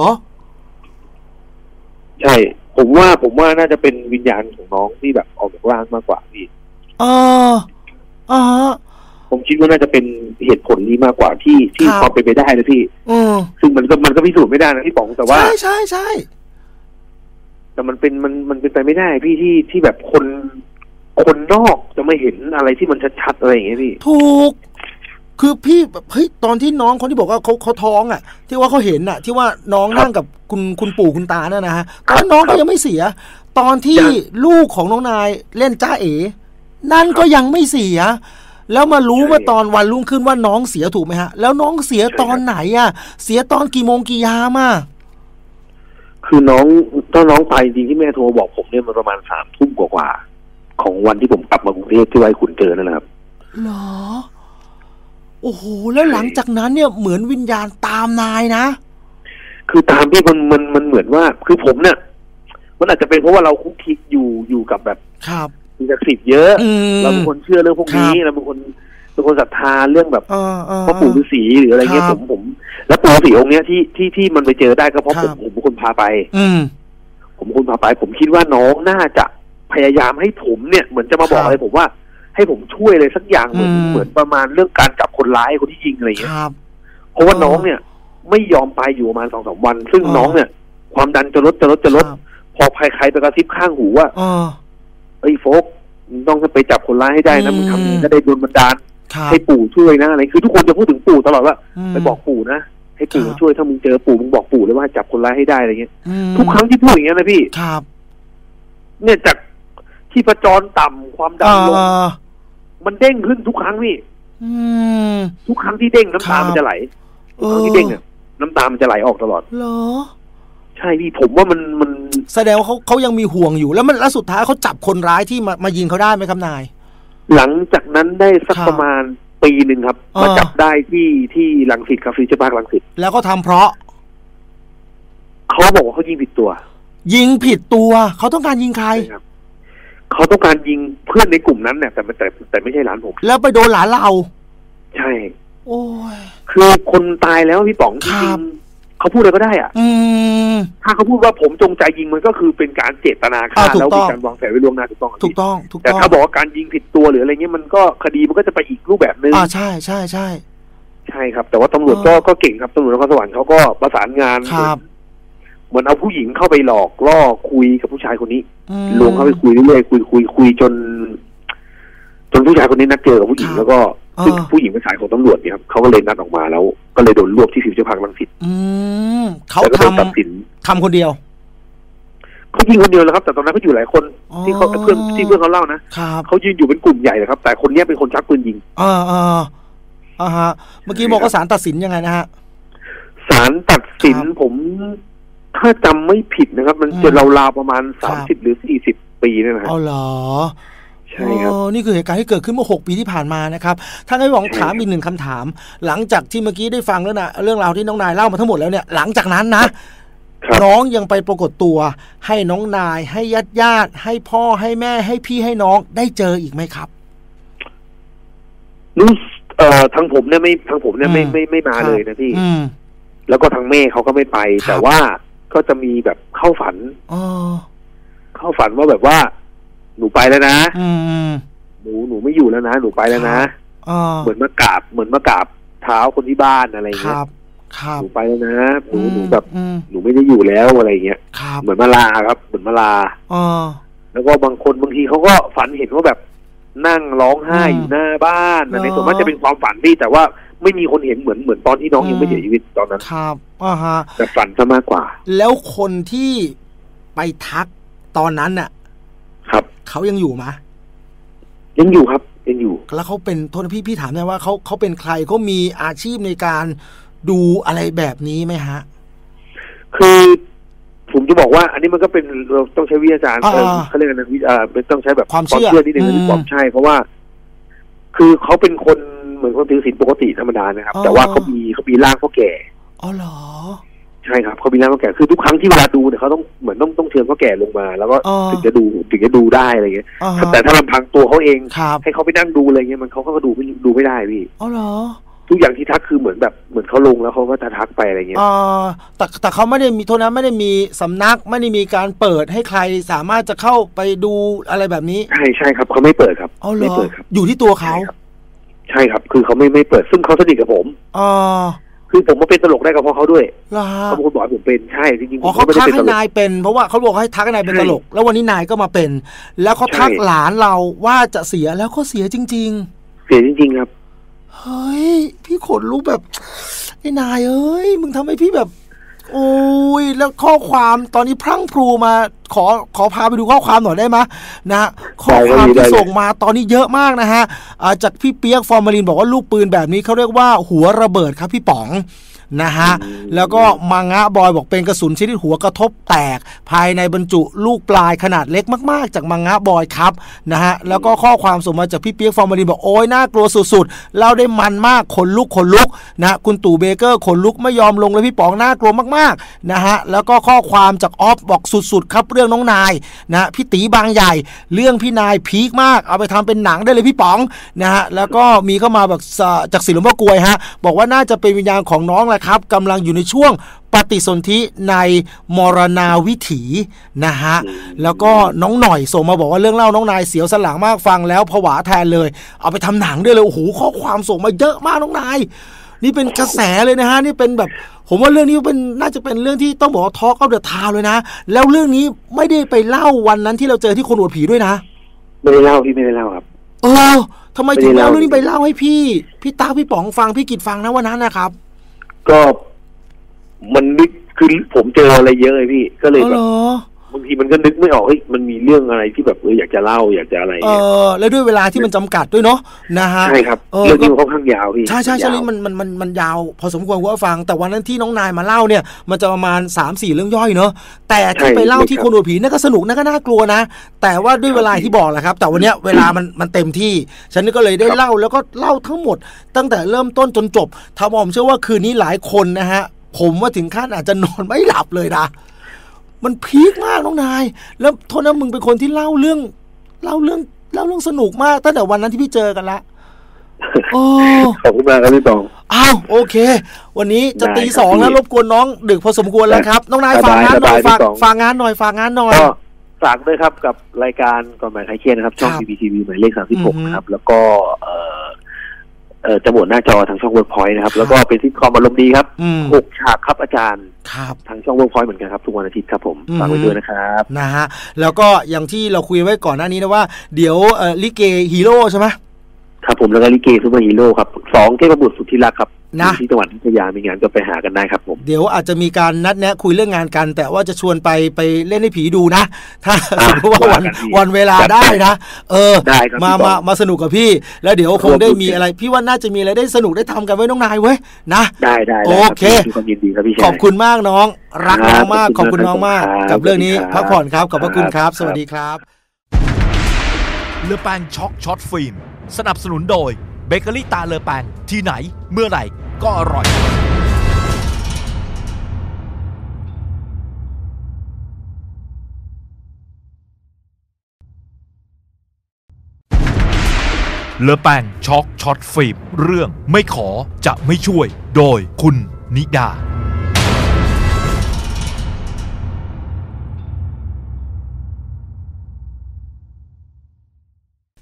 Speaker 9: ใช่ผมว่าผมว่าน่าจะเป็นวิญญาณของน้องที่แบบออกจากร่างมากกว่าพี่
Speaker 8: เอออ๋อ
Speaker 9: ผมคิดว่าน่าจะเป็นเหตุผลนี้มากกว่าที่ที่ความเป็นไปได้นะพี่
Speaker 8: อือ
Speaker 9: ซึ่งมันก็มันก็พิสูจน์ไม่ได้นะพี่ป๋องแต่ว่า
Speaker 8: ใช่ใช่ใช่
Speaker 9: แต่มันเป็นมันมันเป็นไปไม่ได้พี่ที่ที่แบบคนคนนอกจะไม่เห็นอะไรที่มันชัดๆอะไรอย่างเงี้ยพี่
Speaker 8: ถูกคือพี่เฮ้ยตอนที่น้องคนที่บอกว่าเขาเขาท้องอ่ะที่ว่าเขาเห็นอ่ะที่ว่าน้องนั่งกับคุณคุณปู่คุณตาเนี่ยนะฮะตอนน้องก็ยังไม่เสียตอนที่ลูกของน้องนายเล่นจ้าเอ๋นั่นก็ยังไม่เสียแล้วมารู้ว่าตอนวันรุ่งขึ้นว่าน้องเสียถูกไหมฮะแล้วน้องเสียตอนไหนอ่ะเสียตอนกี่โมงกี่ยามอ่ะ
Speaker 9: คือน้องตอนน้องไปจริงที่แม่โทรบอกผมเนี่ยมันประมาณสามทุ่มกว่าๆของวันที่ผมกลับมากรุงเทพที่ไว้ขุนเจอนั่นแหละครับ
Speaker 8: เหรอโอ้โหแล้วหลังจากนั้นเนี่ยเหมือนวิญญาณตามนายนะ
Speaker 9: คือตามที่มันมันมันเหมือนว่าคือผมเนี่ยมันอาจจะเป็นเพราะว่าเราคุกคีอยู่อยู่กับแบบ
Speaker 8: ครับ
Speaker 9: มีศักดิ์สิทธิ์เยอะเราเป็นคนเชื่อเรื่องพวกนี้เราเป็นคนเป็นคนศรัทธาเรื่องแบบพ่อปู่ฤาษีหรืออะไรเงี้ยผมผมแล้วปู่ฤาษีองค์เนี้ยที่ที่ที่มันไปเจอได้ก็เพราะผมผมเป็นคนพาไปผมเป็นคนพาไปผมคิดว่าน้องน่าจะพยายามให้ผมเนี่ยเหมือนจะมาบอกอะไรผมว่าให้ผมช่วยอะไรสักอย่างเหมือนเหมือนประมาณเรื่องการจับคนร้ายคนที่ยิงอะไรเงี้ยเพราะว่าน้องเนี่ยไม่ยอมไปอยู่ประมาณสองสามวันซึ่งน้องเนี่ยความดันจะลดจะลดจะลดพอใครๆไปกระซิบข้างหูว่าไอ้โฟกมึงต้องไปจับคนร้ายให้ได้นะมึงทำก็ได้โดนบันดาลให้ปู่ช่วยนะอะไรคือทุกคนจะพูดถึงปู่ตลอดว่าไปบอกปู่นะให้ปู่ช่วยถ้ามึงเจอปู่มึงบอกปู่เลยว่าจับคนร้ายให้ได้อะไรเงี้ยทุกครั้งที่พูดอย่างเงี้ยนะพี่
Speaker 8: ครับ
Speaker 9: เนี่ยจากที่ประจรต่ำความดันลงมันเด้งขึ้นทุกครั้งพี่ทุกครั้งที่เด้งน้ำตามันจะไหลทุกครั้งที่เด้งเนี่ยน้ำตามันจะไหลออกตลอด
Speaker 8: เหรอ
Speaker 9: ใช่พี่ผมว่ามันมัน
Speaker 8: แสดงว่าเขาเขายังมีห่วงอยู่แล้วมันแล้วสุดท้ายเขาจับคนร้ายที่มามายิงเขาได้ไหมครับนาย
Speaker 9: หลังจากนั้นได้สักประมาณปีหนึ่งครับมาจับได้ที่ที่รังสิตครับฟิวเจอร์พาร์ครังสิต
Speaker 8: แล้วก็ทำเพราะ
Speaker 9: เขาบอกว่าเขายิงผิดตัว
Speaker 8: ยิงผิดตัวเขาต้องการยิงใคร
Speaker 9: เขาต้องการยิงเพื่อนในกลุ่มนั้นเนี่ยแต่แต่แต่ไม่ใช่หลานผม
Speaker 8: แล้วไปโดนหลานเรา
Speaker 9: ใช่
Speaker 8: โอ้ย
Speaker 9: คือคนตายแล้วพี่ป๋องจริงเขาพูดอะไรก็ได้อ่ะถ้าเขาพูดว่าผมจงใจยิงมันก็คือเป็นการเจตนาฆ่าแล้วมีการวางแผนไว้ล่วงหน้าถูกต้อง
Speaker 8: ถูกต้องถูกต้อง
Speaker 9: แต่ถ้าบอกว่าการยิงผิดตัวหรืออะไรเงี้ยมันก็คดีมันก็จะไปอีกรูปแบบนึง
Speaker 8: อ่าใช่ใช่ใช่
Speaker 9: ใช่ครับแต่ว่าตำรวจก็ก็เก่งครับตำรวจนครสวรรค์เขาก็ประสานงาน
Speaker 8: ครับ
Speaker 9: เหมือนเอาผู้หญิงเข้าไปหลอกล่อคุยกับผู้ชายคนนี้ลวงเข้าไปคุยเรื่อยๆคุยคุยคุยจนจนผู้ชายคนนี้นัดเจอกับผู้หญิงแล้วก็ซึ่งผู้หญิงเป็นสายของตำรวจเนี่ยครับเขาก็เลยนัดออกมาแล้วก็เลยโดนรวบที่ฟิวเจอร์พาร์ครังสิต
Speaker 8: เขาทำทำคนเดียว
Speaker 9: เขายิงคนเดียวแล้วครับแต่ตอนนั้นเขาอยู่หลายคนที่เขาเพื่อนที่เพื่อนเขาเล่านะเขายืนอยู่เป็นกลุ่มใหญ่เลยครับแต่คนนี้เป็นคนชักปืนยิง
Speaker 8: อ่าอ่าอ่าฮะเมื่อกี้บอกว่าศาลตัดสินยังไงนะฮะ
Speaker 9: ศาลตัดสินผมถ้าจำไม่ผิดนะครับมันจะราวๆประมาณสามสิบหรือสี่สิบปีนี่นะครับ
Speaker 8: เอาเหรอ
Speaker 9: ใช่ครับ
Speaker 8: นี่คือเหตุการณ์ที่เกิดขึ้นเมื่อหกปีที่ผ่านมานะครับท่านไอ้หวังถามอีกหนึ่งคำถามหลังจากที่เมื่อกี้ได้ฟังแล้วนะเรื่องราวที่น้องนายเล่ามาทั้งหมดแล้วเนี่ยหลังจากนั้นนะน้องยังไปปรากฏตัวให้น้องนายให้ญาติญาติให้พ่อให้แม่ให้พี่ให้น้องได้เจออีกไหมครับ
Speaker 9: รู้เอ่อทางผมเนี่ยไม่ทางผมเนี่ยไม่ไม่ไม่มาเลยนะพี่แล้วก็ทางแม่เขาก็ไม่ไปแต่ว่าก็จะมีแบบเข้าฝันเข้าฝันว่าแบบว่าหนูไปแล้วนะหนูหนูไม่อยู่แล้วนะหนูไปแล้วนะเหมือนมากราบเหมือนมากราบเท้าคนที่บ้านอะไรเงี้ยหนูไปแล้วนะหนูหนูแบบหนูไม่ได้อยู่แล้วอะไรเงี้ยเหมือนมาลาครับเหมือนมาลาแล้วก็บางคนบางทีเขาก็ฝันเห็นว่าแบบนั่งร้องไห้อยู่หน้าบ้านอันนี้ส่วนมากจะเป็นความฝันที่แต่ว่าไม่มีคนเห็นเหมือนเหมือนตอนที่น้องยังไม่เสียชีวิตตอนนั้น
Speaker 8: ครับอ่าฮะ
Speaker 9: แต่ฝันซะมากกว่า
Speaker 8: แล้วคนที่ไปทักตอนนั้นน่ะ
Speaker 9: ครับ
Speaker 8: เขายังอยู่ไหม
Speaker 9: ยังอยู่ครับยังอยู่
Speaker 8: แล้วเขาเป็นโทษพี่พี่ถามได้ว่าเขาเขาเป็นใครเขามีอาชีพในการดูอะไรแบบนี้ไหมฮะ
Speaker 9: คือผมจะบอกว่าอันนี้มันก็เป็นเราต้องใช้วิทยาศาสตร์เขาเรียกกันวิอ่าต้องใช้แบบ
Speaker 8: ความเชื่อ
Speaker 9: นิดนึงความใช่เพราะว่าคือเขาเป็นคนเหมือนคนถือศีลปกติธรรมดานะครับแต่ว่าเขามีเขามีร่างพ่อแก่
Speaker 8: อ๋อเหรอ
Speaker 9: ใช่ครับเขามีร่างพ่อแก่คือทุกครั้งที่เวลาดูเนี่ยเขาต้องเหมือนต้องต้องเชิญพ่อแก่ลงมาแล้วก็ถึงจะดูถึงจะดูได้อะไรเงี้ยแต่ถ้าลำพังตัวเขาเองให้เขาไปนั่งดูอะไรเงี้ยมันเขาก็ดูไม่ดูไม่ได้พี่
Speaker 8: อ๋อเหรอ
Speaker 9: ทุกอย่างที่ทักคือเหมือนแบบเหมือนเขาลงแล้วเขาก็จะทักไปอะไรเงี้ย
Speaker 8: อ๋อแต่แต่เขาไม่ได้มีโทษนะไม่ได้มีสำนักไม่ได้มีการเปิดให้ใครสามารถจะเข้าไปดูอะไรแบบนี้
Speaker 9: ใช่ใช่ครับเขาไม่เปิดครับ
Speaker 8: ไม่เปิดครับอยู่ที่ตัวเขา
Speaker 9: ใช่ครับคือเขาไม่ไม่เปิดซึ่งเขาสนิทกับผม
Speaker 8: อ๋อ
Speaker 9: คือผมมาเป็นตลกได้กับเพราะเขาด้วยเขาเป็นคนบอกให้ผมเป็นใช่จริงๆ
Speaker 8: ผมเขาทักให้นายเป็นเพราะว่าเขาบอกให้ทักให้นายเป็นตลกแล้ววันนี้นายก็มาเป็นแล้วเขาทักหลานเราว่าจะเสียแล้วก็เสียจริง
Speaker 9: ๆเสียจริงๆครับ
Speaker 8: เฮ้ยพี่ขนลุกแบบไอ้นายเอ้ยมึงทำให้พี่แบบโอ้ยแล้วข้อความตอนนี้พรั่งพรูมาขอขอพาไปดูข้อความหน่อยได้ไหมนะข้อความที่ส่งมาตอนนี้เยอะมากนะฮะจากพี่เปียกฟอร์มาลินบอกว่าลูกปืนแบบนี้เขาเรียกว่าหัวระเบิดครับพี่ป๋องนะฮะแล้วก็มังงะบอยบอกเป็นกระสุนชนิดหัวกระทบแตกภายในบรรจุลูกปลายขนาดเล็กมากๆจากมังงะบอยครับนะฮะแล้วก็ข้อความส่งมาจากพี่เปียกฟอร์มาลินบอกโอ้ยน่ากลัวสุดๆเล่าได้มันมากขนลุกขนลุกนะคุณตู่เบเกอร์ขนลุกไม่ยอมลงเลยพี่ป๋องน่ากลัวมากๆนะฮะแล้วก็ข้อความจากออฟบอกสุดๆครับเรื่องน้องนายนะพี่ตีบางใหญ่เรื่องพี่นายพีคมากเอาไปทำเป็นหนังได้เลยพี่ป๋องนะฮะแล้วก็มีเข้ามาแบบจากศิลปะกวยฮะบอกว่าน่าจะเป็นวิญญาณของน้องแหละครับกำลังอยู่ในช่วงปฏิสนธิในมรณาวิถีนะฮะแล้วก็น้องหน่อยส่งมาบอกว่าเรื่องเล่าน้องนายเสียวสันหลังมากฟังแล้วผวาแทนเลยเอาไปทำหนังด้วยเลยโอ้โหข้อความส่งมาเยอะมากน้องนายนี่เป็นกระแสเลยนะฮะนี่เป็นแบบผมว่าเรื่องนี้เป็นน่าจะเป็นเรื่องที่ต้องบอกว่าทอล์กเอาเดอะทาวน์เลยนะแล้วเรื่องนี้ไม่ได้ไปเล่าวันนั้นที่เราเจอที่คนอวดผีด้วยนะ
Speaker 9: ไม่ได้เล่าพี่ไม่ได้เล่าครับ
Speaker 8: เออทำไมถึงเล่าเรื่องนี้ไปเล่าให้พี่พี่ตาพี่ป๋องฟังพี่กิจฟังนะวันนั้นนะครับ
Speaker 9: ก็มันนึกคือผมเจออะไรเยอะเลยพี่ก็เลยแบบบางทีมันก็นึกไม่ออกเฮ้ยมันมีเรื่องอะไรที่แบบเอออยากจะเล่าอยากจะอะไร
Speaker 8: เออแล้วด้วยเวลาที่มันจำกัดด้วยเนาะนะฮะ
Speaker 9: ใช่ครับเรื่องนี้มันค่อนข้างยาวพี่
Speaker 8: ใช่ใช่ใช่มันมันมันมันยาวพอสมควรว่าฟังแต่วันนั้นที่น้องนายมาเล่าเนี่ยมันจะประมาณ สามสี่ เรื่องย่อยเนาะแต่ที่ไปเล่าที่คนอวดผีนั่นก็สนุกนั่นก็น่ากลัวนะแต่ว่าด้วยเวลาที่บอกแหละครับแต่วันเนี้ยเวลามันมันเต็มที่ฉันก็เลยได้เล่าแล้วก็เล่าทั้งหมดตั้งแต่เริ่มต้นจนจบถ้าผมเชื่อว่าคืนนี้หลายคนนะฮะผมว่าถึงขั้นอาจจะนอนไม่หลับเลยนะมันพีคมากน้องนายแล้วโทษนะมึงเป็นคนที่เล่าเรื่องเล่าเรื่องเล่าเรื่องสนุกมากตั้งแต่วันนั้นที่พี่เจอกันละโอ้
Speaker 9: ขอบคุณมากครับพี่ตอง
Speaker 8: อ้าวโอเควันนี้จะตีสองแล้วรบกวนน้องดึกพอสมควรแล้วครับน้องนายฝากงานหน่อยฝากฝากงานหน่อยฝากงานหน่อย
Speaker 9: ก็ฝากด้วยครับกับรายการก่อนบ่ายคลายเครียดนะครับช่อง พี บี ที วี หมายเลขสามสิบหกครับแล้วก็เอ่อเอ่อจะหมดหน้าจอทางช่องเวิร์กพอยต์นะครับแล้วก็เป็นซิทคอมอารมณ์ดีครับหกฉากครับอาจารย์
Speaker 8: ครับ
Speaker 9: ทางช่องเวิร์กพอยต์เหมือนกันครับทุกวันอาทิตย์ครับผมฝากไว้ด้วยนะครับ
Speaker 8: นะฮะแล้วก็อย่างที่เราคุยไว้ก่อนหน้านี้นะว่าเดี๋ยวเอ่อลิเกฮีโร่ใช่ไหม
Speaker 9: ครับผมแล้วก็ลิเกซูเปอร์ฮีโร่ครับสองเทพบุตรสุดที่รักครับนะที่จังหวัดพัทยามีงานก็ไปหากันได้ครับผม
Speaker 8: เดี๋ยวอาจจะมีการนัดแนะคุยเรื่องงานกันแต่ว่าจะชวนไปไปเล่นให้ผีดูนะถ้าสมมติว่าวันวันเวลาได้นะเออมามามาสนุกกับพี่แล้วเดี๋ยวคงได้มีอะไรพี่ว่าน่าจะมีอะไรได้สนุกได้ทำกันไว้น้องนายเว้ยนะ
Speaker 9: ได้ได้
Speaker 8: โอเคขอบคุณมากน้องรักน้องมากขอบคุณน้องมากกับเรื่องนี้พักผ่อนครับขอบพระคุณครับสวัสดีครับ
Speaker 7: เลอแปงช็อกช็อตฟิล์มสนับสนุนโดยเบเกอรี่ตาเลอแปงที่ไหนเมื่อไหร่ก็อร่อยเลอแปงช็อกช็อตฟิล์มเรื่องไม่ขอจะไม่ช่วยโดยคุณนิดา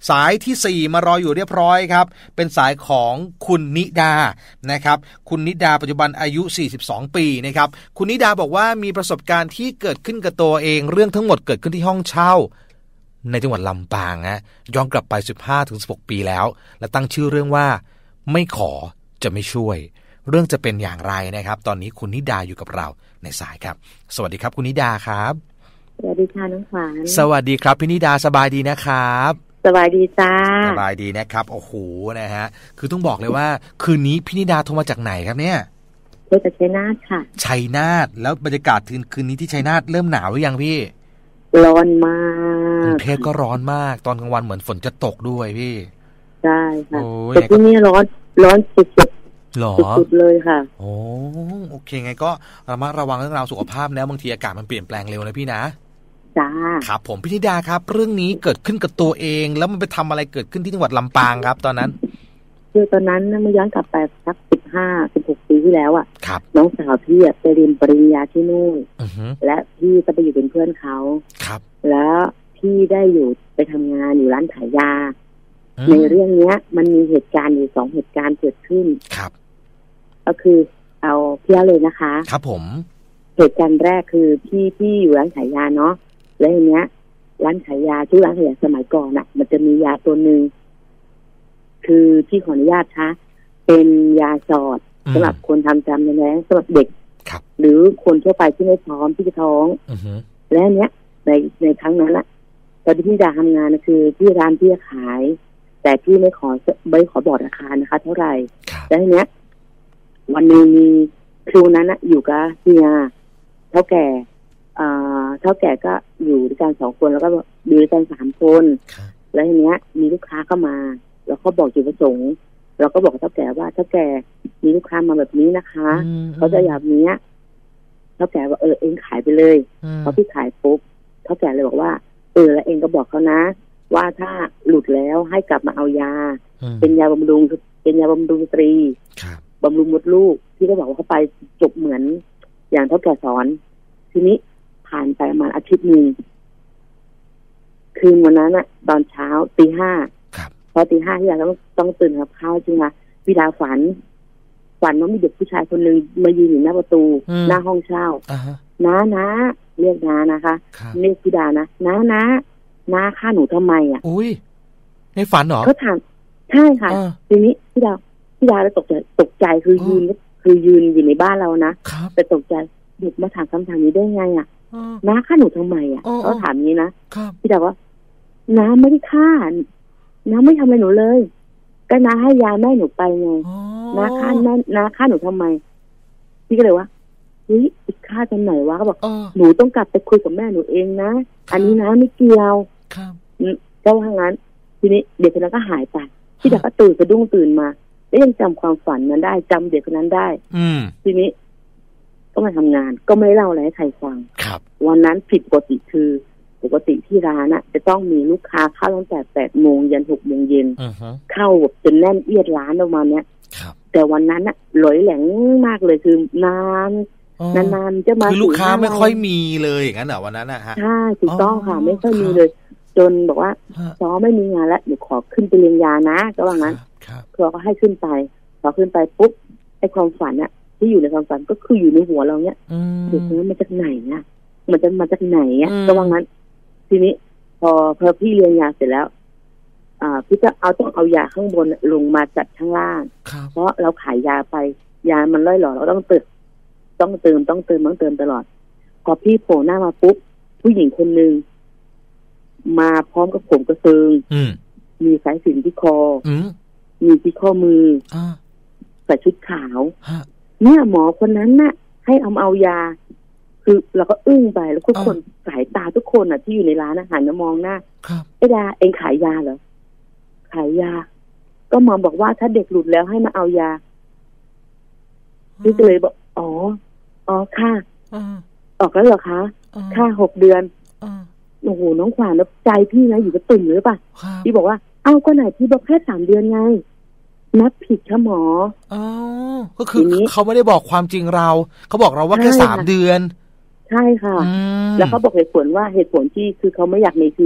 Speaker 1: สายที่สี่มารออยู่เรียบร้อยครับเป็นสายของคุณนิดานะครับคุณนิดาปัจจุบันอายุสี่สิบสองปีนะครับคุณนิดาบอกว่ามีประสบการณ์ที่เกิดขึ้นกับตัวเองเรื่องทั้งหมดเกิดขึ้นที่ห้องเช่าในจังหวัดลำปางนะย้อนกลับไป สิบห้าถึงสิบหก ปีแล้วและตั้งชื่อเรื่องว่าไม่ขอจะไม่ช่วยเรื่องจะเป็นอย่างไรนะครับตอนนี้คุณนิดาอยู่กับเราในสายครับสวัสดีครับคุณนิดาครับ
Speaker 2: สวัสดีค่ะน้องขวัญ
Speaker 1: สวัสดีครับพี่นิดาสบายดีนะครับ
Speaker 2: สบายดีจ้า
Speaker 1: สบายดีนะครับโอ้โหนะฮะคือต้องบอกเลยว่าคืนนี้พี่นิดาโทรมาจากไหนครับเนี่ย
Speaker 2: โทรจากชัยนาทค่ะ
Speaker 1: ชัยนาทแล้วบรรยากาศคืนคืนนี้ที่ชัยนาทเริ่มหนาวหรือยังพี่
Speaker 2: ร้อนมาก
Speaker 1: กรุงเทพก็ร้อนมากตอนกลางวันเหมือนฝนจะตกด้วยพี่
Speaker 2: ใช่ค่ะแต่ที่นี่ร้อนร้อนสุดๆ
Speaker 1: หรอ
Speaker 2: สุดๆเลยค่ะ
Speaker 1: โอ้โอเคไงก็ระมัดระวังเรื่องราวสุขภาพแล้วบางทีอากาศมันเปลี่ยนแปลงเร็วนะพี่นะ
Speaker 2: จ้า
Speaker 1: ครับผมพี่นิดาครับเรื่องนี้เกิดขึ้นกับตัวเองแล้วมันไปทำอะไรเกิดขึ้นที่จังหวัดลำปางครับตอนนั้น
Speaker 2: คือตอนนั้นเมื่อย้อนกลับไปสักสิบห้าสิบหกปีที่แล้วอ่ะ
Speaker 1: ครับ
Speaker 2: น้องสาวพี่ไปเรียนปริญญาที่นู่นและพี่ก็ไปอยู่เป็นเพื่อนเขา
Speaker 1: ครับ
Speaker 2: แล้วพี่ได้อยู่ไปทำงานอยู่ร้านขายยาในเรื่องเนี้ยมันมีเหตุการณ์อยู่สองเหตุการณ์เกิดขึ้น
Speaker 1: ครับ
Speaker 2: ก็คือเอาเพี้ยเลยนะคะ
Speaker 1: ครับผม
Speaker 2: เหตุการณ์แรกคือพี่พี่อยู่ร้านขายยาเนาะแล้วทีเนี้ยร้านขายยาที่ร้านขายยาสมัยก่อนอ่ะมันจะมียาตัวหนึ่งคือที่ขออนุญาตคะเป็นยาสอดสำหรับคนทำจำแรงสำหรับเด็กหรือคนทั่วไปที่ไม่พร้อมที่จะท้องและเนี้ยในในครั้งนั้นอะตอนที่พี่ดาทำงานนะคือที่ร้านพี่ขายแต่พี่ไม่ขอไม่ขอบอกราคานะคะเท่าไหร่แล้วทีเนี้ยวันนึงมีครูนั้นอะอยู่กับเฮียเท่าแก่อ่าเท่าแก่ก็อยู่ด้วยกันสองคนแล้วก็อยู่ด้วยกันสามคนแล้วทีเนี้ยมีลูกค้าเข้ามาแล้วเขาบอกจุดประสงค์เราก็บอกเท่าแก่ว่าเท่าแก่มีลูกค้ามาแบบนี้นะคะเขาจะอยากเนี้ยเท่าแก่ว่าเออเองขายไปเลยพอพี่ขายปุ๊บเท่าแก่เลยบอกว่าเออแล้วเองก็บอกเขานะว่าถ้าหลุดแล้วให้กลับมาเอายาเป็นยาบำรุงเป็นยาบำรุงสตรีบำรุงมดลูกพี่ก็บอกว่าเขาไปจบเหมือนอย่างเท่าแก่สอนทีนี้ผ่านไปประมาณอาทิตย์นึงคืนวันนั้นอะตอนเช้าตีห้าพอตีห้าที่เราต้องต้องตื่นกับข้าวจริงค่ะพี่ดาฝันฝันว่ามีเด็กผู้ชายคนหนึ่งมายืนอยู่หน้าประตูหน้าห้องเช่าน้าน้าเรียกน้านะคะเรียกพี่ดานะน้าน้าน้าฆ่าหนูทำไมอ่ะ
Speaker 1: อุ้ยในฝันเหรอ
Speaker 2: เขาถามใช่ค่ะทีนี้พี่ดาพี่ดาเลยตกใจตกใจคือยืนคือยืนอยู่ในบ้านเรานะแต่ตกใจเด็กมาถามคำถามนี้ได้ไงอ่ะน้าฆ่าหนูทำไมอ่ะเขาถามนี้นะพี่ดาว่าน้าไม่ได้ฆ่าน้าไม่ทำอะไรหนูเลยก็น้าให้ยาแม่หนูไปไงน้าฆ่าแม่น้าฆ่าหนูทำไมพี่ก็เลยว่าเฮ้ยอีกฆ่าตรงไหนวะเขาบอกหนูต้องกลับไปคุยกับแม่หนูเองนะอันนี้น้าไม่เกี่ยวก็ว่างั้นทีนี้เด็กคนนั้นก็หายไปพี่ดาก็ตื่นสะดุ้งตื่นมาแล้วยังจำความฝันนั้นได้จำเด็กคนนั้นได้ทีนี้ก็มาทำงานก็ไม่ได้เล่าอะไรให้ใครฟังวันนั้นผิดปกติคือปกติที่ร้านน่ะจะต้องมีลูกค้าเข้าตั้งแต่แปดโมงยันหกโมงเย็นเข้าแบบจนแน่นเอียดร้านประมาณเนี้ยแต่วันนั้นน่ะหลอยแหลงมากเลยคือนานนานๆจะมา
Speaker 1: คือลูกค้าไม่ค่อยมีเลยอย่างนั้นเหรอวันนั้นน่ะฮะ
Speaker 2: ใช่ถูกต้องค่ะไม่ค่อยมีเลยจนบอกว่าซ้อไม่มีงานแล้วเดี๋ยวขอขึ้นไปเรียนยานะก็ว่างั้นเขาก็ให้ขึ้นไปพอขึ้นไปปุ๊บไอ้ความฝันน่ะที่อยู่ในความฝันก็คืออยู่ในหัวเราเนี้ยเด็กนั้นมาจากไหนน่ะมันจะมาจากไหนอ่ะก็ว่างั้นทีนี้พอพอพี่เรียนยาเสร็จแล้วอ่าพี่ก็เอาต้องเอายาข้างบนลงมาจัดข้างล่างเพราะเราขายยาไปยามันล่อยหล่อเราต้องเติมต้องเติมต้องเติมต้องเติมตลอดพอพี่โผล่หน้ามาปุ๊บผู้หญิงคนนึงมาพร้อมกับผมกระเซิงมีสายสิญจน์ที่คอมีที่ข้อมือใส่ชุดขาวเนี่ยหมอคนนั้นน่ะให้เอาเอายาคือเราก็อึ้งไปแล้วทุกคนสายตาทุกคนอ่ะที่อยู่ในร้านอาหารมองหน้าไอ้ดาเองขายยาเหรอขายยาก็หมอบอกว่าถ้าเด็กหลุดแล้วให้มาเอายาพี่ก็เลยบอกอ๋ออ๋อค่ะออกแล้วเหรอคะค่าหกเดือนโอ้โหน้องขวัญแล้วใจพี่นะอยู่กับตุ่มเลยป่ะพี่บอกว่าเอ้าก็ไหนพี่บอกแค่สามเดือนไงนับผิดค่ะหมอ
Speaker 1: อ๋อก็คือเขาไม่ได้บอกความจริงเราเขาบอกเราว่าแค่สามเดือน
Speaker 2: ใช่ค่ะแล้วเขาบอกเหตุผลว่าเหตุผลที่คือเขาไม่อยากมีคือ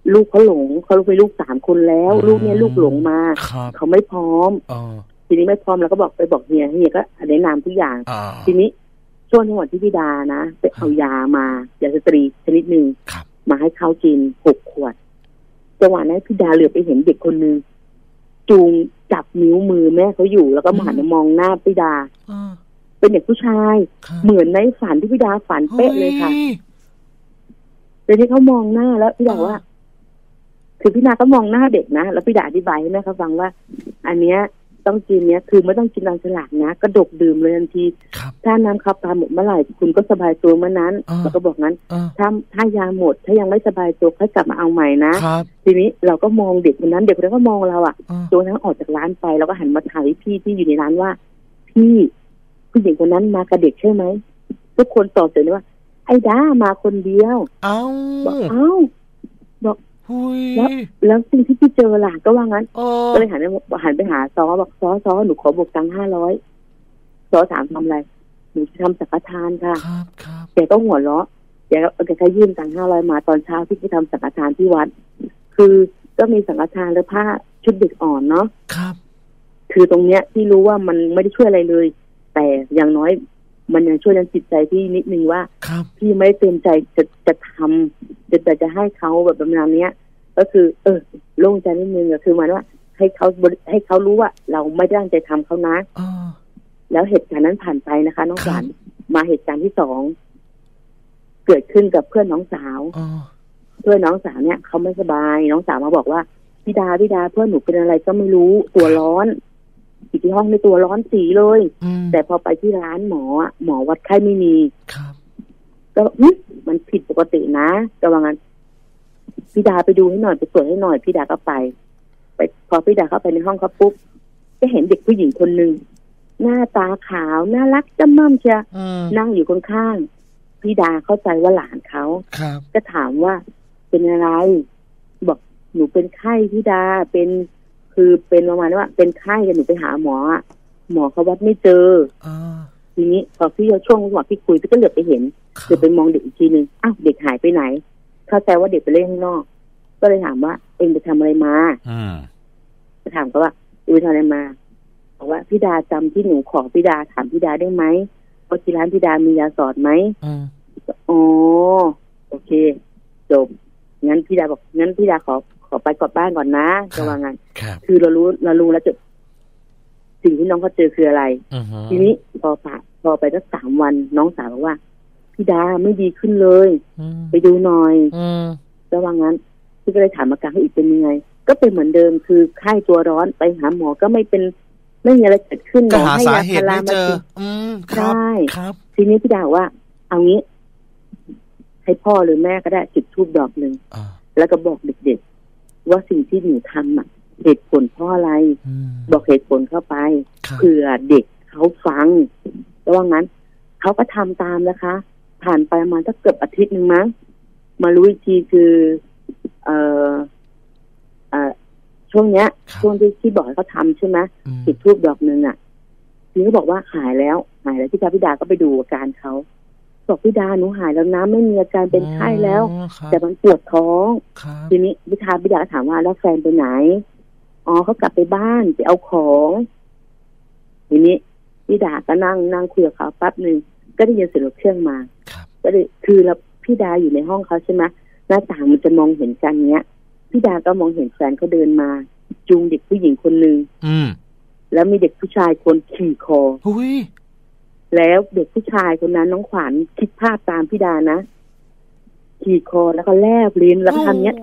Speaker 10: ลูกเขาหลงเขาลูกไปลูกสามคนแล้วลูกเนี่ยลูกหลงมาเขาไม่พร้อมทีนี้ไม่พร้อมแล้วก็บอกไปบอกเฮียเฮียก็แนะนำทุกอย่างทีนี้ช่วงจังหวะที่พี่ดานะไปเอายามายาสตรีชนิดหนึ่งมาให้เขากินหกขวดจังหวะนั้นพี่ดาเหลือไปเห็นเด็กคนนึงจูงจับนิ้วมือแม่เขาอยู่แล้วก็หันมามองหน้าพี่ดาเป็นเด็กผู้ชายเหมือนในฝันที่พี่ดาฝันเป๊ะเลยค่ะแต่ที่เขามองหน้าแล้วพี่ดาว่าคือพี่ดาก็มองหน้าเด็กนะแล้วพี่ดาอธิบายให้แม่เขาฟังว่าอันเนี้ยต้องกินเนี้ยคือไม่ต้องกินตามฉลากนะกระดกดื่มเลยทันทีถ้าน้ำขับตาหมดเมื่อไหร่คุณก็สบายตัวเมื่อนั้นแล้วก็บอกงั้นถ้าถ้ายาหมดถ้ายังไม่สบายตัวค่อยกลับมาเอาใหม่นะทีนี้เราก็มองเด็กคนนั้นเด็กคนนั้นก็มองเราอ่ะจนนั้นออกจากร้านไปแล้วก็หันมาถามพี่ที่อยู่ในร้านว่าพี่ผู้หญิงคนนั้นมากับเด็กใช่ไหมทุกคนตอบเสร็จเลยว่าไอ้ด้ามาคนเดียวเอ้าบอกเอ้าบอกแล้วแล้วสิ่งที่พี่เจอหลานก็ว่างั้นก็เลยหันไปหันไปหาซอบอกซอซอหนูขอบวกตังค์ห้าร้อยซอถามทำอะไรหนูทำสังฆทานค่ะแกก็หัวเราะแกก็แกก็ยื่นตังค์ห้าร้อยมาตอนเช้าที่ไปทำสังฆทานที่วัดคือก็มีสังฆทานและผ้าชุดเด็กอ่อนเนาะครับคือตรงเนี้ยที่รู้ว่ามันไม่ได้ช่วยอะไรเลยแต่อย่างน้อยมันยังช่วยในจิตใจพี่นิดนึงว่าพี่ไม่เต็มใจจะจะทำจะแต่จะให้เขาแบบประมาณนี้ก็คือเออโล่งใจนิดนึงก็คือมันว่าให้เขาให้เขารู้ว่าเราไม่ได้ตั้งใจทำเขานะแล้วเหตุการณ์นั้นผ่านไปนะคะน้องขวัญมาเหตุการณ์ที่สองเกิดขึ้นกับเพื่อนน้องสาวเพื่อนน้องสาวเนี่ยเขาไม่สบายน้องสาวมาบอกว่าพี่ดาพี่ดาเพื่อนหนูเป็นอะไรก็ไม่รู้ตัวร้อนอยู่ที่ห้องในตัวร้อนสีเลยแต่พอไปที่ร้านหมอหมอวัดไข้ไม่มีก็มันผิดปกตินะก็ว่างั้นพี่ดาไปดูให้หน่อยไปตรวจให้หน่อยพี่ดาก็ไปไปพอพี่ดาเข้าไปในห้องเขาปุ๊บก็เห็นเด็กผู้หญิงคนหนึ่งหน้าตาขาวน่ารักจ้ำม่ำเชียนั่งอยู่ข้างๆพี่ดาเข้าใจว่าหลานเขาก็ถามว่าเป็นอะไรบอกหนูเป็นไข้พี่ดาเป็นคือเป็นประมาณว่าเป็นไข้กันหนูไปหาหมอหมอเขาวัดไม่เจอทีนี้พอพี่ช่วงว่าพี่คุยพี่ก็เหลือบไปเห็นเหลือบไปมองเด็กอีกทีนึงอ้าวเด็กหายไปไหนเข้าใจว่าเด็กไปเล่นข้างนอกก็เลยถามว่าเอ็งไปทำอะไรมาจะถามเขาว่าเอ็งไปทำอะไรมาบอกว่าพี่ดาจำที่หนูขอพี่ดาถามพี่ดาได้ไหมว่าที่ร้านพี่ดามียาสอดไหมอ๋อโอเคจบงั้นพี่ดาบอกงั้นพี่ดาขอขอไปกลับบ้านก่อนนะจะว่างั้นคือเรารู้เรารู้แล้วจุดสิ่งที่น้องเขาเจอคืออะไรทีนี้พอผ่าพอไปสักสามวันน้องสาวบอกว่าพี่ดาไม่ดีขึ้นเลยไปดูหน่อยจะว่างั้นพี่ก็เลยถามอาการเขาอีกเป็นยังไงก็เป็นเหมือนเดิมคือไข้ตัวร้อนไปหาหมอก็ไม่เป็นไม่มีอะไรเกิดขึ้นหมอให้ยาพารามากินใช่ทีนี้พี่ดาว่าเอางี้ให้พ่อหรือแม่ก็ได้จุดธูปดอกหนึ่งแล้วก็บอกเด็กๆว่าสิ่งที่หนูทำอ่ะเหตุผลเพราะอะไรบอกเหตุผลเข้าไปเผื่อเด็กเขาฟังแล้วว่างั้นเขาก็ทำตามนะคะผ่านไปประมาณสักเกือบอาทิตย์หนึ่งมั้งมารู้อีกทีคือเอ่อเอ่อช่วงเนี้ยช่วงที่ที่บอกให้เขาทำใช่ไหมจุดธูปดอกหนึ่งอ่ะทีนี้ก็บอกว่าหายแล้วหายแล้วพี่ดาพี่ดาก็ไปดูอาการเขาบอกพี่ดาหนูหายแล้วนะไม่มีอาการเป็นไข้แล้วแต่มันปวดท้องทีนี้พี่ดาพี่ดาถามว่าแล้วแฟนไปไหนอ๋อเขากลับไปบ้านไปเอาของทีนี้พี่ดาก็นั่งนั่งคุยกับเขาแป๊บนึงก็ได้ยินเสียงเครื่องมาก็เลยคือเราพี่ดาอยู่ในห้องเขาใช่ไหมหน้าต่างมันจะมองเห็นกันเนี้ยพี่ดาก็มองเห็นแฟนเขาเดินมาจูงเด็กผู้หญิงคนนึงแล้วมีเด็กผู้ชายคนขี่คอแล้วเด็กผู้ชายคนนั้นน้องขวัญคิดภาพตามพี่ดานะขี่คอแล้วก็แลบลิ้นแล้วก็ทำเนี้ย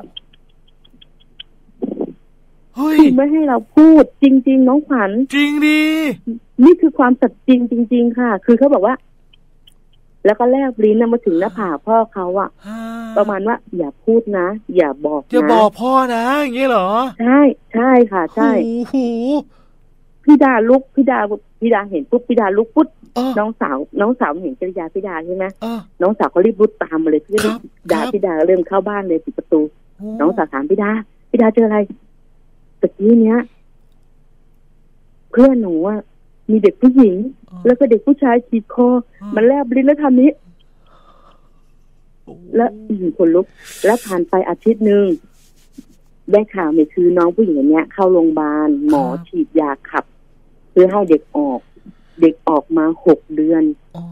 Speaker 10: คือไม่ให้เราพูดจริงๆน้องขวัญ
Speaker 1: จริงดิ
Speaker 10: นี่คือความสัตย์จริงจริงๆค่ะคือเขาบอกว่าแล้วก็แลบลิ้นนะมาถึงหน้าผากพ่อเขาอะประมาณว่าอย่าพูดนะอย่าบอกนะ
Speaker 1: อย่าบอกพ่อนะอย่างนี้เหรอ
Speaker 10: ใช่ใช่ค่ะใช่พี่ดาลุกพี่ดาพี่ดาเห็นปุ๊บพี่ดาลุกปุ๊บน้องสาวน้องสาวเห็นกิริยาพี่ดาใช่ไหมน้องสาวเขารีบรุดตามมาเลยพี่ดาพี่ดาเริ่มเข้าบ้านเลยปิดประตูน้องสาวถามพี่ดาพี่ดาเจออะไรตะกี้เนี้ยเพื่อนหนูอะมีเด็กผู้หญิงแล้วก็เด็กผู้ชายขีดคอมันแลบลิ้นแล้วทำนี้แล้วคนลุกแล้วผ่านไปอาทิตย์นึงได้ข่าวเนี่ยคือน้องผู้หญิงเนี้ยเข้าโรงพยาบาลหมอฉีดยาขับเพื่อให้เด็กออกเด็กออกมาหกเดือน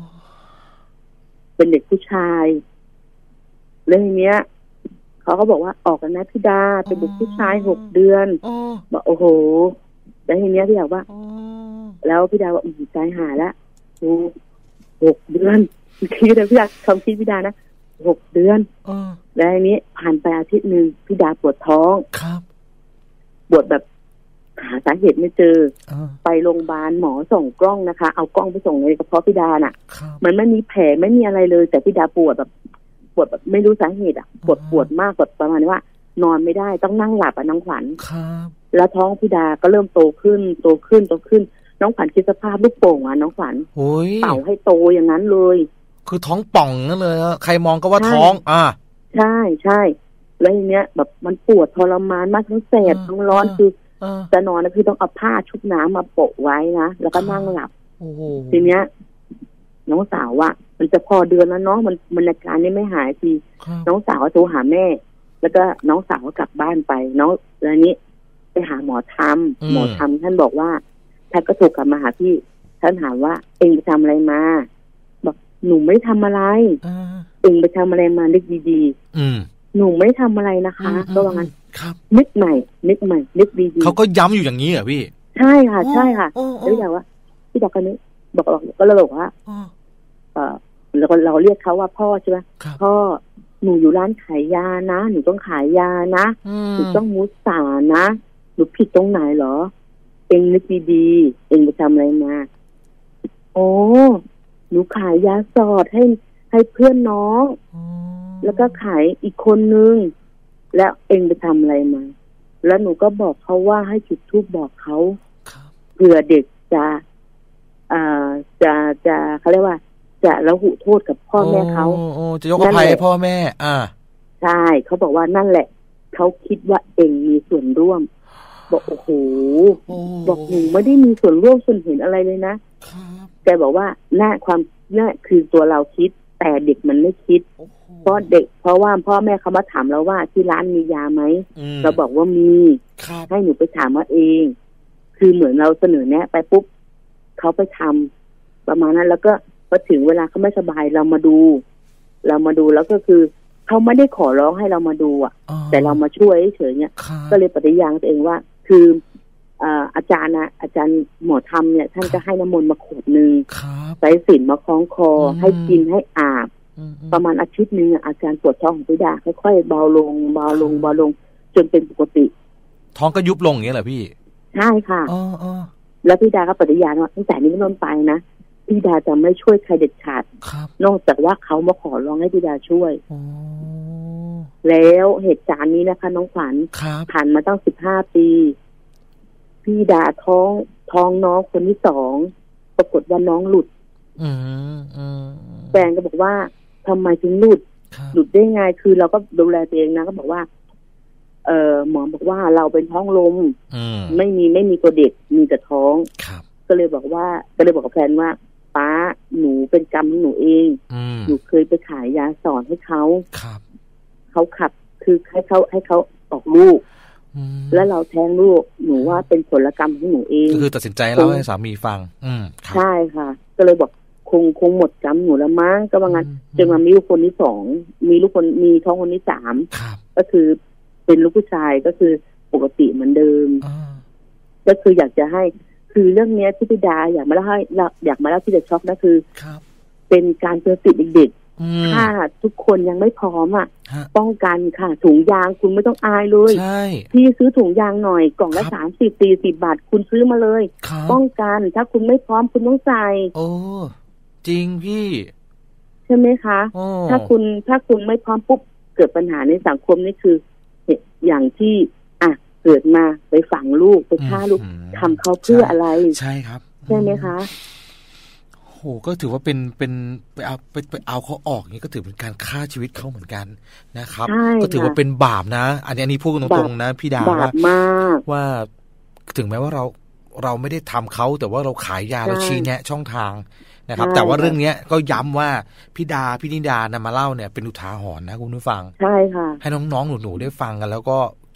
Speaker 10: เป็นเด็กผู้ชายแล้วทีเนี้ยเขาก็บอกว่าออกกันนะพี่ดาเป็นเด็กผู้ชายหกเดือนบอกโอ้โหแล้วทีเนี้ยพี่ดาว่าแล้วพี่ดาว่าใจหายแล้วโอ้หกเดือนคิดเลยพี่ดาคำคิดพี่ดานะหกเดือนแล้วทีนี้ผ่านไปอาทิตย์หนึ่งพี่ดาปวดท้อง
Speaker 1: ครับ
Speaker 10: ปวดแบบหาสาเหตุไม่เจอไปโรงพยาบาลหมอส่งกล้องนะคะเอากล้องไปส่งในกระเพาะพี่ดาน่ะมันไม่มีแผลไม่มีอะไรเลยแต่พี่ดาปวดแบบปวดแบบไม่รู้สาเหตุอ่ะปวดปวดมากปวดประมาณว่านอนไม่ได้ต้องนั่งหลับอ่ะน้องขวัญแล้วท้องพี่ดาก็เริ่มโตขึ้นโตขึ้นโตขึ้นน้องขวัญคิดสภาพลูกโป่งอ่ะน้องขวัญเป่าให้โตอย่างนั้นเลย
Speaker 1: คือท้องป่องนั่นเลยใครมองก็ว่าท้องอ่า
Speaker 10: ใช่ใช่แล้วทีเนี้ยแบบมันปวดทรมานมากทั้งแสบทั้งร้อนคือจะนอนนะคือต้องเอาผ้าชุบน้ำมาโปะไว้นะแล้วก็นั่งหลับทีเนี้ยน้องสาวอ่ะมันจะพอเดือนแล้วน้องมันมันอาการนี้ไม่หายทีน้องสาวโทรหาแม่แล้วก็น้องสาวก็กลับบ้านไปน้องแล้วนี้ไปหาหมอทำหมอทำท่านบอกว่าท่านก็โทรกลับมาหาพี่ท่านถามว่าเองไปทำอะไรมาบอกหนูไม่ทำอะไรเองไปทำอะไรมานึกดีๆหนูไม่ทำอะไรนะคะก็ว่างั้นนึกใหม่นึกใหม่นึกดีๆ
Speaker 1: เขาก็ย้ำอยู่อย่างนี้เหรอพี่
Speaker 10: ใช่ค่ะใช่ค่ะแล้วพี่บอกว่าพี่บอกกันนี้บอกก็เลยบอกว่าเออเราเราเรียกเขาว่าพ่อใช่ไหมพ่อหนูอยู่ร้านขายยานะหนูต้องขายยานะหนูต้องมุสานะหนูผิดตรงไหนเหรอเองนึกดีๆเองไปทำอะไรมาโอ้หนูขายยาสอดให้ให้เพื่อนน้องแล้วก็ขายอีกคนนึงแล้วเองไปทำอะไรมาแล้วหนูก็บอกเขาว่าให้จุดธูปบอกเขาเผื่อเด็กจะอ่าจะจะเขาเรียกว่าจะละหุโทษกับพ่อแม่เขา
Speaker 1: โอ้จะยกอภัยให้พ่อแม่อ่า
Speaker 10: ใช่เขาบอกว่านั่นแหละเขาคิดว่าเองมีส่วนร่วมบอกโอ้โหบอกหนูไม่ได้มีส่วนร่วมส่วนเห็นอะไรเลยนะแกบอกว่าน่าความน่าคือตัวเราคิดแต่เด็กมันไม่คิดเพราะเด็กเพราะว่าพ่อแม่เขามาถามเราว่าที่ร้านมียาไหมเราบอกว่ามีให้หนูไปถามว่าเองคือเหมือนเราเสนอแนะไปปุ๊บเขาไปทำประมาณนั้นแล้วก็พอถึงเวลาเขาไม่สบายเรามาดูเรามาดูแล้วก็คือเขาไม่ได้ขอร้องให้เรามาดูอ่ะแต่เรามาช่วยเฉยๆเนี่ยก็เลยปฏิญาณตัวเองว่าคืออาจารย์นะอาจารย์หมอธรรมเนี่ยท่านจะให้น้ำมนต์มาขวดนึงใส่สิญจน์มาคล้องคอให้กินให้อาบประมาณอาทิตย์นึงอาการปวดท้องของพี่ดาค่อยๆเบาลงเบาลงเบาลงจนเป็นปกติ
Speaker 1: ท้องก็ยุบลงอย่างนี้เหรอพี่
Speaker 10: ใช่ค่ะแล้วพี่ดาก็ปฏิญาณว่าตั้งแต่นี้เป็นต้นไปนะพี่ดาจะไม่ช่วยใครเด็ดขาดนอกจากว่าเขามาขอร้องให้พี่ดาช่วยแล้วเหตุการณ์นี้นะคะน้องขวัญผ่านมาตั้งสิบห้าปีพี่ดาท้องท้องน้องคนที่สองปรากฏว่าน้องหลุดแฟนก็บอกว่าทำไมถึงหลุดหลุดได้ไงคือเราก็ดูแลตัวเองนะก็บอกว่าเออหมอบอกว่าเราเป็นท้องลมไม่มีไม่มีตัวเด็กมีแต่ท้องก็เลยบอกว่าก็เลยบอกกับแฟนว่าป้าหนูเป็นกรรมของหนูเองหนูเคยไปขายยาสอนให้เขาเขาขับคือให้เขาให้เขาออกลูกแล้วเราแท้งลูกหนูว่าเป็นผลกรรมของหนูเอง
Speaker 1: คือตัดสินใจเล่าให้สามีฟังอืม
Speaker 10: ใช่ค่ะก็เลยบอกคงคงหมดกรรมหนูแล้วมั้งก็ว่างั้นจนมามีลูกคนที่สองมีลูกคนมีท้องคนที่สามก็คือเป็นลูกผู้ชายก็คือปกติเหมือนเดิมก็คืออยากจะให้คือเรื่องนี้ที่พี่ดาอยากมาเล่าให้อยากมาเล่าที่จะช็อกนะคือเป็นการเตือนสติเด็กๆถ้าทุกคนยังไม่พร้อมอ่ะป้องกันค่ะถุงยางคุณไม่ต้องอายเลยพี่ซื้อถุงยางหน่อยกล่องละสามสิบสี่สิบบาทคุณซื้อมาเลยป้องกันถ้าคุณไม่พร้อมคุณต้องใส่
Speaker 1: โอ้จริงพี่
Speaker 10: ใช่ไหมคะถ้าคุณถ้าคุณไม่พร้อมปุ๊บเกิดปัญหาในสังคมนี่คืออย่างที่อ่ะเกิดมาไปฝังลูกไปฆ่าลูกทำเขาเพื่ออะไร
Speaker 1: ใช่ครับ
Speaker 10: ใช่ไหมคะ
Speaker 1: โหก็ถือว่าเป็นเป็นไปเอาไปไปเอาเขาออกนี่ก็ถือเป็นการฆ่าชีวิตเขาเหมือนกันนะครับก็ถือว่าเป็นบาปนะอันนี้อันนี้พูดตรงๆนะพี่ดาว่าว่าถึงแม้ว่าเราเราไม่ได้ทำเขาแต่ว่าเราขายยาเราชี้แนะช่องทางนะครับแต่ว่าเรื่องนี้ก็ย้ำว่าพี่ดาพี่นิดานำมาเล่าเนี่ยเป็นอุทาหรณ์นะคุณผู้ฟัง
Speaker 10: ใช่ค่ะ
Speaker 1: ให้น้องๆหนูๆได้ฟังกันแล้วก็คิด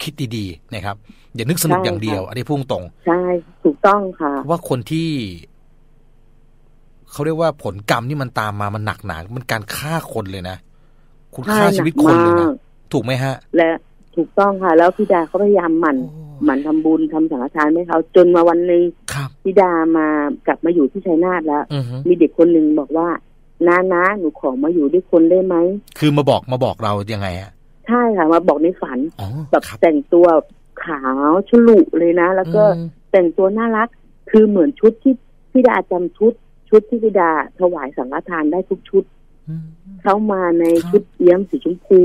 Speaker 1: คิดดีๆนะครับอย่านึกสนุกอย่างเดียวอันนี้พุ่งตรง
Speaker 10: ใช่ถูกต้องค่ะ
Speaker 1: ว่าคนที่เขาเรียกว่าผลกรรมที่มันตามมามันหนักหนามันการฆ่าคนเลยนะคุณฆ่าชีวิตคนเลยนะถูกไหมฮะ
Speaker 10: และถูกต้องค่ะแล้วพี่ดาเขาพยายามหมั่นหมั่นทำบุญทำสังฆทานให้เขาจนมาวันนึงพี่ดามากลับมาอยู่ที่ชัยนาทแล้วมีเด็กคนหนึ่งบอกว่าน้าน้าหนูขอมาอยู่ด้วยคนได้ไหม
Speaker 1: คือมาบอกมาบอกเรายังไงอะ
Speaker 10: ใช่ค่ะมาบอกในฝันแบบแต่งตัวขาวฉลุเลยนะแล้วก็แต่งตัวน่ารักคือเหมือนชุดที่พี่ดาจำชุดชุดที่พี่ดาถวายสังฆทานได้ทุกชุดเข้ามาในชุดเอี้ยมสีชมพู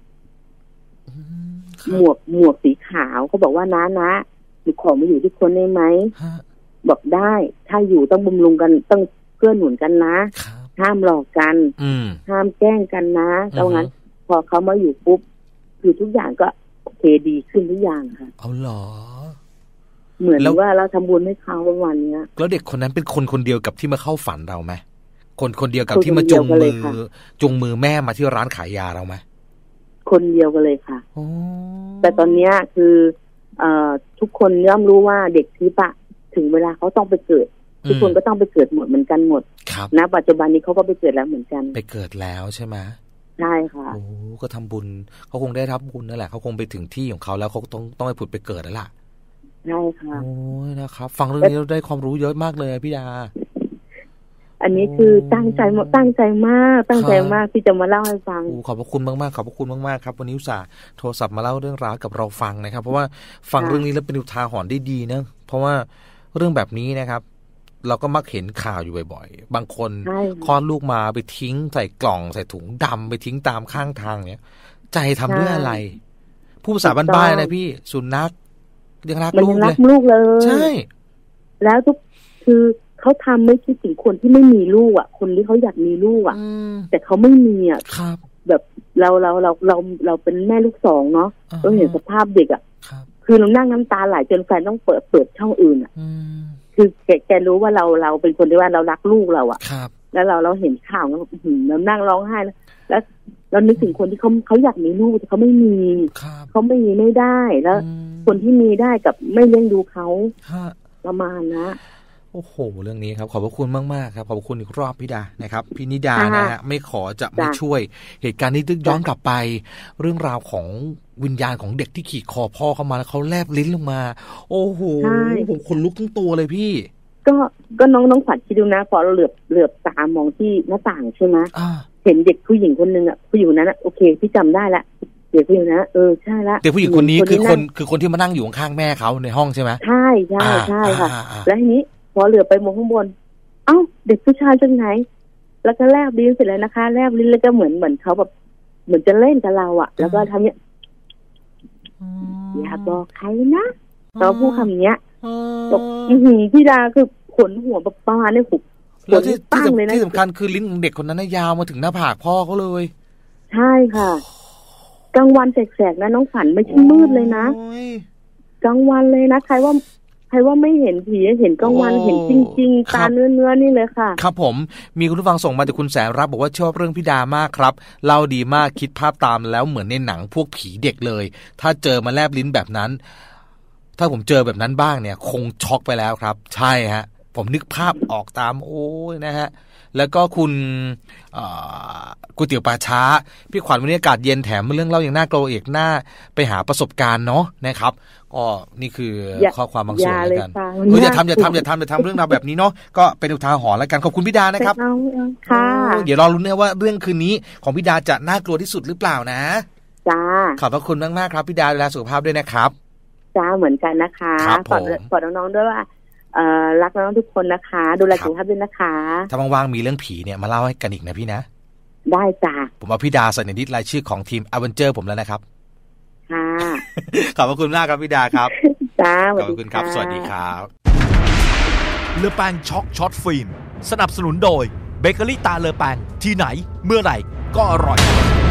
Speaker 10: หมวกหมวกสีขาวเขาบอกว่าน้านะหนูขอมาอยู่ที่คนได้ไหมบอกได้ถ้าอยู่ต้องบำรุงกันต้องเพื่อหนุนกันนะห้ามหลอกกันห้ามแกล้งกันนะเพราะงั้นพอเขามาอยู่ปุ๊บคือทุกอย่างก็โอเคดีขึ้นทุกอย่างค่ะ
Speaker 1: เอาหรอ
Speaker 10: เหมือนว่าเราทำบุญให้เขาประมาณนี้
Speaker 1: แล้วเด็กคนนั้นเป็นคนคนเดียวกับที่มาเข้าฝันเราไหมคนคนเดียวกับที่มาจุงมือจุงมือแม่มาที่ร้านขายยาเราไหม
Speaker 10: คนเดียวกันเลยค่ะแต่ตอนนี้คือเอ่อทุกคนย่อมรู้ว่าเด็กทิพย์อะถึงเวลาเขาต้องไปเกิดทุกคนก็ต้องไปเกิดหมดเหมือนกันหมดณปัจจุบันนี้เขาก็ไปเกิดแล้วเหมือนกัน
Speaker 1: ไปเกิดแล้วใช่ไหม
Speaker 10: ใช่ค่ะ
Speaker 1: โอ้ก็ทำบุญเขาคงได้รับบุญนั่นแหละเขาคงไปถึงที่ของเขาแล้วเขาต้องต้องไปผุดไปเกิดแล้วล่ะ
Speaker 10: ใช่ค่ะ
Speaker 1: โอ้ยนะครับฟังเรื่องนี้เราได้ความรู้เยอะมากเลยพี่ดา
Speaker 10: อันนี้คือตั้งใจตั้งใจมากตั้งใจมากที่จะมาเล่าให้ฟัง
Speaker 1: ขอบพระคุณมากๆขอบพระคุณมากๆครับวันนี้อุตส่าห์โทรศัพท์มาเล่าเรื่องราวกับเราฟังนะครับเพราะว่าฟังเรื่องนี้แล้วเป็นอุทาหรณ์ได้ดีนะเพราะว่าเรื่องแบบนี้นะครับเราก็มักเห็นข่าวอยู่บ่อยๆบางคนคลอดลูกมาไปทิ้งใส่กล่องใส่ถุงดำไปทิ้งตามข้างทางเนี้ยใจทำด้วยอะไรผู้ภาษาบ้านๆนะพี่สุนัขยังรักลูกเลย
Speaker 10: ลูกเลย
Speaker 1: ใช่
Speaker 10: แล้วทุกคือเขาทำไม่คิดถึงคนที่ไม่มีลูกอ่ะคนที่เขาอยากมีลูกอ่ะแต่เขาไม่มีอ่ะแบบเราเราเราเราเราเป็นแม่ลูกสองเนาะเราเห็นสภาพเด็กอ่ะคือเรานั่งน้ำตาไหลจนแฟนต้องเปิดเปิดช่องอื่นอ่ะคือแกแกรู้ว่าเราเราเป็นคนที่ว่าเรารักลูกเราอ่ะแล้วเราเราเห็นข่าวแล้วเรานั่งร้องไห้แล้วแล้วเรานึกถึงคนที่เขาเขาอยากมีลูกแต่เขาไม่มีเขาไม่มีไม่ได้แล้วคนที่มีได้กับไม่เลี้ยงดูเขาประมาณนะ
Speaker 1: โอ้โหเรื่องนี้ครับขอบพระคุณมากๆครับขอบพระคุณอีกรอบพี่ดานะครับพี่นิดานะฮะไม่ขอจะไม่ช่วยเหตุการณ์นี้ตึกย้อนกลับไปเรื่องราวของวิญญาณของเด็กที่ขี่คอพ่อเข้ามาแล้วเขาแลบลิ้นลงมาโอ้โหผมขนลุกทั้งตัวเลยพี่
Speaker 10: ก็ก็น้องน้องฝันคิดดูนะพอเราเหลือบเหลือบตามองที่หน้าต่างใช่ไหมเห็นเด็กผู้หญิงคนนึงอ่ะผู้หญิงนั้นอ่ะโอเคพี่จำได้ละเด็กผู้หญิงนะเออใช่ละ
Speaker 1: เด็กผู้หญิงคนนี้คือคนคือคนที่มานั่งอยู่ข้างแม่เขาในห้องใช่ไหม
Speaker 10: ใช่ใช่ใช่ค่ะแล้วทีนี้พอเหลือไปมองข้างบนเอ้าเด็กผู้ชายจากไหนแล้วก็แลบลิ้นเสร็จแล้วนะคะแลบลิ้นแล้วก็เหมือนเหมือนเขาแบบเหมือนจะเล่นกับเราอ่ะแล้วก็ทำเนี้ยอย่าบอกใครนะเราพูดคำเนี้ยตกพี่ดาคือขนหัวแบบประมาณนี้หุบ
Speaker 1: แล้วที่ที่สำคัญคือลิ้นของเด็กคนนั้นน่ะยาวมาถึงหน้าผากพ่อเขาเลย
Speaker 10: ใช่ค่ะกลางวันแสกๆนะน้องฝันไม่ใช่มืดเลยนะกลางวันเลยนะใครว่าใครว่าไม่เห็นผีเห็นกลางวันเห็นจริงๆตาเนื้อเนื้อนี่เลยค่ะ
Speaker 1: ครับผมมีคุณผู้ฟังส่งมาจากคุณแสนรับบอกว่าชอบเรื่องพี่ดามากครับเล่าดีมากคิดภาพตามแล้วเหมือนในหนังพวกผีเด็กเลยถ้าเจอมาแลบลิ้นแบบนั้นถ้าผมเจอแบบนั้นบ้างเนี่ยคงช็อกไปแล้วครับใช่ฮะผมนึกภาพออกตามโอ้ยนะฮะแล้วก็คุณก๋วยเตี๋ยวปลาช้าพี่ขวัญวันนี้อากาศเย็นแถมเรื่องเล่าอย่างน่ากลัวอีกหน้าไปหาประสบการณ์เนาะนะครับก็นี่คือข้อความบางส่วนแล้วกันอย่าทำอย่าทำอย่าทำอย่าทำเรื่องราวแบบนี้เนาะก็เป็นอุทาหรณ์แล้วกันขอบคุณพี่ดานะครับ
Speaker 10: ค่ะ
Speaker 1: เดี๋ยวรอรุ้นนะว่าเรื่องคืนนี้ของพี่ดาจะน่ากลัวที่สุดหรือเปล่านะ
Speaker 10: จ้า
Speaker 1: ขอบพระคุณมากๆครับพี่ดาดูแลสุขภาพด้วยนะครับ
Speaker 10: จ้าเหมือนกันนะคะฝากฝากน้องๆด้วยว่าเอ่อรักน้องทุกคนนะคะดูแลสุขภาพด้วยนะคะ
Speaker 1: ถ้าว่างๆมีเรื่องผีเนี่ยมาเล่าให้กันอีกนะพี่นะ
Speaker 10: ได้จ้า
Speaker 1: ผมเอาพี่ดาใส่ในลิสต์รายชื่อของทีมอเวนเจอร์ผมแล้วนะครับ
Speaker 10: ค่ะ
Speaker 1: ขอบคุณมากครับพี่ดาครับ
Speaker 10: จ้า
Speaker 1: ขอบคุณครับสวัสดีครับ
Speaker 7: เลอแปงช็อกช็อตฟิล์มสนับสนุนโดยเบเกอรี่ตาเลอแปงที่ไหนเมื่อไหร่ก็อร่อย